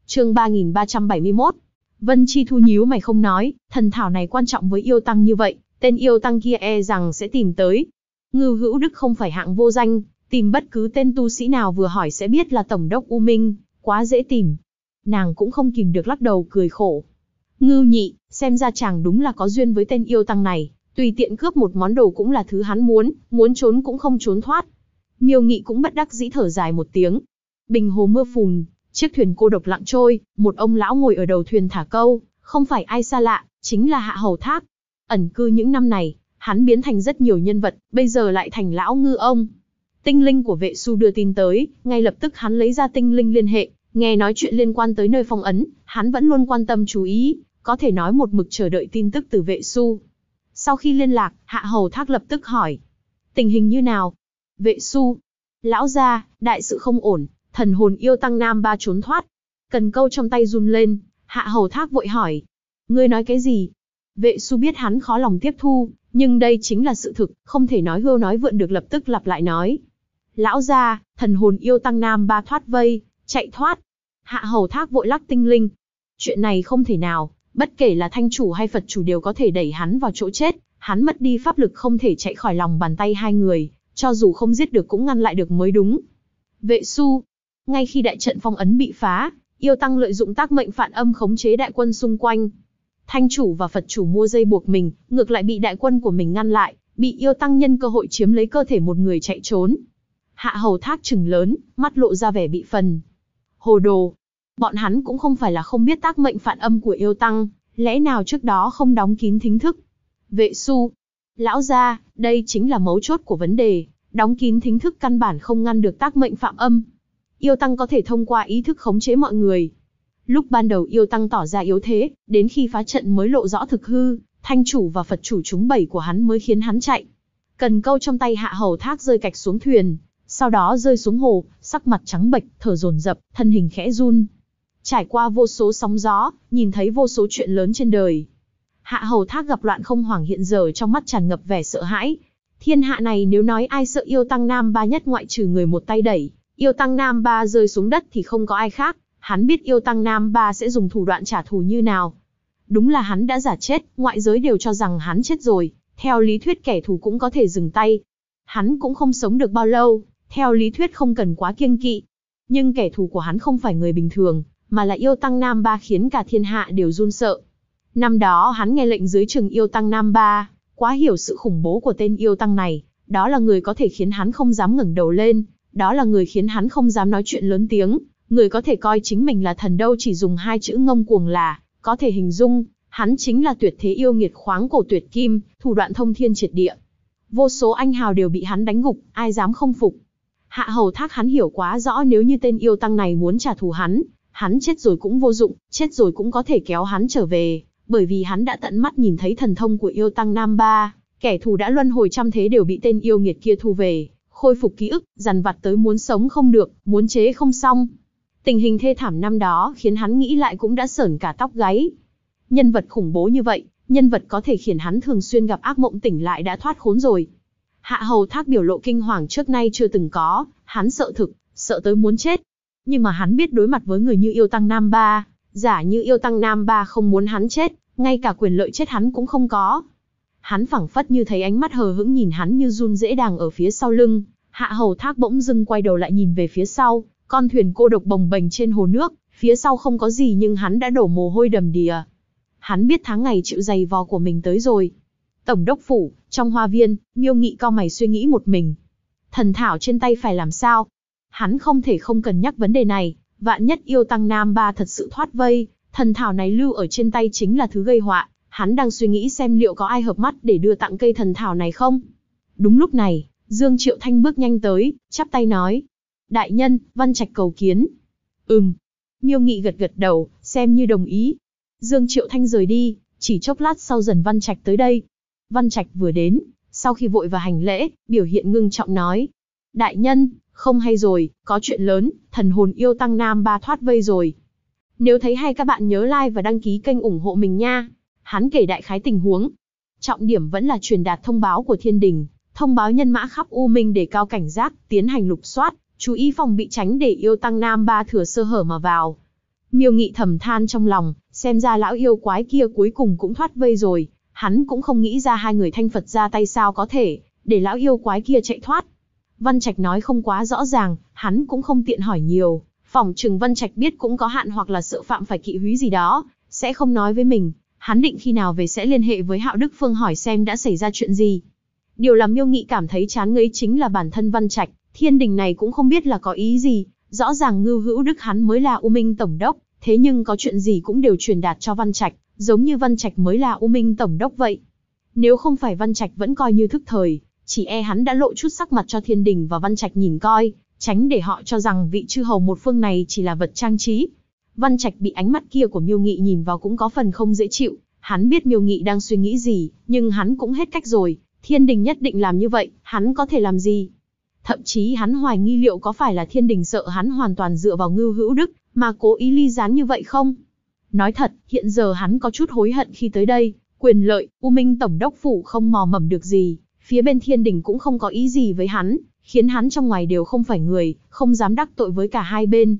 Chương 3371. Vân Chi Thu nhíu mày không nói, thần thảo này quan trọng với yêu tăng như vậy, tên yêu tăng kia e rằng sẽ tìm tới. Ngưu Hữu Đức không phải hạng vô danh, tìm bất cứ tên tu sĩ nào vừa hỏi sẽ biết là tổng đốc U Minh, quá dễ tìm. Nàng cũng không kìm được lắc đầu cười khổ. Ngưu nhị, xem ra chàng đúng là có duyên với tên yêu tăng này, tùy tiện cướp một món đồ cũng là thứ hắn muốn trốn cũng không trốn thoát. Miêu Nghị cũng bất đắc dĩ thở dài một tiếng. Bình hồ mưa phùn, chiếc thuyền cô độc lặng trôi, một ông lão ngồi ở đầu thuyền thả câu, không phải ai xa lạ, chính là Hạ Hầu Thác. Ẩn cư những năm này, hắn biến thành rất nhiều nhân vật, bây giờ lại thành lão ngư ông. Tinh linh của vệ su đưa tin tới, ngay lập tức hắn lấy ra tinh linh liên hệ, nghe nói chuyện liên quan tới nơi phong ấn, hắn vẫn luôn quan tâm chú ý, có thể nói một mực chờ đợi tin tức từ vệ su. Sau khi liên lạc, Hạ Hầu Thác lập tức hỏi. Tình hình như nào? Vệ su. Lão gia, đại sự không ổn, thần hồn yêu tăng Nam Ba trốn thoát. Cần câu trong tay run lên, Hạ Hầu Thác vội hỏi. Ngươi nói cái gì? Vệ su biết hắn khó lòng tiếp thu, nhưng đây chính là sự thực, không thể nói hưu nói vượn được, lập tức lặp lại nói. Lão gia, thần hồn yêu tăng Nam Ba thoát vây, chạy thoát. Hạ Hầu Thác vội lắc tinh linh. Chuyện này không thể nào, bất kể là thanh chủ hay Phật chủ đều có thể đẩy hắn vào chỗ chết, hắn mất đi pháp lực không thể chạy khỏi lòng bàn tay hai người, cho dù không giết được cũng ngăn lại được mới đúng. Vệ su. Ngay khi đại trận phong ấn bị phá, yêu tăng lợi dụng tác mệnh phản âm khống chế đại quân xung quanh. Thanh chủ và Phật chủ mua dây buộc mình, ngược lại bị đại quân của mình ngăn lại, bị yêu tăng nhân cơ hội chiếm lấy cơ thể một người chạy trốn. Hạ Hầu Thác trừng lớn, mắt lộ ra vẻ bị phần. Hồ đồ. Bọn hắn cũng không phải là không biết tác mệnh phản âm của yêu tăng, lẽ nào trước đó không đóng kín thính thức? Vệ su. Lão gia, đây chính là mấu chốt của vấn đề, đóng kín thính thức căn bản không ngăn được tác mệnh phạm âm. Yêu tăng có thể thông qua ý thức khống chế mọi người. Lúc ban đầu yêu tăng tỏ ra yếu thế, đến khi phá trận mới lộ rõ thực hư, thanh chủ và Phật chủ trúng bẫy của hắn mới khiến hắn chạy. Cần câu trong tay Hạ Hầu Thác rơi cạch xuống thuyền, sau đó rơi xuống hồ, sắc mặt trắng bệch, thở dồn dập, thân hình khẽ run. Trải qua vô số sóng gió, nhìn thấy vô số chuyện lớn trên đời. Hạ Hầu Thác gặp loạn không hoảng, hiện giờ trong mắt tràn ngập vẻ sợ hãi. Thiên hạ này nếu nói ai sợ yêu tăng Nam Ba nhất ngoại trừ người một tay đẩy yêu tăng Nam Ba rơi xuống đất thì không có ai khác. Hắn biết yêu tăng Nam Ba sẽ dùng thủ đoạn trả thù như nào. Đúng là hắn đã giả chết, ngoại giới đều cho rằng hắn chết rồi, theo lý thuyết kẻ thù cũng có thể dừng tay. Hắn cũng không sống được bao lâu, theo lý thuyết không cần quá kiêng kỵ. Nhưng kẻ thù của hắn không phải người bình thường, mà là yêu tăng Nam Ba khiến cả thiên hạ đều run sợ. Năm đó hắn nghe lệnh dưới trừng yêu tăng Nam Ba, quá hiểu sự khủng bố của tên yêu tăng này, đó là người có thể khiến hắn không dám ngẩng đầu lên, đó là người khiến hắn không dám nói chuyện lớn tiếng, người có thể coi chính mình là thần đâu chỉ dùng hai chữ ngông cuồng là có thể hình dung, hắn chính là tuyệt thế yêu nghiệt khoáng cổ tuyệt kim, thủ đoạn thông thiên triệt địa. Vô số anh hào đều bị hắn đánh gục, ai dám không phục. Hạ Hầu Thác hắn hiểu quá rõ, nếu như tên yêu tăng này muốn trả thù hắn chết rồi cũng vô dụng, chết rồi cũng có thể kéo hắn trở về, bởi vì hắn đã tận mắt nhìn thấy thần thông của yêu tăng Nam Ba, kẻ thù đã luân hồi trăm thế đều bị tên yêu nghiệt kia thu về, khôi phục ký ức, dằn vặt tới muốn sống không được, muốn chế không xong. Tình hình thê thảm năm đó khiến hắn nghĩ lại cũng đã sởn cả tóc gáy. Nhân vật khủng bố như vậy, nhân vật có thể khiến hắn thường xuyên gặp ác mộng tỉnh lại đã thoát khốn rồi. Hạ Hầu Thác biểu lộ kinh hoàng trước nay chưa từng có, hắn sợ thực, sợ tới muốn chết. Nhưng mà hắn biết đối mặt với người như yêu tăng Nam Ba, giả như yêu tăng Nam Ba không muốn hắn chết, ngay cả quyền lợi chết hắn cũng không có. Hắn phảng phất như thấy ánh mắt hờ hững nhìn hắn như run rễ đang ở phía sau lưng. Hạ Hầu Thác bỗng dưng quay đầu lại nhìn về phía sau, con thuyền cô độc bồng bềnh trên hồ nước, phía sau không có gì nhưng hắn đã đổ mồ hôi đầm đìa. Hắn biết tháng ngày chịu giày vò của mình tới rồi. Tổng đốc phủ, trong hoa viên, Miêu Nghị cau mày suy nghĩ một mình. Thần thảo trên tay phải làm sao? Hắn không thể không cần nhắc vấn đề này, vạn nhất yêu tăng Nam Ba thật sự thoát vây, thần thảo này lưu ở trên tay chính là thứ gây họa. Hắn đang suy nghĩ xem liệu có ai hợp mắt để đưa tặng cây thần thảo này không. Đúng lúc này, Dương Triệu Thanh bước nhanh tới, chắp tay nói. Đại nhân, Văn Trạch cầu kiến. Miêu Nghị gật gật đầu, xem như đồng ý. Dương Triệu Thanh rời đi, chỉ chốc lát sau dần Văn Trạch tới đây. Văn Trạch vừa đến, sau khi vội và hành lễ, biểu hiện ngưng trọng nói. Đại nhân, không hay rồi, có chuyện lớn, thần hồn yêu tăng Nam Ba thoát vây rồi. Nếu thấy hay các bạn nhớ like và đăng ký kênh ủng hộ mình nha. Hắn kể đại khái tình huống. Trọng điểm vẫn là truyền đạt thông báo của thiên đình, thông báo nhân mã khắp U Minh để cao cảnh giác, tiến hành lục soát, chú ý phòng bị tránh để yêu tăng Nam Ba thừa sơ hở mà vào. Miêu Nghị thầm than trong lòng, xem ra lão yêu quái kia cuối cùng cũng thoát vây rồi, hắn cũng không nghĩ ra hai người Thanh Phật ra tay sao có thể để lão yêu quái kia chạy thoát. Văn Trạch nói không quá rõ ràng, hắn cũng không tiện hỏi nhiều, phỏng chừng Văn Trạch biết cũng có hạn hoặc là sợ phạm phải kỵ húy gì đó, sẽ không nói với mình. Hắn định khi nào về sẽ liên hệ với Hạo Đức Phương hỏi xem đã xảy ra chuyện gì. Điều làm Miêu Nghị cảm thấy chán ngấy chính là bản thân Văn Trạch, Thiên Đình này cũng không biết là có ý gì, rõ ràng Ngưu Hữu Đức hắn mới là U Minh Tổng đốc, thế nhưng có chuyện gì cũng đều truyền đạt cho Văn Trạch, giống như Văn Trạch mới là U Minh Tổng đốc vậy. Nếu không phải Văn Trạch vẫn coi như thức thời, chỉ e hắn đã lộ chút sắc mặt cho Thiên Đình và Văn Trạch nhìn coi, tránh để họ cho rằng vị chư hầu một phương này chỉ là vật trang trí. Văn Trạch bị ánh mắt kia của Miêu Nghị nhìn vào cũng có phần không dễ chịu, hắn biết Miêu Nghị đang suy nghĩ gì, nhưng hắn cũng hết cách rồi, Thiên Đình nhất định làm như vậy, hắn có thể làm gì? Thậm chí hắn hoài nghi liệu có phải là Thiên Đình sợ hắn hoàn toàn dựa vào Ngưu Hữu Đức, mà cố ý ly gián như vậy không? Nói thật, hiện giờ hắn có chút hối hận khi tới đây, quyền lợi, U Minh Tổng đốc phủ không mò mẫm được gì, phía bên Thiên Đình cũng không có ý gì với hắn, khiến hắn trong ngoài đều không phải người, không dám đắc tội với cả hai bên.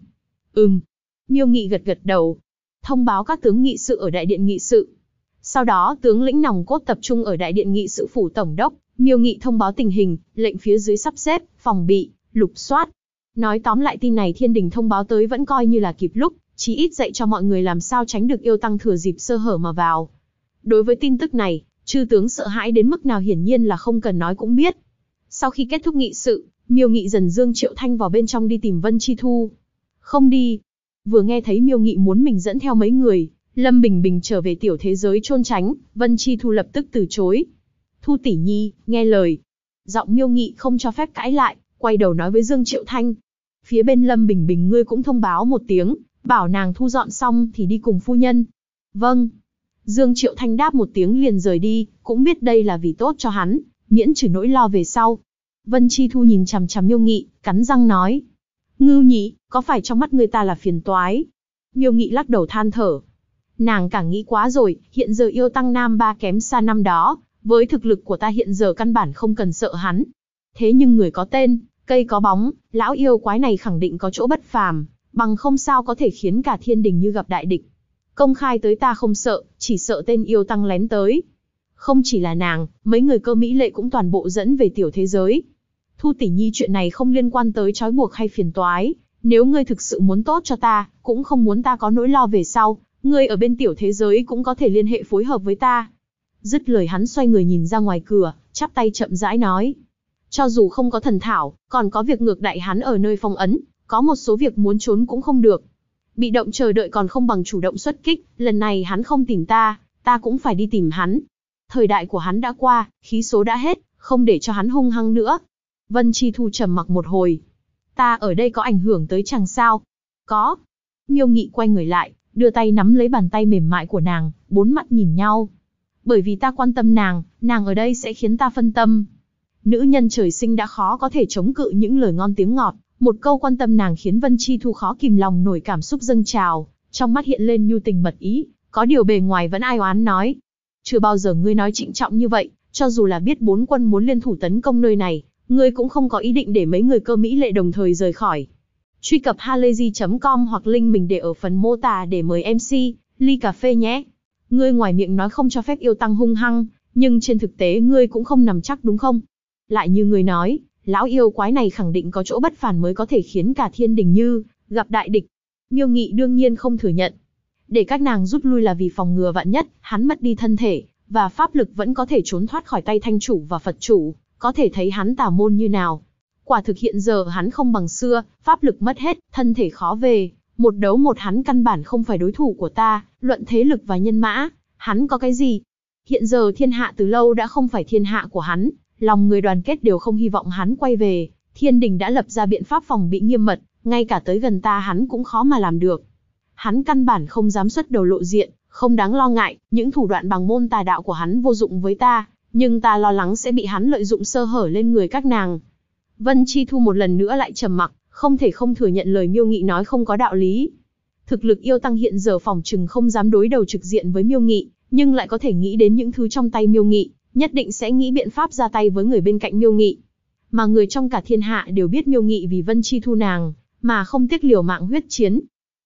Miêu Nghị gật gật đầu, thông báo các tướng nghị sự ở đại điện nghị sự. Sau đó tướng lĩnh nòng cốt tập trung ở đại điện nghị sự phủ tổng đốc, Miêu Nghị thông báo tình hình, lệnh phía dưới sắp xếp, phòng bị, lục soát. Nói tóm lại tin này Thiên Đình thông báo tới vẫn coi như là kịp lúc, chí ít dạy cho mọi người làm sao tránh được yêu tăng thừa dịp sơ hở mà vào. Đối với tin tức này, chư tướng sợ hãi đến mức nào hiển nhiên là không cần nói cũng biết. Sau khi kết thúc nghị sự, Miêu Nghị dần Dương Triệu Thanh vào bên trong đi tìm Vân Chi Thu. Không đi. Vừa nghe thấy Miêu Nghị muốn mình dẫn theo mấy người, Lâm Bình Bình trở về tiểu thế giới trôn tránh, Vân Chi Thu lập tức từ chối. Thu tỷ nhi, nghe lời. Giọng Miêu Nghị không cho phép cãi lại, quay đầu nói với Dương Triệu Thanh. Phía bên Lâm Bình Bình ngươi cũng thông báo một tiếng, bảo nàng thu dọn xong thì đi cùng phu nhân. Vâng. Dương Triệu Thanh đáp một tiếng liền rời đi, cũng biết đây là vì tốt cho hắn, miễn trừ nỗi lo về sau. Vân Chi Thu nhìn chằm chằm Miêu Nghị, cắn răng nói. Ngưu nhị, có phải trong mắt người ta là phiền toái? Miêu Nghị lắc đầu than thở. Nàng càng nghĩ quá rồi, hiện giờ yêu tăng nam ba kém xa năm đó, với thực lực của ta hiện giờ căn bản không cần sợ hắn. Thế nhưng người có tên, cây có bóng, lão yêu quái này khẳng định có chỗ bất phàm, bằng không sao có thể khiến cả Thiên Đình như gặp đại địch. Công khai tới ta không sợ, chỉ sợ tên yêu tăng lén tới. Không chỉ là nàng, mấy người Cơ Mỹ Lệ cũng toàn bộ dẫn về tiểu thế giới. Thu tỷ nhi chuyện này không liên quan tới trói buộc hay phiền toái, nếu ngươi thực sự muốn tốt cho ta, cũng không muốn ta có nỗi lo về sau, ngươi ở bên tiểu thế giới cũng có thể liên hệ phối hợp với ta. Dứt lời hắn xoay người nhìn ra ngoài cửa, chắp tay chậm rãi nói. Cho dù không có thần thảo, còn có việc ngược đại hắn ở nơi phong ấn, có một số việc muốn trốn cũng không được. Bị động chờ đợi còn không bằng chủ động xuất kích, lần này hắn không tìm ta, ta cũng phải đi tìm hắn. Thời đại của hắn đã qua, khí số đã hết, không để cho hắn hung hăng nữa. Vân Chi Thu trầm mặc một hồi. Ta ở đây có ảnh hưởng tới chàng sao? Có. Miêu Nghị quay người lại, đưa tay nắm lấy bàn tay mềm mại của nàng, bốn mắt nhìn nhau. Bởi vì ta quan tâm nàng ở đây sẽ khiến ta phân tâm. Nữ nhân trời sinh đã khó có thể chống cự những lời ngon tiếng ngọt, một câu quan tâm nàng khiến Vân Chi Thu khó kìm lòng nổi cảm xúc dâng trào, trong mắt hiện lên nhu tình mật ý, có điều bề ngoài vẫn ai oán nói. Chưa bao giờ ngươi nói trịnh trọng như vậy, cho dù là biết bốn quân muốn liên thủ tấn công nơi này, ngươi cũng không có ý định để mấy người Cơ Mỹ Lệ đồng thời rời khỏi. Truy cập halayzi.com hoặc link mình để ở phần mô tả để mời MC, ly cà phê nhé. Ngươi ngoài miệng nói không cho phép yêu tăng hung hăng, nhưng trên thực tế ngươi cũng không nắm chắc đúng không? Lại như ngươi nói, lão yêu quái này khẳng định có chỗ bất phàm mới có thể khiến cả Thiên Đình như gặp đại địch. Miêu Nghị đương nhiên không thừa nhận. Để các nàng rút lui là vì phòng ngừa vạn nhất, hắn mất đi thân thể, và pháp lực vẫn có thể trốn thoát khỏi tay Thanh chủ và Phật chủ, có thể thấy hắn tà môn như nào. Quả thực hiện giờ hắn không bằng xưa, pháp lực mất hết, thân thể khó về, một đấu một hắn căn bản không phải đối thủ của ta, luận thế lực và nhân mã, hắn có cái gì? Hiện giờ thiên hạ từ lâu đã không phải thiên hạ của hắn, lòng người đoàn kết đều không hy vọng hắn quay về, Thiên Đình đã lập ra biện pháp phòng bị nghiêm mật, ngay cả tới gần ta hắn cũng khó mà làm được. Hắn căn bản không dám xuất đầu lộ diện, không đáng lo ngại, những thủ đoạn bằng môn tà đạo của hắn vô dụng với ta, nhưng ta lo lắng sẽ bị hắn lợi dụng sơ hở lên người các nàng. Vân Chi Thu một lần nữa lại trầm mặc, không thể không thừa nhận lời Miêu Nghị nói không có đạo lý. Thực lực yêu tăng hiện giờ phỏng chừng không dám đối đầu trực diện với Miêu Nghị, nhưng lại có thể nghĩ đến những thứ trong tay Miêu Nghị, nhất định sẽ nghĩ biện pháp ra tay với người bên cạnh Miêu Nghị. Mà người trong cả thiên hạ đều biết Miêu Nghị vì Vân Chi Thu nàng, mà không tiếc liều mạng huyết chiến.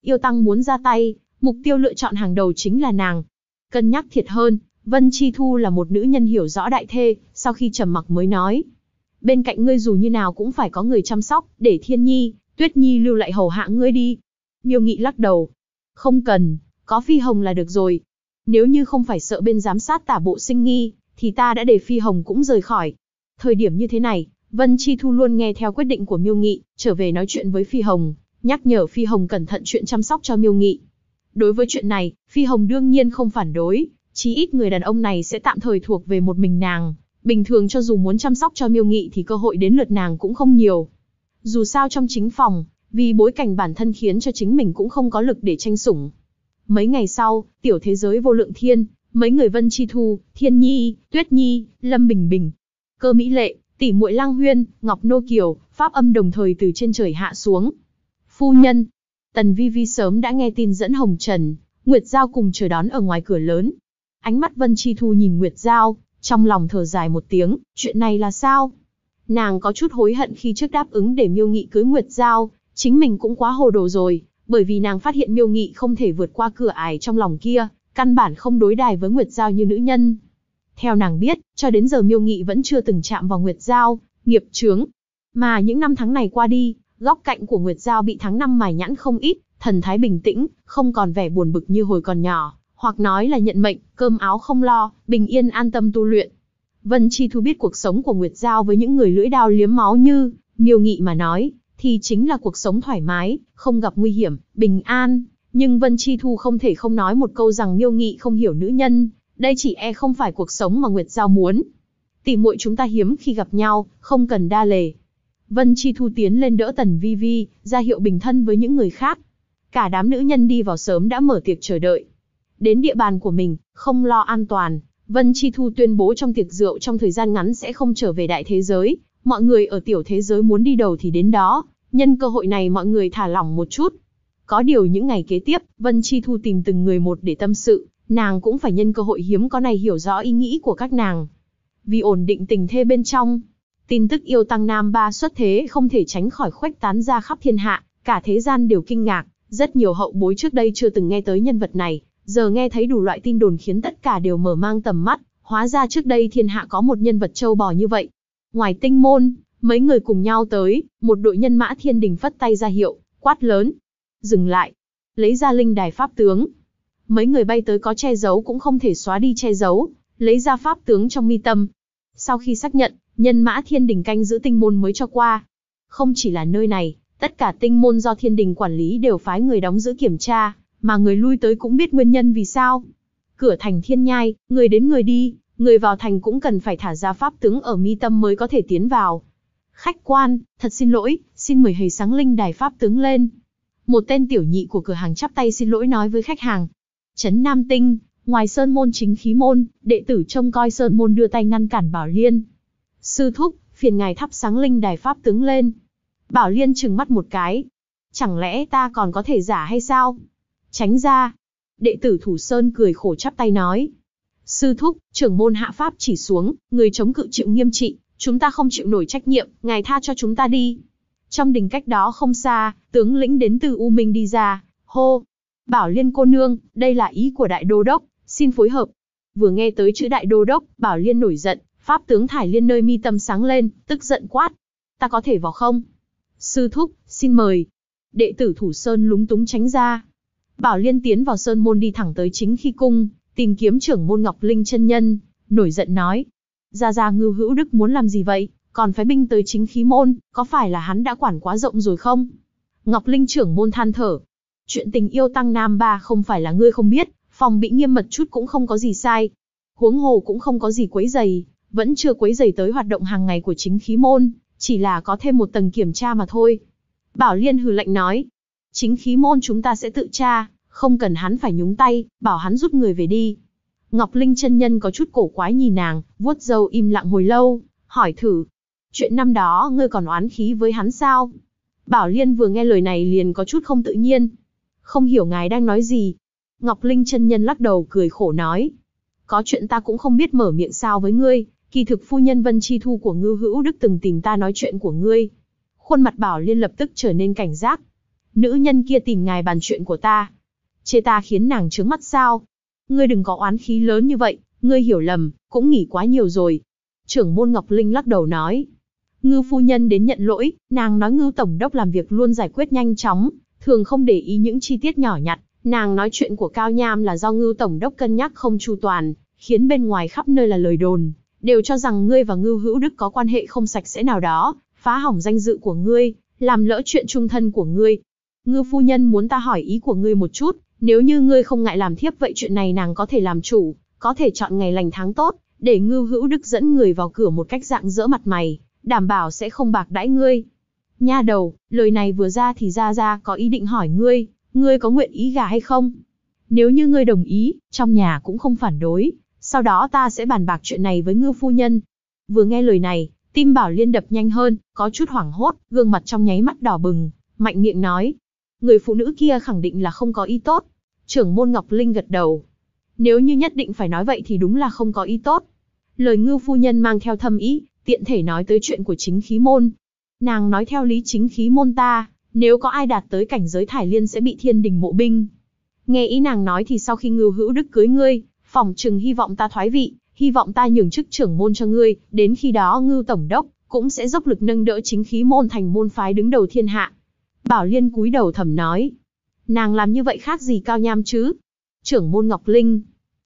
Yêu Tăng muốn ra tay, mục tiêu lựa chọn hàng đầu chính là nàng. Cân nhắc thiệt hơn, Vân Chi Thu là một nữ nhân hiểu rõ đại thê, sau khi trầm mặc mới nói. Bên cạnh ngươi dù như nào cũng phải có người chăm sóc, để Thiên Nhi, Tuyết Nhi lưu lại hầu hạ ngươi đi. Miêu Nghị lắc đầu. Không cần, có Phi Hồng là được rồi. Nếu như không phải sợ bên giám sát tả bộ sinh nghi, thì ta đã để Phi Hồng cũng rời khỏi. Thời điểm như thế này, Vân Chi Thu luôn nghe theo quyết định của Miêu Nghị, trở về nói chuyện với Phi Hồng, nhắc nhở Phi Hồng cẩn thận chuyện chăm sóc cho Miêu Nghị. Đối với chuyện này, Phi Hồng đương nhiên không phản đối, chí ít người đàn ông này sẽ tạm thời thuộc về một mình nàng. Bình thường cho dù muốn chăm sóc cho Miêu Nghị thì cơ hội đến lượt nàng cũng không nhiều. Dù sao trong chính phòng, vì bối cảnh bản thân khiến cho chính mình cũng không có lực để tranh sủng. Mấy ngày sau, tiểu thế giới Vô Lượng Thiên, mấy người Vân Chi Thu, Thiên Nhi, Tuyết Nhi, Lâm Bình Bình, Cơ Mỹ Lệ, tỷ muội Lăng Huyên, Ngọc Nô Kiều, Pháp Âm đồng thời từ trên trời hạ xuống. Phu nhân, Tần Vi Vi sớm đã nghe tin dẫn Hồng Trần, Nguyệt Giao cùng chờ đón ở ngoài cửa lớn. Ánh mắt Vân Chi Thu nhìn Nguyệt Giao, trong lòng thở dài một tiếng, chuyện này là sao? Nàng có chút hối hận khi trước đáp ứng để Miêu Nghị cưới Nguyệt Giao, chính mình cũng quá hồ đồ rồi, bởi vì nàng phát hiện Miêu Nghị không thể vượt qua cửa ải trong lòng kia, căn bản không đối đãi với Nguyệt Giao như nữ nhân. Theo nàng biết, cho đến giờ Miêu Nghị vẫn chưa từng chạm vào Nguyệt Giao, nghiệp chướng. Mà những năm tháng này qua đi, góc cạnh của Nguyệt Giao bị tháng năm mài nhẵn không ít, thần thái bình tĩnh, không còn vẻ buồn bực như hồi còn nhỏ, hoặc nói là nhận mệnh, cơm áo không lo, bình yên an tâm tu luyện. Vân Chi Thu biết cuộc sống của Nguyệt Giao với những người lưỡi đao liếm máu như Miêu Nghị mà nói, thì chính là cuộc sống thoải mái, không gặp nguy hiểm, bình an. Nhưng Vân Chi Thu không thể không nói một câu rằng Miêu Nghị không hiểu nữ nhân, đây chỉ e không phải cuộc sống mà Nguyệt Giao muốn. Tỷ muội chúng ta hiếm khi gặp nhau, không cần đa lề. Vân Chi Thu tiến lên đỡ Tần Vi Vi, ra hiệu bình thân với những người khác. Cả đám nữ nhân đi vào sớm đã mở tiệc chờ đợi. Đến địa bàn của mình, không lo an toàn, Vân Chi Thu tuyên bố trong tiệc rượu trong thời gian ngắn sẽ không trở về đại thế giới. Mọi người ở tiểu thế giới muốn đi đầu thì đến đó, nhân cơ hội này mọi người thả lỏng một chút. Có điều những ngày kế tiếp, Vân Chi Thu tìm từng người một để tâm sự, nàng cũng phải nhân cơ hội hiếm có này hiểu rõ ý nghĩ của các nàng. Vì ổn định tình thế bên trong, tin tức yêu tăng nam ba xuất thế không thể tránh khỏi khuếch tán ra khắp thiên hạ, cả thế gian đều kinh ngạc, rất nhiều hậu bối trước đây chưa từng nghe tới nhân vật này, giờ nghe thấy đủ loại tin đồn khiến tất cả đều mở mang tầm mắt, hóa ra trước đây thiên hạ có một nhân vật châu bò như vậy. Ngoài Tinh Môn, mấy người cùng nhau tới, một đội nhân mã thiên đình phất tay ra hiệu, quát lớn. Dừng lại, lấy ra linh đài pháp tướng. Mấy người bay tới có che giấu cũng không thể xóa đi che giấu, lấy ra pháp tướng trong mi tâm. Sau khi xác nhận, nhân mã thiên đình canh giữ Tinh Môn mới cho qua. Không chỉ là nơi này, tất cả Tinh Môn do thiên đình quản lý đều phái người đóng giữ kiểm tra, mà người lui tới cũng biết nguyên nhân vì sao. Cửa thành Thiên Nhai, người đến người đi, người vào thành cũng cần phải thả ra pháp tướng ở mi tâm mới có thể tiến vào. Khách quan, thật xin lỗi, xin mời hầy sáng linh đài pháp tướng lên. Một tên tiểu nhị của cửa hàng chắp tay xin lỗi nói với khách hàng. Trấn Nam Tinh, ngoài Sơn Môn chính khí môn, đệ tử trông coi Sơn Môn đưa tay ngăn cản Bảo Liên. Sư thúc, phiền ngài thắp sáng linh đài pháp tướng lên. Bảo Liên trừng mắt một cái. Chẳng lẽ ta còn có thể giả hay sao? Tránh ra. Đệ tử Thủ Sơn cười khổ chắp tay nói. Sư thúc, trưởng môn hạ pháp chỉ xuống, người chống cự chịu nghiêm trị, chúng ta không chịu nổi trách nhiệm, ngài tha cho chúng ta đi. Trong đình cách đó không xa, tướng lĩnh đến từ U Minh đi ra, hô. Bảo Liên cô nương, đây là ý của đại đô đốc, xin phối hợp. Vừa nghe tới chữ đại đô đốc, Bảo Liên nổi giận, pháp tướng thải liên nơi mi tâm sáng lên, tức giận quát. Ta có thể vào không? Sư thúc, xin mời. Đệ tử Thủ Sơn lúng túng tránh ra. Bảo Liên tiến vào Sơn Môn đi thẳng tới chính khí cung, tìm kiếm trưởng môn Ngọc Linh chân nhân, nổi giận nói. Gia Ngưu Hữu Đức muốn làm gì vậy, còn phái binh tới chính khí môn, có phải là hắn đã quản quá rộng rồi không? Ngọc Linh trưởng môn than thở. Chuyện tình yêu tăng nam ba không phải là ngươi không biết, phòng bị nghiêm mật chút cũng không có gì sai. Huống hồ cũng không có gì quấy rầy, vẫn chưa quấy rầy tới hoạt động hàng ngày của chính khí môn, chỉ là có thêm một tầng kiểm tra mà thôi. Bảo Liên hừ lạnh nói. Chính khí môn chúng ta sẽ tự tra, không cần hắn phải nhúng tay, bảo hắn rút người về đi. Ngọc Linh chân nhân có chút cổ quái nhìn nàng, vuốt râu im lặng hồi lâu, hỏi thử. Chuyện năm đó ngươi còn oán khí với hắn sao? Bảo Liên vừa nghe lời này liền có chút không tự nhiên. Không hiểu ngài đang nói gì. Ngọc Linh chân nhân lắc đầu cười khổ nói. Có chuyện ta cũng không biết mở miệng sao với ngươi, kỳ thực phu nhân Vân Chi Thu của Ngưu Hữu Đức từng tìm ta nói chuyện của ngươi. Khuôn mặt Bảo Liên lập tức trở nên cảnh giác. Nữ nhân kia tìm ngài bàn chuyện của ta. Chê ta khiến nàng trướng mắt sao? Ngươi đừng có oán khí lớn như vậy, ngươi hiểu lầm, cũng nghĩ quá nhiều rồi. Trưởng môn Ngọc Linh lắc đầu nói. Ngưu phu nhân đến nhận lỗi, nàng nói Ngưu tổng đốc làm việc luôn giải quyết nhanh chóng, thường không để ý những chi tiết nhỏ nhặt. Nàng nói chuyện của Cao Nham là do Ngưu tổng đốc cân nhắc không chu toàn, khiến bên ngoài khắp nơi là lời đồn, đều cho rằng ngươi và Ngưu Hữu Đức có quan hệ không sạch sẽ nào đó, phá hỏng danh dự của ngươi, làm lỡ chuyện chung thân của ngươi. Ngưu phu nhân muốn ta hỏi ý của ngươi một chút, nếu như ngươi không ngại làm thiếp vậy chuyện này nàng có thể làm chủ, có thể chọn ngày lành tháng tốt, để Ngưu Hữu Đức dẫn người vào cửa một cách rạng rỡ mặt mày, đảm bảo sẽ không bạc đãi ngươi. Nha đầu, lời này vừa ra thì Gia Gia có ý định hỏi ngươi có nguyện ý gả hay không? Nếu như ngươi đồng ý, trong nhà cũng không phản đối, sau đó ta sẽ bàn bạc chuyện này với Ngưu phu nhân. Vừa nghe lời này, tim Bảo Liên đập nhanh hơn, có chút hoảng hốt, gương mặt trong nháy mắt đỏ bừng, mạnh miệng nói. Người phụ nữ kia khẳng định là không có ý tốt. Trưởng môn Ngọc Linh gật đầu. Nếu như nhất định phải nói vậy thì đúng là không có ý tốt. Lời Ngưu phu nhân mang theo thâm ý, tiện thể nói tới chuyện của chính khí môn. Nàng nói theo lý chính khí môn ta, nếu có ai đạt tới cảnh giới thải liên sẽ bị thiên đình mộ binh. Nghe ý nàng nói thì sau khi Ngưu Hữu Đức cưới ngươi, phỏng chừng hy vọng ta thoái vị, hy vọng ta nhường chức trưởng môn cho ngươi, đến khi đó Ngưu tổng đốc cũng sẽ dốc lực nâng đỡ chính khí môn thành môn phái đứng đầu thiên hạ. Bảo Liên cúi đầu thầm nói, nàng làm như vậy khác gì Cao Nham chứ? Trưởng môn Ngọc Linh,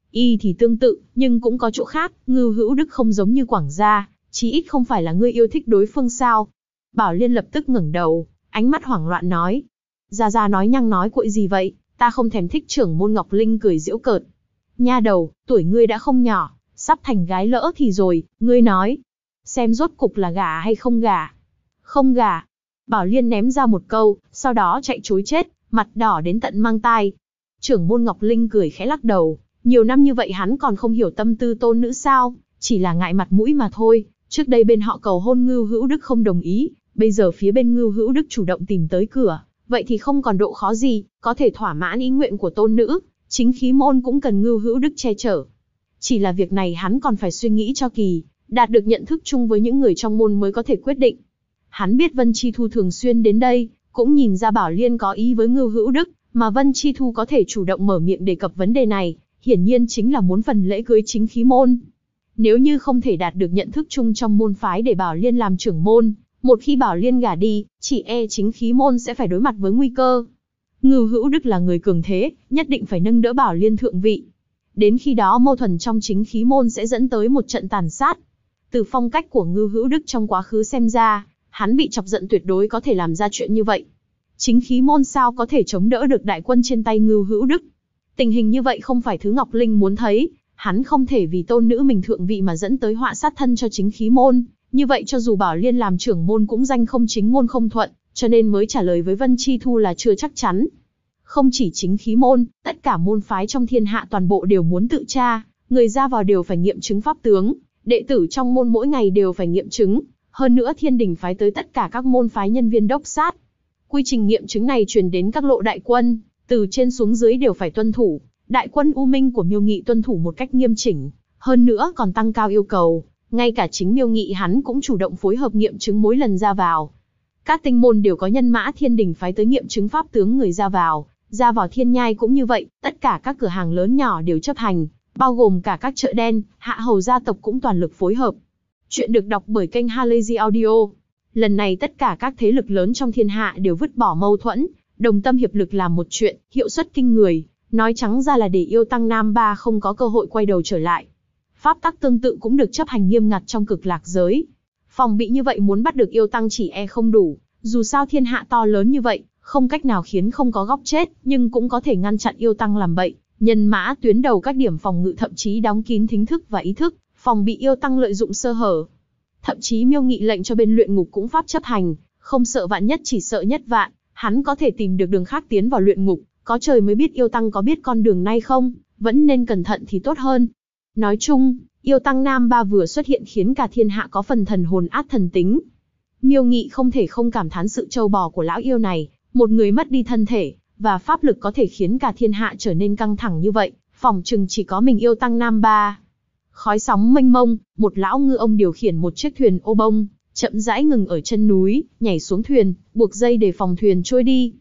y thì tương tự, nhưng cũng có chỗ khác, Ngưu Hữu Đức không giống như Quảng gia, chí ít không phải là ngươi yêu thích đối phương sao? Bảo Liên lập tức ngẩng đầu, ánh mắt hoảng loạn nói, Gia Gia nói nhăng nói cuội gì vậy, ta không thèm thích. Trưởng môn Ngọc Linh cười giễu cợt. Nha đầu, tuổi ngươi đã không nhỏ, sắp thành gái lỡ thì rồi, ngươi nói, xem rốt cục là gả hay không gả. Không gả. Bảo Liên ném ra một câu, sau đó chạy trối chết, mặt đỏ đến tận mang tai. Trưởng môn Ngọc Linh cười khẽ lắc đầu, nhiều năm như vậy hắn còn không hiểu tâm tư tôn nữ sao, chỉ là ngại mặt mũi mà thôi. Trước đây bên họ cầu hôn Ngưu Hữu Đức không đồng ý, bây giờ phía bên Ngưu Hữu Đức chủ động tìm tới cửa, vậy thì không còn độ khó gì, có thể thỏa mãn ý nguyện của tôn nữ, chính khí môn cũng cần Ngưu Hữu Đức che chở. Chỉ là việc này hắn còn phải suy nghĩ cho kỳ, đạt được nhận thức chung với những người trong môn mới có thể quyết định. Hắn biết Vân Chi Thu thường xuyên đến đây, cũng nhìn ra Bảo Liên có ý với Ngưu Hữu Đức, mà Vân Chi Thu có thể chủ động mở miệng đề cập vấn đề này, hiển nhiên chính là muốn phần lễ cưới chính khí môn. Nếu như không thể đạt được nhận thức chung trong môn phái để Bảo Liên làm trưởng môn, một khi Bảo Liên gả đi, chỉ e chính khí môn sẽ phải đối mặt với nguy cơ. Ngưu Hữu Đức là người cường thế, nhất định phải nâng đỡ Bảo Liên thượng vị. Đến khi đó mâu thuẫn trong chính khí môn sẽ dẫn tới một trận tàn sát. Từ phong cách của Ngưu Hữu Đức trong quá khứ xem ra, hắn bị chọc giận tuyệt đối có thể làm ra chuyện như vậy. Chính khí môn sao có thể chống đỡ được đại quân trên tay Ngưu Hữu Đức? Tình hình như vậy không phải thứ Ngọc Linh muốn thấy, hắn không thể vì tôn nữ mình thượng vị mà dẫn tới họa sát thân cho chính khí môn. Như vậy cho dù Bảo Liên làm trưởng môn cũng danh không chính ngôn không thuận, cho nên mới trả lời với Vân Chi Thu là chưa chắc chắn. Không chỉ chính khí môn, tất cả môn phái trong thiên hạ toàn bộ đều muốn tự tra, người ra vào đều phải nghiệm chứng pháp tướng, đệ tử trong môn mỗi ngày đều phải nghiệm chứng, hơn nữa thiên đình phái tới tất cả các môn phái nhân viên đốc sát. Quy trình nghiệm chứng này truyền đến các lộ đại quân, từ trên xuống dưới đều phải tuân thủ, đại quân U Minh của Miêu Nghị tuân thủ một cách nghiêm chỉnh, hơn nữa còn tăng cao yêu cầu, ngay cả chính Miêu Nghị hắn cũng chủ động phối hợp nghiệm chứng mỗi lần ra vào. Các tinh môn đều có nhân mã thiên đình phái tới nghiệm chứng pháp tướng người ra vào thiên nhai cũng như vậy, tất cả các cửa hàng lớn nhỏ đều chấp hành, bao gồm cả các chợ đen, hạ hầu gia tộc cũng toàn lực phối hợp. Chuyện được đọc bởi kênh Halazy Audio. Lần này tất cả các thế lực lớn trong thiên hạ đều vứt bỏ mâu thuẫn, đồng tâm hiệp lực làm một chuyện, hiệu suất kinh người, nói trắng ra là để yêu tăng Nam Ba không có cơ hội quay đầu trở lại. Pháp tắc tương tự cũng được chấp hành nghiêm ngặt trong Cực Lạc giới. Phòng bị như vậy muốn bắt được yêu tăng chỉ e không đủ, dù sao thiên hạ to lớn như vậy, không cách nào khiến không có góc chết, nhưng cũng có thể ngăn chặn yêu tăng làm bậy. Nhân mã tuyến đầu các điểm phòng ngự thậm chí đóng kín thính thức và ý thức, phòng bị yêu tăng lợi dụng sơ hở. Thậm chí Miêu Nghị lệnh cho bên luyện ngục cũng pháp chấp hành, không sợ vạn nhất chỉ sợ nhất vạn, hắn có thể tìm được đường khác tiến vào luyện ngục, có trời mới biết yêu tăng có biết con đường này không, vẫn nên cẩn thận thì tốt hơn. Nói chung, yêu tăng Nam Ba vừa xuất hiện khiến cả thiên hạ có phần thần hồn át thần tính. Miêu Nghị không thể không cảm thán sự trâu bò của lão yêu này, một người mất đi thân thể và pháp lực có thể khiến cả thiên hạ trở nên căng thẳng như vậy, phỏng chừng chỉ có mình yêu tăng Nam Ba. Khói sóng mênh mông, một lão ngư ông điều khiển một chiếc thuyền ô bông, chậm rãi ngừng ở chân núi, nhảy xuống thuyền, buộc dây để phòng thuyền trôi đi.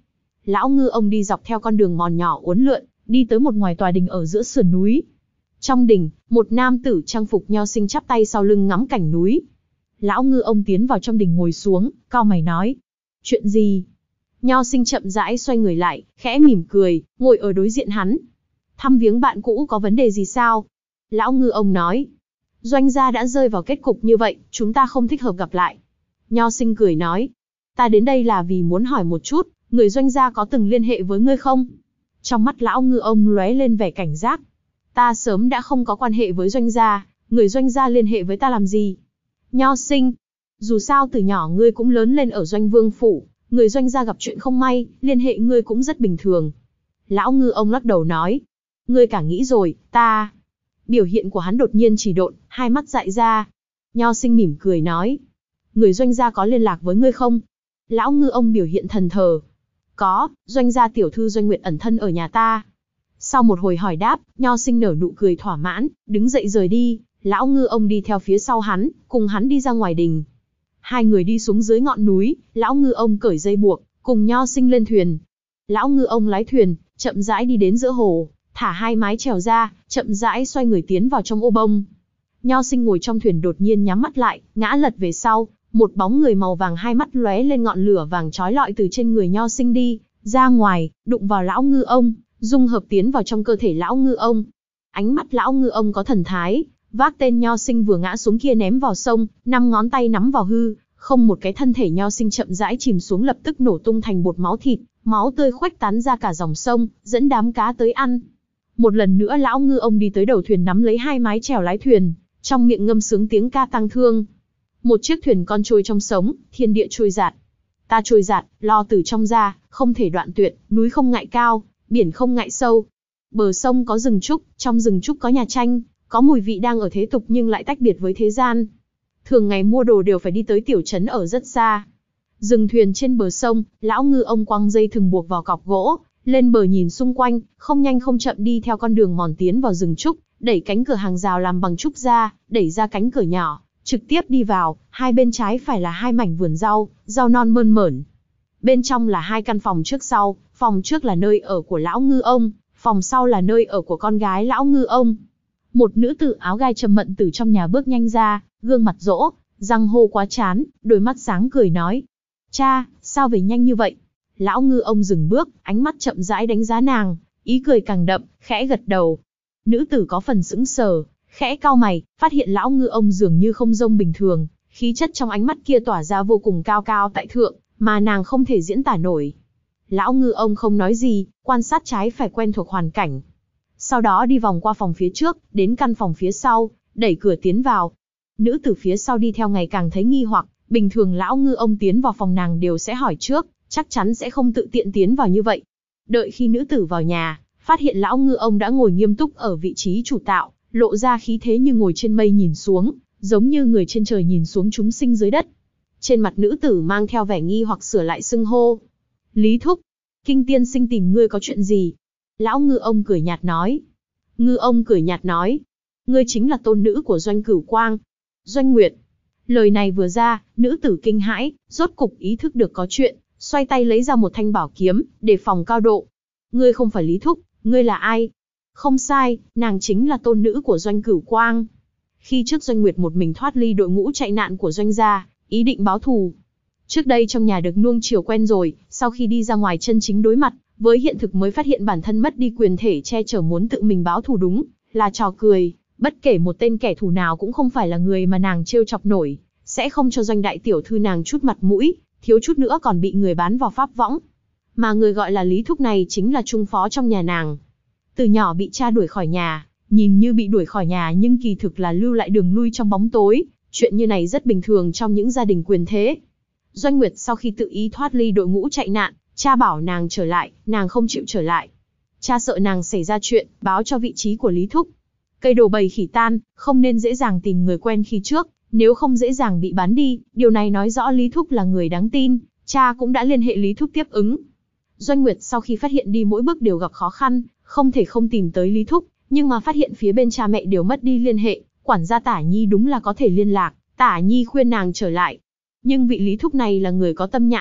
Lão ngư ông đi dọc theo con đường mòn nhỏ uốn lượn, đi tới một ngoài tòa đình ở giữa sườn núi. Trong đình, một nam tử trang phục nho sinh chắp tay sau lưng ngắm cảnh núi. Lão ngư ông tiến vào trong đình ngồi xuống, cau mày nói. Chuyện gì? Nho sinh chậm rãi xoay người lại, khẽ mỉm cười, ngồi ở đối diện hắn. Thăm viếng bạn cũ có vấn đề gì sao? Lão ngư ông nói. Doanh gia đã rơi vào kết cục như vậy, chúng ta không thích hợp gặp lại. Nho sinh cười nói. Ta đến đây là vì muốn hỏi một chút, người Doanh gia có từng liên hệ với ngươi không? Trong mắt lão ngư ông lóe lên vẻ cảnh giác. Ta sớm đã không có quan hệ với Doanh gia, người Doanh gia liên hệ với ta làm gì? Nho sinh, dù sao từ nhỏ ngươi cũng lớn lên ở Doanh Vương phủ, người Doanh gia gặp chuyện không may, liên hệ ngươi cũng rất bình thường. Lão ngư ông lắc đầu nói, ngươi cả nghĩ rồi, ta. Biểu hiện của hắn đột nhiên chỉ độn, hai mắt dại ra. Nho sinh mỉm cười nói, người Doanh gia có liên lạc với ngươi không? Lão ngư ông biểu hiện thần thờ. Có, Doanh gia tiểu thư Doanh Nguyệt ẩn thân ở nhà ta. Sau một hồi hỏi đáp, Nho sinh nở nụ cười thỏa mãn, đứng dậy rời đi. Lão ngư ông đi theo phía sau hắn, cùng hắn đi ra ngoài đình. Hai người đi xuống dưới ngọn núi, lão ngư ông cởi dây buộc, cùng Nho sinh lên thuyền. Lão ngư ông lái thuyền, chậm rãi đi đến giữa hồ, thả hai mái chèo ra, chậm rãi xoay người tiến vào trong ô bông. Nho sinh ngồi trong thuyền đột nhiên nhắm mắt lại, ngã lật về sau, một bóng người màu vàng hai mắt lóe lên ngọn lửa vàng chói lọi từ trên người Nho sinh đi ra ngoài, đụng vào lão ngư ông, dung hợp tiến vào trong cơ thể lão ngư ông. Ánh mắt lão ngư ông có thần thái, vác tên Nho sinh vừa ngã xuống kia ném vào sông, 5 ngón tay nắm vào hư, không một cái thân thể Nho sinh chậm rãi chìm xuống lập tức nổ tung thành bột máu thịt, máu tươi khuếch tán ra cả dòng sông, dẫn đám cá tới ăn. Một lần nữa lão ngư ông đi tới đầu thuyền nắm lấy hai mái chèo lái thuyền, trong miệng ngâm sướng tiếng ca tang thương. Một chiếc thuyền con trôi trong sống, thiên địa trôi dạt. Ta trôi dạt, lo từ trong ra, không thể đoạn tuyệt, núi không ngại cao, biển không ngại sâu. Bờ sông có rừng trúc, trong rừng trúc có nhà tranh, có mùi vị đang ở thế tục nhưng lại tách biệt với thế gian. Thường ngày mua đồ đều phải đi tới tiểu trấn ở rất xa. Dừng thuyền trên bờ sông, lão ngư ông quăng dây thừng buộc vào cọc gỗ, lên bờ nhìn xung quanh, không nhanh không chậm đi theo con đường mòn tiến vào rừng trúc, đẩy cánh cửa hàng rào làm bằng trúc ra, đẩy ra cánh cửa nhỏ, trực tiếp đi vào, hai bên trái phải là hai mảnh vườn rau, rau non mơn mởn. Bên trong là hai căn phòng trước sau, phòng trước là nơi ở của lão ngư ông, phòng sau là nơi ở của con gái lão ngư ông. Một nữ tử áo gai trầm mận từ trong nhà bước nhanh ra, gương mặt rỗ, răng hô quá chán, đôi mắt sáng cười nói. Cha, sao về nhanh như vậy? Lão ngư ông dừng bước, ánh mắt chậm rãi đánh giá nàng, ý cười càng đậm, khẽ gật đầu. Nữ tử có phần sững sờ, khẽ cau mày, phát hiện lão ngư ông dường như không rông bình thường, khí chất trong ánh mắt kia tỏa ra vô cùng cao cao tại thượng, mà nàng không thể diễn tả nổi. Lão ngư ông không nói gì, quan sát trái phải quen thuộc hoàn cảnh. Sau đó đi vòng qua phòng phía trước, đến căn phòng phía sau, đẩy cửa tiến vào. Nữ tử phía sau đi theo ngày càng thấy nghi hoặc, bình thường lão ngư ông tiến vào phòng nàng đều sẽ hỏi trước, chắc chắn sẽ không tự tiện tiến vào như vậy. Đợi khi nữ tử vào nhà, phát hiện lão ngư ông đã ngồi nghiêm túc ở vị trí chủ tạo, lộ ra khí thế như ngồi trên mây nhìn xuống, giống như người trên trời nhìn xuống chúng sinh dưới đất. Trên mặt nữ tử mang theo vẻ nghi hoặc sửa lại xưng hô. Lý thúc, Kinh tiên sinh tìm ngươi có chuyện gì? Lão ngư ông cười nhạt nói. Ngư ông cười nhạt nói. Ngươi chính là tôn nữ của Doanh Cửu Quang. Doanh Nguyệt. Lời này vừa ra, nữ tử kinh hãi, rốt cục ý thức được có chuyện, xoay tay lấy ra một thanh bảo kiếm, để phòng cao độ. Ngươi không phải Lý thúc, ngươi là ai? Không sai, nàng chính là tôn nữ của Doanh Cửu Quang. Khi trước Doanh Nguyệt một mình thoát ly đội ngũ chạy nạn của Doanh gia, ý định báo thù. Trước đây trong nhà được nuông chiều quen rồi, sau khi đi ra ngoài chân chính đối mặt với hiện thực mới phát hiện bản thân mất đi quyền thể che chở, muốn tự mình báo thù đúng là trò cười. Bất kể một tên kẻ thù nào cũng không phải là người mà nàng trêu chọc nổi, sẽ không cho Doanh đại tiểu thư nàng chút mặt mũi, thiếu chút nữa còn bị người bán vào pháp võng. Mà người gọi là Lý thúc này chính là trung phó trong nhà nàng. Từ nhỏ bị cha đuổi khỏi nhà, nhìn như bị đuổi khỏi nhà nhưng kỳ thực là lưu lại đường lui trong bóng tối, chuyện như này rất bình thường trong những gia đình quyền thế. Doanh Nguyệt sau khi tự ý thoát ly đội ngũ chạy nạn, cha bảo nàng trở lại, nàng không chịu trở lại. Cha sợ nàng xảy ra chuyện, báo cho vị trí của Lý thúc. Cây đổ bầy khỉ tan, không nên dễ dàng tìm người quen khi trước, nếu không dễ dàng bị bán đi, điều này nói rõ Lý thúc là người đáng tin, cha cũng đã liên hệ Lý thúc tiếp ứng. Doanh Nguyệt sau khi phát hiện đi mỗi bước đều gặp khó khăn, không thể không tìm tới Lý thúc, nhưng mà phát hiện phía bên cha mẹ đều mất đi liên hệ, quản gia Tả Nhi đúng là có thể liên lạc, Tả Nhi khuyên nàng trở lại. Nhưng vị Lý thúc này là người có tâm nhãn,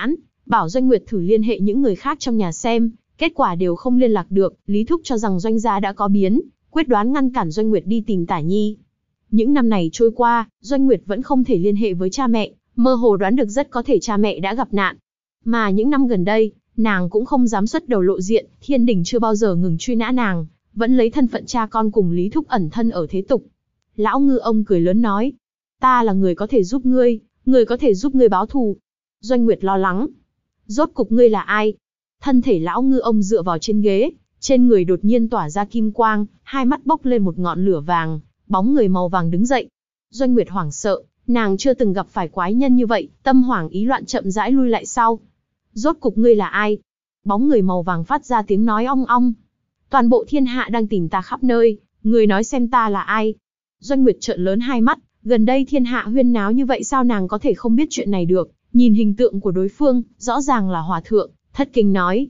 bảo Doanh Nguyệt thử liên hệ những người khác trong nhà xem, kết quả đều không liên lạc được. Lý Thúc cho rằng Doanh gia đã có biến, quyết đoán ngăn cản Doanh Nguyệt đi tìm Tả Nhi. Những năm này trôi qua, Doanh Nguyệt vẫn không thể liên hệ với cha mẹ, mơ hồ đoán được rất có thể cha mẹ đã gặp nạn. Mà những năm gần đây, nàng cũng không dám xuất đầu lộ diện, Thiên Đình chưa bao giờ ngừng truy nã nàng, vẫn lấy thân phận cha con cùng Lý Thúc ẩn thân ở thế tục. Lão Ngư ông cười lớn nói, ta là người có thể giúp ngươi, người có thể giúp ngươi báo thù. Doanh Nguyệt lo lắng, rốt cục ngươi là ai? Thân thể Lão Ngư ông dựa vào trên ghế, trên người đột nhiên tỏa ra kim quang, hai mắt bốc lên một ngọn lửa vàng, bóng người màu vàng đứng dậy. Doanh Nguyệt hoảng sợ, nàng chưa từng gặp phải quái nhân như vậy, tâm hoảng ý loạn chậm rãi lui lại sau. Rốt cục ngươi là ai? Bóng người màu vàng phát ra tiếng nói ong ong. Toàn bộ thiên hạ đang tìm ta khắp nơi, người nói xem ta là ai? Doanh Nguyệt trợn lớn hai mắt, gần đây thiên hạ huyên náo như vậy sao nàng có thể không biết chuyện này được? Nhìn hình tượng của đối phương, rõ ràng là hòa thượng, thất kinh nói.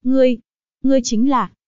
Ngươi chính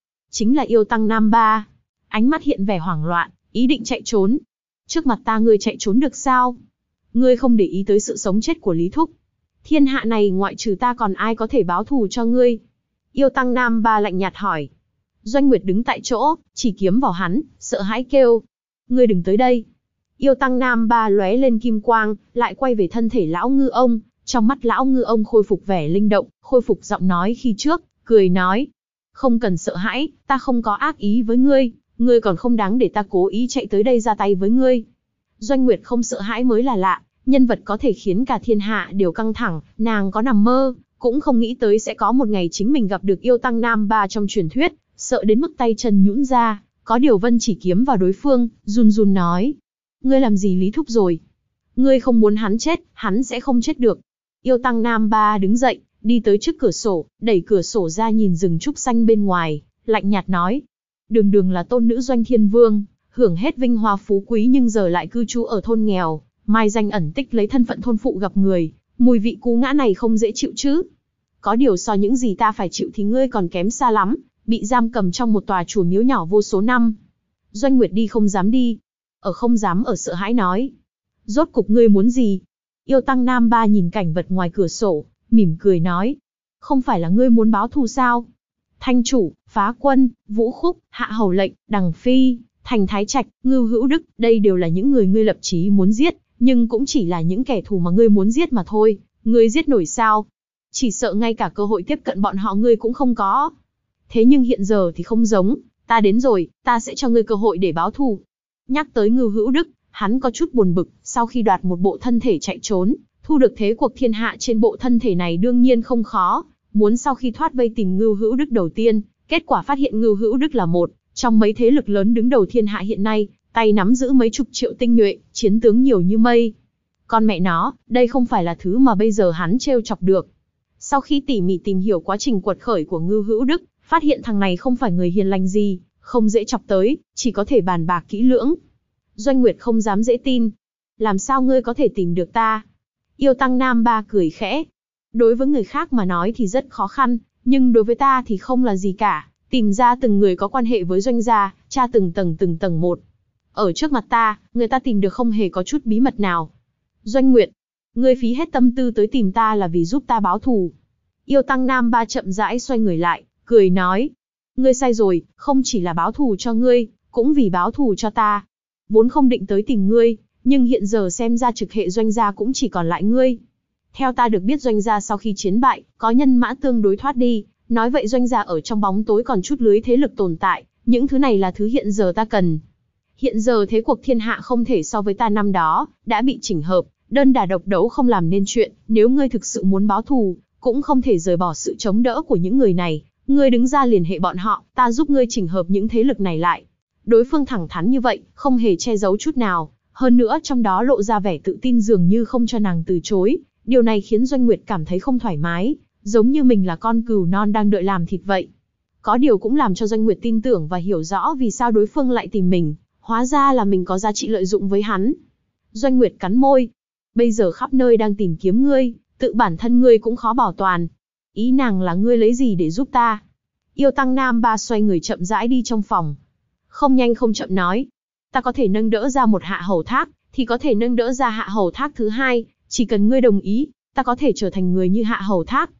là yêu tăng Nam Ba. Ánh mắt hiện vẻ hoảng loạn, ý định chạy trốn. Trước mặt ta ngươi chạy trốn được sao? Ngươi không để ý tới sự sống chết của Lý Thúc. Thiên hạ này ngoại trừ ta còn ai có thể báo thù cho ngươi? Yêu tăng Nam Ba lạnh nhạt hỏi. Doanh Nguyệt đứng tại chỗ, chỉ kiếm vào hắn, sợ hãi kêu. Ngươi đừng tới đây. Yêu tăng Nam Ba lóe lên kim quang, lại quay về thân thể Lão Ngư ông. Trong mắt Lão Ngư ông khôi phục vẻ linh động, khôi phục giọng nói khi trước, cười nói. Không cần sợ hãi, ta không có ác ý với ngươi, ngươi còn không đáng để ta cố ý chạy tới đây ra tay với ngươi. Doanh Nguyệt không sợ hãi mới là lạ, nhân vật có thể khiến cả thiên hạ đều căng thẳng, nàng có nằm mơ, cũng không nghĩ tới sẽ có một ngày chính mình gặp được yêu tăng Nam Ba trong truyền thuyết, sợ đến mức tay chân nhũn ra, có điều Vân chỉ kiếm vào đối phương, run run nói. Ngươi làm gì Lý Thúc rồi? Ngươi không muốn hắn chết, hắn sẽ không chết được. Yêu tăng Nam Ba đứng dậy, đi tới trước cửa sổ, đẩy cửa sổ ra nhìn rừng trúc xanh bên ngoài, lạnh nhạt nói. Đường đường là tôn nữ Doanh Thiên Vương, hưởng hết vinh hoa phú quý nhưng giờ lại cư trú ở thôn nghèo, mai danh ẩn tích lấy thân phận thôn phụ gặp người, mùi vị cú ngã này không dễ chịu chứ. Có điều so những gì ta phải chịu thì ngươi còn kém xa lắm, bị giam cầm trong một tòa chùa miếu nhỏ vô số năm. Doanh Nguyệt đi không dám đi, không dám ở sợ hãi nói. Rốt cục ngươi muốn gì? Yêu tăng Nam Ba nhìn cảnh vật ngoài cửa sổ, mỉm cười nói. Không phải là ngươi muốn báo thù sao? Thanh Chủ, Phá Quân, Vũ Khúc, Hạ Hầu Lệnh, Đằng Phi, Thành Thái Trạch, Ngưu Hữu Đức, đây đều là những người ngươi lập chí muốn giết, nhưng cũng chỉ là những kẻ thù mà ngươi muốn giết mà thôi, ngươi giết nổi sao? Chỉ sợ ngay cả cơ hội tiếp cận bọn họ ngươi cũng không có. Thế nhưng hiện giờ thì không giống, ta đến rồi, ta sẽ cho ngươi cơ hội để báo thù. Nhắc tới Ngưu Hữu Đức, hắn có chút buồn bực, sau khi đoạt một bộ thân thể chạy trốn, thu được thế cuộc thiên hạ trên bộ thân thể này đương nhiên không khó, muốn sau khi thoát vây tìm Ngưu Hữu Đức đầu tiên, kết quả phát hiện Ngưu Hữu Đức là một trong mấy thế lực lớn đứng đầu thiên hạ hiện nay, tay nắm giữ mấy chục triệu tinh nhuệ, chiến tướng nhiều như mây. Con mẹ nó, đây không phải là thứ mà bây giờ hắn trêu chọc được. Sau khi tỉ mỉ tìm hiểu quá trình quật khởi của Ngưu Hữu Đức, phát hiện thằng này không phải người hiền lành gì, không dễ chọc tới, chỉ có thể bàn bạc kỹ lưỡng. Doanh Nguyệt không dám dễ tin. Làm sao ngươi có thể tìm được ta? Yêu tăng Nam Ba cười khẽ. Đối với người khác mà nói thì rất khó khăn, nhưng đối với ta thì không là gì cả. Tìm ra từng người có quan hệ với Doanh gia, tra từng tầng một. Ở trước mặt ta, người ta tìm được không hề có chút bí mật nào. Doanh Nguyệt, ngươi phí hết tâm tư tới tìm ta là vì giúp ta báo thù. Yêu tăng Nam Ba chậm rãi xoay người lại, cười nói. Ngươi sai rồi, không chỉ là báo thù cho ngươi, cũng vì báo thù cho ta. Vốn không định tới tìm ngươi, nhưng hiện giờ xem ra trực hệ Doanh gia cũng chỉ còn lại ngươi. Theo ta được biết Doanh gia sau khi chiến bại, có nhân mã tương đối thoát đi, nói vậy Doanh gia ở trong bóng tối còn chút lưới thế lực tồn tại, những thứ này là thứ hiện giờ ta cần. Hiện giờ thế cuộc thiên hạ không thể so với ta năm đó, đã bị chỉnh hợp, đơn đả độc đấu không làm nên chuyện, nếu ngươi thực sự muốn báo thù, cũng không thể rời bỏ sự chống đỡ của những người này, ngươi đứng ra liên hệ bọn họ, ta giúp ngươi chỉnh hợp những thế lực này lại. Đối phương thẳng thắn như vậy, không hề che giấu chút nào, hơn nữa trong đó lộ ra vẻ tự tin dường như không cho nàng từ chối, điều này khiến Doanh Nguyệt cảm thấy không thoải mái, giống như mình là con cừu non đang đợi làm thịt vậy. Có điều cũng làm cho Doanh Nguyệt tin tưởng và hiểu rõ vì sao đối phương lại tìm mình, hóa ra là mình có giá trị lợi dụng với hắn. Doanh Nguyệt cắn môi, bây giờ khắp nơi đang tìm kiếm ngươi, tự bản thân ngươi cũng khó bảo toàn. Ý nàng là ngươi lấy gì để giúp ta? Yêu tăng Nam Ba xoay người chậm rãi đi trong phòng. Không nhanh không chậm nói. Ta có thể nâng đỡ ra một hạ hầu thác, thì có thể nâng đỡ ra hạ hầu thác thứ hai, chỉ cần ngươi đồng ý, ta có thể trở thành người như hạ hầu thác.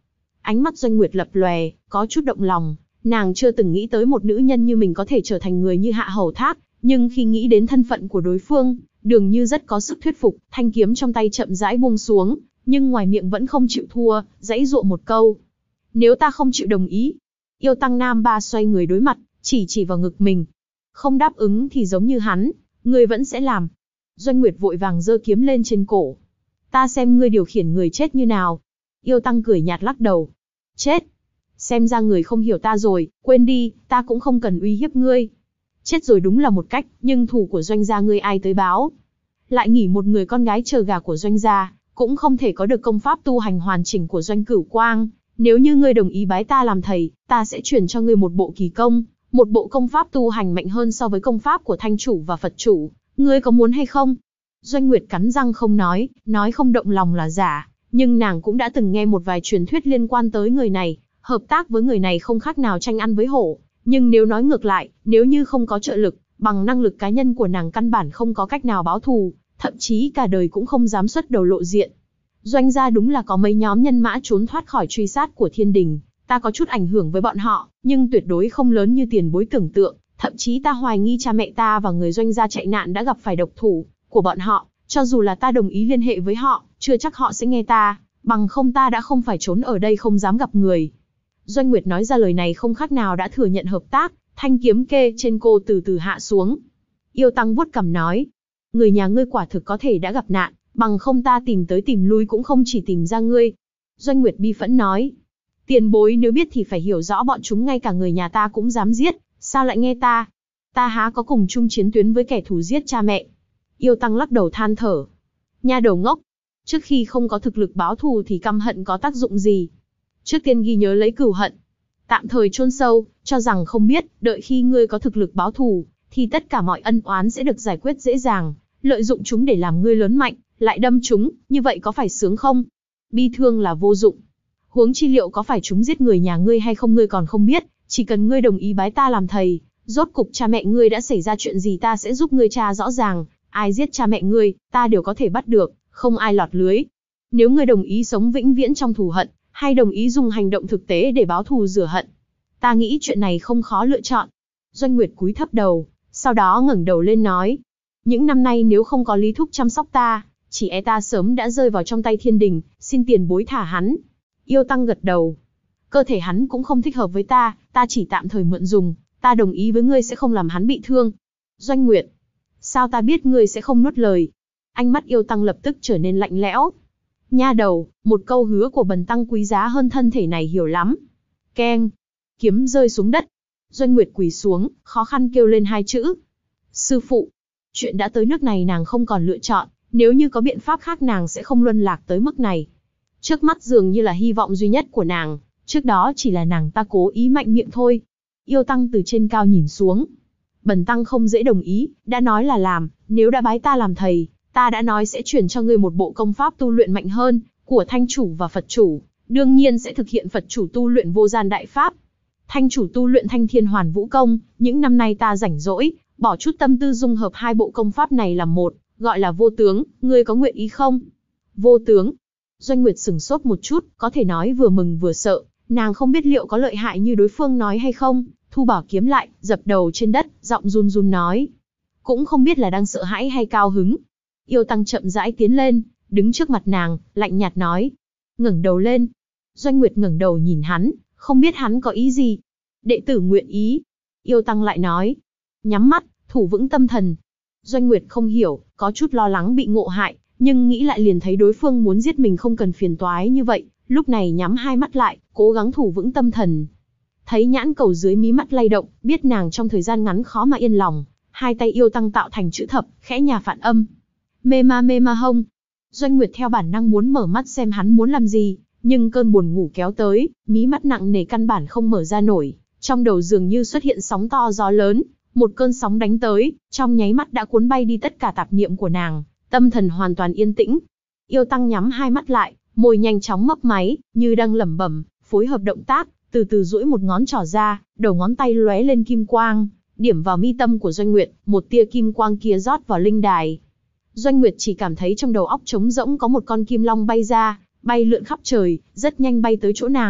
Ánh mắt Doanh Nguyệt lập lòe, có chút động lòng. Nàng chưa từng nghĩ tới một nữ nhân như mình có thể trở thành người như Hạ Hầu Thác, nhưng khi nghĩ đến thân phận của đối phương, dường như rất có sức thuyết phục. Thanh kiếm trong tay chậm rãi buông xuống, nhưng ngoài miệng vẫn không chịu thua, giãy giụa một câu. Nếu ta không chịu đồng ý. Yêu tăng nam ba xoay người đối mặt, chỉ vào ngực mình. Không đáp ứng thì giống như hắn, ngươi vẫn sẽ làm. Doanh Nguyệt vội vàng giơ kiếm lên trên cổ. Ta xem ngươi điều khiển người chết như nào. Yêu tăng cười nhạt lắc đầu. Chết. Xem ra người không hiểu ta rồi, quên đi, ta cũng không cần uy hiếp ngươi. Chết rồi đúng là một cách, nhưng thù của Doanh gia ngươi ai tới báo. Lại nghỉ một người con gái chờ gà của Doanh gia, cũng không thể có được công pháp tu hành hoàn chỉnh của Doanh Cửu Quang. Nếu như ngươi đồng ý bái ta làm thầy, ta sẽ chuyển cho ngươi một bộ kỳ công, một bộ công pháp tu hành mạnh hơn so với công pháp của Thanh chủ và Phật chủ. Ngươi có muốn hay không? Doanh Nguyệt cắn răng không nói không động lòng là giả, nhưng nàng cũng đã từng nghe một vài truyền thuyết liên quan tới người này, hợp tác với người này không khác nào tranh ăn với hổ. Nhưng nếu nói ngược lại, nếu như không có trợ lực, bằng năng lực cá nhân của nàng căn bản không có cách nào báo thù, thậm chí cả đời cũng không dám xuất đầu lộ diện. Doanh gia đúng là có mấy nhóm nhân mã trốn thoát khỏi truy sát của thiên đình, ta có chút ảnh hưởng với bọn họ, nhưng tuyệt đối không lớn như tiền bối tưởng tượng, thậm chí ta hoài nghi cha mẹ ta và người Doanh gia chạy nạn đã gặp phải độc thủ của bọn họ, cho dù là ta đồng ý liên hệ với họ, chưa chắc họ sẽ nghe ta, bằng không ta đã không phải trốn ở đây không dám gặp người. Doanh Nguyệt nói ra lời này không khác nào đã thừa nhận hợp tác, thanh kiếm kê trên cô từ từ hạ xuống. Yêu tăng vuốt cằm nói, người nhà ngươi quả thực có thể đã gặp nạn, bằng không ta tìm tới tìm lui cũng không chỉ tìm ra ngươi. Doanh Nguyệt bi phẫn nói, tiền bối nếu biết thì phải hiểu rõ bọn chúng ngay cả người nhà ta cũng dám giết, sao lại nghe ta? Ta há có cùng chung chiến tuyến với kẻ thù giết cha mẹ. Yêu tăng lắc đầu than thở. Nha đầu ngốc, trước khi không có thực lực báo thù thì căm hận có tác dụng gì? Trước tiên ghi nhớ lấy cửu hận, tạm thời chôn sâu, cho rằng không biết, đợi khi ngươi có thực lực báo thù, thì tất cả mọi ân oán sẽ được giải quyết dễ dàng, lợi dụng chúng để làm ngươi lớn mạnh, lại đâm chúng, như vậy có phải sướng không? Bi thương là vô dụng. Huống chi liệu có phải chúng giết người nhà ngươi hay không ngươi còn không biết, chỉ cần ngươi đồng ý bái ta làm thầy, rốt cục cha mẹ ngươi đã xảy ra chuyện gì ta sẽ giúp ngươi tra rõ ràng, ai giết cha mẹ ngươi, ta đều có thể bắt được, không ai lọt lưới. Nếu ngươi đồng ý sống vĩnh viễn trong thù hận, hay đồng ý dùng hành động thực tế để báo thù rửa hận, ta nghĩ chuyện này không khó lựa chọn. Doanh Nguyệt cúi thấp đầu, sau đó ngẩng đầu lên nói, những năm nay nếu không có Lý Thúc chăm sóc ta, chỉ e ta sớm đã rơi vào trong tay thiên đình, xin tiền bối thả hắn. Yêu tăng gật đầu, cơ thể hắn cũng không thích hợp với ta, ta chỉ tạm thời mượn dùng, ta đồng ý với ngươi sẽ không làm hắn bị thương. Doanh Nguyệt, sao ta biết ngươi sẽ không nuốt lời? Ánh mắt yêu tăng lập tức trở nên lạnh lẽo. Nha đầu, một câu hứa của bần tăng quý giá hơn thân thể này hiểu lắm. Keng, kiếm rơi xuống đất. Doanh Nguyệt quỳ xuống, khó khăn kêu lên hai chữ. Sư phụ, chuyện đã tới nước này nàng không còn lựa chọn, nếu như có biện pháp khác nàng sẽ không luân lạc tới mức này. Trước mắt dường như là hy vọng duy nhất của nàng, trước đó chỉ là nàng ta cố ý mạnh miệng thôi. Yêu tăng từ trên cao nhìn xuống. Bần tăng không dễ đồng ý, đã nói là làm, nếu đã bái ta làm thầy, ta đã nói sẽ chuyển cho ngươi một bộ công pháp tu luyện mạnh hơn, của Thanh chủ và Phật chủ, đương nhiên sẽ thực hiện Phật chủ tu luyện vô gian đại pháp. Thanh chủ tu luyện Thanh Thiên Hoàn Vũ Công, những năm nay ta rảnh rỗi, bỏ chút tâm tư dung hợp hai bộ công pháp này làm một, gọi là vô tướng, ngươi có nguyện ý không? Vô tướng. Doanh Nguyệt sửng sốt một chút, có thể nói vừa mừng vừa sợ, nàng không biết liệu có lợi hại như đối phương nói hay không, thu bảo kiếm lại, dập đầu trên đất, giọng run run nói. Cũng không biết là đang sợ hãi hay cao hứng. Yêu tăng chậm rãi tiến lên, đứng trước mặt nàng, lạnh nhạt nói. Ngẩng đầu lên. Doanh Nguyệt ngẩng đầu nhìn hắn, không biết hắn có ý gì. Đệ tử nguyện ý. Yêu tăng lại nói. Nhắm mắt, thủ vững tâm thần. Doanh Nguyệt không hiểu, có chút lo lắng bị ngộ hại, nhưng nghĩ lại liền thấy đối phương muốn giết mình không cần phiền toái như vậy, lúc này nhắm hai mắt lại, cố gắng thủ vững tâm thần. Thấy nhãn cầu dưới mí mắt lay động, biết nàng trong thời gian ngắn khó mà yên lòng, hai tay yêu tăng tạo thành chữ thập, khẽ nhà phản âm. Mê ma hông. Doanh Nguyệt theo bản năng muốn mở mắt xem hắn muốn làm gì, nhưng cơn buồn ngủ kéo tới, mí mắt nặng nề căn bản không mở ra nổi, trong đầu dường như xuất hiện sóng to gió lớn, một cơn sóng đánh tới, trong nháy mắt đã cuốn bay đi tất cả tạp niệm của nàng, tâm thần hoàn toàn yên tĩnh. Yêu tăng nhắm hai mắt lại, môi nhanh chóng mấp máy, như đang lẩm bẩm, phối hợp động tác, từ từ duỗi một ngón trỏ ra, đầu ngón tay lóe lên kim quang, điểm vào mi tâm của Doanh Nguyệt, một tia kim quang kia rót vào linh đài. Doanh Nguyệt chỉ cảm thấy trong đầu óc trống rỗng có một con kim long bay ra, bay lượn khắp trời, rất nhanh bay tới chỗ nàng,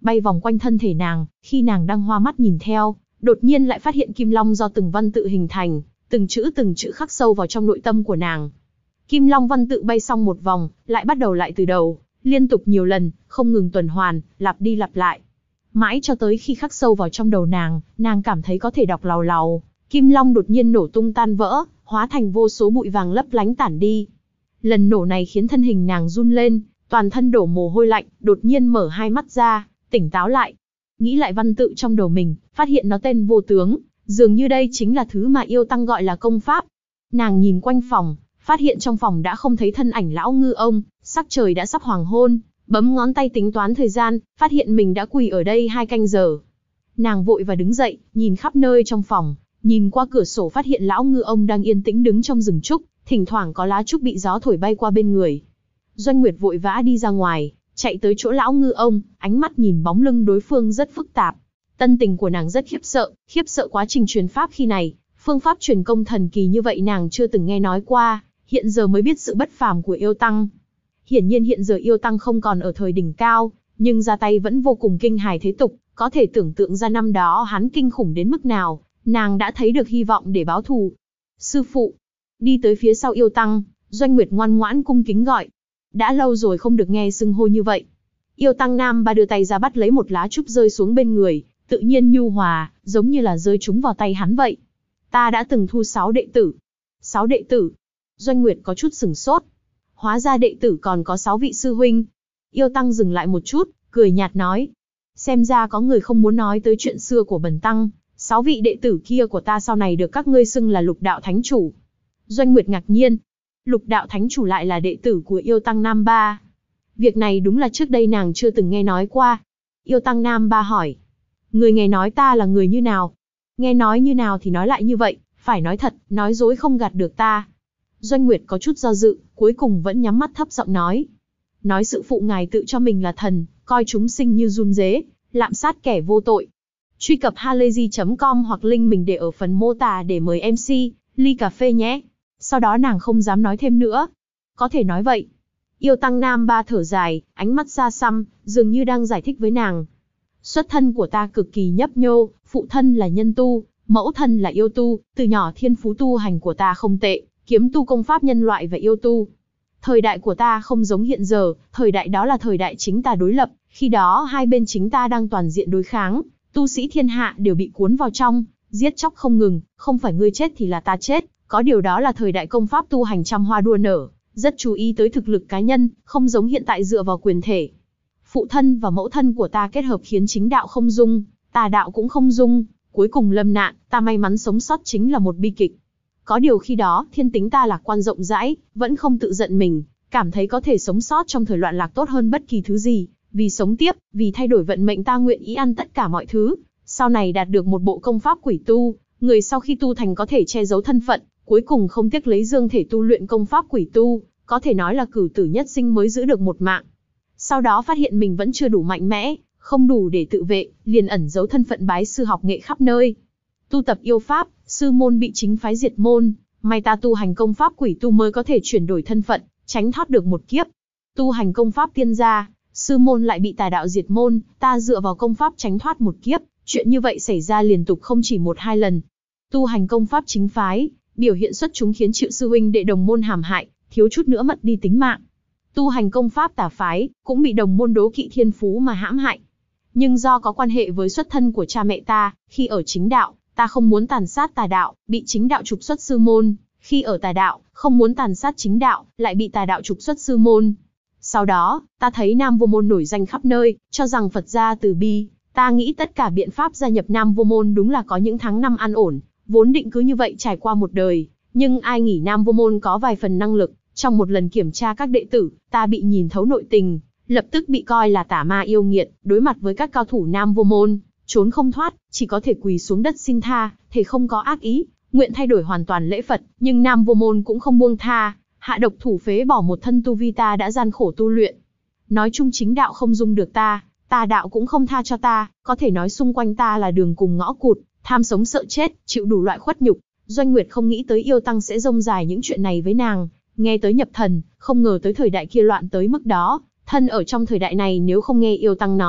bay vòng quanh thân thể nàng, khi nàng đang hoa mắt nhìn theo, đột nhiên lại phát hiện kim long do từng văn tự hình thành, từng chữ khắc sâu vào trong nội tâm của nàng. Kim long văn tự bay xong một vòng, lại bắt đầu lại từ đầu, liên tục nhiều lần, không ngừng tuần hoàn, lặp đi lặp lại. Mãi cho tới khi khắc sâu vào trong đầu nàng cảm thấy có thể đọc làu làu, kim long đột nhiên nổ tung tan vỡ, hóa thành vô số bụi vàng lấp lánh tản đi. Lần nổ này khiến thân hình nàng run lên, toàn thân đổ mồ hôi lạnh, đột nhiên mở hai mắt ra, tỉnh táo lại. Nghĩ lại văn tự trong đầu mình, phát hiện nó tên vô tướng, dường như đây chính là thứ mà yêu tăng gọi là công pháp. Nàng nhìn quanh phòng, phát hiện trong phòng đã không thấy thân ảnh lão ngư ông, sắc trời đã sắp hoàng hôn, bấm ngón tay tính toán thời gian, phát hiện mình đã quỳ ở đây 2 canh giờ. Nàng vội và đứng dậy, nhìn khắp nơi trong phòng, nhìn qua cửa sổ phát hiện lão ngư ông đang yên tĩnh đứng trong rừng trúc, thỉnh thoảng có lá trúc bị gió thổi bay qua bên người. Doanh Nguyệt vội vã đi ra ngoài, chạy tới chỗ lão ngư ông, ánh mắt nhìn bóng lưng đối phương rất phức tạp. Tâm tình của nàng rất khiếp sợ quá trình truyền pháp khi này, phương pháp truyền công thần kỳ như vậy nàng chưa từng nghe nói qua, hiện giờ mới biết sự bất phàm của yêu tăng. Hiển nhiên hiện giờ yêu tăng không còn ở thời đỉnh cao, nhưng ra tay vẫn vô cùng kinh hài thế tục, có thể tưởng tượng ra năm đó hắn kinh khủng đến mức nào, nàng đã thấy được hy vọng để báo thù. Sư phụ, đi tới phía sau yêu tăng, Doanh Nguyệt ngoan ngoãn cung kính gọi. Đã lâu rồi không được nghe xưng hô như vậy. Yêu tăng Nam Ba đưa tay ra bắt lấy một lá trúc rơi xuống bên người, tự nhiên nhu hòa, giống như là rơi trúng vào tay hắn vậy. Ta đã từng thu 6 đệ tử. 6 đệ tử? Doanh Nguyệt có chút sửng sốt. Hóa ra đệ tử còn có 6 vị sư huynh. Yêu tăng dừng lại một chút, cười nhạt nói. Xem ra có người không muốn nói tới chuyện xưa của bần tăng. 6 vị đệ tử kia của ta sau này được các ngươi xưng là Lục Đạo Thánh Chủ. Doanh Nguyệt ngạc nhiên. Lục Đạo Thánh Chủ lại là đệ tử của yêu tăng Nam Ba. Việc này đúng là trước đây nàng chưa từng nghe nói qua. Yêu tăng Nam Ba hỏi. Người nghe nói ta là người như nào? Nghe nói như nào thì nói lại như vậy, phải nói thật, nói dối không gạt được ta. Doanh Nguyệt có chút do dự, cuối cùng vẫn nhắm mắt thấp giọng nói. Nói sự phụ ngài tự cho mình là thần, coi chúng sinh như giun dế, lạm sát kẻ vô tội. Truy cập halayzi.com hoặc link mình để ở phần mô tả để mời MC, ly cà phê nhé. Sau đó nàng không dám nói thêm nữa. Có thể nói vậy. Yêu tăng Nam Ba thở dài, ánh mắt xa xăm, dường như đang giải thích với nàng. Xuất thân của ta cực kỳ nhấp nhô, phụ thân là nhân tu, mẫu thân là yêu tu, từ nhỏ thiên phú tu hành của ta không tệ, kiếm tu công pháp nhân loại và yêu tu. Thời đại của ta không giống hiện giờ, thời đại đó là thời đại chính ta đối lập, khi đó hai bên chính ta đang toàn diện đối kháng, tu sĩ thiên hạ đều bị cuốn vào trong, giết chóc không ngừng, không phải ngươi chết thì là ta chết, có điều đó là thời đại công pháp tu hành trăm hoa đua nở, rất chú ý tới thực lực cá nhân, không giống hiện tại dựa vào quyền thể. Phụ thân và mẫu thân của ta kết hợp khiến chính đạo không dung, tà đạo cũng không dung, cuối cùng lâm nạn, ta may mắn sống sót chính là một bi kịch. Có điều khi đó, thiên tính ta lạc quan rộng rãi, vẫn không tự giận mình, cảm thấy có thể sống sót trong thời loạn lạc tốt hơn bất kỳ thứ gì, vì sống tiếp, vì thay đổi vận mệnh ta nguyện ý ăn tất cả mọi thứ. Sau này đạt được một bộ công pháp quỷ tu, người sau khi tu thành có thể che giấu thân phận, cuối cùng không tiếc lấy dương thể tu luyện công pháp quỷ tu, có thể nói là cửu tử nhất sinh mới giữ được một mạng. Sau đó phát hiện mình vẫn chưa đủ mạnh mẽ, không đủ để tự vệ, liền ẩn giấu thân phận bái sư học nghệ khắp nơi. Tu tập yêu pháp, sư môn bị chính phái diệt môn, may ta tu hành công pháp quỷ tu mới có thể chuyển đổi thân phận, tránh thoát được một kiếp. Tu hành công pháp tiên gia, sư môn lại bị tà đạo diệt môn, ta dựa vào công pháp tránh thoát một kiếp, chuyện như vậy xảy ra liên tục không chỉ 1-2 lần. Tu hành công pháp chính phái, biểu hiện xuất chúng khiến chịu sư huynh đệ đồng môn hãm hại, thiếu chút nữa mất đi tính mạng. Tu hành công pháp tà phái, cũng bị đồng môn đố kỵ thiên phú mà hãm hại. Nhưng do có quan hệ với xuất thân của cha mẹ ta, khi ở chính đạo, ta không muốn tàn sát tà đạo, bị chính đạo trục xuất sư môn, khi ở tà đạo, không muốn tàn sát chính đạo, lại bị tà đạo trục xuất sư môn. Sau đó, ta thấy Nam Vô Môn nổi danh khắp nơi, cho rằng Phật gia từ bi, ta nghĩ tất cả biện pháp gia nhập Nam Vô Môn đúng là có những tháng năm an ổn, vốn định cứ như vậy trải qua một đời, nhưng ai nghĩ Nam Vô Môn có vài phần năng lực, trong một lần kiểm tra các đệ tử, ta bị nhìn thấu nội tình, lập tức bị coi là tà ma yêu nghiệt, đối mặt với các cao thủ Nam Vô Môn, trốn không thoát, chỉ có thể quỳ xuống đất xin tha, thể không có ác ý, nguyện thay đổi hoàn toàn lễ Phật, nhưng Nam Vô Môn cũng không buông tha, hạ độc thủ phế bỏ một thân tu vi ta đã gian khổ tu luyện. Nói chung chính đạo không dung được ta, tà đạo cũng không tha cho ta, có thể nói xung quanh ta là đường cùng ngõ cụt, tham sống sợ chết, chịu đủ loại khuất nhục. Doanh Nguyệt không nghĩ tới yêu tăng sẽ rông dài những chuyện này với nàng, nghe tới nhập thần, không ngờ tới thời đại kia loạn tới mức đó, thân ở trong thời đại này nếu không nghe yêu tăng nói,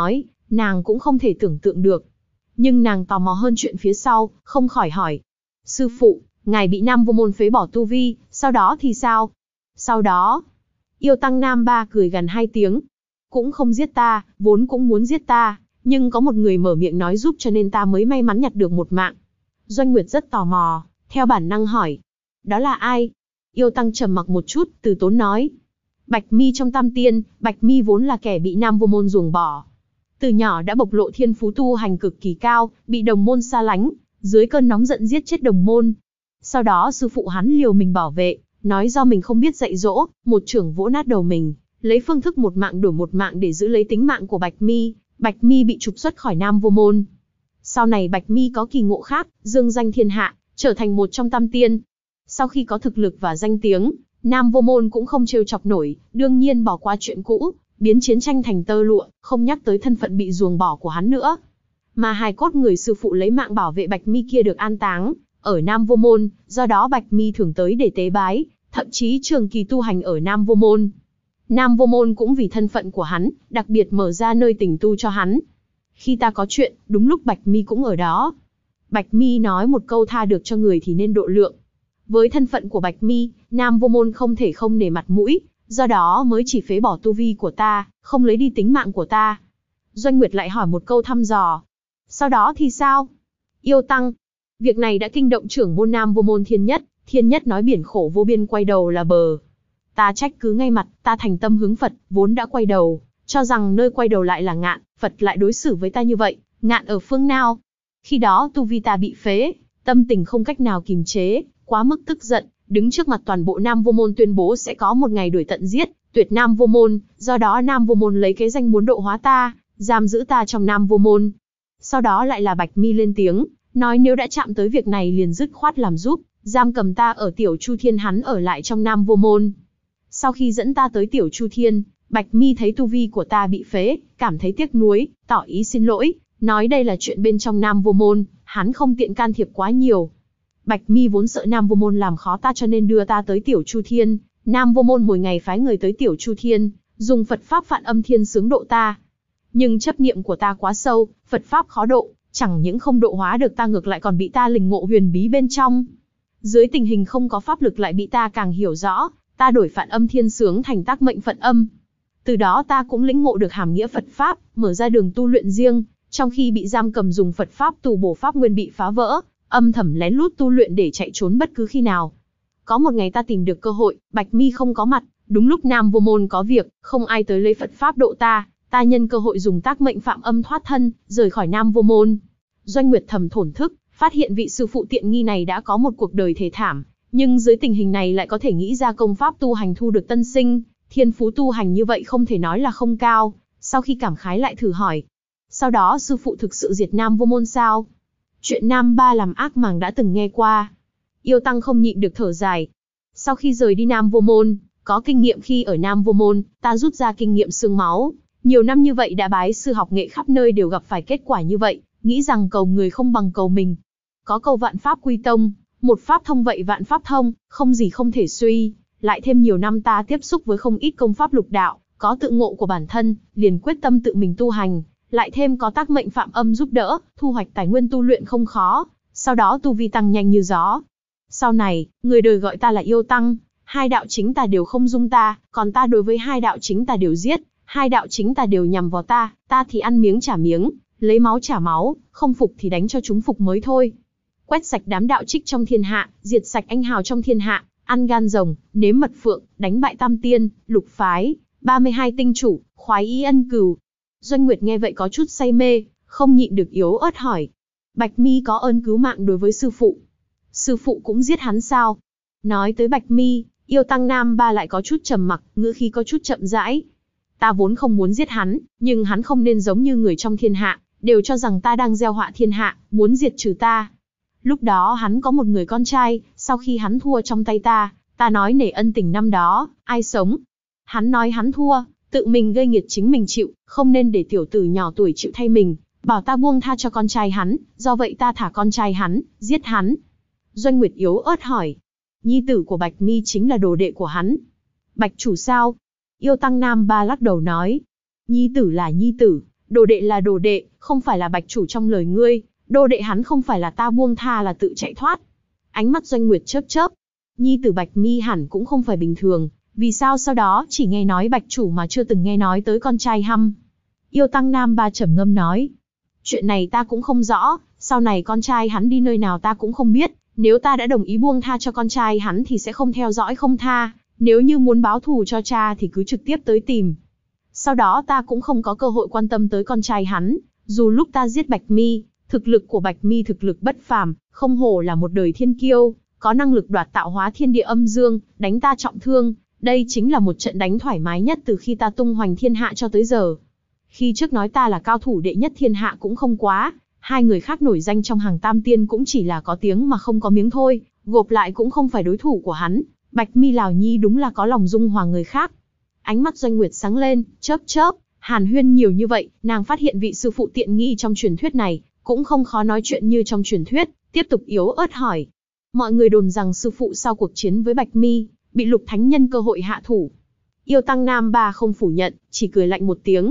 Nàng cũng không thể tưởng tượng được. Nhưng nàng tò mò hơn chuyện phía sau, không khỏi hỏi. Sư phụ, ngài bị Nam Vô Môn phế bỏ tu vi, sau đó thì sao? Sau đó, Yêu Tăng Nam Ba cười gằn 2 tiếng. Cũng không giết ta, vốn cũng muốn giết ta, nhưng có một người mở miệng nói giúp cho nên ta mới may mắn nhặt được một mạng. Doanh Nguyệt rất tò mò, theo bản năng hỏi. Đó là ai? Yêu Tăng trầm mặc một chút, từ tốn nói. Bạch Mi trong Tam Tiên. Bạch Mi vốn là kẻ bị Nam Vô Môn ruồng bỏ. Từ nhỏ đã bộc lộ thiên phú tu hành cực kỳ cao, bị đồng môn xa lánh, dưới cơn nóng giận giết chết đồng môn. Sau đó sư phụ hắn liều mình bảo vệ, nói do mình không biết dạy dỗ, một chưởng vỗ nát đầu mình, lấy phương thức một mạng đổi một mạng để giữ lấy tính mạng của Bạch Mi. Bạch Mi bị trục xuất khỏi Nam Vô Môn. Sau này Bạch Mi có kỳ ngộ khác, dương danh thiên hạ, trở thành một trong Tam Tiên. Sau khi có thực lực và danh tiếng, Nam Vô Môn cũng không trêu chọc nổi, đương nhiên bỏ qua chuyện cũ, biến chiến tranh thành tơ lụa, không nhắc tới thân phận bị ruồng bỏ của hắn nữa. Mà hài cốt người sư phụ lấy mạng bảo vệ Bạch Mi kia được an táng ở Nam Vô Môn, do đó Bạch Mi thường tới để tế bái, thậm chí trường kỳ tu hành ở Nam Vô Môn. Nam Vô Môn cũng vì thân phận của hắn, đặc biệt mở ra nơi tỉnh tu cho hắn. Khi ta có chuyện, đúng lúc Bạch Mi cũng ở đó. Bạch Mi nói một câu tha được cho người thì nên độ lượng. Với thân phận của Bạch Mi, Nam Vô Môn không thể không nể mặt mũi, do đó mới chỉ phế bỏ tu vi của ta, không lấy đi tính mạng của ta. Doanh Nguyệt lại hỏi một câu thăm dò. Sau đó thì sao? Yêu Tăng. Việc này đã kinh động trưởng môn Nam Vô Môn Thiên Nhất. Thiên Nhất nói biển khổ vô biên quay đầu là bờ. Ta trách cứ ngay mặt, ta thành tâm hướng Phật, vốn đã quay đầu, cho rằng nơi quay đầu lại là Ngạn, Phật lại đối xử với ta như vậy, Ngạn ở phương nào? Khi đó tu vi ta bị phế, tâm tình không cách nào kìm chế, quá mức tức giận, đứng trước mặt toàn bộ Nam Vô Môn tuyên bố sẽ có một ngày đuổi tận giết, tuyệt Nam Vô Môn, do đó Nam Vô Môn lấy cái danh muốn độ hóa ta, giam giữ ta trong Nam Vô Môn. Sau đó lại là Bạch Mi lên tiếng, nói nếu đã chạm tới việc này liền dứt khoát làm giúp, giam cầm ta ở Tiểu Chu Thiên, hắn ở lại trong Nam Vô Môn. Sau khi dẫn ta tới Tiểu Chu Thiên, Bạch Mi thấy tu vi của ta bị phế, cảm thấy tiếc nuối, tỏ ý xin lỗi, nói đây là chuyện bên trong Nam Vô Môn, hắn không tiện can thiệp quá nhiều. Bạch Mi vốn sợ Nam Vô Môn làm khó ta cho nên đưa ta tới Tiểu Chu Thiên. Nam Vô Môn mỗi ngày phái người tới Tiểu Chu Thiên, dùng Phật Pháp Phạn Âm Thiên Sướng độ ta. Nhưng chấp niệm của ta quá sâu, Phật Pháp khó độ, chẳng những không độ hóa được ta ngược lại còn bị ta lĩnh ngộ huyền bí bên trong. Dưới tình hình không có pháp lực lại bị ta càng hiểu rõ, ta đổi Phạn Âm Thiên Sướng thành Tác Mệnh Phận Âm. Từ đó ta cũng lĩnh ngộ được hàm nghĩa Phật Pháp, mở ra đường tu luyện riêng, trong khi bị giam cầm dùng Phật Pháp tù bổ Pháp Nguyên bị phá vỡ, âm thầm lén lút tu luyện để chạy trốn bất cứ khi nào. Có một ngày ta tìm được cơ hội, Bạch Mi không có mặt, đúng lúc Nam Vô Môn có việc, không ai tới lấy Phật Pháp độ ta, ta nhân cơ hội dùng Tác Mệnh Phạm Âm thoát thân, rời khỏi Nam Vô Môn. Doanh Nguyệt thầm thổn thức, phát hiện vị sư phụ tiện nghi này đã có một cuộc đời thê thảm, nhưng dưới tình hình này lại có thể nghĩ ra công pháp tu hành thu được tân sinh, thiên phú tu hành như vậy không thể nói là không cao. Sau khi cảm khái lại thử hỏi, sau đó sư phụ thực sự diệt Nam Vô Môn sao? Chuyện Nam Ba làm ác màng đã từng nghe qua. Yêu Tăng không nhịn được thở dài. Sau khi rời đi Nam Vô Môn, có kinh nghiệm khi ở Nam Vô Môn, ta rút ra kinh nghiệm xương máu. Nhiều năm như vậy đã bái sư học nghệ khắp nơi đều gặp phải kết quả như vậy, nghĩ rằng cầu người không bằng cầu mình. Có câu vạn pháp quy tông, một pháp thông vậy vạn pháp thông, không gì không thể suy. Lại thêm nhiều năm ta tiếp xúc với không ít công pháp lục đạo, có tự ngộ của bản thân, liền quyết tâm tự mình tu hành. Lại thêm có Tác Mệnh Phạm Âm giúp đỡ, thu hoạch tài nguyên tu luyện không khó, sau đó tu vi tăng nhanh như gió. Sau này, người đời gọi ta là Yêu Tăng, hai đạo chính tà đều không dung ta, còn ta đối với hai đạo chính tà đều giết, hai đạo chính tà đều nhằm vào ta thì ăn miếng trả miếng, lấy máu trả máu, không phục thì đánh cho chúng phục mới thôi. Quét sạch đám đạo trích trong thiên hạ, diệt sạch anh hào trong thiên hạ, ăn gan rồng, nếm mật phượng, đánh bại Tam Tiên, Lục Phái, 32 tinh chủ, khoái ý ân cừu. Doanh Nguyệt nghe vậy có chút say mê, không nhịn được yếu ớt hỏi. Bạch Mi có ơn cứu mạng đối với sư phụ. Sư phụ cũng giết hắn sao? Nói tới Bạch Mi, Yêu Tăng Nam Ba lại có chút trầm mặc, ngữ khí có chút chậm rãi. Ta vốn không muốn giết hắn, nhưng hắn không nên giống như người trong thiên hạ, đều cho rằng ta đang gieo họa thiên hạ, muốn diệt trừ ta. Lúc đó hắn có một người con trai, sau khi hắn thua trong tay ta nói nể ân tình năm đó, ai sống? Hắn nói hắn thua, tự mình gây nghiệt chính mình chịu, không nên để tiểu tử nhỏ tuổi chịu thay mình, bảo ta buông tha cho con trai hắn, do vậy ta thả con trai hắn, giết hắn. Doanh Nguyệt yếu ớt hỏi, nhi tử của Bạch Mi chính là đồ đệ của hắn. Bạch chủ sao? Yêu Tăng Nam Ba lắc đầu nói, nhi tử là nhi tử, đồ đệ là đồ đệ, không phải là bạch chủ trong lời ngươi, đồ đệ hắn không phải là ta buông tha là tự chạy thoát. Ánh mắt Doanh Nguyệt chớp chớp. Nhi tử Bạch Mi hẳn cũng không phải bình thường, vì sao sau đó chỉ nghe nói bạch chủ mà chưa từng nghe nói tới con trai hăm? Yêu Tăng Nam Ba trầm ngâm nói. Chuyện này ta cũng không rõ, sau này con trai hắn đi nơi nào ta cũng không biết, nếu ta đã đồng ý buông tha cho con trai hắn thì sẽ không theo dõi không tha, nếu như muốn báo thù cho cha thì cứ trực tiếp tới tìm. Sau đó ta cũng không có cơ hội quan tâm tới con trai hắn, dù lúc ta giết Bạch Mi, thực lực của Bạch Mi thực lực bất phàm, không hổ là một đời thiên kiêu, có năng lực đoạt tạo hóa thiên địa âm dương, đánh ta trọng thương, đây chính là một trận đánh thoải mái nhất từ khi ta tung hoành thiên hạ cho tới giờ. Khi trước nói ta là cao thủ đệ nhất thiên hạ cũng không quá, hai người khác nổi danh trong hàng tam tiên cũng chỉ là có tiếng mà không có miếng thôi, gộp lại cũng không phải đối thủ của hắn. Bạch Mi Lào Nhi đúng là có lòng dung hòa người khác. Ánh mắt Doanh Nguyệt sáng lên, chớp chớp, hàn huyên nhiều như vậy, nàng phát hiện vị sư phụ tiện nghi trong truyền thuyết này, cũng không khó nói chuyện như trong truyền thuyết, tiếp tục yếu ớt hỏi. Mọi người đồn rằng sư phụ sau cuộc chiến với Bạch Mi, bị Lục Thánh Nhân cơ hội hạ thủ. Yêu Tăng Nam Ba không phủ nhận, chỉ cười lạnh một tiếng.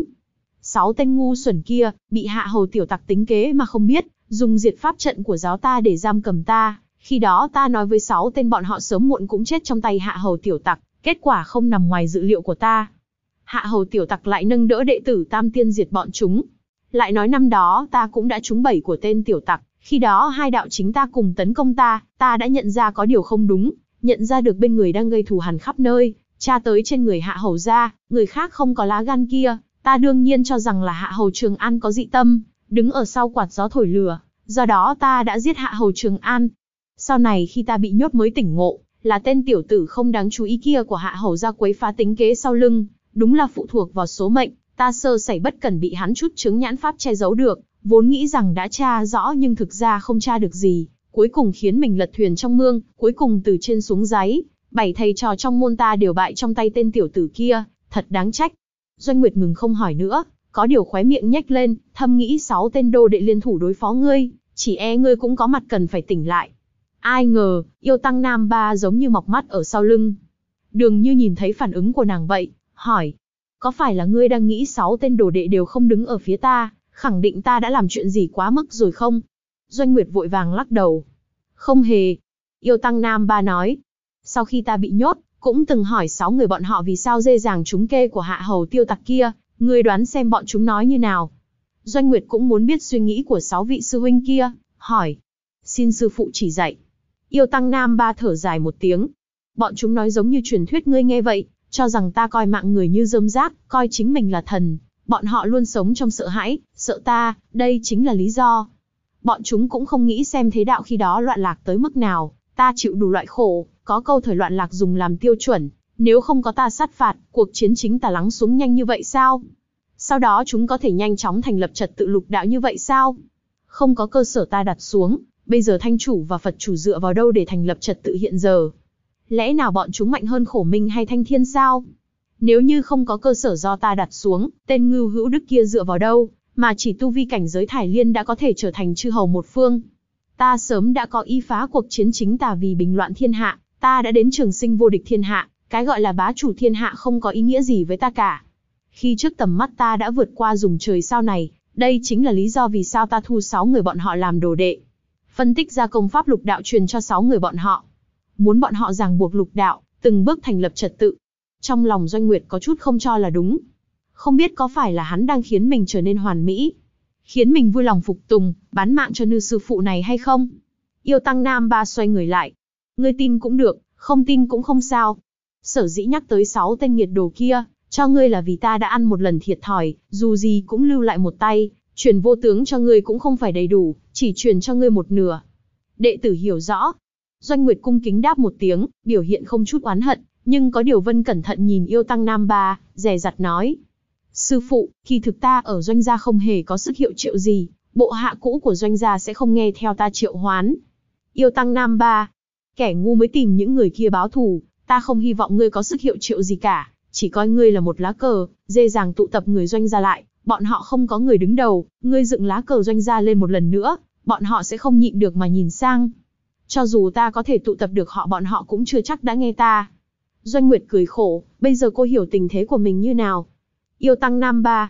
6 tên ngu xuẩn kia, bị hạ hầu tiểu tặc tính kế mà không biết, dùng diệt pháp trận của giáo ta để giam cầm ta. Khi đó ta nói với 6 tên bọn họ sớm muộn cũng chết trong tay hạ hầu tiểu tặc, kết quả không nằm ngoài dự liệu của ta. Hạ hầu tiểu tặc lại nâng đỡ đệ tử Tam Tiên diệt bọn chúng. Lại nói năm đó ta cũng đã trúng bẫy của tên tiểu tặc, khi đó hai đạo chính ta cùng tấn công ta đã nhận ra có điều không đúng, nhận ra được bên người đang gây thù hằn khắp nơi, tra tới trên người hạ hầu ra, người khác không có lá gan kia, ta đương nhiên cho rằng là hạ hầu Trường An có dị tâm, đứng ở sau quạt gió thổi lửa, do đó ta đã giết hạ hầu Trường An. Sau này khi ta bị nhốt mới tỉnh ngộ, là tên tiểu tử không đáng chú ý kia của hạ hầu ra quấy phá tính kế sau lưng, đúng là phụ thuộc vào số mệnh, ta sơ sẩy bất cẩn bị hắn chút chướng nhãn pháp che giấu được, vốn nghĩ rằng đã tra rõ nhưng thực ra không tra được gì, cuối cùng khiến mình lật thuyền trong mương, cuối cùng từ trên xuống đáy, 7 thầy trò trong môn ta đều bại trong tay tên tiểu tử kia, thật đáng trách. Doanh Nguyệt ngừng không hỏi nữa, có điều khóe miệng nhếch lên, thầm nghĩ 6 tên đô đệ liên thủ đối phó ngươi, chỉ e ngươi cũng có mặt cần phải tỉnh lại. Ai ngờ, Yêu Tăng Nam Ba giống như mọc mắt ở sau lưng. Đường Như nhìn thấy phản ứng của nàng vậy, hỏi, có phải là ngươi đang nghĩ 6 tên đồ đệ đều không đứng ở phía ta, khẳng định ta đã làm chuyện gì quá mức rồi không? Doanh Nguyệt vội vàng lắc đầu. Không hề. Yêu Tăng Nam Ba nói, sau khi ta bị nhốt, cũng từng hỏi 6 người bọn họ vì sao dê dàng trúng kê của hạ hầu tiêu tặc kia, ngươi đoán xem bọn chúng nói như nào. Doanh Nguyệt cũng muốn biết suy nghĩ của 6 vị sư huynh kia, hỏi, xin sư phụ chỉ dạy. Yêu Tăng Nam Ba thở dài một tiếng. Bọn chúng nói giống như truyền thuyết ngươi nghe vậy, cho rằng ta coi mạng người như rơm rác, coi chính mình là thần. Bọn họ luôn sống trong sợ hãi, sợ ta, đây chính là lý do. Bọn chúng cũng không nghĩ xem thế đạo khi đó loạn lạc tới mức nào, ta chịu đủ loại khổ, có câu thời loạn lạc dùng làm tiêu chuẩn, nếu không có ta sát phạt, cuộc chiến chính ta lắng xuống nhanh như vậy sao? Sau đó chúng có thể nhanh chóng thành lập trật tự lục đạo như vậy sao? Không có cơ sở ta đặt xuống, bây giờ Thanh Chủ và Phật Chủ dựa vào đâu để thành lập trật tự hiện giờ? Lẽ nào bọn chúng mạnh hơn Khổ Minh hay Thanh Thiên sao? Nếu như không có cơ sở do ta đặt xuống, tên Ngưu Hữu Đức kia dựa vào đâu, mà chỉ tu vi cảnh giới Thải Liên đã có thể trở thành chư hầu một phương? Ta sớm đã có ý phá cuộc chiến chính ta vì bình loạn thiên hạ, ta đã đến trường sinh vô địch thiên hạ, cái gọi là bá chủ thiên hạ không có ý nghĩa gì với ta cả. Khi trước tầm mắt ta đã vượt qua dùng trời sao này, đây chính là lý do vì sao ta thu 6 người bọn họ làm đồ đệ. Phân tích ra công pháp lục đạo truyền cho 6 người bọn họ. Muốn bọn họ ràng buộc lục đạo, từng bước thành lập trật tự. Trong lòng Doanh Nguyệt có chút không cho là đúng. Không biết có phải là hắn đang khiến mình trở nên hoàn mỹ, khiến mình vui lòng phục tùng, bán mạng cho nữ sư phụ này hay không? Yêu Tăng Nam Ba xoay người lại. Ngươi tin cũng được, không tin cũng không sao. Sở dĩ nhắc tới 6 tên nghiệt đồ kia, cho ngươi là vì ta đã ăn một lần thiệt thòi, dù gì cũng lưu lại một tay, truyền vô tướng cho ngươi cũng không phải đầy đủ, chỉ truyền cho ngươi một nửa. Đệ tử hiểu rõ. Doanh Nguyệt cung kính đáp một tiếng, biểu hiện không chút oán hận, nhưng có điều Vân cẩn thận nhìn Yêu Tăng Nam Ba, dè dặt nói. Sư phụ, khi thực ta ở Doanh gia không hề có sức hiệu triệu gì, bộ hạ cũ của Doanh gia sẽ không nghe theo ta triệu hoán. Yêu Tăng Nam Ba, kẻ ngu mới tìm những người kia báo thù, ta không hy vọng ngươi có sức hiệu triệu gì cả, chỉ coi ngươi là một lá cờ, dễ dàng tụ tập người Doanh gia lại, bọn họ không có người đứng đầu, ngươi dựng lá cờ Doanh gia lên một lần nữa, bọn họ sẽ không nhịn được mà nhìn sang. Cho dù ta có thể tụ tập được họ, bọn họ cũng chưa chắc đã nghe ta. Doanh Nguyệt cười khổ, bây giờ cô hiểu tình thế của mình như nào. Yêu Tăng Nam Ba,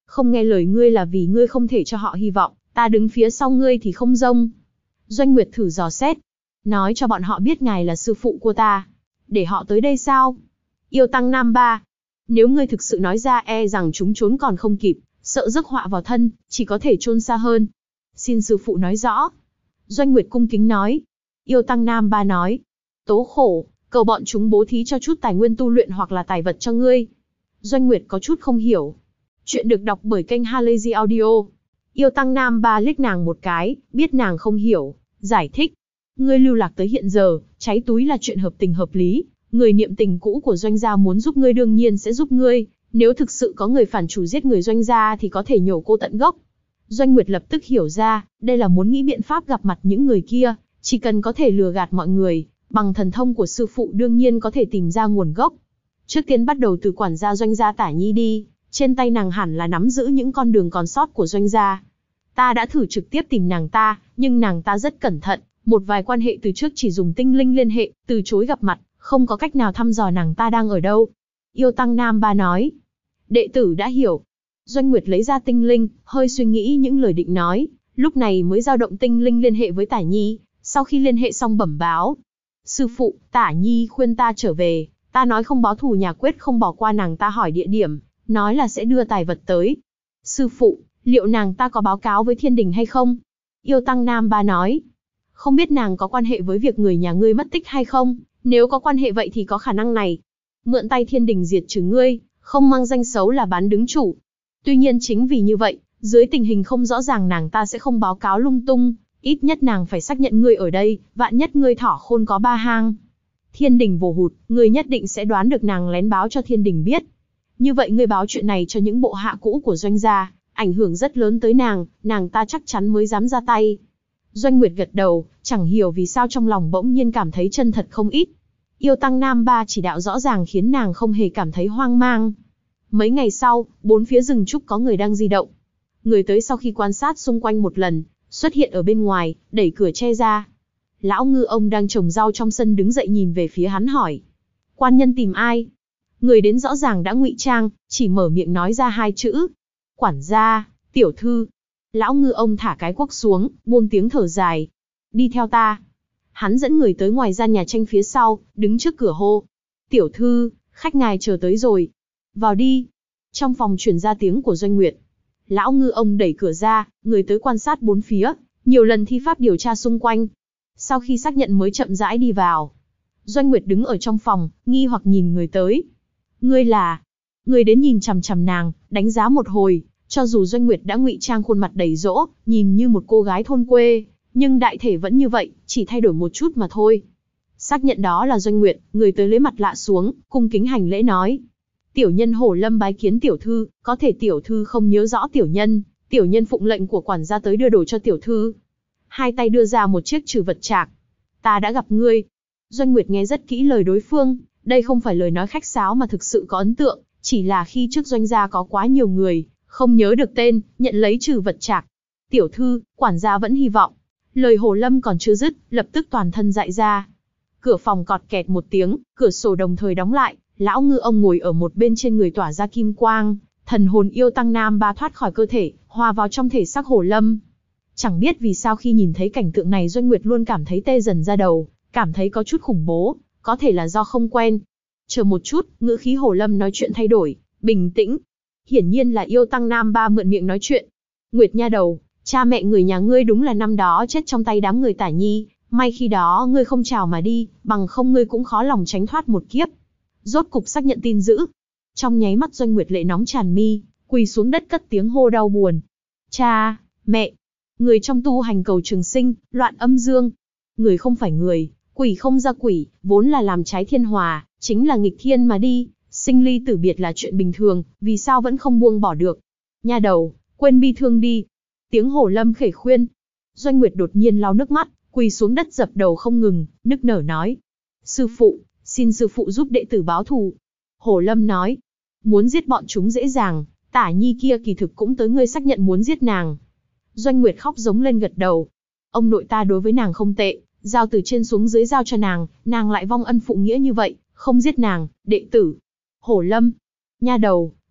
Không nghe lời ngươi là vì ngươi không thể cho họ hy vọng, ta đứng phía sau ngươi thì không rông. Doanh Nguyệt thử dò xét. Nói cho bọn họ biết ngài là sư phụ của ta. Để họ tới đây sao? Yêu Tăng Nam Ba. Nếu ngươi thực sự nói ra e rằng chúng trốn còn không kịp, sợ rước họa vào thân, chỉ có thể chôn xa hơn. Xin sư phụ nói rõ. Doanh Nguyệt cung kính nói. Yêu Tăng Nam Ba nói. Tố khổ, cầu bọn chúng bố thí cho chút tài nguyên tu luyện hoặc là tài vật cho ngươi. Doanh Nguyệt có chút không hiểu. Chuyện được đọc bởi kênh Halazy Audio. Yêu Tăng Nam Ba liếc nàng một cái, biết nàng không hiểu, giải thích. Ngươi lưu lạc tới hiện giờ, cháy túi là chuyện hợp tình hợp lý. Người niệm tình cũ của Doanh gia muốn giúp ngươi đương nhiên sẽ giúp ngươi. Nếu thực sự có người phản chủ giết người Doanh gia thì có thể nhổ cô tận gốc. Doanh Nguyệt lập tức hiểu ra, đây là muốn nghĩ biện pháp gặp mặt những người kia. Chỉ cần có thể lừa gạt mọi người, bằng thần thông của sư phụ đương nhiên có thể tìm ra nguồn gốc. Trước tiên bắt đầu từ quản gia Doanh gia Tả Nhi đi. Trên tay nàng hẳn là nắm giữ những con đường còn sót của Doanh gia. Ta đã thử trực tiếp tìm nàng ta, nhưng nàng ta rất cẩn thận. Một vài quan hệ từ trước chỉ dùng tinh linh liên hệ, từ chối gặp mặt, không có cách nào thăm dò nàng ta đang ở đâu. Yêu Tăng Nam Ba nói. Đệ tử đã hiểu. Doanh Nguyệt lấy ra tinh linh, hơi suy nghĩ những lời định nói, lúc này mới dao động tinh linh liên hệ với Tả Nhi, sau khi liên hệ xong bẩm báo. Sư phụ, Tả Nhi khuyên ta trở về, ta nói không báo thù nhà quyết không bỏ qua nàng ta hỏi địa điểm, nói là sẽ đưa tài vật tới. Sư phụ, liệu nàng ta có báo cáo với thiên đình hay không? Yêu Tăng Nam Ba nói. Không biết nàng có quan hệ với việc người nhà ngươi mất tích hay không, nếu có quan hệ vậy thì có khả năng này. Mượn tay thiên đình diệt trừ ngươi, không mang danh xấu là bán đứng chủ. Tuy nhiên chính vì như vậy, dưới tình hình không rõ ràng nàng ta sẽ không báo cáo lung tung, ít nhất nàng phải xác nhận ngươi ở đây, vạn nhất ngươi thỏ khôn có ba hang. Thiên đình vồ hụt, ngươi nhất định sẽ đoán được nàng lén báo cho thiên đình biết. Như vậy ngươi báo chuyện này cho những bộ hạ cũ của Doanh gia, ảnh hưởng rất lớn tới nàng ta chắc chắn mới dám ra tay. Doanh Nguyệt gật đầu, chẳng hiểu vì sao trong lòng bỗng nhiên cảm thấy chân thật không ít. Yêu Tăng Nam Ba chỉ đạo rõ ràng khiến nàng không hề cảm thấy hoang mang. Mấy ngày sau, bốn phía rừng trúc có người đang di động. Người tới sau khi quan sát xung quanh một lần, xuất hiện ở bên ngoài, đẩy cửa che ra. Lão Ngư ông đang trồng rau trong sân đứng dậy nhìn về phía hắn hỏi. Quan nhân tìm ai? Người đến rõ ràng đã ngụy trang, chỉ mở miệng nói ra hai chữ. Quản gia, tiểu thư. Lão Ngư ông thả cái cuốc xuống, buông tiếng thở dài. Đi theo ta. Hắn dẫn người tới ngoài gian nhà tranh phía sau, đứng trước cửa hô. Tiểu thư, khách ngài chờ tới rồi. Vào đi. Trong phòng truyền ra tiếng của Doanh Nguyệt. Lão Ngư ông đẩy cửa ra, người tới quan sát bốn phía, nhiều lần thi pháp điều tra xung quanh. Sau khi xác nhận mới chậm rãi đi vào. Doanh Nguyệt đứng ở trong phòng, nghi hoặc nhìn người tới. Ngươi là... Người đến nhìn chằm chằm nàng, đánh giá một hồi. Cho dù Doanh Nguyệt đã ngụy trang khuôn mặt đầy dỗ, nhìn như một cô gái thôn quê, nhưng đại thể vẫn như vậy, chỉ thay đổi một chút mà thôi. Xác nhận đó là Doanh Nguyệt, người tới lấy mặt lạ xuống, cung kính hành lễ nói. Tiểu nhân Hổ Lâm bái kiến tiểu thư, có thể tiểu thư không nhớ rõ tiểu nhân phụng lệnh của quản gia tới đưa đồ cho tiểu thư. Hai tay đưa ra một chiếc trừ vật trạc. Ta đã gặp ngươi. Doanh Nguyệt nghe rất kỹ lời đối phương, đây không phải lời nói khách sáo mà thực sự có ấn tượng, chỉ là khi trước Doanh gia có quá nhiều người, không nhớ được tên, nhận lấy trừ vật trạc. Tiểu thư, quản gia vẫn hy vọng. Lời Hổ Lâm còn chưa dứt, lập tức toàn thân dại ra. Cửa phòng cọt kẹt một tiếng, cửa sổ đồng thời đóng lại, lão Ngư ông ngồi ở một bên trên người tỏa ra kim quang, thần hồn Yêu Tăng Nam Ba thoát khỏi cơ thể, hòa vào trong thể xác Hổ Lâm. Chẳng biết vì sao khi nhìn thấy cảnh tượng này Doanh Nguyệt luôn cảm thấy tê dần ra đầu, cảm thấy có chút khủng bố, có thể là do không quen. Chờ một chút, ngữ khí Hổ Lâm nói chuyện thay đổi, bình tĩnh. Hiển nhiên là Yêu Tăng Nam Ba mượn miệng nói chuyện. Nguyệt nha đầu, cha mẹ người nhà ngươi đúng là năm đó chết trong tay đám người Tả Nhi, may khi đó ngươi không trào mà đi, bằng không ngươi cũng khó lòng tránh thoát một kiếp. Rốt cục xác nhận tin dữ. Trong nháy mắt Doanh Nguyệt lệ nóng tràn mi, quỳ xuống đất cất tiếng hô đau buồn. Cha, mẹ, người trong tu hành cầu trường sinh, loạn âm dương. Người không phải người, quỷ không ra quỷ, vốn là làm trái thiên hòa, chính là nghịch thiên mà đi. Sinh ly tử biệt là chuyện bình thường, vì sao vẫn không buông bỏ được? Nha đầu, quên bi thương đi. Tiếng Hổ Lâm khể khuyên. Doanh Nguyệt đột nhiên lau nước mắt, quỳ xuống đất dập đầu không ngừng, nức nở nói. Sư phụ, xin sư phụ giúp đệ tử báo thù. Hổ Lâm nói. Muốn giết bọn chúng dễ dàng, Tả Nhi kia kỳ thực cũng tới ngươi xác nhận muốn giết nàng. Doanh Nguyệt khóc giống lên gật đầu. Ông nội ta đối với nàng không tệ, giao từ trên xuống dưới giao cho nàng lại vong ân phụ nghĩa như vậy, không giết nàng, đệ tử. Hổ Lâm, nha đầu,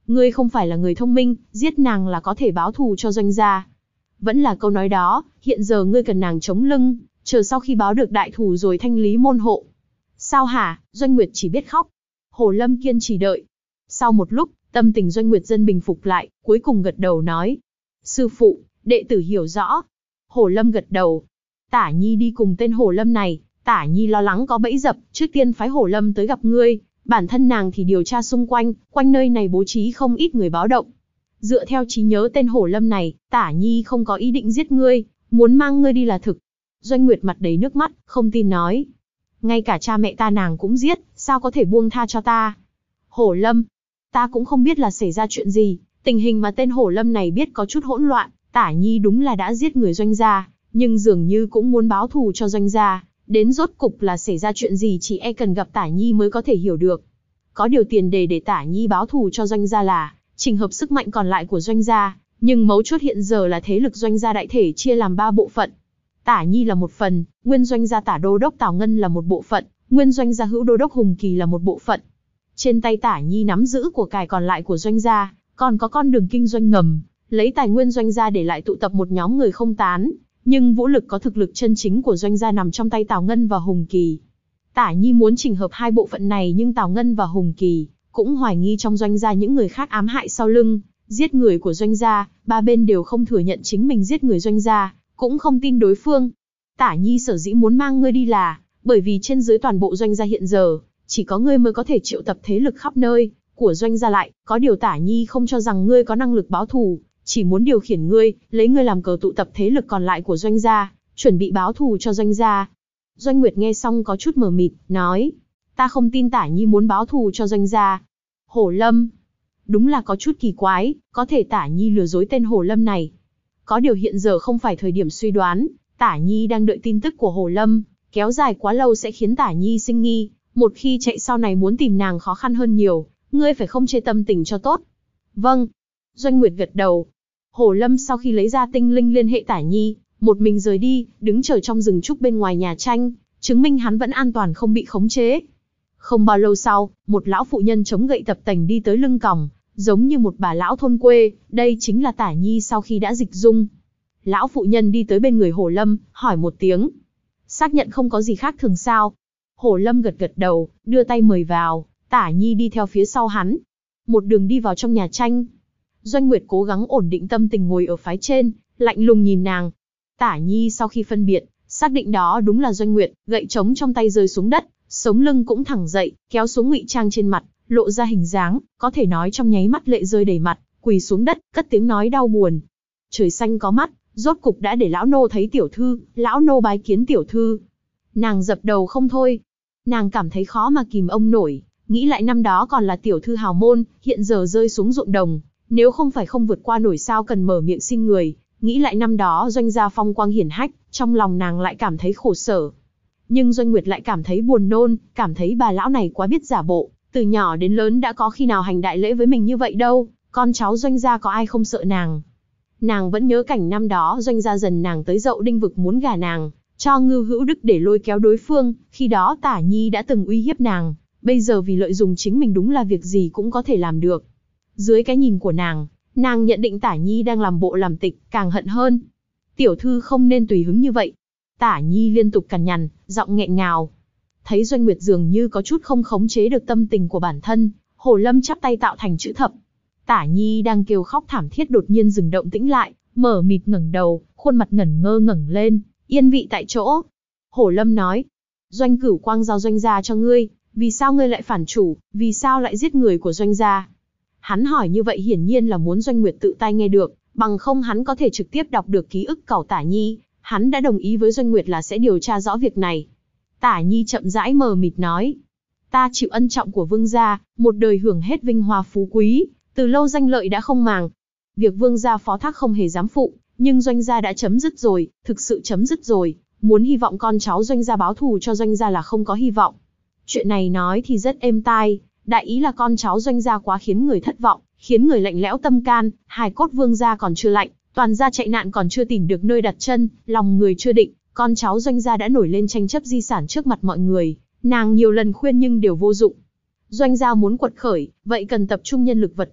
Ngươi không phải là người thông minh, giết nàng là có thể báo thù cho Doanh gia. Vẫn là câu nói đó, hiện giờ ngươi cần nàng chống lưng, chờ sau khi báo được đại thù rồi thanh lý môn hộ. Sao hả? Doanh Nguyệt chỉ biết khóc. Hồ Lâm kiên trì đợi. Sau một lúc, tâm tình Doanh Nguyệt dần bình phục lại, cuối cùng gật đầu nói. Sư phụ, đệ tử hiểu rõ. Hồ Lâm gật đầu. Tả Nhi đi cùng tên Hồ Lâm này, Tả Nhi lo lắng có bẫy dập, trước tiên phái Hồ Lâm tới gặp ngươi, bản thân nàng thì điều tra xung quanh, quanh nơi này bố trí không ít người báo động. Dựa theo trí nhớ tên Hồ Lâm này, Tả Nhi không có ý định giết ngươi, muốn mang ngươi đi là thực. Doanh Nguyệt mặt đầy nước mắt, không tin nói. Ngay cả cha mẹ ta nàng cũng giết, sao có thể buông tha cho ta? Hồ Lâm, ta cũng không biết là xảy ra chuyện gì, tình hình mà tên Hồ Lâm này biết có chút hỗn loạn, Tả Nhi đúng là đã giết người Doanh gia, nhưng dường như cũng muốn báo thù cho Doanh gia, đến rốt cục là xảy ra chuyện gì chỉ e cần gặp Tả Nhi mới có thể hiểu được. Có điều tiền đề để Tả Nhi báo thù cho Doanh gia là chỉnh hợp sức mạnh còn lại của Doanh gia, nhưng mấu chốt hiện giờ là thế lực Doanh gia đại thể chia làm 3 bộ phận. Tả Nhi là một phần, nguyên Doanh gia Tả Đô đốc Tào Ngân là một bộ phận, nguyên Doanh gia Hữu Đô đốc Hùng Kỳ là một bộ phận. Trên tay Tả Nhi nắm giữ của cải còn lại của Doanh gia, còn có con đường kinh doanh ngầm, lấy tài nguyên Doanh gia để lại tụ tập một nhóm người không tán, nhưng vũ lực có thực lực chân chính của Doanh gia nằm trong tay Tào Ngân và Hùng Kỳ. Tả Nhi muốn chỉnh hợp hai bộ phận này nhưng Tào Ngân và Hùng Kỳ cũng hoài nghi trong Doanh gia những người khác ám hại sau lưng, giết người của Doanh gia, ba bên đều không thừa nhận chính mình giết người Doanh gia, cũng không tin đối phương. Tả Nhi sở dĩ muốn mang ngươi đi là bởi vì trên dưới toàn bộ Doanh gia hiện giờ, chỉ có ngươi mới có thể triệu tập thế lực khắp nơi của Doanh gia lại, có điều Tả Nhi không cho rằng ngươi có năng lực báo thù, chỉ muốn điều khiển ngươi, lấy ngươi làm cờ tụ tập thế lực còn lại của Doanh gia, chuẩn bị báo thù cho Doanh gia. Doanh Nguyệt nghe xong có chút mờ mịt, nói, ta không tin Tả Nhi muốn báo thù cho Doanh gia. Hồ Lâm, đúng là có chút kỳ quái, có thể Tả Nhi lừa dối tên Hồ Lâm này. Có điều hiện giờ không phải thời điểm suy đoán, Tả Nhi đang đợi tin tức của Hồ Lâm, kéo dài quá lâu sẽ khiến Tả Nhi sinh nghi, một khi chạy sau này muốn tìm nàng khó khăn hơn nhiều, ngươi phải không chê tâm tình cho tốt. Vâng. Doanh Nguyệt gật đầu. Hồ Lâm sau khi lấy ra tinh linh liên hệ Tả Nhi, một mình rời đi, đứng chờ trong rừng trúc bên ngoài nhà tranh, chứng minh hắn vẫn an toàn không bị khống chế. Không bao lâu sau, một lão phụ nhân chống gậy tập tành đi tới lưng còng, giống như một bà lão thôn quê, đây chính là Tả Nhi sau khi đã dịch dung. Lão phụ nhân đi tới bên người Hồ Lâm, hỏi một tiếng. Xác nhận không có gì khác thường sao? Hồ Lâm gật gật đầu, đưa tay mời vào, Tả Nhi đi theo phía sau hắn. Một đường đi vào trong nhà tranh. Doanh Nguyệt cố gắng ổn định tâm tình ngồi ở phái trên, lạnh lùng nhìn nàng. Tả Nhi sau khi phân biệt, xác định đó đúng là Doanh Nguyệt, gậy trống trong tay rơi xuống đất, sống lưng cũng thẳng dậy, kéo xuống ngụy trang trên mặt, lộ ra hình dáng, có thể nói trong nháy mắt lệ rơi đầy mặt, quỳ xuống đất, cất tiếng nói đau buồn. Trời xanh có mắt, rốt cục đã để lão nô thấy tiểu thư, lão nô bái kiến tiểu thư. Nàng dập đầu không thôi. Nàng cảm thấy khó mà kìm ông nổi, nghĩ lại năm đó còn là tiểu thư hào môn, hiện giờ rơi xuống ruộng đồng, nếu không phải không vượt qua nổi sao cần mở miệng xin người, nghĩ lại năm đó Doanh gia phong quang hiển hách, trong lòng nàng lại cảm thấy khổ sở. Nhưng Doanh Nguyệt lại cảm thấy buồn nôn, cảm thấy bà lão này quá biết giả bộ, từ nhỏ đến lớn đã có khi nào hành đại lễ với mình như vậy đâu, con cháu Doanh gia có ai không sợ nàng. Nàng vẫn nhớ cảnh năm đó Doanh gia dần nàng tới Dậu Đinh vực muốn gả nàng cho Ngưu Hữu Đức để lôi kéo đối phương, khi đó Tả Nhi đã từng uy hiếp nàng, bây giờ vì lợi dụng chính mình đúng là việc gì cũng có thể làm được. Dưới cái nhìn của nàng nhận định Tả Nhi đang làm bộ làm tịch, càng hận hơn. Tiểu thư không nên tùy hứng như vậy. Tả Nhi liên tục cằn nhằn, giọng nghẹn ngào. Thấy Doanh Nguyệt dường như có chút không khống chế được tâm tình của bản thân, Hồ Lâm chắp tay tạo thành chữ thập. Tả Nhi đang kêu khóc thảm thiết đột nhiên dừng động tĩnh lại, mở mịt ngẩng đầu, khuôn mặt ngẩn ngơ ngẩng lên, yên vị tại chỗ. Hồ Lâm nói, Doanh Cửu Quang giao Doanh gia cho ngươi, vì sao ngươi lại phản chủ, vì sao lại giết người của Doanh gia? Hắn hỏi như vậy hiển nhiên là muốn Doanh Nguyệt tự tay nghe được, bằng không hắn có thể trực tiếp đọc được ký ức cẩu Tả Nhi, hắn đã đồng ý với Doanh Nguyệt là sẽ điều tra rõ việc này. Tả Nhi chậm rãi mờ mịt nói, ta chịu ân trọng của vương gia, một đời hưởng hết vinh hoa phú quý, từ lâu danh lợi đã không màng. Việc vương gia phó thác không hề dám phụ, nhưng Doanh gia đã chấm dứt rồi, thực sự chấm dứt rồi, muốn hy vọng con cháu Doanh gia báo thù cho Doanh gia là không có hy vọng. Chuyện này nói thì rất êm tai, đại ý là con cháu Doanh gia quá khiến người thất vọng, khiến người lạnh lẽo tâm can, hài cốt vương gia còn chưa lạnh, toàn gia chạy nạn còn chưa tìm được nơi đặt chân, lòng người chưa định, con cháu Doanh gia đã nổi lên tranh chấp di sản trước mặt mọi người, nàng nhiều lần khuyên nhưng đều vô dụng. Doanh gia muốn quật khởi, vậy cần tập trung nhân lực vật lực,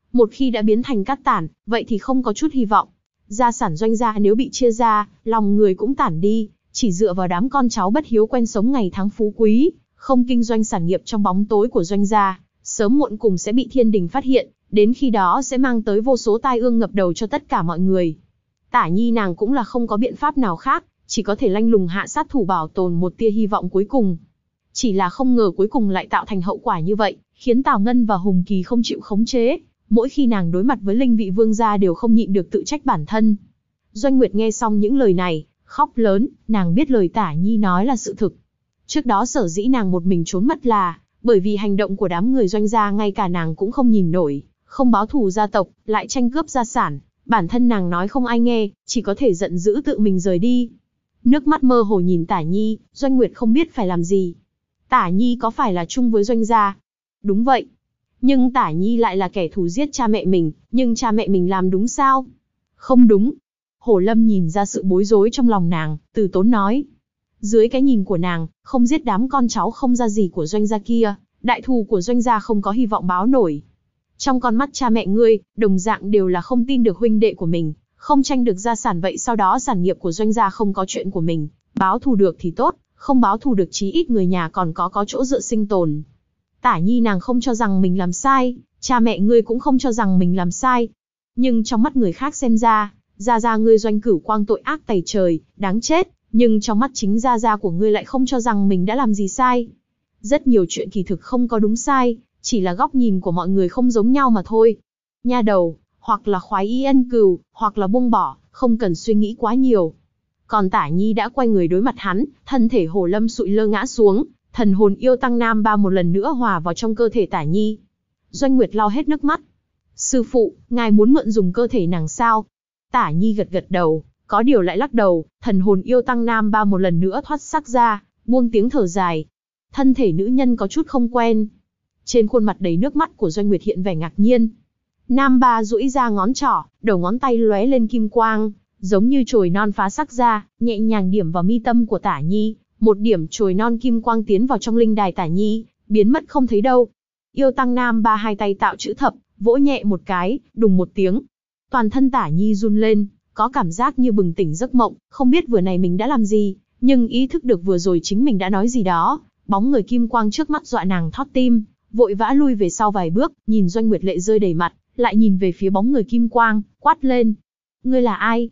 Một khi đã biến thành cát tản, vậy thì không có chút hy vọng. Gia sản Doanh gia nếu bị chia ra, lòng người cũng tản đi, chỉ dựa vào đám con cháu bất hiếu quen sống ngày tháng phú quý, không kinh doanh sản nghiệp trong bóng tối của Doanh gia, sớm muộn cùng sẽ bị thiên đình phát hiện, đến khi đó sẽ mang tới vô số tai ương ngập đầu cho tất cả mọi người. Tả Nhi nàng cũng là không có biện pháp nào khác, chỉ có thể lanh lùng hạ sát thủ bảo tồn một tia hy vọng cuối cùng. Chỉ là không ngờ cuối cùng lại tạo thành hậu quả như vậy, khiến Tào Ngân và Hùng Kỳ không chịu khống chế. Mỗi khi nàng đối mặt với linh vị vương gia đều không nhịn được tự trách bản thân. Doanh Nguyệt nghe xong những lời này, khóc lớn, nàng biết lời Tả Nhi nói là sự thực. Trước đó sở dĩ nàng một mình trốn mất là bởi vì hành động của đám người Doanh gia ngay cả nàng cũng không nhìn nổi, không báo thù gia tộc, lại tranh cướp gia sản. Bản thân nàng nói không ai nghe, chỉ có thể giận dữ tự mình rời đi. Nước mắt mơ hồ nhìn Tả Nhi, Doanh Nguyệt không biết phải làm gì. Tả Nhi có phải là chung với Doanh gia? Đúng vậy. Nhưng Tả Nhi lại là kẻ thù giết cha mẹ mình, nhưng cha mẹ mình làm đúng sao? Không đúng. Hổ Lâm nhìn ra sự bối rối trong lòng nàng, từ tốn nói. Dưới cái nhìn của nàng, không giết đám con cháu không ra gì của Doanh gia kia, đại thù của Doanh gia không có hy vọng báo nổi. Trong con mắt cha mẹ ngươi, đồng dạng đều là không tin được huynh đệ của mình, không tranh được gia sản, vậy sau đó sản nghiệp của Doanh gia không có chuyện của mình, báo thù được thì tốt, không báo thù được chí ít người nhà còn có chỗ dựa sinh tồn. Tả Nhi nàng không cho rằng mình làm sai, cha mẹ ngươi cũng không cho rằng mình làm sai. Nhưng trong mắt người khác xem ra, gia gia ngươi Doanh Cửu Quang tội ác tày trời, đáng chết, nhưng trong mắt chính gia gia của ngươi lại không cho rằng mình đã làm gì sai. Rất nhiều chuyện kỳ thực không có đúng sai, chỉ là góc nhìn của mọi người không giống nhau mà thôi. Nha đầu, hoặc là khoái ý ân cừu, hoặc là buông bỏ, không cần suy nghĩ quá nhiều. Còn Tả Nhi đã quay người đối mặt hắn, thân thể Hổ Lâm sụi lơ ngã xuống, thần hồn yêu tăng nam ba một lần nữa hòa vào trong cơ thể Tả Nhi. Doanh Nguyệt lau hết nước mắt. Sư phụ, ngài muốn mượn dùng cơ thể nàng sao? Tả Nhi gật gật đầu, có điều lại lắc đầu, thần hồn yêu tăng nam ba một lần nữa thoát xác ra, buông tiếng thở dài. Thân thể nữ nhân có chút không quen. Trên khuôn mặt đầy nước mắt của Doanh Nguyệt hiện vẻ ngạc nhiên. Nam ba duỗi ra ngón trỏ, đầu ngón tay lóe lên kim quang, giống như chồi non phá sắc ra, nhẹ nhàng điểm vào mi tâm của Tả Nhi. Một điểm chồi non kim quang tiến vào trong linh đài Tả Nhi, biến mất không thấy đâu. Yêu tăng nam ba hai tay tạo chữ thập, vỗ nhẹ một cái, đùng một tiếng. Toàn thân Tả Nhi run lên, có cảm giác như bừng tỉnh giấc mộng, không biết vừa này mình đã làm gì, nhưng ý thức được vừa rồi chính mình đã nói gì đó. Bóng người kim quang trước mắt dọa nàng thót tim, vội vã lui về sau vài bước, nhìn Doanh Nguyệt lệ rơi đầy mặt, lại nhìn về phía bóng người kim quang, quát lên. Ngươi là ai?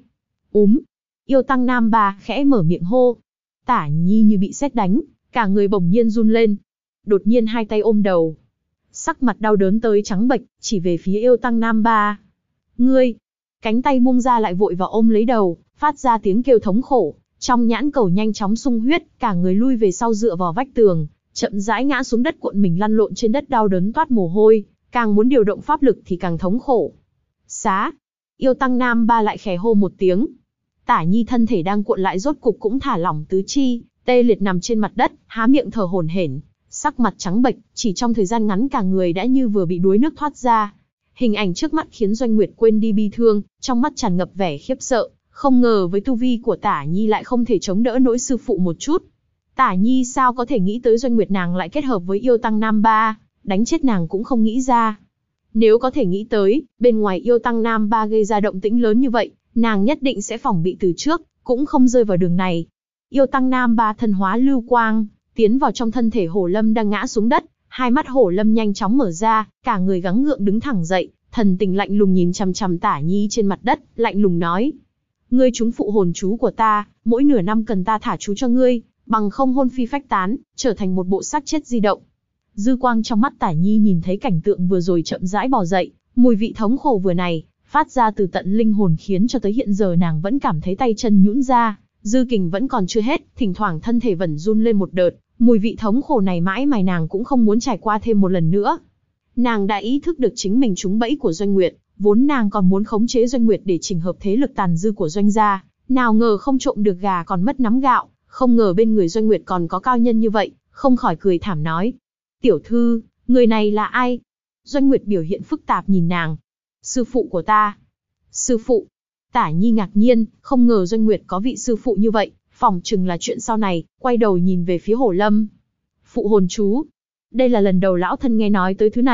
Yêu tăng nam ba khẽ mở miệng hô. Tả Nhi như bị sét đánh, cả người bỗng nhiên run lên. Đột nhiên hai tay ôm đầu. Sắc mặt đau đớn tới trắng bệch, chỉ về phía yêu tăng nam ba. Ngươi! Cánh tay buông ra lại vội vào ôm lấy đầu, phát ra tiếng kêu thống khổ. Trong nhãn cầu nhanh chóng sung huyết, cả người lui về sau dựa vào vách tường, chậm rãi ngã xuống đất, cuộn mình lăn lộn trên đất đau đớn toát mồ hôi, càng muốn điều động pháp lực thì càng thống khổ. Xá! Yêu tăng nam ba lại khẽ hô một tiếng. Tả Nhi thân thể đang cuộn lại rốt cục cũng thả lỏng tứ chi, tê liệt nằm trên mặt đất, há miệng thở hổn hển, sắc mặt trắng bệch, chỉ trong thời gian ngắn cả người đã như vừa bị đuối nước thoát ra. Hình ảnh trước mắt khiến Doanh Nguyệt quên đi bi thương, trong mắt tràn ngập vẻ khiếp sợ, không ngờ với tu vi của Tả Nhi lại không thể chống đỡ nỗi sư phụ một chút. Tả Nhi sao có thể nghĩ tới Doanh Nguyệt nàng lại kết hợp với yêu tăng nam ba, đánh chết nàng cũng không nghĩ ra. Nếu có thể nghĩ tới, bên ngoài yêu tăng nam ba gây ra động tĩnh lớn như vậy, nàng nhất định sẽ phòng bị từ trước, cũng không rơi vào đường này. Yêu tăng nam ba thân hóa lưu quang, tiến vào trong thân thể Hổ Lâm đang ngã xuống đất, hai mắt Hổ Lâm nhanh chóng mở ra, cả người gắng gượng đứng thẳng dậy, thần tình lạnh lùng nhìn chằm chằm Tả Nhi trên mặt đất, lạnh lùng nói: Ngươi trúng phụ hồn chú của ta, mỗi nửa năm cần ta thả chú cho ngươi, bằng không hồn phi phách tán, trở thành một bộ xác chết di động. Dư quang trong mắt Tả Nhi nhìn thấy cảnh tượng vừa rồi chậm rãi bò dậy, mùi vị thống khổ vừa này, phát ra từ tận linh hồn khiến cho tới hiện giờ nàng vẫn cảm thấy tay chân nhũn ra, dư kình vẫn còn chưa hết, thỉnh thoảng thân thể vẫn run lên một đợt, mùi vị thống khổ này mãi mãi nàng cũng không muốn trải qua thêm một lần nữa. Nàng đã ý thức được chính mình trúng bẫy của Doanh Nguyệt, vốn nàng còn muốn khống chế Doanh Nguyệt để chỉnh hợp thế lực tàn dư của Doanh gia, nào ngờ không trộm được gà còn mất nắm gạo, không ngờ bên người Doanh Nguyệt còn có cao nhân như vậy, không khỏi cười thảm nói: Tiểu thư, người này là ai? Doanh Nguyệt biểu hiện phức tạp nhìn nàng. Sư phụ của ta. Sư phụ. Tả Nhi ngạc nhiên, không ngờ Doanh Nguyệt có vị sư phụ như vậy, phỏng chừng là chuyện sau này, quay đầu nhìn về phía Hổ Lâm. Phụ hồn chú. Đây là lần đầu lão thân nghe nói tới thứ này,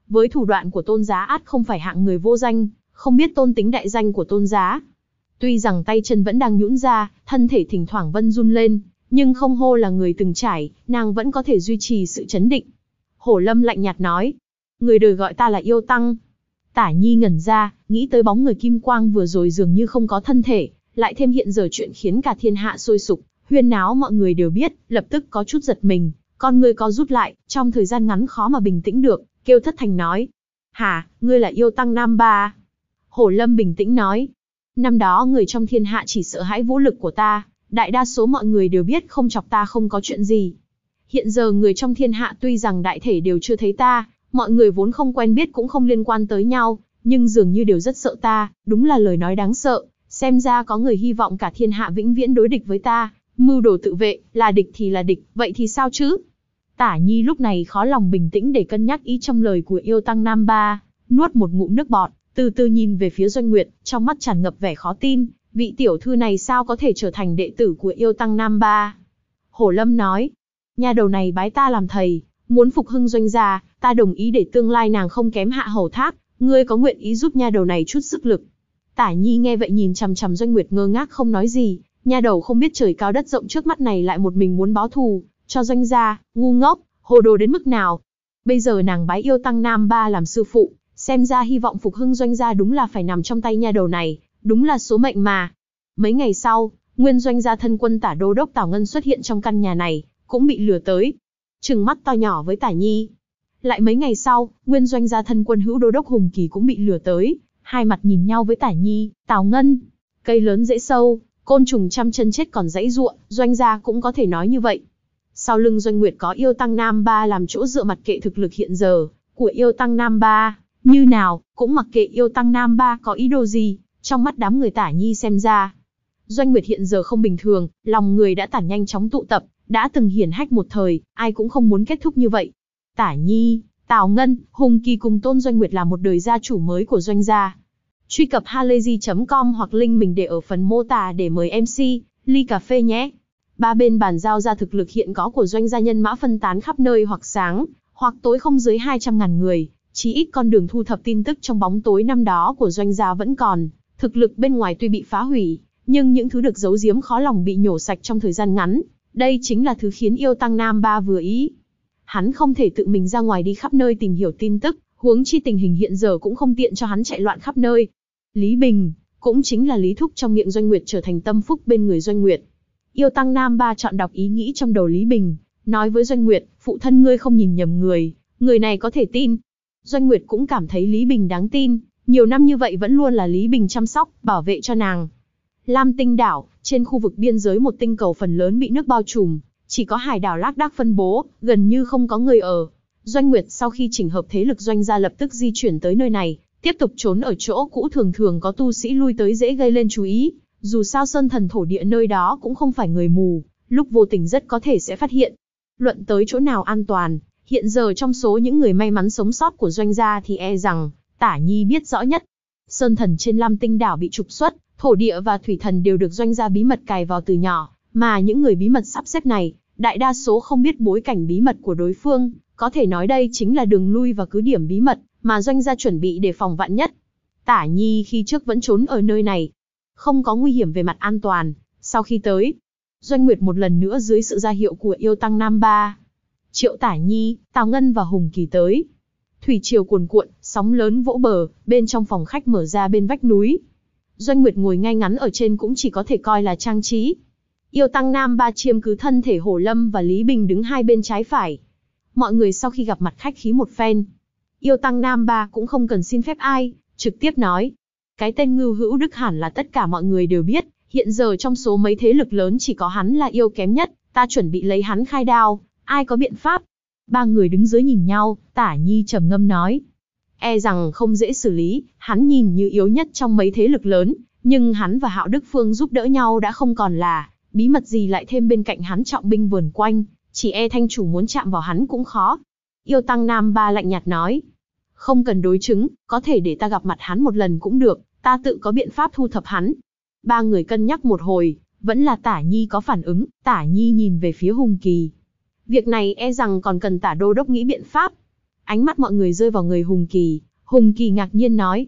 với thủ đoạn của Tôn Giá ắt không phải hạng người vô danh, không biết tôn tính đại danh của Tôn Giá. Tuy rằng tay chân vẫn đang nhũn ra, thân thể thỉnh thoảng vân run lên, nhưng không hô là người từng trải, nàng vẫn có thể duy trì sự trấn định. Hổ Lâm lạnh nhạt nói, người đời gọi ta là Yêu Tăng. Tả Nhi ngẩn ra, nghĩ tới bóng người kim quang vừa rồi dường như không có thân thể, lại thêm hiện giờ chuyện khiến cả thiên hạ sôi sục, huyên náo mọi người đều biết, lập tức có chút giật mình, con người có rút lại, trong thời gian ngắn khó mà bình tĩnh được, kêu thất thành nói, hả, ngươi là Yêu Tăng Nam Ba? Hổ Lâm bình tĩnh nói, năm đó người trong thiên hạ chỉ sợ hãi vũ lực của ta, đại đa số mọi người đều biết không chọc ta không có chuyện gì. Hiện giờ người trong thiên hạ tuy rằng đại thể đều chưa thấy ta, mọi người vốn không quen biết cũng không liên quan tới nhau, nhưng dường như đều rất sợ ta, đúng là lời nói đáng sợ, xem ra có người hy vọng cả thiên hạ vĩnh viễn đối địch với ta, mưu đồ tự vệ, là địch thì là địch, vậy thì sao chứ? Tả Nhi lúc này khó lòng bình tĩnh để cân nhắc ý trong lời của Yêu Tăng Nam Ba, nuốt một ngụm nước bọt, từ từ nhìn về phía Doanh Nguyệt, trong mắt tràn ngập vẻ khó tin, vị tiểu thư này sao có thể trở thành đệ tử của Yêu Tăng Nam Ba? Hổ Lâm nói, nhà đầu này bái ta làm thầy, muốn phục hưng Doanh gia, ta đồng ý để tương lai nàng không kém hạ hầu thác, ngươi có nguyện ý giúp nha đầu này chút sức lực? Tả Nhi nghe vậy nhìn chằm chằm Doanh Nguyệt ngơ ngác không nói gì, nha đầu không biết trời cao đất rộng trước mắt này lại một mình muốn báo thù cho Doanh gia, ngu ngốc, hồ đồ đến mức nào? Bây giờ nàng bái Yêu Tăng Nam Ba làm sư phụ, xem ra hy vọng phục hưng Doanh gia đúng là phải nằm trong tay nha đầu này, đúng là số mệnh mà. Mấy ngày sau, nguyên Doanh gia thân quân Tả Đô đốc Tào Ngân xuất hiện trong căn nhà này, cũng bị lừa tới. Trừng mắt to nhỏ với Tả Nhi. Lại mấy ngày sau, nguyên Doanh gia thân quân Hữu Đô đốc Hùng Kỳ cũng bị lừa tới, hai mặt nhìn nhau với Tả Nhi, Tào Ngân. Cây lớn rễ sâu, côn trùng trăm chân chết còn giãy giụa, Doanh gia cũng có thể nói như vậy. Sau lưng Doanh Nguyệt có Yêu Tăng Nam Ba làm chỗ dựa, mặc kệ thực lực hiện giờ của Yêu Tăng Nam Ba như nào, cũng mặc kệ Yêu Tăng Nam Ba có ý đồ gì, trong mắt đám người Tả Nhi xem ra, Doanh Nguyệt hiện giờ không bình thường, lòng người đã tản nhanh chóng tụ tập, đã từng hiển hách một thời, ai cũng không muốn kết thúc như vậy. Tả Nhi, Tào Ngân, Hùng Kỳ cùng tôn Doanh Nguyệt là một đời gia chủ mới của Doanh gia. Truy cập halayzi.com hoặc link mình để ở phần mô tả để mời MC, ly cà phê nhé. Ba bên bàn giao ra thực lực hiện có của Doanh gia, nhân mã phân tán khắp nơi, hoặc sáng, hoặc tối không dưới 200.000 người, chí ít con đường thu thập tin tức trong bóng tối năm đó của Doanh gia vẫn còn, thực lực bên ngoài tuy bị phá hủy, nhưng những thứ được giấu giếm khó lòng bị nhổ sạch trong thời gian ngắn. Đây chính là thứ khiến Yêu Tăng Nam Ba vừa ý. Hắn không thể tự mình ra ngoài đi khắp nơi tìm hiểu tin tức, huống chi tình hình hiện giờ cũng không tiện cho hắn chạy loạn khắp nơi. Lý Bình, cũng chính là Lý Thúc trong miệng Doanh Nguyệt, trở thành tâm phúc bên người Doanh Nguyệt. Yêu Tăng Nam Ba chọn đọc ý nghĩ trong đầu Lý Bình, nói với Doanh Nguyệt, phụ thân ngươi không nhìn nhầm người, người này có thể tin. Doanh Nguyệt cũng cảm thấy Lý Bình đáng tin, nhiều năm như vậy vẫn luôn là Lý Bình chăm sóc, bảo vệ cho nàng. Lam Tinh đảo, trên khu vực biên giới một tinh cầu phần lớn bị nước bao trùm, chỉ có hải đảo lác đác phân bố, gần như không có người ở. Doanh Nguyệt sau khi chỉnh hợp thế lực Doanh gia lập tức di chuyển tới nơi này, tiếp tục trốn ở chỗ cũ, thường thường có tu sĩ lui tới dễ gây lên chú ý. Dù sao sơn thần thổ địa nơi đó cũng không phải người mù, lúc vô tình rất có thể sẽ phát hiện. Luận tới chỗ nào an toàn, hiện giờ trong số những người may mắn sống sót của Doanh gia thì e rằng Tả Nhi biết rõ nhất. Sơn thần trên Lam Tinh đảo bị trục xuất, thổ địa và thủy thần đều được Doanh gia bí mật cài vào từ nhỏ, mà những người bí mật sắp xếp này, đại đa số không biết bối cảnh bí mật của đối phương, có thể nói đây chính là đường lui và cứ điểm bí mật mà Doanh gia chuẩn bị để phòng vạn nhất. Tả Nhi khi trước vẫn trốn ở nơi này, không có nguy hiểm về mặt an toàn. Sau khi tới, Doanh Nguyệt một lần nữa dưới sự ra hiệu của Yêu Tăng Nam Ba, triệu Tả Nhi, Tào Ngân và Hùng Kỳ tới. Thủy triều cuồn cuộn, sóng lớn vỗ bờ, bên trong phòng khách mở ra bên vách núi. Doanh Nguyệt ngồi ngay ngắn ở trên cũng chỉ có thể coi là trang trí. Yêu Tăng Nam Ba chiếm cứ thân thể Hổ Lâm và Lý Bình đứng hai bên trái phải. Mọi người sau khi gặp mặt khách khí một phen, Yêu Tăng Nam Ba cũng không cần xin phép ai, trực tiếp nói. Cái tên Ngưu Hữu Đức hẳn là tất cả mọi người đều biết, hiện giờ trong số mấy thế lực lớn chỉ có hắn là yêu kém nhất, ta chuẩn bị lấy hắn khai đao, ai có biện pháp? Ba người đứng dưới nhìn nhau, Tả Nhi trầm ngâm nói. E rằng không dễ xử lý, hắn nhìn như yếu nhất trong mấy thế lực lớn, nhưng hắn và Hạo Đức Phương giúp đỡ nhau đã không còn là bí mật gì, lại thêm bên cạnh hắn trọng binh vờn quanh, chỉ e thanh chủ muốn chạm vào hắn cũng khó. Yêu Tăng Nam Ba lạnh nhạt nói. Không cần đối chứng, có thể để ta gặp mặt hắn một lần cũng được, ta tự có biện pháp thu thập hắn. Ba người cân nhắc một hồi, vẫn là Tả Nhi có phản ứng. Tả Nhi nhìn về phía Hùng Kỳ. Việc này e rằng còn cần Tả Đô đốc nghĩ biện pháp. Ánh mắt mọi người rơi vào người Hùng Kỳ. Hùng Kỳ ngạc nhiên nói,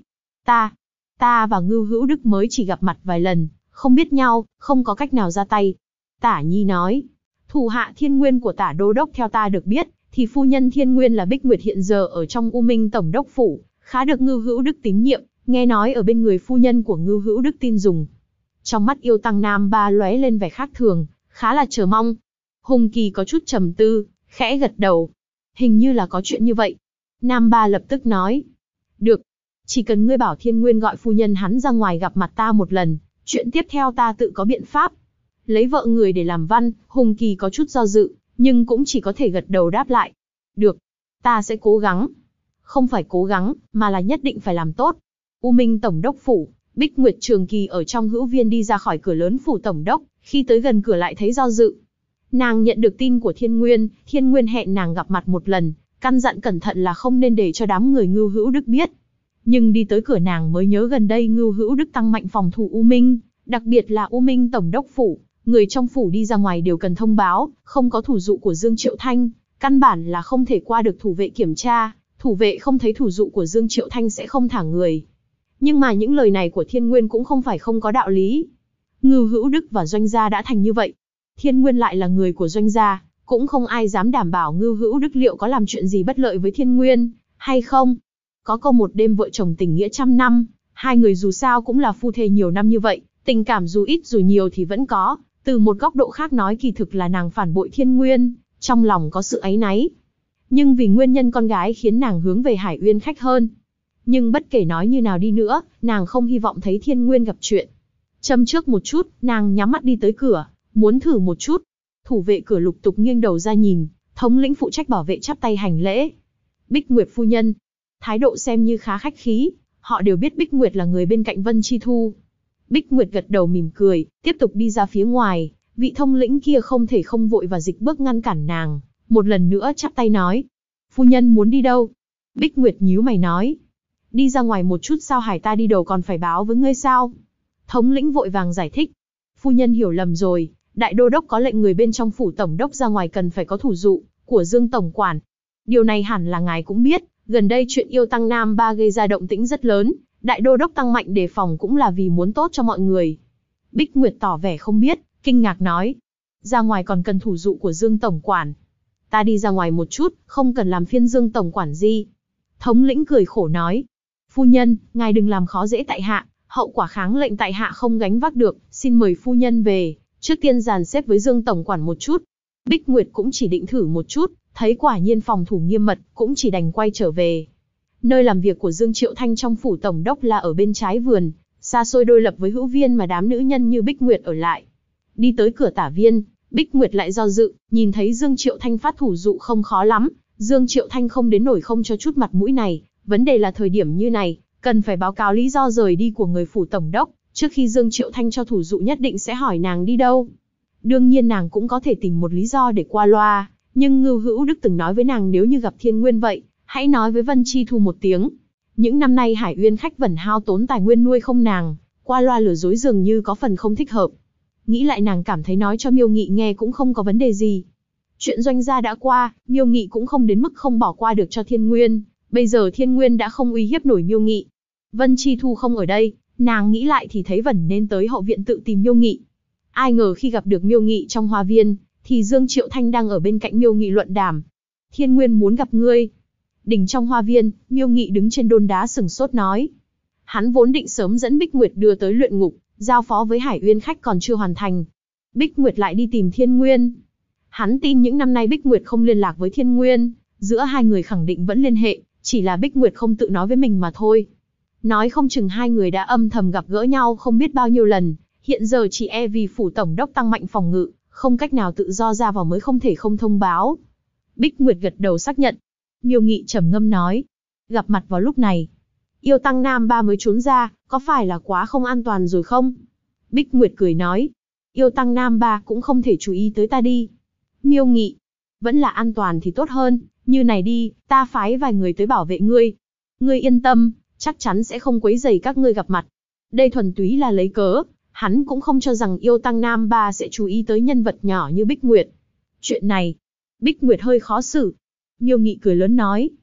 ta và Ngưu Hữu Đức mới chỉ gặp mặt vài lần, không biết nhau, không có cách nào ra tay. Tả Nhi nói, thủ hạ Thiên Nguyên của Tả Đô Đốc theo ta được biết, thì phu nhân Thiên Nguyên là Bích Nguyệt hiện giờ ở trong U Minh Tổng đốc phủ, khá được Ngưu Hữu Đức tín nhiệm, nghe nói ở bên người phu nhân của Ngưu Hữu Đức tin dùng. Trong mắt Yêu Tăng Nam Ba lóe lên vẻ khác thường, khá là chờ mong. Hùng Kỳ có chút trầm tư, khẽ gật đầu. Hình như là có chuyện như vậy. Nam Ba lập tức nói, được, chỉ cần ngươi bảo Thiên Nguyên gọi phu nhân hắn ra ngoài gặp mặt ta một lần, chuyện tiếp theo ta tự có biện pháp. Lấy vợ người để làm văn, Hùng Kỳ có chút do dự, nhưng cũng chỉ có thể gật đầu đáp lại. Được, ta sẽ cố gắng. Không phải cố gắng, mà là nhất định phải làm tốt. U Minh Tổng đốc phủ, Bích Nguyệt Trường Kỳ ở trong hữu viên đi ra khỏi cửa lớn phủ tổng đốc, khi tới gần cửa lại thấy do dự. Nàng nhận được tin của Thiên Nguyên hẹn nàng gặp mặt một lần, căn dặn cẩn thận là không nên để cho đám người Ngưu Hữu Đức biết. Nhưng đi tới cửa nàng mới nhớ gần đây Ngưu Hữu Đức tăng mạnh phòng thủ U Minh, đặc biệt là U Minh Tổng đốc phủ, người trong phủ đi ra ngoài đều cần thông báo, không có thủ dụ của Dương Triệu Thanh, căn bản là không thể qua được thủ vệ kiểm tra, thủ vệ không thấy thủ dụ của Dương Triệu Thanh sẽ không thả người. Nhưng mà những lời này của Thiên Nguyên cũng không phải không có đạo lý. Ngưu Hữu Đức và Doanh gia đã thành như vậy, Thiên Nguyên lại là người của Doanh gia, cũng không ai dám đảm bảo Ngưu Hữu Đức liệu có làm chuyện gì bất lợi với Thiên Nguyên, hay không. Có câu một đêm vợ chồng tình nghĩa trăm năm, hai người dù sao cũng là phu thê nhiều năm như vậy, tình cảm dù ít dù nhiều thì vẫn có. Từ một góc độ khác nói kỳ thực là nàng phản bội Thiên Nguyên, trong lòng có sự áy náy. Nhưng vì nguyên nhân con gái khiến nàng hướng về Hải Uyên Khách hơn. Nhưng bất kể nói như nào đi nữa, nàng không hy vọng thấy Thiên Nguyên gặp chuyện. Châm trước một chút, nàng nhắm mắt đi tới cửa, muốn thử một chút. Thủ vệ cửa lục tục nghiêng đầu ra nhìn, thống lĩnh phụ trách bảo vệ chắp tay hành lễ. Bích Nguyệt phu nhân, thái độ xem như khá khách khí, họ đều biết Bích Nguyệt là người bên cạnh Vân Chi Thu. Bích Nguyệt gật đầu mỉm cười, tiếp tục đi ra phía ngoài, vị thông lĩnh kia không thể không vội và dịch bước ngăn cản nàng, một lần nữa chắp tay nói. Phu nhân muốn đi đâu? Bích Nguyệt nhíu mày nói. Đi ra ngoài một chút sao Hải ta đi đầu còn phải báo với ngươi sao? Thống lĩnh vội vàng giải thích. Phu nhân hiểu lầm rồi, đại đô đốc có lệnh người bên trong phủ tổng đốc ra ngoài cần phải có thủ dụ của Dương tổng quản. Điều này hẳn là ngài cũng biết, gần đây chuyện Yêu Tăng Nam Ba gây ra động tĩnh rất lớn, đại đô đốc tăng mạnh đề phòng cũng là vì muốn tốt cho mọi người. Bích Nguyệt tỏ vẻ không biết, kinh ngạc nói. Ra ngoài còn cần thủ dụ của Dương tổng quản. Ta đi ra ngoài một chút, không cần làm phiên Dương tổng quản gì. Thống lĩnh cười khổ nói. Phu nhân, ngài đừng làm khó dễ tại hạ, hậu quả kháng lệnh tại hạ không gánh vác được, xin mời phu nhân về, trước tiên dàn xếp với Dương tổng quản một chút. Bích Nguyệt cũng chỉ định thử một chút, thấy quả nhiên phòng thủ nghiêm mật, cũng chỉ đành quay trở về. Nơi làm việc của Dương Triệu Thanh trong phủ tổng đốc là ở bên trái vườn, xa xôi đôi lập với hữu viên mà đám nữ nhân như Bích Nguyệt ở lại. Đi tới cửa tả viên, Bích Nguyệt lại do dự, nhìn thấy Dương Triệu Thanh phát thủ dụ không khó lắm, Dương Triệu Thanh không đến nổi không cho chút mặt mũi này, vấn đề là thời điểm như này, cần phải báo cáo lý do rời đi của người phủ tổng đốc, trước khi Dương Triệu Thanh cho thủ dụ nhất định sẽ hỏi nàng đi đâu. Đương nhiên nàng cũng có thể tìm một lý do để qua loa, nhưng Ngưu Hữu Đức từng nói với nàng nếu như gặp Thiên Nguyên vậy, hãy nói với Vân Chi Thu một tiếng. Những năm nay Hải Uyên Khách vẫn hao tốn tài nguyên nuôi không nàng, qua loa lừa dối dường như có phần không thích hợp. Nghĩ lại nàng cảm thấy nói cho Miêu Nghị nghe cũng không có vấn đề gì. Chuyện Doanh gia đã qua, Miêu Nghị cũng không đến mức không bỏ qua được cho Thiên Nguyên, bây giờ Thiên Nguyên đã không uy hiếp nổi Miêu Nghị. Vân Chi Thu không ở đây, nàng nghĩ lại thì thấy vẫn nên tới hậu viện tự tìm Miêu Nghị. Ai ngờ khi gặp được Miêu Nghị trong hoa viên, thì Dương Triệu Thanh đang ở bên cạnh Miêu Nghị luận đàm. Thiên Nguyên muốn gặp ngươi. Đỉnh trong hoa viên, Miêu Nghị đứng trên đôn đá sừng sốt nói. Hắn vốn định sớm dẫn Bích Nguyệt đưa tới luyện ngục, giao phó với Hải Uyên Khách còn chưa hoàn thành. Bích Nguyệt lại đi tìm Thiên Nguyên. Hắn tin những năm nay Bích Nguyệt không liên lạc với Thiên Nguyên, giữa hai người khẳng định vẫn liên hệ, chỉ là Bích Nguyệt không tự nói với mình mà thôi. Nói không chừng hai người đã âm thầm gặp gỡ nhau không biết bao nhiêu lần, hiện giờ chỉ e vì phủ tổng đốc tăng mạnh phòng ngự, không cách nào tự do ra vào mới không thể không thông báo. Bích Nguyệt gật đầu xác nhận. Miêu Nghị trầm ngâm nói. Gặp mặt vào lúc này, Yêu Tăng Nam Ba mới trốn ra, có phải là quá không an toàn rồi không? Bích Nguyệt cười nói. Yêu Tăng Nam Ba cũng không thể chú ý tới ta đi. Miêu Nghị. Vẫn là an toàn thì tốt hơn, như này đi, ta phái vài người tới bảo vệ ngươi. Ngươi yên tâm, chắc chắn sẽ không quấy rầy các ngươi gặp mặt. Đây thuần túy là lấy cớ, hắn cũng không cho rằng Yêu Tăng Nam Ba sẽ chú ý tới nhân vật nhỏ như Bích Nguyệt. Chuyện này, Bích Nguyệt hơi khó xử. Miêu Nghị cười lớn nói.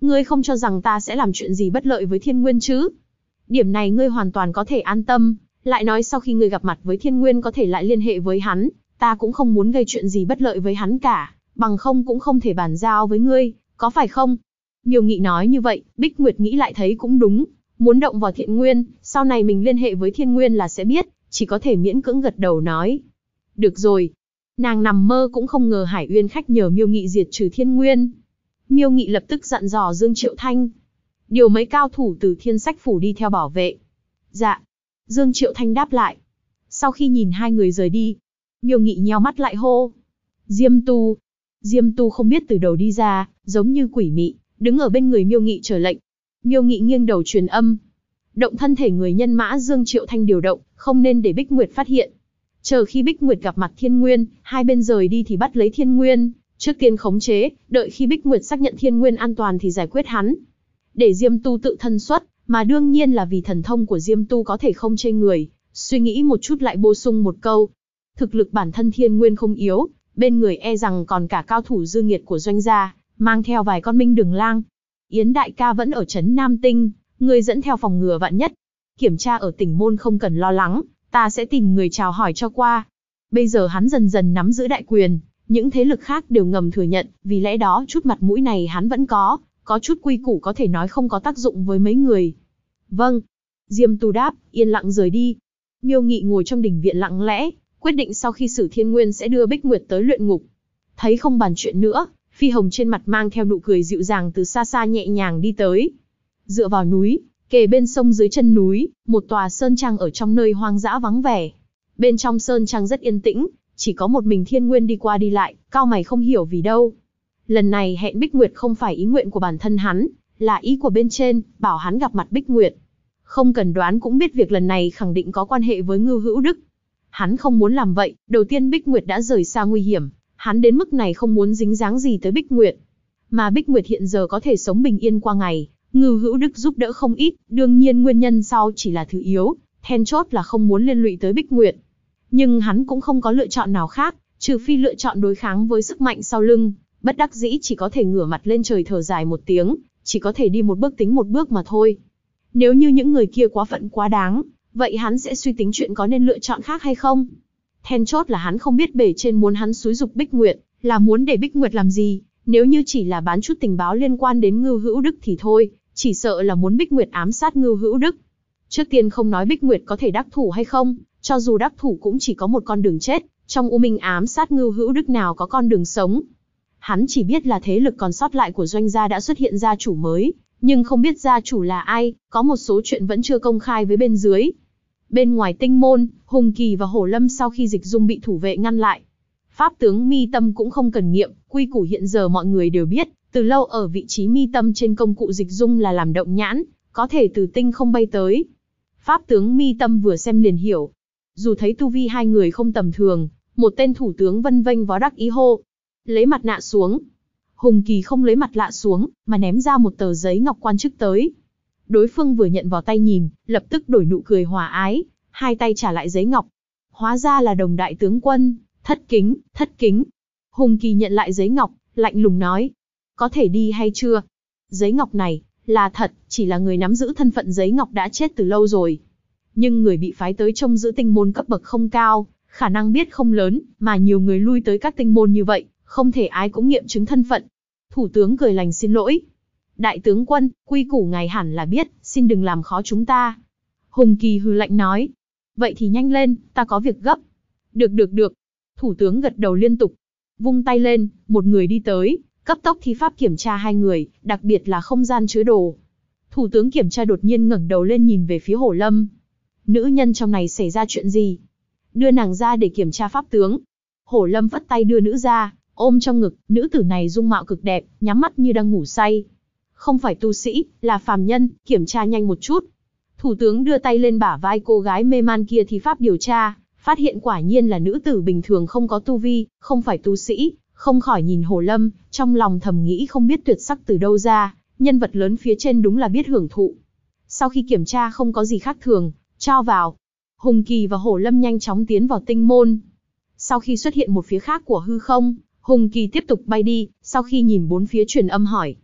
Ngươi không cho rằng ta sẽ làm chuyện gì bất lợi với Thiên Nguyên chứ? Điểm này ngươi hoàn toàn có thể an tâm, lại nói sau khi ngươi gặp mặt với Thiên Nguyên có thể lại liên hệ với hắn, ta cũng không muốn gây chuyện gì bất lợi với hắn cả, bằng không cũng không thể bàn giao với ngươi, có phải không? Miêu Nghị nói như vậy, Bích Nguyệt nghĩ lại thấy cũng đúng, muốn động vào Thiện Nguyên, sau này mình liên hệ với Thiên Nguyên là sẽ biết, chỉ có thể miễn cưỡng gật đầu nói. Được rồi. Nàng nằm mơ cũng không ngờ Hải Uyên khách nhờ Miêu Nghị diệt trừ Thiên Nguyên. Miêu Nghị lập tức dặn dò Dương Triệu Thanh, điều mấy cao thủ từ Thiên Sách Phủ đi theo bảo vệ. Dạ. Dương Triệu Thanh đáp lại. Sau khi nhìn hai người rời đi, Miêu Nghị nheo mắt lại hô. Diêm Tu. Diêm Tu không biết từ đầu đi ra, giống như quỷ mị, đứng ở bên người Miêu Nghị chờ lệnh. Miêu Nghị nghiêng đầu truyền âm. Động thân thể người nhân mã Dương Triệu Thanh điều động, không nên để Bích Nguyệt phát hiện. Chờ khi Bích Nguyệt gặp mặt Thiên Nguyên, hai bên rời đi thì bắt lấy Thiên Nguyên, trước tiên khống chế, đợi khi Bích Nguyệt xác nhận Thiên Nguyên an toàn thì giải quyết hắn. Để Diêm Tu tự thân xuất, mà đương nhiên là vì thần thông của Diêm Tu có thể không chê người, suy nghĩ một chút lại bổ sung một câu. Thực lực bản thân Thiên Nguyên không yếu, bên người e rằng còn cả cao thủ dư nghiệt của Doanh gia, mang theo vài con Minh Đường Lang. Yến đại ca vẫn ở trấn Nam Tinh, người dẫn theo phòng ngừa vạn nhất. Kiểm tra ở tỉnh môn không cần lo lắng, ta sẽ tìm người chào hỏi cho qua. Bây giờ hắn dần dần nắm giữ đại quyền, những thế lực khác đều ngầm thừa nhận, vì lẽ đó chút mặt mũi này hắn vẫn có chút quy củ có thể nói không có tác dụng với mấy người. Vâng. Diêm Tu đáp, yên lặng rời đi. Miêu Nghị ngồi trong đình viện lặng lẽ, quyết định sau khi xử Thiên Nguyên sẽ đưa Bích Nguyệt tới luyện ngục. Thấy không bàn chuyện nữa, Phi Hồng trên mặt mang theo nụ cười dịu dàng từ xa xa nhẹ nhàng đi tới. Dựa vào núi, kề bên sông dưới chân núi, một tòa sơn trang ở trong nơi hoang dã vắng vẻ. Bên trong sơn trang rất yên tĩnh, chỉ có một mình Thiên Nguyên đi qua đi lại, cau mày không hiểu vì đâu. Lần này hẹn Bích Nguyệt không phải ý nguyện của bản thân hắn, là ý của bên trên, bảo hắn gặp mặt Bích Nguyệt. Không cần đoán cũng biết việc lần này khẳng định có quan hệ với Ngưu Hữu Đức. Hắn không muốn làm vậy, đầu tiên Bích Nguyệt đã rời xa nguy hiểm, hắn đến mức này không muốn dính dáng gì tới Bích Nguyệt. Mà Bích Nguyệt hiện giờ có thể sống bình yên qua ngày, Ngưu Hữu Đức giúp đỡ không ít, đương nhiên nguyên nhân sau chỉ là thứ yếu, then chốt là không muốn liên lụy tới Bích Nguyệt. Nhưng hắn cũng không có lựa chọn nào khác, trừ phi lựa chọn đối kháng với sức mạnh sau lưng, bất đắc dĩ chỉ có thể ngửa mặt lên trời thở dài một tiếng, chỉ có thể đi một bước tính một bước mà thôi. Nếu như những người kia quá phận quá đáng, vậy hắn sẽ suy tính chuyện có nên lựa chọn khác hay không. Then chốt là hắn không biết bề trên muốn hắn xúi giục Bích Nguyệt, là muốn để Bích Nguyệt làm gì, nếu như chỉ là bán chút tình báo liên quan đến Ngưu Hữu Đức thì thôi, chỉ sợ là muốn Bích Nguyệt ám sát Ngưu Hữu Đức. Trước tiên không nói Bích Nguyệt có thể đắc thủ hay không, cho dù đắc thủ cũng chỉ có một con đường chết, trong U Minh ám sát Ngưu Hữu Đức nào có con đường sống. Hắn chỉ biết là thế lực còn sót lại của Doanh gia đã xuất hiện gia chủ mới, nhưng không biết gia chủ là ai, có một số chuyện vẫn chưa công khai với bên dưới. Bên ngoài tinh môn, Hùng Kỳ và Hổ Lâm sau khi Dịch Dung bị thủ vệ ngăn lại. Pháp tướng mi tâm cũng không cần nghiệm, quy củ hiện giờ mọi người đều biết, từ lâu ở vị trí mi tâm trên công cụ Dịch Dung là làm động nhãn, có thể từ tinh không bay tới. Pháp tướng mi tâm vừa xem liền hiểu. Dù thấy tu vi hai người không tầm thường, một tên thủ tướng vân vênh vó đắc ý hô. Lấy mặt nạ xuống. Hùng Kỳ không lấy mặt lạ xuống, mà ném ra một tờ giấy ngọc quan chức tới. Đối phương vừa nhận vào tay nhìn, lập tức đổi nụ cười hòa ái, hai tay trả lại giấy ngọc. Hóa ra là Đồng đại tướng quân, thất kính, thất kính. Hùng Kỳ nhận lại giấy ngọc, lạnh lùng nói. Có thể đi hay chưa? Giấy ngọc này, là thật, chỉ là người nắm giữ thân phận giấy ngọc đã chết từ lâu rồi. Nhưng người bị phái tới trông giữ tinh môn cấp bậc không cao, khả năng biết không lớn, mà nhiều người lui tới các tinh môn như vậy, không thể ai cũng nghiệm chứng thân phận. Thủ tướng cười lành xin lỗi. Đại tướng quân, quy củ ngài hẳn là biết, xin đừng làm khó chúng ta. Hùng Kỳ hừ lạnh nói. Vậy thì nhanh lên, ta có việc gấp. Được. Thủ tướng gật đầu liên tục. Vung tay lên, một người đi tới, cấp tốc thi pháp kiểm tra hai người, đặc biệt là không gian chứa đồ. Thủ tướng kiểm tra đột nhiên ngẩng đầu lên nhìn về phía Hổ Lâm. Nữ nhân trong này xảy ra chuyện gì? Đưa nàng ra để kiểm tra pháp tướng. Hổ Lâm vất tay đưa nữ ra, ôm trong ngực, nữ tử này dung mạo cực đẹp, nhắm mắt như đang ngủ say. Không phải tu sĩ, là phàm nhân, kiểm tra nhanh một chút. Thủ tướng đưa tay lên bả vai cô gái mê man kia thì pháp điều tra, phát hiện quả nhiên là nữ tử bình thường không có tu vi, không phải tu sĩ, không khỏi nhìn Hổ Lâm, trong lòng thầm nghĩ không biết tuyệt sắc từ đâu ra, nhân vật lớn phía trên đúng là biết hưởng thụ. Sau khi kiểm tra không có gì khác thường, cho vào. Hùng Kỳ và Hổ Lâm nhanh chóng tiến vào tinh môn. Sau khi xuất hiện một phía khác của hư không, Hùng Kỳ tiếp tục bay đi, sau khi nhìn bốn phía truyền âm hỏi.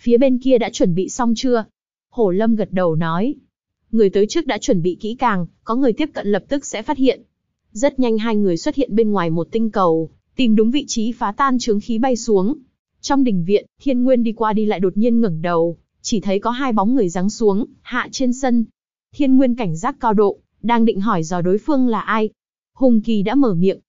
phía bên kia đã chuẩn bị xong chưa? Hổ Lâm gật đầu nói. Người tới trước đã chuẩn bị kỹ càng, có người tiếp cận lập tức sẽ phát hiện. Rất nhanh hai người xuất hiện bên ngoài một tinh cầu, tìm đúng vị trí phá tan chướng khí bay xuống. Trong đình viện, Thiên Nguyên đi qua đi lại đột nhiên ngẩng đầu, chỉ thấy có hai bóng người giáng xuống, hạ trên sân. Thiên Nguyên cảnh giác cao độ, đang định hỏi dò đối phương là ai. Hùng Kỳ đã mở miệng.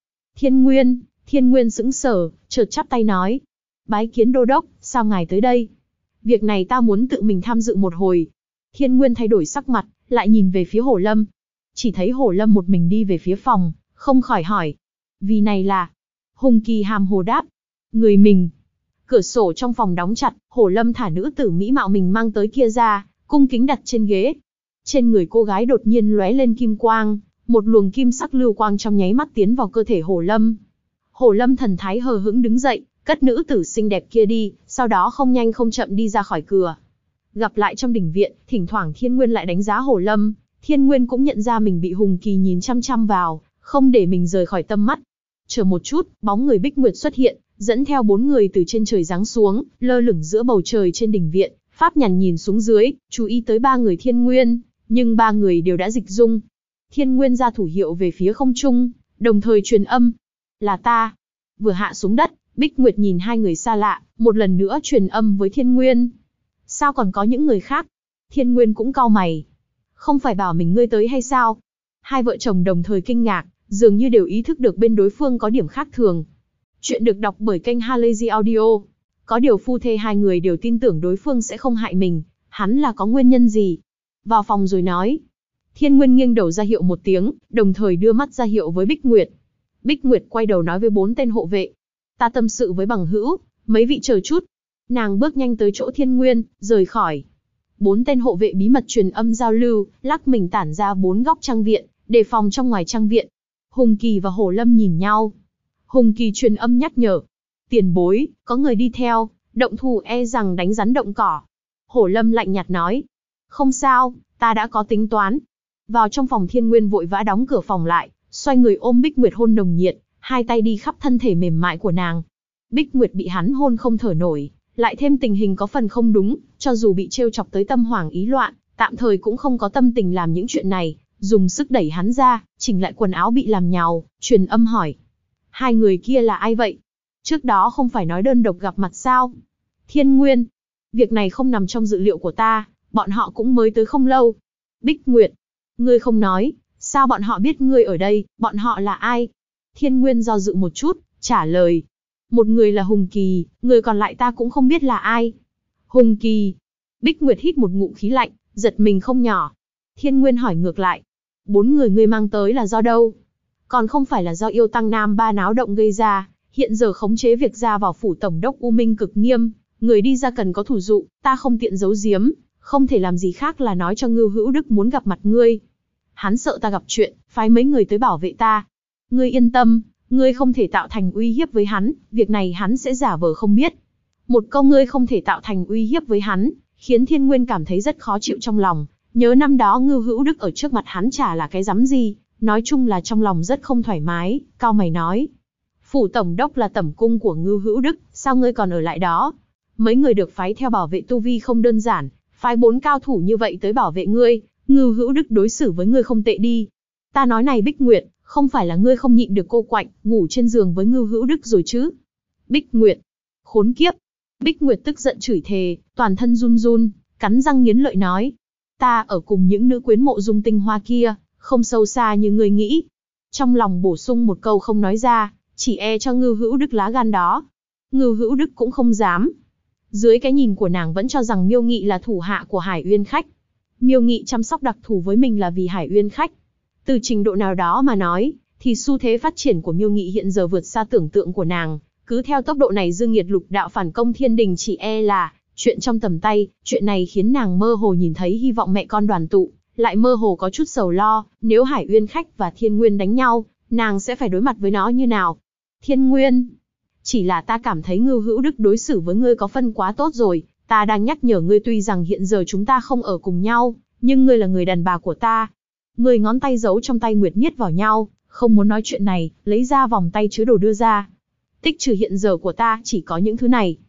Thiên Nguyên sững sờ, chợt chắp tay nói. Bái kiến đô đốc, sao ngài tới đây? Việc này ta muốn tự mình tham dự một hồi. Thiên Nguyên thay đổi sắc mặt, lại nhìn về phía Hổ Lâm. Chỉ thấy Hổ Lâm một mình đi về phía phòng, không khỏi hỏi. Vì này là... Hùng Kỳ hàm hồ đáp. Người mình. Cửa sổ trong phòng đóng chặt, Hổ Lâm thả nữ tử mỹ mạo mình mang tới kia ra, cung kính đặt trên ghế. Trên người cô gái đột nhiên lóe lên kim quang, một luồng kim sắc lưu quang trong nháy mắt tiến vào cơ thể Hổ Lâm. Hổ Lâm thần thái hờ hững đứng dậy, cất nữ tử xinh đẹp kia đi, sau đó không nhanh không chậm đi ra khỏi cửa. Gặp lại trong đình viện, thỉnh thoảng Thiên Nguyên lại đánh giá Hổ Lâm, Thiên Nguyên cũng nhận ra mình bị Hùng Kỳ nhìn chăm chăm vào, không để mình rời khỏi tầm mắt. Chờ một chút, bóng người Bích Nguyệt xuất hiện, dẫn theo 4 người từ trên trời giáng xuống, lơ lửng giữa bầu trời trên đỉnh viện, Pháp Nhàn nhìn xuống dưới, chú ý tới 3 người Thiên Nguyên, nhưng 3 người đều đã dịch dung. Thiên Nguyên ra thủ hiệu về phía không trung, đồng thời truyền âm. Là ta. Vừa hạ xuống đất, Bích Nguyệt nhìn hai người xa lạ, một lần nữa truyền âm với Thiên Nguyên. Sao còn có những người khác? Thiên Nguyên cũng cau mày. Không phải bảo mình ngươi tới hay sao? Hai vợ chồng đồng thời kinh ngạc, dường như đều ý thức được bên đối phương có điểm khác thường. Chuyện được đọc bởi kênh Halazy Audio. Có điều phu thê hai người đều tin tưởng đối phương sẽ không hại mình, hắn là có nguyên nhân gì? Vào phòng rồi nói. Thiên Nguyên nghiêng đầu ra hiệu một tiếng, đồng thời đưa mắt ra hiệu với Bích Nguyệt. Bích Nguyệt quay đầu nói với 4 tên hộ vệ. Ta tâm sự với bằng hữu, mấy vị chờ chút. Nàng bước nhanh tới chỗ Thiên Nguyên, rời khỏi. 4 tên hộ vệ bí mật truyền âm giao lưu, lắc mình tản ra 4 góc trang viện, đề phòng trong ngoài trang viện. Hùng Kỳ và Hổ Lâm nhìn nhau. Hùng Kỳ truyền âm nhắc nhở. Tiền bối, có người đi theo, động thủ e rằng đánh rắn động cỏ. Hổ Lâm lạnh nhạt nói. Không sao, ta đã có tính toán. Vào trong phòng Thiên Nguyên vội vã đóng cửa phòng lại, xoay người ôm Bích Nguyệt hôn nồng nhiệt, hai tay đi khắp thân thể mềm mại của nàng. Bích Nguyệt bị hắn hôn không thở nổi, lại thêm tình hình có phần không đúng, cho dù bị trêu chọc tới tâm hoảng ý loạn, tạm thời cũng không có tâm tình làm những chuyện này, dùng sức đẩy hắn ra, chỉnh lại quần áo bị làm nhàu, truyền âm hỏi. Hai người kia là ai vậy? Trước đó không phải nói đơn độc gặp mặt sao? Thiên Nguyên. Việc này không nằm trong dự liệu của ta, bọn họ cũng mới tới không lâu. Bích Nguyệt. Ngươi không nói, sao bọn họ biết ngươi ở đây, bọn họ là ai? Thiên Nguyên do dự một chút, trả lời. Một người là Hùng Kỳ, người còn lại ta cũng không biết là ai. Hùng Kỳ. Bích Nguyệt hít một ngụm khí lạnh, giật mình không nhỏ. Thiên Nguyên hỏi ngược lại. 4 người ngươi mang tới là do đâu? Còn không phải là do yêu tăng Nam Ba náo động gây ra, hiện giờ khống chế việc ra vào phủ tổng đốc U Minh cực nghiêm, người đi ra cần có thủ dụ, ta không tiện giấu giếm, không thể làm gì khác là nói cho Ngưu Hữu Đức muốn gặp mặt ngươi. Hắn sợ ta gặp chuyện, phái mấy người tới bảo vệ ta. Ngươi yên tâm, ngươi không thể tạo thành uy hiếp với hắn, việc này hắn sẽ giả vờ không biết. Một câu ngươi không thể tạo thành uy hiếp với hắn, khiến Thiên Nguyên cảm thấy rất khó chịu trong lòng, nhớ năm đó Ngưu Hữu Đức ở trước mặt hắn chả là cái rắm gì, nói chung là trong lòng rất không thoải mái, cau mày nói. Phủ tổng đốc là tẩm cung của Ngưu Hữu Đức, sao ngươi còn ở lại đó? Mấy người được phái theo bảo vệ tu vi không đơn giản, phái 4 cao thủ như vậy tới bảo vệ ngươi, Ngưu Hữu Đức đối xử với ngươi không tệ đi. Ta nói này Bích Nguyệt, không phải là ngươi không nhịn được cô quạnh, ngủ trên giường với Ngưu Hữu Đức rồi chứ? Bích Nguyệt, khốn kiếp. Bích Nguyệt tức giận chửi thề, toàn thân run run, cắn răng nghiến lợi nói. Ta ở cùng những nữ quyến mộ dung tinh hoa kia, không sâu xa như ngươi nghĩ. Trong lòng bổ sung một câu không nói ra, chỉ e cho Ngưu Hữu Đức lá gan đó. Ngưu Hữu Đức cũng không dám. Dưới cái nhìn của nàng vẫn cho rằng Miêu Nghị là thủ hạ của Hải Uyên Khách. Miêu Nghị chăm sóc đặc thù với mình là vì Hải Uyên Khách. Từ trình độ nào đó mà nói, thì xu thế phát triển của Miêu Nghị hiện giờ vượt xa tưởng tượng của nàng. Cứ theo tốc độ này dương nhiệt lục đạo phản công thiên đình chỉ e là chuyện trong tầm tay. Chuyện này khiến nàng mơ hồ nhìn thấy hy vọng mẹ con đoàn tụ, lại mơ hồ có chút sầu lo. Nếu Hải Uyên Khách và Thiên Nguyên đánh nhau, nàng sẽ phải đối mặt với nó như nào? Thiên Nguyên, chỉ là ta cảm thấy Ngưu Hữu Đức đối xử với ngươi có phân quá tốt rồi. Ta đang nhắc nhở ngươi, tuy rằng hiện giờ chúng ta không ở cùng nhau, nhưng ngươi là người đàn bà của ta. Ngươi ngón tay giấu trong tay Nguyệt Nhiết vào nhau, không muốn nói chuyện này, lấy ra vòng tay chứa đồ đưa ra. Tích trữ hiện giờ của ta chỉ có những thứ này.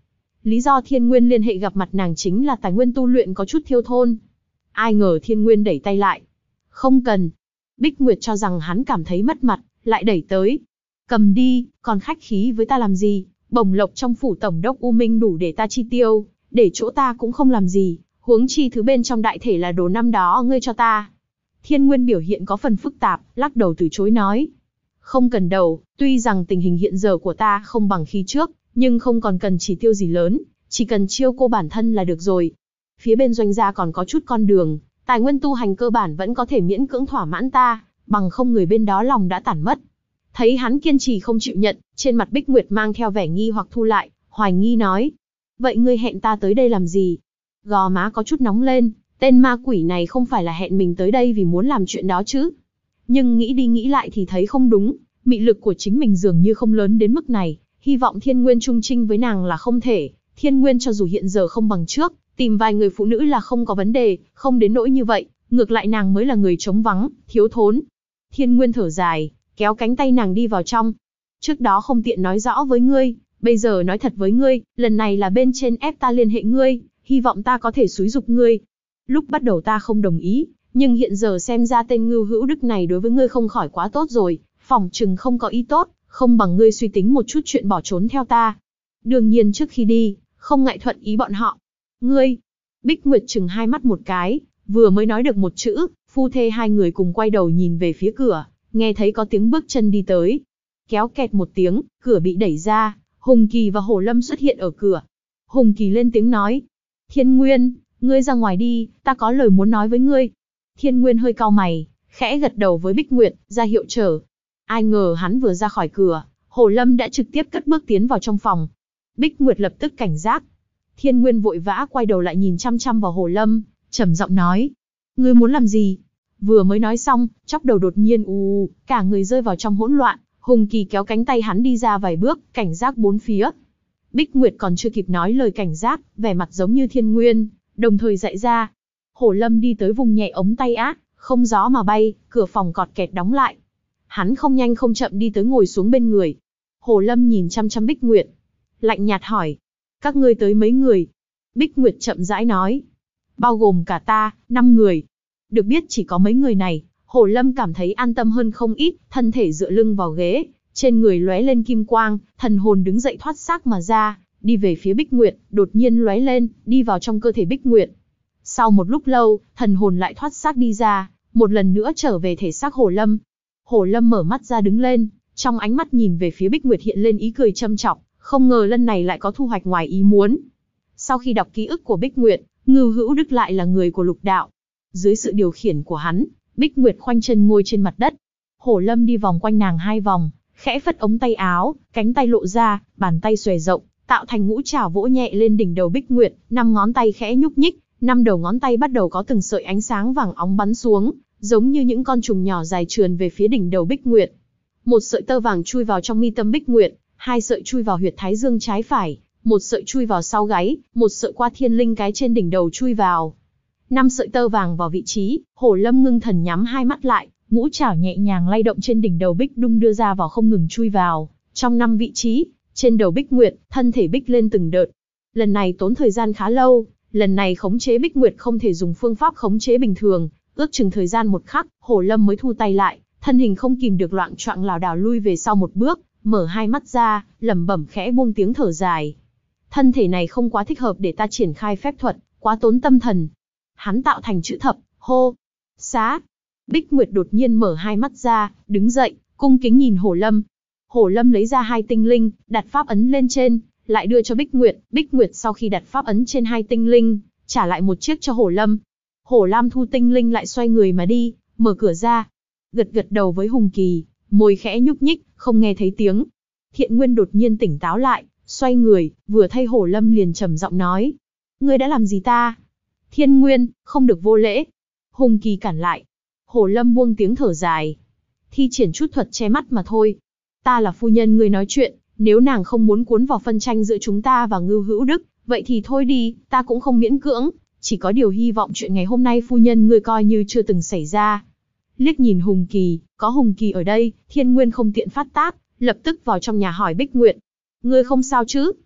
Lý do Thiên Nguyên liên hệ gặp mặt nàng chính là tài nguyên tu luyện có chút thiếu thốn. Ai ngờ Thiên Nguyên đẩy tay lại. Không cần. Bích Nguyệt cho rằng hắn cảm thấy mất mặt, lại đẩy tới. Cầm đi, còn khách khí với ta làm gì? Bổng lộc trong phủ tổng đốc U Minh đủ để ta chi tiêu, để chỗ ta cũng không làm gì, huống chi thứ bên trong đại thể là đồ năm đó ngươi cho ta. Thiên Nguyên biểu hiện có phần phức tạp, lắc đầu từ chối nói. Không cần đầu, tuy rằng tình hình hiện giờ của ta không bằng khi trước, nhưng không còn cần chỉ tiêu gì lớn, chỉ cần chiêu cô bản thân là được rồi. Phía bên doanh gia còn có chút con đường, tài nguyên tu hành cơ bản vẫn có thể miễn cưỡng thỏa mãn ta, bằng không người bên đó lòng đã tản mất. Thấy hắn kiên trì không chịu nhận, trên mặt Bích Nguyệt mang theo vẻ nghi hoặc thu lại, hoài nghi nói. Vậy ngươi hẹn ta tới đây làm gì? Gò má có chút nóng lên, tên ma quỷ này không phải là hẹn mình tới đây vì muốn làm chuyện đó chứ. Nhưng nghĩ đi nghĩ lại thì thấy không đúng, mị lực của chính mình dường như không lớn đến mức này, hy vọng Thiên Nguyên chung trinh với nàng là không thể. Thiên Nguyên cho dù hiện giờ không bằng trước, tìm vài người phụ nữ là không có vấn đề, không đến nỗi như vậy, ngược lại nàng mới là người trống vắng, thiếu thốn. Thiên Nguyên thở dài, kéo cánh tay nàng đi vào trong. Trước đó không tiện nói rõ với ngươi, bây giờ nói thật với ngươi, lần này là bên trên ép ta liên hệ ngươi, hy vọng ta có thể xúi giục ngươi. Lúc bắt đầu ta không đồng ý, nhưng hiện giờ xem ra tên Ngưu Hữu Đức này đối với ngươi không khỏi quá tốt rồi, phỏng chừng không có ý tốt, không bằng ngươi suy tính một chút chuyện bỏ trốn theo ta. Đương nhiên trước khi đi, không ngại thuận ý bọn họ. Ngươi, Bích Nguyệt chừng hai mắt một cái, vừa mới nói được một chữ, phu thê hai người cùng quay đầu nhìn về phía cửa, nghe thấy có tiếng bước chân đi tới. Kéo kẹt một tiếng, cửa bị đẩy ra, Hùng Kỳ và Hổ Lâm xuất hiện ở cửa. Hùng Kỳ lên tiếng nói, Thiên Nguyên, ngươi ra ngoài đi, ta có lời muốn nói với ngươi. Thiên Nguyên hơi cau mày, khẽ gật đầu với Bích Nguyệt, ra hiệu chờ. Ai ngờ hắn vừa ra khỏi cửa, Hổ Lâm đã trực tiếp cất bước tiến vào trong phòng. Bích Nguyệt lập tức cảnh giác. Thiên Nguyên vội vã quay đầu lại nhìn chăm chăm vào Hổ Lâm, trầm giọng nói, ngươi muốn làm gì? Vừa mới nói xong, chóp đầu đột nhiên cả người rơi vào trong hỗn loạn. Hùng Kỳ kéo cánh tay hắn đi ra vài bước, cảnh giác bốn phía. Bích Nguyệt còn chưa kịp nói lời cảnh giác, vẻ mặt giống như Thiên Nguyên, đồng thời dạy ra. Hổ Lâm đi tới vùng nhẹ ống tay áo, không gió mà bay, cửa phòng cọt kẹt đóng lại. Hắn không nhanh không chậm đi tới ngồi xuống bên người. Hổ Lâm nhìn chăm chăm Bích Nguyệt, lạnh nhạt hỏi, các ngươi tới mấy người? Bích Nguyệt chậm rãi nói, bao gồm cả ta, 5 người. Được biết chỉ có mấy người này, Hổ Lâm cảm thấy an tâm hơn không ít, thân thể dựa lưng vào ghế, trên người lóe lên kim quang, thần hồn đứng dậy thoát xác mà ra, đi về phía Bích Nguyệt, đột nhiên lóe lên, đi vào trong cơ thể Bích Nguyệt. Sau một lúc lâu, thần hồn lại thoát xác đi ra, một lần nữa trở về thể xác Hổ Lâm. Hổ Lâm mở mắt ra đứng lên, trong ánh mắt nhìn về phía Bích Nguyệt hiện lên ý cười châm chọc, không ngờ lần này lại có thu hoạch ngoài ý muốn. Sau khi đọc ký ức của Bích Nguyệt, Ngưu Hữu Đức lại là người của lục đạo. Dưới sự điều khiển của hắn, Bích Nguyệt khoanh chân ngồi trên mặt đất. Hổ Lâm đi vòng quanh nàng 2 vòng, khẽ phất ống tay áo, cánh tay lộ ra, bàn tay xòe rộng, tạo thành ngũ trảo vỗ nhẹ lên đỉnh đầu Bích Nguyệt, 5 ngón tay khẽ nhúc nhích, 5 đầu ngón tay bắt đầu có từng sợi ánh sáng vàng óng bắn xuống, giống như những con trùng nhỏ dài trườn về phía đỉnh đầu Bích Nguyệt. Một sợi tơ vàng chui vào trong mi tâm Bích Nguyệt, 2 sợi chui vào huyệt thái dương trái phải, 1 sợi chui vào sau gáy, 1 sợi qua thiên linh cái trên đỉnh đầu chui vào. 5 sợi tơ vàng vào vị trí, Hổ Lâm ngưng thần nhắm 2 mắt lại, ngũ trảo nhẹ nhàng lay động trên đỉnh đầu Bích đung đưa ra vào không ngừng chui vào. Trong 5 vị trí, trên đầu Bích Nguyệt, thân thể Bích lên từng đợt. Lần này tốn thời gian khá lâu, lần này khống chế Bích Nguyệt không thể dùng phương pháp khống chế bình thường, ước chừng thời gian 1 khắc, Hổ Lâm mới thu tay lại, thân hình không kìm được loạng choạng lảo đảo lui về sau 1 bước, mở 2 mắt ra, lẩm bẩm khẽ buông tiếng thở dài. Thân thể này không quá thích hợp để ta triển khai phép thuật, quá tốn tâm thần. Hắn tạo thành chữ thập, hô, xá. Bích Nguyệt đột nhiên mở 2 mắt ra, đứng dậy, cung kính nhìn Hổ Lâm. Hổ Lâm lấy ra 2 tinh linh, đặt pháp ấn lên trên, lại đưa cho Bích Nguyệt. Bích Nguyệt sau khi đặt pháp ấn trên 2 tinh linh, trả lại 1 chiếc cho Hổ Lâm. Hổ Lam thu tinh linh lại xoay người mà đi, mở cửa ra. Gật gật đầu với Hùng Kỳ, môi khẽ nhúc nhích, không nghe thấy tiếng. Thiện Nguyên đột nhiên tỉnh táo lại, xoay người, vừa thấy Hổ Lâm liền trầm giọng nói. Ngươi đã làm gì ta? Thiên Nguyên, không được vô lễ. Hùng Kỳ cản lại. Hổ Lâm buông tiếng thở dài. Thi triển chút thuật che mắt mà thôi. Ta là phu nhân ngươi nói chuyện, nếu nàng không muốn cuốn vào phân tranh giữa chúng ta và Ngưu Hữu Đức, vậy thì thôi đi, ta cũng không miễn cưỡng. Chỉ có điều hy vọng chuyện ngày hôm nay phu nhân ngươi coi như chưa từng xảy ra. Liếc nhìn Hùng Kỳ, có Hùng Kỳ ở đây, Thiên Nguyên không tiện phát tác, lập tức vào trong nhà hỏi Bích Nguyệt. Ngươi không sao chứ?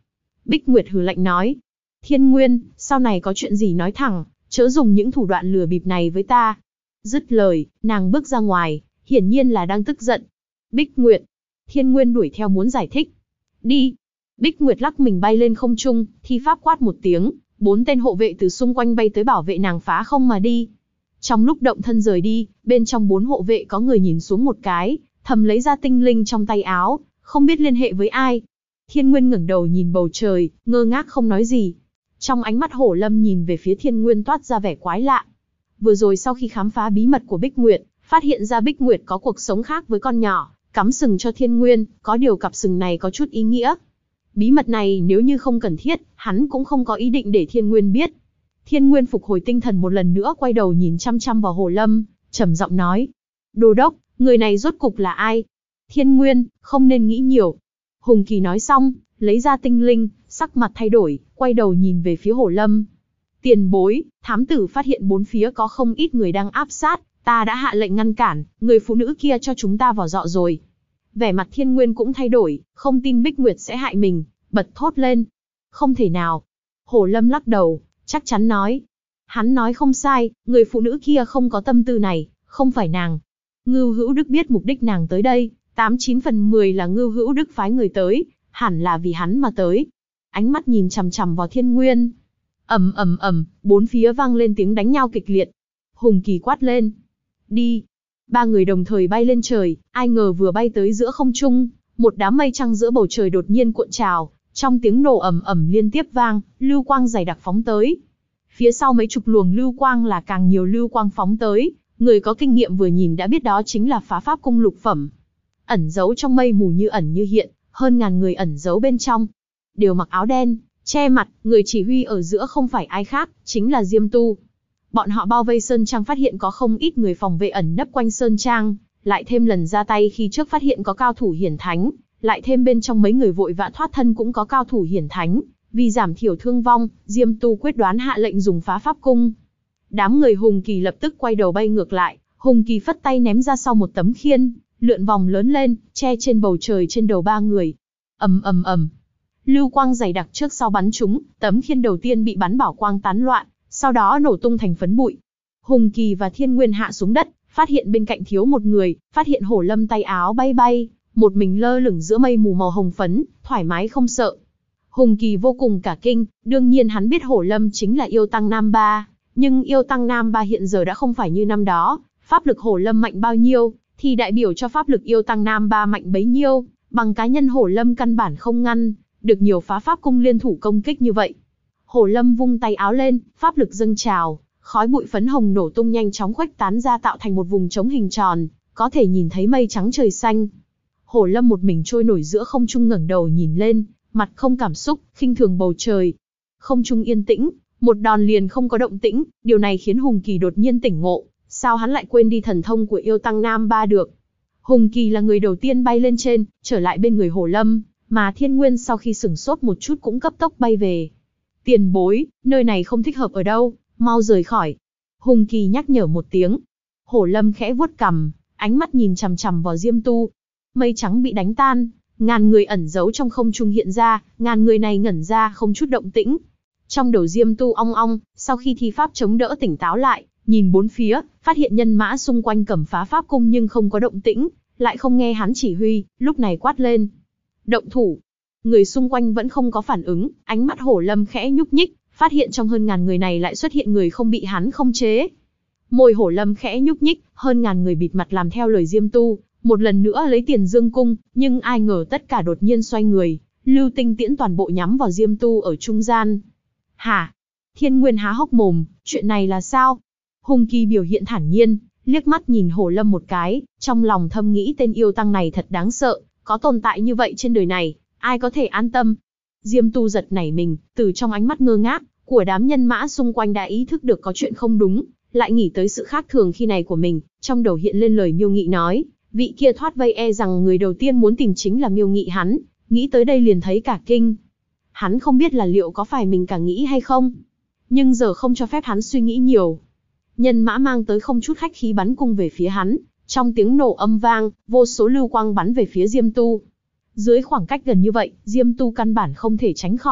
Bích Nguyệt hừ lạnh nói. Thiên Nguyên, sau này có chuyện gì nói thẳng, chớ dùng những thủ đoạn lừa bịp này với ta. Dứt lời, nàng bước ra ngoài, hiển nhiên là đang tức giận. Bích Nguyệt. Thiên Nguyên đuổi theo muốn giải thích. Đi. Bích Nguyệt lắc mình bay lên không trung, thi pháp quát một tiếng, 4 tên hộ vệ từ xung quanh bay tới bảo vệ nàng phá không mà đi. Trong lúc động thân rời đi, bên trong 4 hộ vệ có người nhìn xuống một cái, thầm lấy ra tinh linh trong tay áo, không biết liên hệ với ai. Thiên Nguyên ngẩng đầu nhìn bầu trời, ngơ ngác không nói gì. Trong ánh mắt Hổ Lâm nhìn về phía Thiên Nguyên toát ra vẻ quái lạ. Vừa rồi sau khi khám phá bí mật của Bích Nguyệt, phát hiện ra Bích Nguyệt có cuộc sống khác với con nhỏ, cắm sừng cho Thiên Nguyên, có điều cặp sừng này có chút ý nghĩa. Bí mật này nếu như không cần thiết, hắn cũng không có ý định để Thiên Nguyên biết. Thiên Nguyên phục hồi tinh thần một lần nữa quay đầu nhìn chăm chăm vào Hổ Lâm, trầm giọng nói. Đô đốc, người này rốt cục là ai? Thiên Nguyên, không nên nghĩ nhiều. Hùng Kỳ nói xong, lấy ra tinh linh, sắc mặt thay đổi, quay đầu nhìn về phía Hổ Lâm. Tiền bối, thám tử phát hiện 4 phía có không ít người đang áp sát, ta đã hạ lệnh ngăn cản, người phụ nữ kia cho chúng ta vào dọ rồi. Vẻ mặt Thiên Nguyên cũng thay đổi, không tin Bích Nguyệt sẽ hại mình, bật thốt lên. Không thể nào. Hổ Lâm lắc đầu, chắc chắn nói. Hắn nói không sai, người phụ nữ kia không có tâm tư này, không phải nàng. Ngưu Hữu Đức biết mục đích nàng tới đây, 89 phần 10 là Ngưu Hữu Đức phái người tới, hẳn là vì hắn mà tới. Ánh mắt nhìn chằm chằm vào Thiên Nguyên. Ầm ầm ầm, 4 phía vang lên tiếng đánh nhau kịch liệt. Hùng Kỳ quát lên. Đi. 3 người đồng thời bay lên trời, ai ngờ vừa bay tới giữa không trung, một đám mây trắng giữa bầu trời đột nhiên cuộn trào, trong tiếng nổ ầm ầm liên tiếp vang, lưu quang dày đặc phóng tới. Phía sau mấy chục luồng lưu quang là càng nhiều lưu quang phóng tới, người có kinh nghiệm vừa nhìn đã biết đó chính là phá pháp cung lục phẩm. Ẩn giấu trong mây mù như ẩn như hiện, hơn ngàn người ẩn giấu bên trong. Đều mặc áo đen, che mặt, người chỉ huy ở giữa không phải ai khác, chính là Diêm Tu. Bọn họ bao vây Sơn Trang phát hiện có không ít người phòng vệ ẩn nấp quanh Sơn Trang, lại thêm lần ra tay khi trước phát hiện có cao thủ hiển thánh, lại thêm bên trong mấy người vội vã thoát thân cũng có cao thủ hiển thánh, vì giảm thiểu thương vong, Diêm Tu quyết đoán hạ lệnh dùng phá pháp cung. Đám người Hùng Kỳ lập tức quay đầu bay ngược lại, Hùng Kỳ phất tay ném ra sau một tấm khiên, lượn vòng lớn lên, che trên bầu trời trên đầu 3 người. Ầm ầm ầm. Lưu quang dày đặc trước sau bắn trúng, tấm khiên đầu tiên bị bắn bảo quang tán loạn, sau đó nổ tung thành phấn bụi. Hùng Kỳ và Thiên Nguyên hạ xuống đất, phát hiện bên cạnh thiếu một người, phát hiện Hổ Lâm tay áo bay bay, một mình lơ lửng giữa mây mù màu hồng phấn, thoải mái không sợ. Hùng Kỳ vô cùng cả kinh, đương nhiên hắn biết Hổ Lâm chính là yêu tăng Nam Ba, nhưng yêu tăng Nam Ba hiện giờ đã không phải như năm đó, pháp lực Hổ Lâm mạnh bao nhiêu, thì đại biểu cho pháp lực yêu tăng Nam Ba mạnh bấy nhiêu, bằng cá nhân Hổ Lâm căn bản không ngăn được nhiều phá pháp cung liên thủ công kích như vậy. Hổ Lâm vung tay áo lên, pháp lực dâng trào, khói bụi phấn hồng nổ tung nhanh chóng khuếch tán ra tạo thành một vùng trống hình tròn, có thể nhìn thấy mây trắng trời xanh. Hổ Lâm một mình trôi nổi giữa không trung ngẩng đầu nhìn lên, mặt không cảm xúc, khinh thường bầu trời. Không trung yên tĩnh, một đòn liền không có động tĩnh, điều này khiến Hùng Kỳ đột nhiên tỉnh ngộ, sao hắn lại quên đi thần thông của yêu tăng Nam Ba được. Hùng Kỳ là người đầu tiên bay lên trên, trở lại bên người Hổ Lâm, mà Thiên Nguyên sau khi sửng sốt một chút cũng cấp tốc bay về. Tiền bối, nơi này không thích hợp ở đâu, mau rời khỏi. Hùng Kỳ nhắc nhở một tiếng. Hổ Lâm khẽ vuốt cằm, ánh mắt nhìn chằm chằm vào Diêm Tu. Mây trắng bị đánh tan, ngàn người ẩn giấu trong không trung hiện ra, ngàn người này ngẩn ra không chút động tĩnh. Trong đầu Diêm Tu ong ong, sau khi thi pháp chống đỡ tỉnh táo lại, nhìn bốn phía, phát hiện nhân mã xung quanh cầm phá pháp cung nhưng không có động tĩnh, lại không nghe hắn chỉ huy, lúc này quát lên. Động thủ. Người xung quanh vẫn không có phản ứng, ánh mắt Hổ Lâm khẽ nhúc nhích, phát hiện trong hơn ngàn người này lại xuất hiện người không bị hắn khống chế. Môi Hổ Lâm khẽ nhúc nhích, hơn ngàn người bịt mặt làm theo lời Diêm Tu, một lần nữa lấy Tiền Dương cung, nhưng ai ngờ tất cả đột nhiên xoay người, lưu tinh tiễn toàn bộ nhắm vào Diêm Tu ở trung gian. Hả? Thiên Nguyên há hốc mồm, chuyện này là sao? Hùng Kỳ biểu hiện thản nhiên, liếc mắt nhìn Hổ Lâm một cái, trong lòng thầm nghĩ tên yêu tăng này thật đáng sợ, có tồn tại như vậy trên đời này, ai có thể an tâm. Diêm Tu giật nảy mình, từ trong ánh mắt ngơ ngác của đám nhân mã xung quanh đã ý thức được có chuyện không đúng, lại nghĩ tới sự khác thường khi này của mình, trong đầu hiện lên lời Miêu Nghị nói, vị kia thoát vây e rằng người đầu tiên muốn tìm chính là Miêu Nghị hắn, nghĩ tới đây liền thấy cả kinh. Hắn không biết là liệu có phải mình cả nghĩ hay không, nhưng giờ không cho phép hắn suy nghĩ nhiều. Nhân mã mang tới không chút khách khí bắn cung về phía hắn, trong tiếng nổ âm vang, vô số lưu quang bắn về phía Diêm Tu. Dưới khoảng cách gần như vậy, Diêm Tu căn bản không thể tránh khỏi,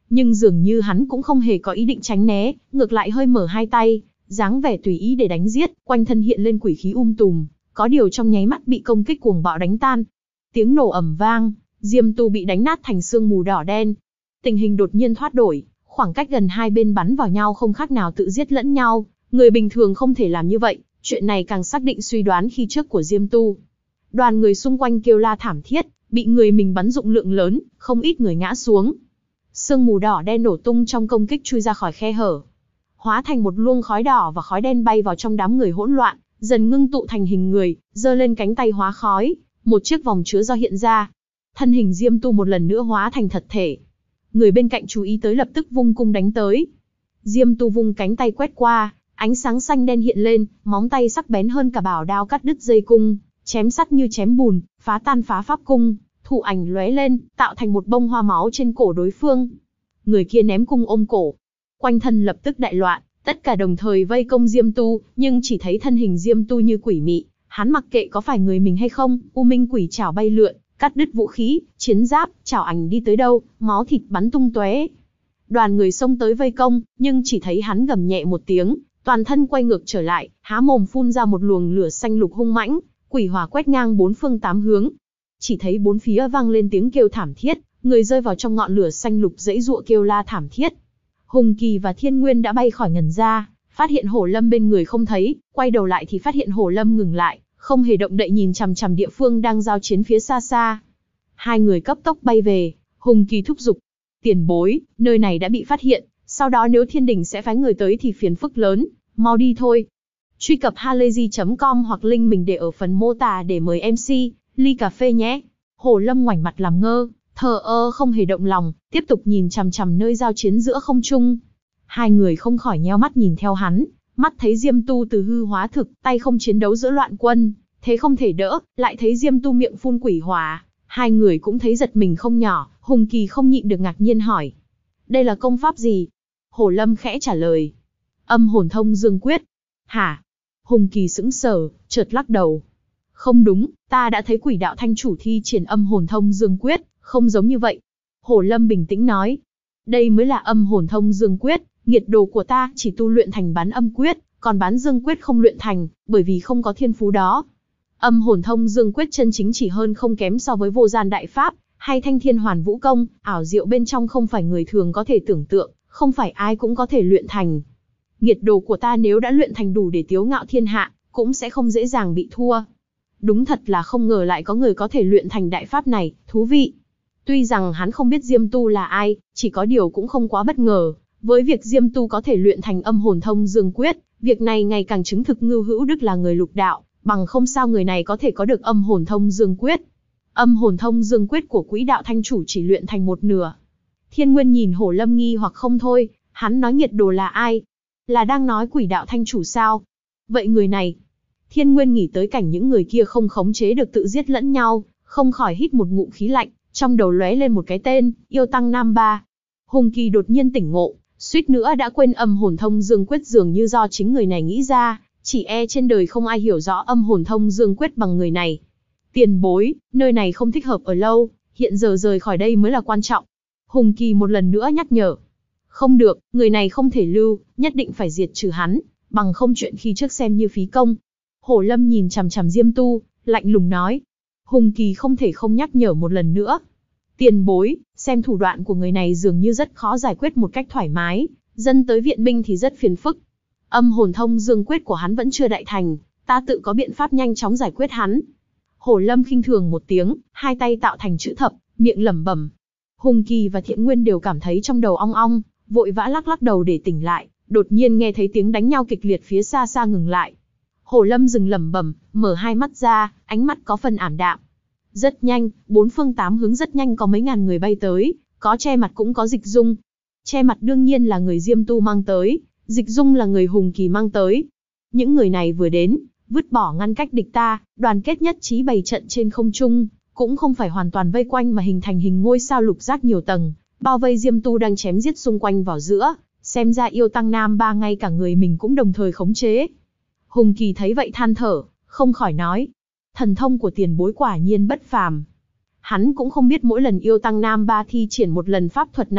Nhưng dường như hắn cũng không hề có ý định tránh né, ngược lại hơi mở hai tay, dáng vẻ tùy ý để đánh giết, quanh thân hiện lên quỷ khí tùm, có điều trong nháy mắt bị công kích cuồng bạo đánh tan. Tiếng nổ ầm vang, Diêm Tu bị đánh nát thành sương mù đỏ đen. Tình hình đột nhiên thoát đổi, khoảng cách gần hai bên bắn vào nhau không khác nào tự giết lẫn nhau, người bình thường không thể làm như vậy, chuyện này càng xác định suy đoán khi trước của Diêm Tu. Đoàn người xung quanh kêu la thảm thiết, bị người mình bắn dụng lượng lớn, không ít người ngã xuống. Sương mù đỏ đen nổ tung trong công kích chui ra khỏi khe hở, hóa thành một luồng khói đỏ và khói đen bay vào trong đám người hỗn loạn, dần ngưng tụ thành hình người, giơ lên cánh tay hóa khói, một chiếc vòng chứa do hiện ra. Thân hình Diêm Tu một lần nữa hóa thành thật thể. Người bên cạnh chú ý tới lập tức vung cung đánh tới. Diêm Tu vung cánh tay quét qua, ánh sáng xanh đen hiện lên, móng tay sắc bén hơn cả bảo đao cắt đứt dây cung, chém sắt như chém bùn, phá tan phá pháp cung, thụ ảnh lóe lên, tạo thành một bông hoa máu trên cổ đối phương. Người kia ném cung ôm cổ, quanh thân lập tức đại loạn, tất cả đồng thời vây công Diêm Tu, nhưng chỉ thấy thân hình Diêm Tu như quỷ mị, hắn mặc kệ có phải người mình hay không, u minh quỷ chảo bay lượn, cắt đứt vũ khí, chiến giáp, chảo ảnh đi tới đâu, máu thịt bắn tung tóe. Đoàn người xông tới vây công, nhưng chỉ thấy hắn gầm nhẹ một tiếng, toàn thân quay ngược trở lại, há mồm phun ra một luồng lửa xanh lục hung mãnh, quỷ hỏa quét ngang bốn phương tám hướng. Chỉ thấy bốn phía vang lên tiếng kêu thảm thiết, người rơi vào trong ngọn lửa xanh lục giãy giụa kêu la thảm thiết. Hùng Kỳ và Thiên Nguyên đã bay khỏi ngần ra, phát hiện Hổ Lâm bên người không thấy, quay đầu lại thì phát hiện Hổ Lâm ngừng lại, không hề động đậy nhìn chằm chằm địa phương đang giao chiến phía xa xa. Hai người cấp tốc bay về, Hùng Kỳ thúc giục: "Tiền bối, nơi này đã bị phát hiện, sau đó nếu Thiên Đình sẽ phái người tới thì phiền phức lớn, mau đi thôi." Truy cập halayzi.com hoặc link mình để ở phần mô tả để mời MC ly cà phê nhé. Hổ Lâm ngoảnh mặt làm ngơ, thờ ơ không hề động lòng, tiếp tục nhìn chằm chằm nơi giao chiến giữa không trung. Hai người không khỏi nheo mắt nhìn theo hắn, mắt thấy Diêm Tu từ hư hóa thực, tay không chiến đấu giữa loạn quân, thế không thể đỡ, lại thấy Diêm Tu miệng phun quỷ hỏa, hai người cũng thấy giật mình không nhỏ. Hùng Kỳ không nhịn được ngạc nhiên hỏi: "Đây là công pháp gì?" Hổ Lâm khẽ trả lời: "Âm hồn thông dương quyết." "Hả?" Hùng Kỳ sững sờ, chợt lắc đầu: "Không đúng, ta đã thấy Quỷ Đạo Thanh Chủ thi triển âm hồn thông dương quyết, không giống như vậy." Hổ Lâm bình tĩnh nói: "Đây mới là âm hồn thông dương quyết, nghiệt đồ của ta chỉ tu luyện thành bán âm quyết, còn bán dương quyết không luyện thành, bởi vì không có thiên phú đó. Âm hồn thông dương quyết chân chính chỉ hơn không kém so với vô gian đại pháp, hay thanh thiên hoàn vũ công, ảo diệu bên trong không phải người thường có thể tưởng tượng, không phải ai cũng có thể luyện thành. Nghiệt đồ của ta nếu đã luyện thành đủ để tiếu ngạo thiên hạ, cũng sẽ không dễ dàng bị thua. Đúng thật là không ngờ lại có người có thể luyện thành đại pháp này, thú vị." Tuy rằng hắn không biết Diêm Tu là ai, chỉ có điều cũng không quá bất ngờ. Với việc Diêm Tu có thể luyện thành âm hồn thông dương quyết, việc này ngày càng chứng thực Ngưu Hữu Đức là người lục đạo, bằng không sao người này có thể có được âm hồn thông dương quyết. Âm hồn thông dương quyết của Quỹ Đạo Thanh Chủ chỉ luyện thành một nửa. Thiên Nguyên nhìn Hổ Lâm nghi hoặc không thôi, hắn nói nghiệt đồ là ai? Là đang nói Quỷ Đạo Thanh Chủ sao? Vậy người này? Thiên Nguyên nghĩ tới cảnh những người kia không khống chế được tự giết lẫn nhau, không khỏi hít một ngụm khí lạnh, trong đầu lóe lên một cái tên, Yêu Tăng Nam Ba. Hùng Kỳ đột nhiên tỉnh ngộ, suýt nữa đã quên âm hồn thông dương quyết dường như do chính người này nghĩ ra, chỉ e trên đời không ai hiểu rõ âm hồn thông dương quyết bằng người này. "Tiền bối, nơi này không thích hợp ở lâu, hiện giờ rời khỏi đây mới là quan trọng." Hùng Kỳ một lần nữa nhắc nhở. "Không được, người này không thể lưu, nhất định phải diệt trừ hắn, bằng không chuyện khi trước xem như phí công." Hổ Lâm nhìn chằm chằm Diêm Tu, lạnh lùng nói. Hùng Kỳ không thể không nhắc nhở một lần nữa. "Tiền bối, xem thủ đoạn của người này dường như rất khó giải quyết một cách thoải mái, dân tới viện binh thì rất phiền phức. Âm hồn thông dương quyết của hắn vẫn chưa đại thành, ta tự có biện pháp nhanh chóng giải quyết hắn." Hổ Lâm khinh thường một tiếng, hai tay tạo thành chữ thập, miệng lẩm bẩm. Hùng Kỳ và Thiện Nguyên đều cảm thấy trong đầu ong ong, vội vã lắc lắc đầu để tỉnh lại, đột nhiên nghe thấy tiếng đánh nhau kịch liệt phía xa xa ngừng lại. Hổ Lâm dừng lẩm bẩm, mở hai mắt ra, ánh mắt có phần ảm đạm. Rất nhanh, bốn phương tám hướng rất nhanh có mấy ngàn người bay tới, có che mặt cũng có Dịch Dung. Che mặt đương nhiên là người Diêm Tu mang tới, Dịch Dung là người Hùng Kỳ mang tới. Những người này vừa đến, vứt bỏ ngăn cách địch ta, đoàn kết nhất trí bày trận trên không trung, cũng không phải hoàn toàn vây quanh mà hình thành hình ngôi sao lục giác nhiều tầng, bao vây Diêm Tu đang chém giết xung quanh vào giữa, xem ra Yêu Tăng Nam Ba ngay cả người mình cũng đồng thời khống chế. Hùng Kỳ thấy vậy than thở, không khỏi nói: "Thần thông của tiền bối quả nhiên bất phàm." Hắn cũng không biết mỗi lần Yêu Tăng Nam Ba thi triển một lần pháp thuật này,